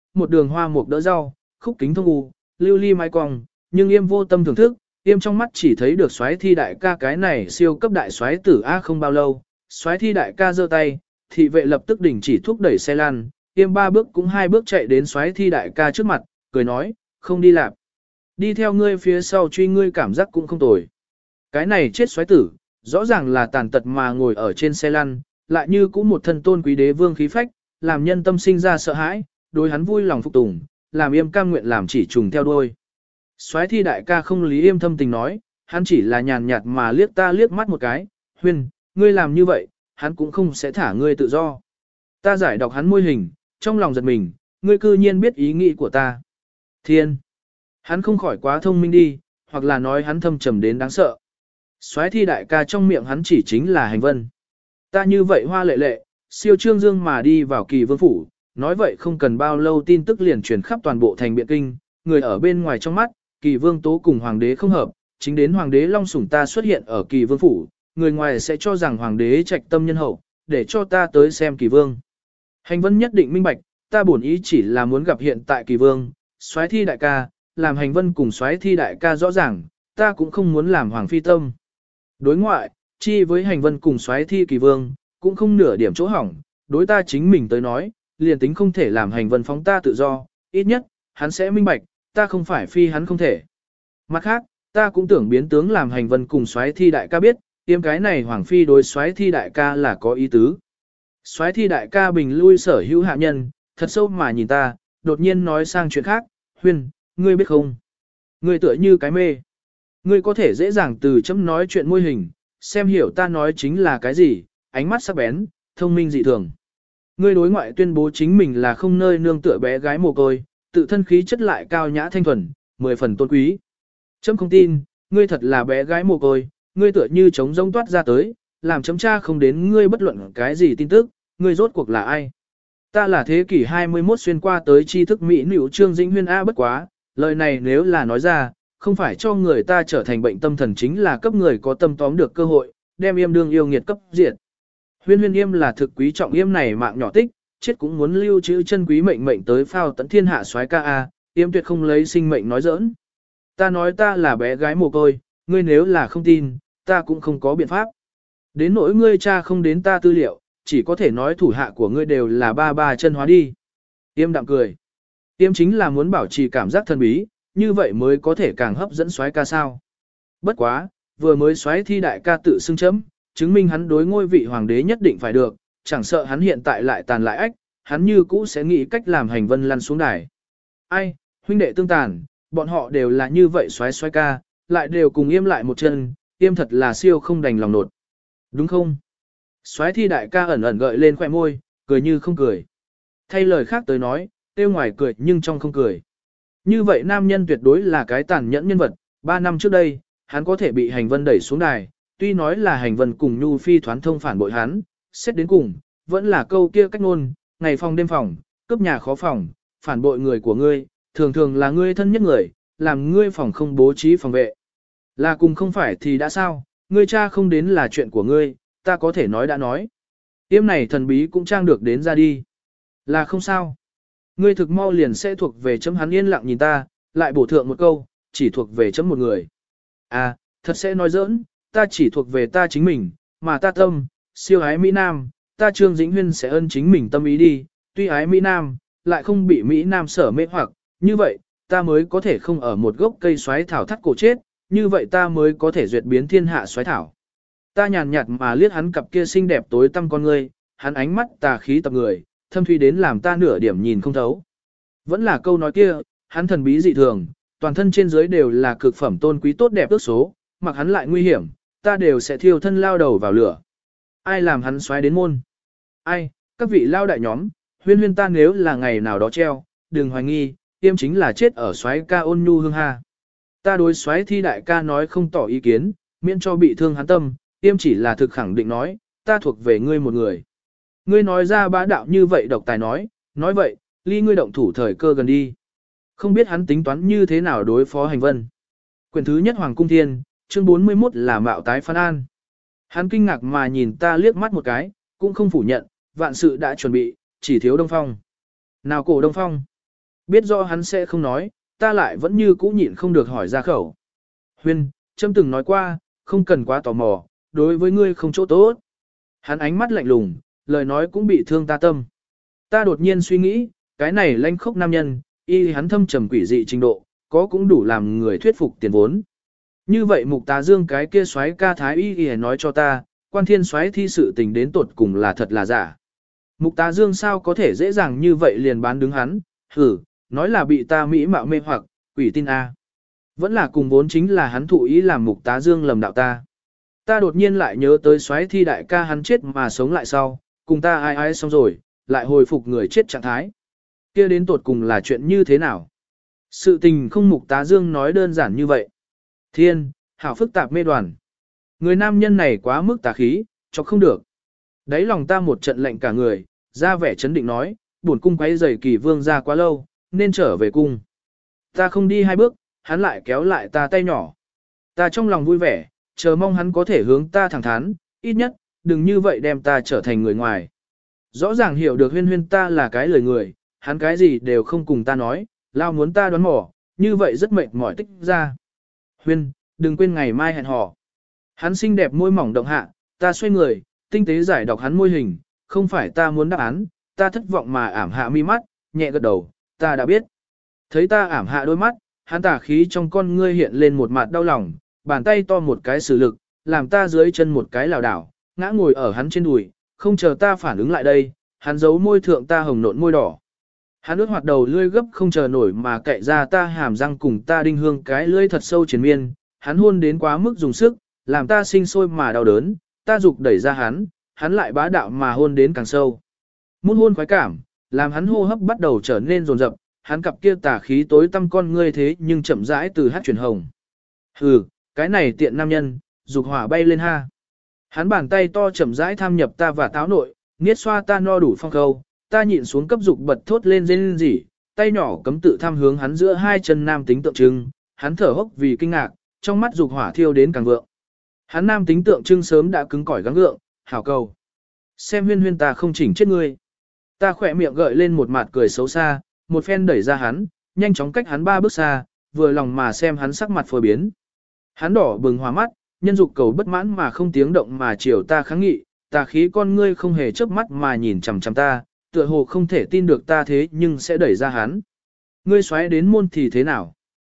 một đường hoa mục đỡ rau, khúc kính thông u, lưu ly mái cong, nhưng Yêm vô tâm thưởng thức, Yêm trong mắt chỉ thấy được soái thi đại ca cái này siêu cấp đại soái tử A không bao lâu, soái thi đại ca giơ tay, thị vệ lập tức đình chỉ thúc đẩy xe lăn, Yêm ba bước cũng hai bước chạy đến soái thi đại ca trước mặt, cười nói, không đi lạp. Đi theo ngươi phía sau truy ngươi cảm giác cũng không tồi. Cái này chết soái tử, rõ ràng là tàn tật mà ngồi ở trên xe lăn, lại như cũng một thân tôn quý đế vương khí phách, làm nhân tâm sinh ra sợ hãi, đối hắn vui lòng phục tùng, làm Yêm cam nguyện làm chỉ trùng theo đuôi. Soái thi đại ca không lý Yêm thâm tình nói, hắn chỉ là nhàn nhạt mà liếc ta liếc mắt một cái, Huyên, ngươi làm như vậy, hắn cũng không sẽ thả ngươi tự do. Ta giải đọc hắn môi hình, trong lòng giật mình, ngươi cư nhiên biết ý nghĩ của ta. Thiên, hắn không khỏi quá thông minh đi, hoặc là nói hắn thâm trầm đến đáng sợ. Soái thi đại ca trong miệng hắn chỉ chính là Hành Vân. Ta như vậy hoa lệ lệ, siêu trương dương mà đi vào Kỳ Vương phủ, nói vậy không cần bao lâu tin tức liền truyền khắp toàn bộ thành Biện Kinh, người ở bên ngoài trong mắt, Kỳ Vương tố cùng hoàng đế không hợp, chính đến hoàng đế long sủng ta xuất hiện ở Kỳ Vương phủ, người ngoài sẽ cho rằng hoàng đế trạch tâm nhân hậu, để cho ta tới xem Kỳ Vương. Hành Vân nhất định minh bạch, ta bổn ý chỉ là muốn gặp hiện tại Kỳ Vương, soái thi đại ca, làm Hành Vân cùng soái thi đại ca rõ ràng, ta cũng không muốn làm hoàng phi tâm. Đối ngoại, chi với Hành Vân cùng soái thi Kỳ Vương, cũng không nửa điểm chỗ hỏng, đối ta chính mình tới nói, liền tính không thể làm Hành Vân phóng ta tự do, ít nhất, hắn sẽ minh bạch, ta không phải phi hắn không thể. Mặt khác, ta cũng tưởng biến tướng làm Hành Vân cùng soái thi đại ca biết, tiêm cái này hoàng phi đối soái thi đại ca là có ý tứ. Soái thi đại ca bình lui sở hữu hạ nhân, thật sâu mà nhìn ta, đột nhiên nói sang chuyện khác, Huyên, ngươi biết không? Ngươi tựa như cái mê. Ngươi có thể dễ dàng từ chấm nói chuyện môi hình, xem hiểu ta nói chính là cái gì, ánh mắt sắc bén, thông minh dị thường. Ngươi đối ngoại tuyên bố chính mình là không nơi nương tựa bé gái mồ côi, tự thân khí chất lại cao nhã thanh thuần, mười phần tôn quý. Chấm không tin, ngươi thật là bé gái mồ côi, ngươi tựa như trống rông toát ra tới, làm chấm cha không đến ngươi bất luận cái gì tin tức, ngươi rốt cuộc là ai. Ta là thế kỷ hai mươi mốt xuyên qua tới tri thức Mỹ nữ Trương Dĩnh Huyên A bất quá, lời này nếu là nói ra, không phải cho người ta trở thành bệnh tâm thần chính là cấp người có tâm tóm được cơ hội, đem Yêm đương yêu nghiệt cấp diệt. Huyên Huyên Yêm là thực quý trọng Yêm này mạng nhỏ tích, chết cũng muốn lưu trữ chân quý mệnh mệnh tới phao tận thiên hạ soái ca a, Yêm tuyệt không lấy sinh mệnh nói giỡn. Ta nói ta là bé gái mồ côi, ngươi nếu là không tin, ta cũng không có biện pháp. Đến nỗi ngươi cha không đến ta tư liệu, chỉ có thể nói thủ hạ của ngươi đều là ba ba chân hóa đi. Yêm đạm cười. Yêm chính là muốn bảo trì cảm giác thần bí, như vậy mới có thể càng hấp dẫn soái ca sao. Bất quá, vừa mới soái thi đại ca tự xưng chấm, chứng minh hắn đối ngôi vị hoàng đế nhất định phải được, chẳng sợ hắn hiện tại lại tàn lại ách, hắn như cũ sẽ nghĩ cách làm Hành Vân lăn xuống đài. Ai, huynh đệ tương tàn, bọn họ đều là như vậy soái soái ca, lại đều cùng Yêm lại một chân, Yêm thật là siêu không đành lòng nột. Đúng không? Soái thi đại ca ẩn ẩn gợi lên khóe môi, cười như không cười. Thay lời khác tới nói, tiêu ngoài cười nhưng trong không cười. Như vậy nam nhân tuyệt đối là cái tàn nhẫn nhân vật, ba năm trước đây, hắn có thể bị Hành Vân đẩy xuống đài, tuy nói là Hành Vân cùng Nhu Phi thoán thông phản bội hắn, xét đến cùng, vẫn là câu kia cách ngôn, ngày phòng đêm phòng, cướp nhà khó phòng, phản bội người của ngươi, thường thường là ngươi thân nhất người, làm ngươi phòng không bố trí phòng vệ. Là cùng không phải thì đã sao, ngươi cha không đến là chuyện của ngươi, ta có thể nói đã nói. Yêm này thần bí cũng trang được đến ra đi. Là không sao. Ngươi thực mau liền sẽ thuộc về chấm hắn yên lặng nhìn ta, lại bổ thượng một câu, chỉ thuộc về chấm một người. À, thật sẽ nói giỡn, ta chỉ thuộc về ta chính mình, mà ta tâm, siêu ái Mỹ Nam, ta Trương Dĩnh Huyên sẽ ân chính mình tâm ý đi, tuy ái Mỹ Nam, lại không bị Mỹ Nam sở mê hoặc, như vậy, ta mới có thể không ở một gốc cây xoáy thảo thắt cổ chết, như vậy ta mới có thể duyệt biến thiên hạ xoáy thảo. Ta nhàn nhạt mà liếc hắn cặp kia xinh đẹp tối tăm con ngươi, hắn ánh mắt tà khí tập người, thâm thuy đến làm ta nửa điểm nhìn không thấu. Vẫn là câu nói kia, hắn thần bí dị thường, toàn thân trên dưới đều là cực phẩm tôn quý tốt đẹp ước số, mặc hắn lại nguy hiểm, ta đều sẽ thiêu thân lao đầu vào lửa. Ai làm hắn xoáy đến môn? Ai, các vị lao đại nhóm, huyên huyên ta nếu là ngày nào đó treo, đừng hoài nghi, Yêm chính là chết ở xoáy ca ôn nhu hương ha. Ta đối xoáy thi đại ca nói không tỏ ý kiến, miễn cho bị thương hắn tâm, Yêm chỉ là thực khẳng định nói, ta thuộc về ngươi một người. Ngươi nói ra bá đạo như vậy độc tài nói, nói vậy, ly ngươi động thủ thời cơ gần đi. Không biết hắn tính toán như thế nào đối phó Hành Vân. Quyển thứ nhất Hoàng Cung Thiên, chương bốn mươi mốt là mạo tái phán an. Hắn kinh ngạc mà nhìn ta liếc mắt một cái, cũng không phủ nhận, vạn sự đã chuẩn bị, chỉ thiếu Đông Phong. Nào cổ Đông Phong? Biết rõ hắn sẽ không nói, ta lại vẫn như cũ nhịn không được hỏi ra khẩu. Huyên, Trâm từng nói qua, không cần quá tò mò, đối với ngươi không chỗ tốt. Hắn ánh mắt lạnh lùng, lời nói cũng bị thương ta tâm. Ta đột nhiên suy nghĩ, cái này lanh khốc nam nhân, y hắn thâm trầm quỷ dị trình độ, có cũng đủ làm người thuyết phục tiền vốn. Như vậy mục tá dương cái kia xoáy ca thái y y nói cho ta, quan thiên xoáy thi sự tình đến tột cùng là thật là giả. Mục tá dương sao có thể dễ dàng như vậy liền bán đứng hắn, hử, nói là bị ta mỹ mạo mê hoặc, quỷ tin a. Vẫn là cùng vốn chính là hắn thụ ý làm mục tá dương lầm đạo ta. Ta đột nhiên lại nhớ tới xoáy thi đại ca hắn chết mà sống lại sau, cùng ta ai ai xong rồi, lại hồi phục người chết trạng thái. Kia đến tột cùng là chuyện như thế nào? Sự tình không mục tá dương nói đơn giản như vậy. Thiên, hảo phức tạp mê đoàn. Người nam nhân này quá mức tà khí, cho không được. Đấy lòng ta một trận lệnh cả người, ra vẻ chấn định nói, buồn cung quấy rầy kỳ vương ra quá lâu, nên trở về cung. Ta không đi hai bước, hắn lại kéo lại ta tay nhỏ. Ta trong lòng vui vẻ, chờ mong hắn có thể hướng ta thẳng thắn, ít nhất, đừng như vậy đem ta trở thành người ngoài. Rõ ràng hiểu được huyên huyên ta là cái lời người, hắn cái gì đều không cùng ta nói, lao muốn ta đoán mò, như vậy rất mệt mỏi tích ra. Huyên, đừng quên ngày mai hẹn hò. Hắn xinh đẹp môi mỏng động hạ, ta xoay người, tinh tế giải đọc hắn môi hình, không phải ta muốn đáp án, ta thất vọng mà ảm hạ mi mắt, nhẹ gật đầu, ta đã biết. Thấy ta ảm hạ đôi mắt, hắn tà khí trong con ngươi hiện lên một mặt đau lòng, bàn tay to một cái sử lực, làm ta dưới chân một cái lảo đảo, ngã ngồi ở hắn trên đùi, không chờ ta phản ứng lại đây, hắn giấu môi thượng ta hồng nộn môi đỏ. Hắn ướt hoạt đầu lươi gấp không chờ nổi mà cậy ra ta hàm răng cùng ta đinh hương cái lưỡi thật sâu triền miên, hắn hôn đến quá mức dùng sức, làm ta sinh sôi mà đau đớn, ta dục đẩy ra hắn, hắn lại bá đạo mà hôn đến càng sâu. Muốn hôn khoái cảm, làm hắn hô hấp bắt đầu trở nên rồn rập, hắn cặp kia tà khí tối tăm con ngươi thế nhưng chậm rãi từ hát chuyển hồng. Hừ, cái này tiện nam nhân, dục hỏa bay lên ha. Hắn bàn tay to chậm rãi tham nhập ta và táo nội, niết xoa ta no đủ phong khâu, ta nhịn xuống cấp dục bật thốt lên rên rỉ, tay nhỏ cấm tự tham hướng hắn giữa hai chân nam tính tượng trưng, hắn thở hốc vì kinh ngạc, trong mắt dục hỏa thiêu đến càng vượng. Hắn nam tính tượng trưng sớm đã cứng cỏi gắng gượng, hảo cầu. Xem huyên huyên ta không chỉnh chết ngươi. Ta khỏe miệng gợi lên một mặt cười xấu xa, một phen đẩy ra hắn, nhanh chóng cách hắn ba bước xa, vừa lòng mà xem hắn sắc mặt phôi biến. Hắn đỏ bừng hòa mắt, nhân dục cầu bất mãn mà không tiếng động mà chiều ta kháng nghị, tà khí con ngươi không hề chớp mắt mà nhìn chằm chằm ta, tựa hồ không thể tin được ta thế nhưng sẽ đẩy ra hắn. Ngươi xoáy đến môn thì thế nào?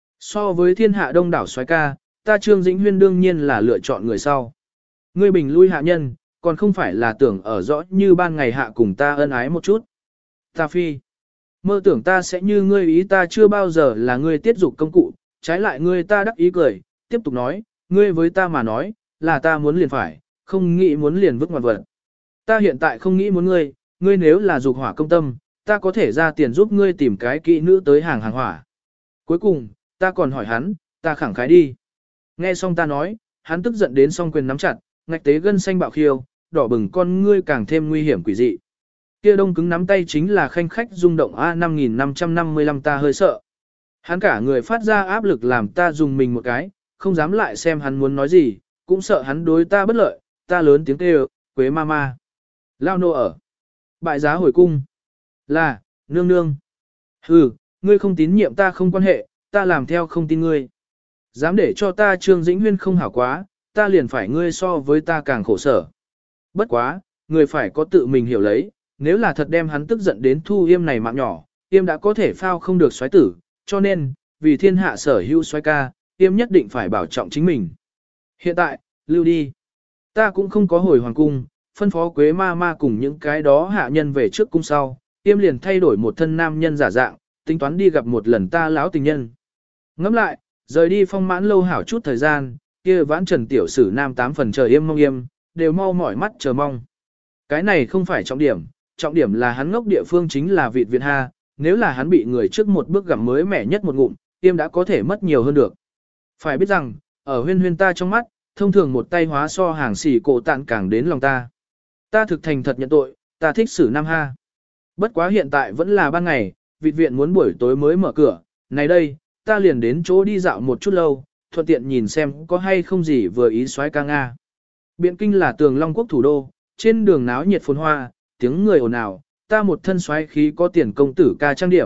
So với thiên hạ đông đảo xoáy ca, ta Trương Dĩnh Huyên đương nhiên là lựa chọn người sau. Ngươi bình lui hạ nhân, còn không phải là tưởng ở rõ như ban ngày hạ cùng ta ân ái một chút. Ta phi, mơ tưởng ta sẽ như ngươi ý, ta chưa bao giờ là ngươi tiết dục công cụ, trái lại ngươi ta đắc ý cười, tiếp tục nói, ngươi với ta mà nói, là ta muốn liền phải, không nghĩ muốn liền vứt ngoặt vật. Ta hiện tại không nghĩ muốn ngươi, ngươi nếu là dục hỏa công tâm, ta có thể ra tiền giúp ngươi tìm cái kỹ nữ tới hàng hàng hỏa. Cuối cùng, ta còn hỏi hắn, ta khẳng khái đi. Nghe xong ta nói, hắn tức giận đến song quyền nắm chặt, ngạch tế gân xanh bạo khiêu, đỏ bừng con ngươi càng thêm nguy hiểm quỷ dị. Kia đông cứng nắm tay chính là khanh khách rung động A năm nghìn năm trăm năm mươi lăm, ta hơi sợ. Hắn cả người phát ra áp lực làm ta dùng mình một cái, không dám lại xem hắn muốn nói gì, cũng sợ hắn đối ta bất lợi, ta lớn tiếng kêu, Quế ma ma. Lao nô ở. Bại giá hồi cung. Là, nương nương. Hừ, ngươi không tín nhiệm ta không quan hệ, ta làm theo không tin ngươi. Dám để cho ta Trương Dĩnh Huyên không hảo quá, ta liền phải ngươi so với ta càng khổ sở. Bất quá, người phải có tự mình hiểu lấy, nếu là thật đem hắn tức giận đến Thu Yêm này mạng nhỏ, Yêm đã có thể phao không được soái tử, cho nên, vì thiên hạ sở hữu soái ca, Yêm nhất định phải bảo trọng chính mình. Hiện tại, lưu đi. Ta cũng không có hồi hoàng cung, phân phó Quế ma ma cùng những cái đó hạ nhân về trước cung sau, Yêm liền thay đổi một thân nam nhân giả dạng, tính toán đi gặp một lần ta lão tình nhân. Ngẫm lại, rời đi phong mãn lâu hảo chút thời gian, kia vãn trần tiểu sử nam tám phần chờ Yêm mong Yêm, đều mau mỏi mắt chờ mong. Cái này không phải trọng điểm, trọng điểm là hắn ngốc địa phương chính là vịt viện ha, nếu là hắn bị người trước một bước gặm mới mẻ nhất một ngụm, Yêm đã có thể mất nhiều hơn được. Phải biết rằng, ở huyên huyên ta trong mắt, thông thường một tay hóa so hàng xỉ cổ tạn càng đến lòng ta. Ta thực thành thật nhận tội, ta thích sử nam ha. Bất quá hiện tại vẫn là ban ngày, vịt viện muốn buổi tối mới mở cửa, này đây, ta liền đến chỗ đi dạo một chút lâu, thuận tiện nhìn xem có hay không gì vừa ý soái ca Nga. Biện Kinh là tường Long Quốc thủ đô, trên đường náo nhiệt phồn hoa, tiếng người ồn ào, ta một thân soái khí có tiền công tử ca trang điểm,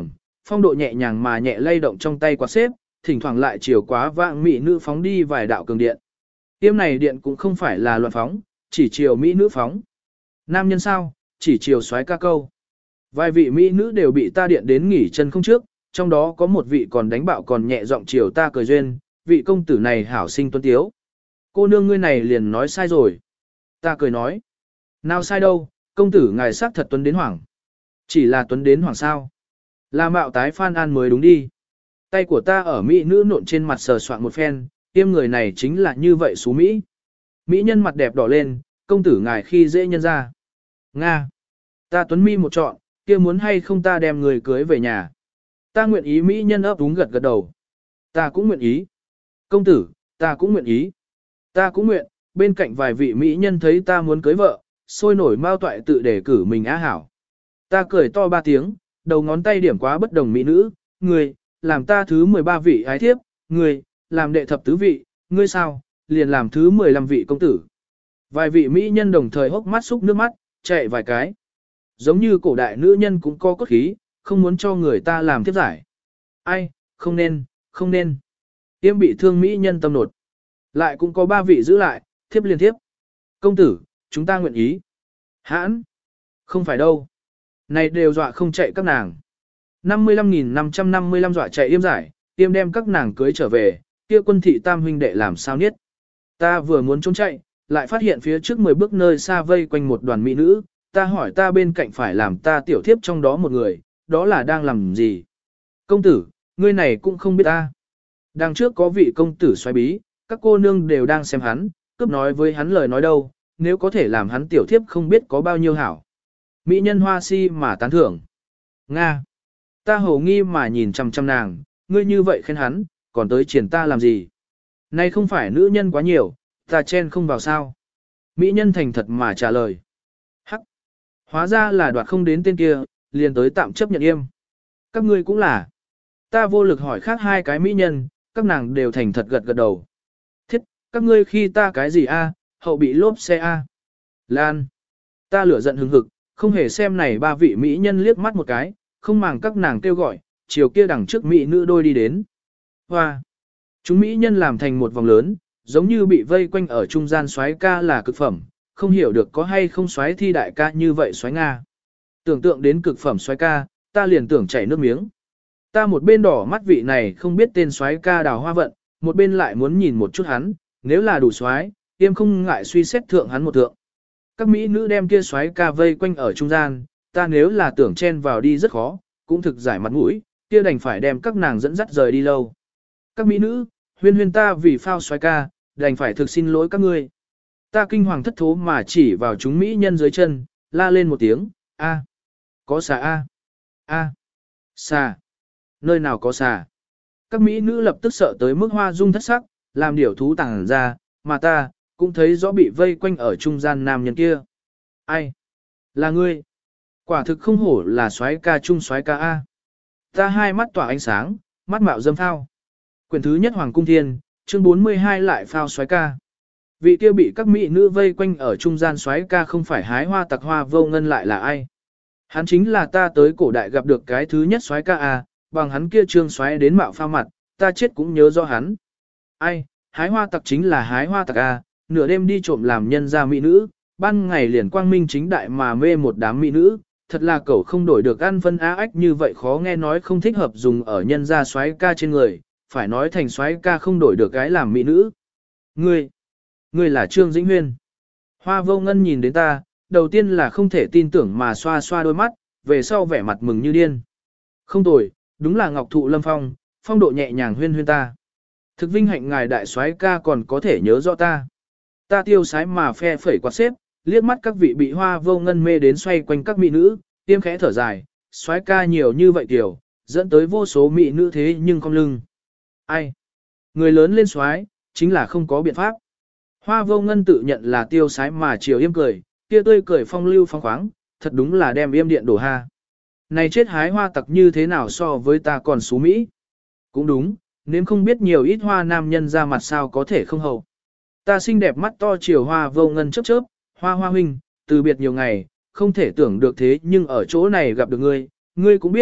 phong độ nhẹ nhàng mà nhẹ lay động trong tay quạt xếp, thỉnh thoảng lại chiều quá vãng mỹ nữ phóng đi vài đạo cường điện. Tiêm này điện cũng không phải là loạn phóng, chỉ chiều mỹ nữ phóng. Nam nhân sao, chỉ chiều xoái ca câu. Vài vị mỹ nữ đều bị ta điện đến nghỉ chân không trước, trong đó có một vị còn đánh bạo còn nhẹ giọng chiều ta cười duyên, vị công tử này hảo sinh tuấn tiếu. Cô nương ngươi này liền nói sai rồi. Ta cười nói. Nào sai đâu, công tử ngài sắc thật tuấn đến hoảng. Chỉ là tuấn đến hoảng sao. Là mạo tái Phan An mới đúng đi. Tay của ta ở mỹ nữ nộn trên mặt sờ soạn một phen, tiêm người này chính là như vậy xú Mỹ. Mỹ nhân mặt đẹp đỏ lên, công tử ngài khi dễ nhân ra. Nga. Ta tuấn mi một trọn, kia muốn hay không ta đem người cưới về nhà. Ta nguyện ý Mỹ nhân ấp đúng gật gật đầu. Ta cũng nguyện ý. Công tử, ta cũng nguyện ý. Ta cũng nguyện, bên cạnh vài vị Mỹ nhân thấy ta muốn cưới vợ, sôi nổi mau toại tự đề cử mình á hảo. Ta cười to ba tiếng, đầu ngón tay điểm quá bất đồng Mỹ nữ, người, làm ta thứ mười ba vị ái thiếp, người, làm đệ thập tứ vị, ngươi sao, liền làm thứ mười lăm vị công tử. Vài vị Mỹ nhân đồng thời hốc mắt xúc nước mắt, chạy vài cái. Giống như cổ đại nữ nhân cũng có cốt khí, không muốn cho người ta làm tiếp giải. Ai, không nên, không nên. Tiêm bị thương Mỹ nhân tâm nột. Lại cũng có ba vị giữ lại, thiếp liên tiếp. Công tử, chúng ta nguyện ý. Hãn. Không phải đâu. Này đều dọa không chạy các nàng. năm mươi lăm nghìn năm trăm năm mươi lăm dọa chạy yêm giải, tiêm đem các nàng cưới trở về, kia quân thị tam huynh đệ làm sao niết. Ta vừa muốn trốn chạy, lại phát hiện phía trước mười bước nơi xa vây quanh một đoàn mỹ nữ, ta hỏi ta bên cạnh phải làm ta tiểu thiếp trong đó một người, đó là đang làm gì? Công tử, ngươi này cũng không biết ta. Đằng trước có vị công tử xoáy bí, các cô nương đều đang xem hắn, cướp nói với hắn lời nói đâu, nếu có thể làm hắn tiểu thiếp không biết có bao nhiêu hảo. Mỹ nhân hoa si mà tán thưởng. Nga. Ta hầu nghi mà nhìn chăm chăm nàng, ngươi như vậy khen hắn, còn tới triển ta làm gì? Nay không phải nữ nhân quá nhiều, ta chen không vào sao. Mỹ nhân thành thật mà trả lời. Hắc. Hóa ra là đoạt không đến tên kia, liền tới tạm chấp nhận im. Các ngươi cũng là. Ta vô lực hỏi khác hai cái mỹ nhân, các nàng đều thành thật gật gật đầu. Thiết, các ngươi khi ta cái gì a? Hậu bị lốp xe a. Lan. Ta lửa giận hừng hực, không hề xem này ba vị mỹ nhân liếc mắt một cái, không màng các nàng kêu gọi, chiều kia đằng trước mỹ nữ đôi đi đến. Hoa. Chúng mỹ nhân làm thành một vòng lớn, giống như bị vây quanh ở trung gian soái ca là cực phẩm, không hiểu được có hay không soái thi đại ca như vậy soái Nga. Tưởng tượng đến cực phẩm soái ca, ta liền tưởng chảy nước miếng. Ta một bên đỏ mắt vị này không biết tên soái ca Đào Hoa Vận, một bên lại muốn nhìn một chút hắn, nếu là đủ soái, tiêm không ngại suy xét thượng hắn một thượng. Các mỹ nữ đem kia soái ca vây quanh ở trung gian, ta nếu là tưởng chen vào đi rất khó, cũng thực giải mặt mũi, kia đành phải đem các nàng dẫn dắt rời đi lâu. Các mỹ nữ, huyên huyên ta vì phao soái ca, đành phải thực xin lỗi các ngươi. Ta kinh hoàng thất thố mà chỉ vào chúng mỹ nhân dưới chân, la lên một tiếng, a, có xà a, a, xà, nơi nào có xà. Các mỹ nữ lập tức sợ tới mức hoa dung thất sắc, làm điều thú tàng ra, mà ta, cũng thấy rõ bị vây quanh ở trung gian nam nhân kia. Ai? Là ngươi. Quả thực không hổ là soái ca trung soái ca A. Ta hai mắt tỏa ánh sáng, mắt mạo dâm phao. Quyển thứ nhất Hoàng Cung Thiên, chương bốn mươi hai lại phao soái ca. Vị kia bị các mỹ nữ vây quanh ở trung gian soái ca không phải hái hoa tặc hoa vô ngân lại là ai? Hắn chính là ta tới cổ đại gặp được cái thứ nhất soái ca A, bằng hắn kia trương soái đến mạo phao mặt, ta chết cũng nhớ rõ hắn. Ai, hái hoa tặc chính là hái hoa tặc A, nửa đêm đi trộm làm nhân gia mỹ nữ, ban ngày liền quang minh chính đại mà mê một đám mỹ nữ, thật là cậu không đổi được ăn phân á ách như vậy khó nghe nói không thích hợp dùng ở nhân gia soái ca trên người, phải nói thành soái ca không đổi được cái làm mỹ nữ. Ngươi, ngươi là Trương Dĩnh Huyên. Hoa Vô Ngân nhìn đến ta, đầu tiên là không thể tin tưởng mà xoa xoa đôi mắt, về sau vẻ mặt mừng như điên. Không tồi, đúng là Ngọc Thụ Lâm Phong, phong độ nhẹ nhàng huyên huyên ta. Thực vinh hạnh ngài đại soái ca còn có thể nhớ rõ ta. Ta tiêu sái mà phe phẩy quạt xếp, liếc mắt các vị bị Hoa Vô Ngân mê đến xoay quanh các mỹ nữ, tiêm khẽ thở dài, soái ca nhiều như vậy kiểu, dẫn tới vô số mỹ nữ thế nhưng không lưng. Ai? Người lớn lên soái chính là không có biện pháp. Hoa Vô Ngân tự nhận là tiêu sái mà chiều yêm cười, kia tươi cười phong lưu phong khoáng, thật đúng là đem yêm điện đổ ha. Này chết hái hoa tặc như thế nào so với ta còn xú Mỹ? Cũng đúng, nếu không biết nhiều ít hoa nam nhân ra mặt sao có thể không hầu. Ta xinh đẹp mắt to chiều Hoa Vô Ngân chớp chớp, Hoa Hoa huynh, từ biệt nhiều ngày, không thể tưởng được thế nhưng ở chỗ này gặp được ngươi, ngươi cũng biết,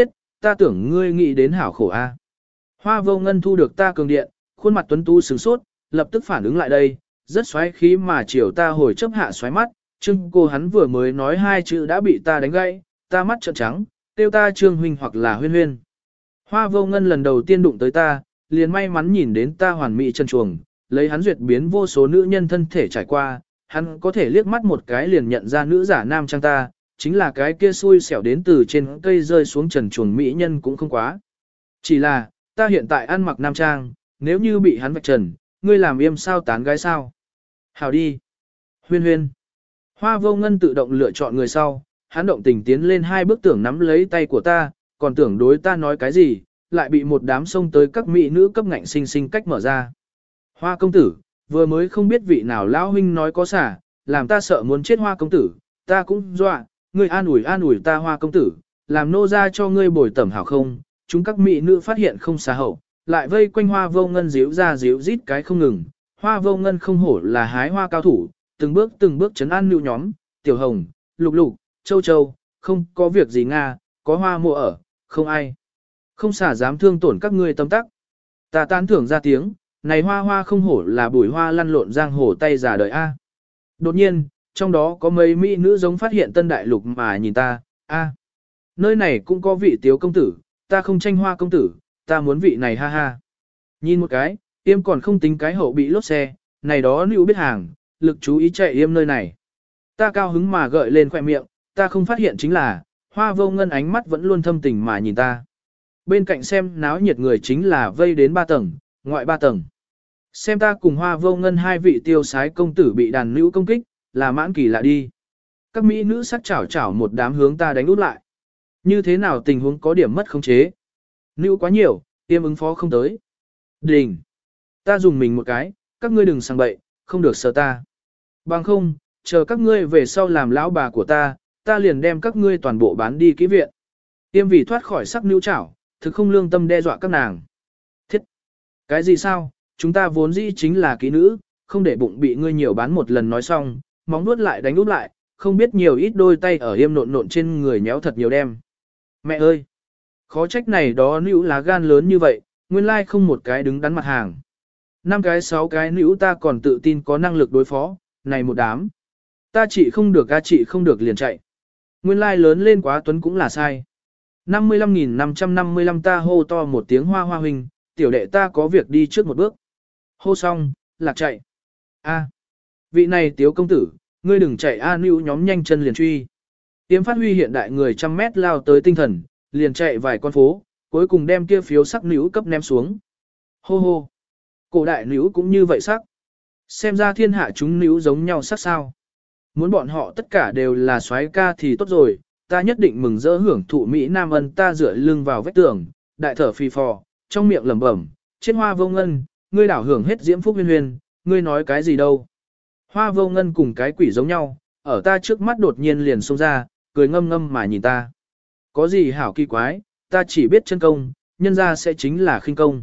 ta tưởng ngươi nghĩ đến hảo khổ a. Hoa vô ngân thu được ta cường điện, khuôn mặt tuấn tú sửng sốt, lập tức phản ứng lại đây, rất xoáy khí mà chiều ta hồi chấp hạ xoáy mắt, Trương cô hắn vừa mới nói hai chữ đã bị ta đánh gãy, ta mắt trợn trắng, tiêu ta Trương huynh hoặc là huyên huyên. Hoa vô ngân lần đầu tiên đụng tới ta, liền may mắn nhìn đến ta hoàn mỹ chân chuồng, lấy hắn duyệt biến vô số nữ nhân thân thể trải qua, hắn có thể liếc mắt một cái liền nhận ra nữ giả nam trang ta, chính là cái kia xui xẻo đến từ trên cây rơi xuống trần chuồng mỹ nhân cũng không quá. Chỉ là, ta hiện tại ăn mặc nam trang, nếu như bị hắn vạch trần, ngươi làm im sao tán gái sao? Hào đi. Huyên huyên. Hoa vô ngân tự động lựa chọn người sau, hắn động tình tiến lên hai bước tưởng nắm lấy tay của ta, còn tưởng đối ta nói cái gì, lại bị một đám xông tới các mỹ nữ cấp ngạnh sinh sinh cách mở ra. Hoa công tử, vừa mới không biết vị nào lão huynh nói có xả, làm ta sợ muốn chết hoa công tử, ta cũng dọa, ngươi an ủi an ủi ta hoa công tử, làm nô ra cho ngươi bồi tẩm hảo không, chúng các mỹ nữ phát hiện không xả hậu, lại vây quanh hoa vô ngân díu ra díu rít cái không ngừng, hoa vô ngân không hổ là hái hoa cao thủ, từng bước từng bước chấn an nữu nhóm, tiểu hồng, lục lục, châu châu, không có việc gì nga, có hoa mua ở, không ai. Không xả dám thương tổn các ngươi tâm tắc. Ta tán thưởng ra tiếng, này hoa hoa không hổ là bùi hoa lăn lộn giang hồ tay giả đời A. Đột nhiên, trong đó có mấy mỹ nữ giống phát hiện tân đại lục mà nhìn ta, A. Nơi này cũng có vị tiếu công tử, ta không tranh hoa công tử, ta muốn vị này ha ha. Nhìn một cái, yêm còn không tính cái hậu bị lốt xe, này đó nữ biết hàng, lực chú ý chạy yêm nơi này. Ta cao hứng mà gợi lên khoẻ miệng, ta không phát hiện chính là, hoa vô ngân ánh mắt vẫn luôn thâm tình mà nhìn ta. Bên cạnh xem náo nhiệt người chính là vây đến ba tầng, ngoại ba tầng. Xem ta cùng hoa vô ngân hai vị tiêu sái công tử bị đàn nữ công kích, là mãn kỳ lạ đi. Các mỹ nữ sắc chảo chảo một đám hướng ta đánh út lại. Như thế nào tình huống có điểm mất khống chế. Nữ quá nhiều, tiêm ứng phó không tới. Đình. Ta dùng mình một cái, các ngươi đừng sang bậy, không được sờ ta. Bằng không, chờ các ngươi về sau làm lão bà của ta, ta liền đem các ngươi toàn bộ bán đi kỹ viện. Tiêm vì thoát khỏi sắc nữ chảo, thực không lương tâm đe dọa các nàng. Thiết! Cái gì sao, chúng ta vốn dĩ chính là kỹ nữ, không để bụng bị ngươi nhiều bán một lần nói xong, móng nuốt lại đánh úp lại, không biết nhiều ít đôi tay ở yêm nộn nộn trên người nhéo thật nhiều đem. Mẹ ơi! Khó trách này đó nữ lá gan lớn như vậy, nguyên lai không một cái đứng đắn mặt hàng. Năm cái sáu cái nữ ta còn tự tin có năng lực đối phó, này một đám. Ta chỉ không được ca chị không được liền chạy. Nguyên lai lớn lên quá tuấn cũng là sai. năm mươi lăm nghìn năm trăm năm mươi lăm ta hô to một tiếng hoa hoa huynh, tiểu đệ ta có việc đi trước một bước. Hô xong, lạc chạy. A, vị này tiếu công tử, ngươi đừng chạy a nữ nhóm nhanh chân liền truy. Tiêm phát huy hiện đại người trăm mét lao tới tinh thần, liền chạy vài con phố, cuối cùng đem kia phiếu sắc nữ cấp ném xuống. Hô hô, cổ đại nữ cũng như vậy sắc. Xem ra thiên hạ chúng nữ giống nhau sắc sao. Muốn bọn họ tất cả đều là soái ca thì tốt rồi, ta nhất định mừng rỡ hưởng thụ Mỹ Nam ân ta dựa lưng vào vách tường, đại thở phì phò, trong miệng lẩm bẩm, trên hoa vô ngân, ngươi đảo hưởng hết diễm phúc huyên huyên, ngươi nói cái gì đâu. Hoa vô ngân cùng cái quỷ giống nhau, ở ta trước mắt đột nhiên liền xông ra, cười ngâm ngâm mà nhìn ta. Có gì hảo kỳ quái, ta chỉ biết chân công, nhân ra sẽ chính là khinh công.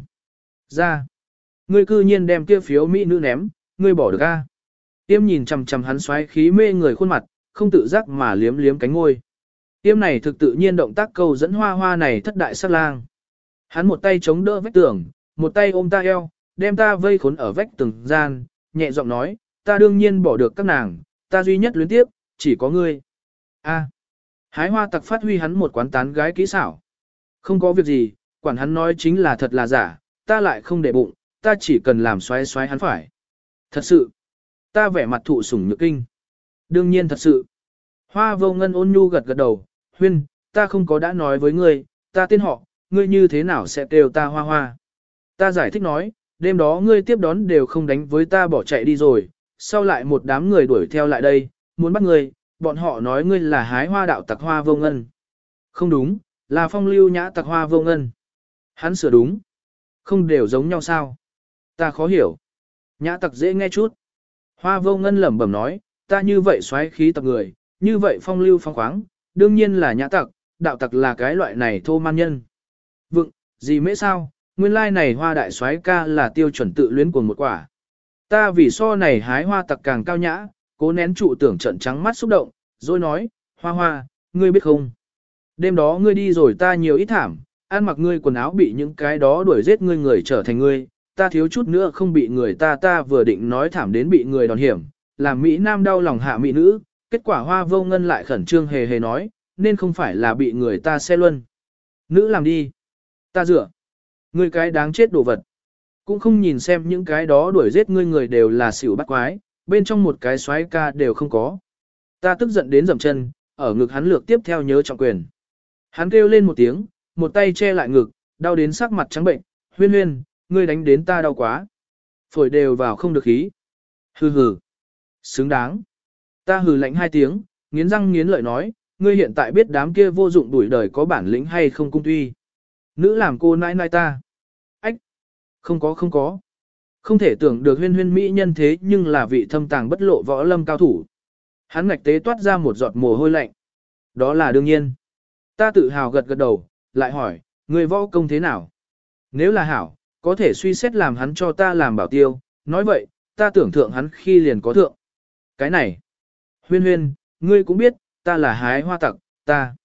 Ra, ngươi cư nhiên đem kia phiếu Mỹ nữ ném, ngươi bỏ được a? Tiêm nhìn chằm chằm hắn xoáy khí mê người khuôn mặt, không tự giác mà liếm liếm cánh ngôi. Tiêm này thực tự nhiên động tác câu dẫn hoa hoa này thất đại sắc lang. Hắn một tay chống đỡ vách tường, một tay ôm ta eo, đem ta vây khốn ở vách tường gian, nhẹ giọng nói, ta đương nhiên bỏ được các nàng, ta duy nhất luyến tiếp, chỉ có ngươi. A. Hái hoa tặc phát huy hắn một quán tán gái kỹ xảo. Không có việc gì, quản hắn nói chính là thật là giả, ta lại không để bụng, ta chỉ cần làm xoáy xoáy hắn phải. Thật sự. Ta vẻ mặt thụ sủng nhược kinh. Đương nhiên thật sự. Hoa vô ngân ôn nhu gật gật đầu, huyên, ta không có đã nói với ngươi, ta tên họ, ngươi như thế nào sẽ kêu ta hoa hoa. Ta giải thích nói, đêm đó ngươi tiếp đón đều không đánh với ta bỏ chạy đi rồi, sau lại một đám người đuổi theo lại đây, muốn bắt ngươi, bọn họ nói ngươi là hái hoa đạo tặc hoa vô ngân. Không đúng, là phong lưu nhã tặc hoa vô ngân. Hắn sửa đúng. Không đều giống nhau sao? Ta khó hiểu. Nhã tặc dễ nghe chút. Hoa vô ngân lẩm bẩm nói, ta như vậy xoáy khí tặc người, như vậy phong lưu phong khoáng, đương nhiên là nhã tặc, đạo tặc là cái loại này thô man nhân. Vựng, gì mễ sao, nguyên lai này hoa đại xoáy ca là tiêu chuẩn tự luyến của một quả. Ta vì so này hái hoa tặc càng cao nhã, cố nén trụ tưởng trận trắng mắt xúc động, rồi nói, hoa hoa, ngươi biết không? Đêm đó ngươi đi rồi ta nhiều ít thảm, ăn mặc ngươi quần áo bị những cái đó đuổi giết ngươi người trở thành ngươi, ta thiếu chút nữa không bị người ta ta vừa định nói thảm đến bị người đòn hiểm, làm Mỹ Nam đau lòng hạ Mỹ nữ, kết quả Hoa Vô Ngân lại khẩn trương hề hề nói, nên không phải là bị người ta xe luân. Nữ làm đi. Ta dựa. Ngươi cái đáng chết đồ vật. Cũng không nhìn xem những cái đó đuổi giết ngươi người đều là xỉu bắt quái, bên trong một cái xoáy ca đều không có. Ta tức giận đến dậm chân, ở ngực hắn lược tiếp theo nhớ trọng quyền. Hắn kêu lên một tiếng, một tay che lại ngực, đau đến sắc mặt trắng bệnh, huyên huyên, ngươi đánh đến ta đau quá. Phổi đều vào không được khí. Hừ hừ. Xứng đáng. Ta hừ lạnh hai tiếng, nghiến răng nghiến lợi nói, ngươi hiện tại biết đám kia vô dụng đuổi đời có bản lĩnh hay không cung tuy. Nữ làm cô nãi nãi ta. Ách. Không có không có. Không thể tưởng được huyên huyên mỹ nhân thế nhưng là vị thâm tàng bất lộ võ lâm cao thủ. Hắn ngạch tế toát ra một giọt mồ hôi lạnh. Đó là đương nhiên. Ta tự hào gật gật đầu, lại hỏi, người võ công thế nào? Nếu là hảo, có thể suy xét làm hắn cho ta làm bảo tiêu. Nói vậy, ta tưởng thượng hắn khi liền có thượng. Cái này. Huyên huyên, ngươi cũng biết, ta là hái hoa tặc, ta.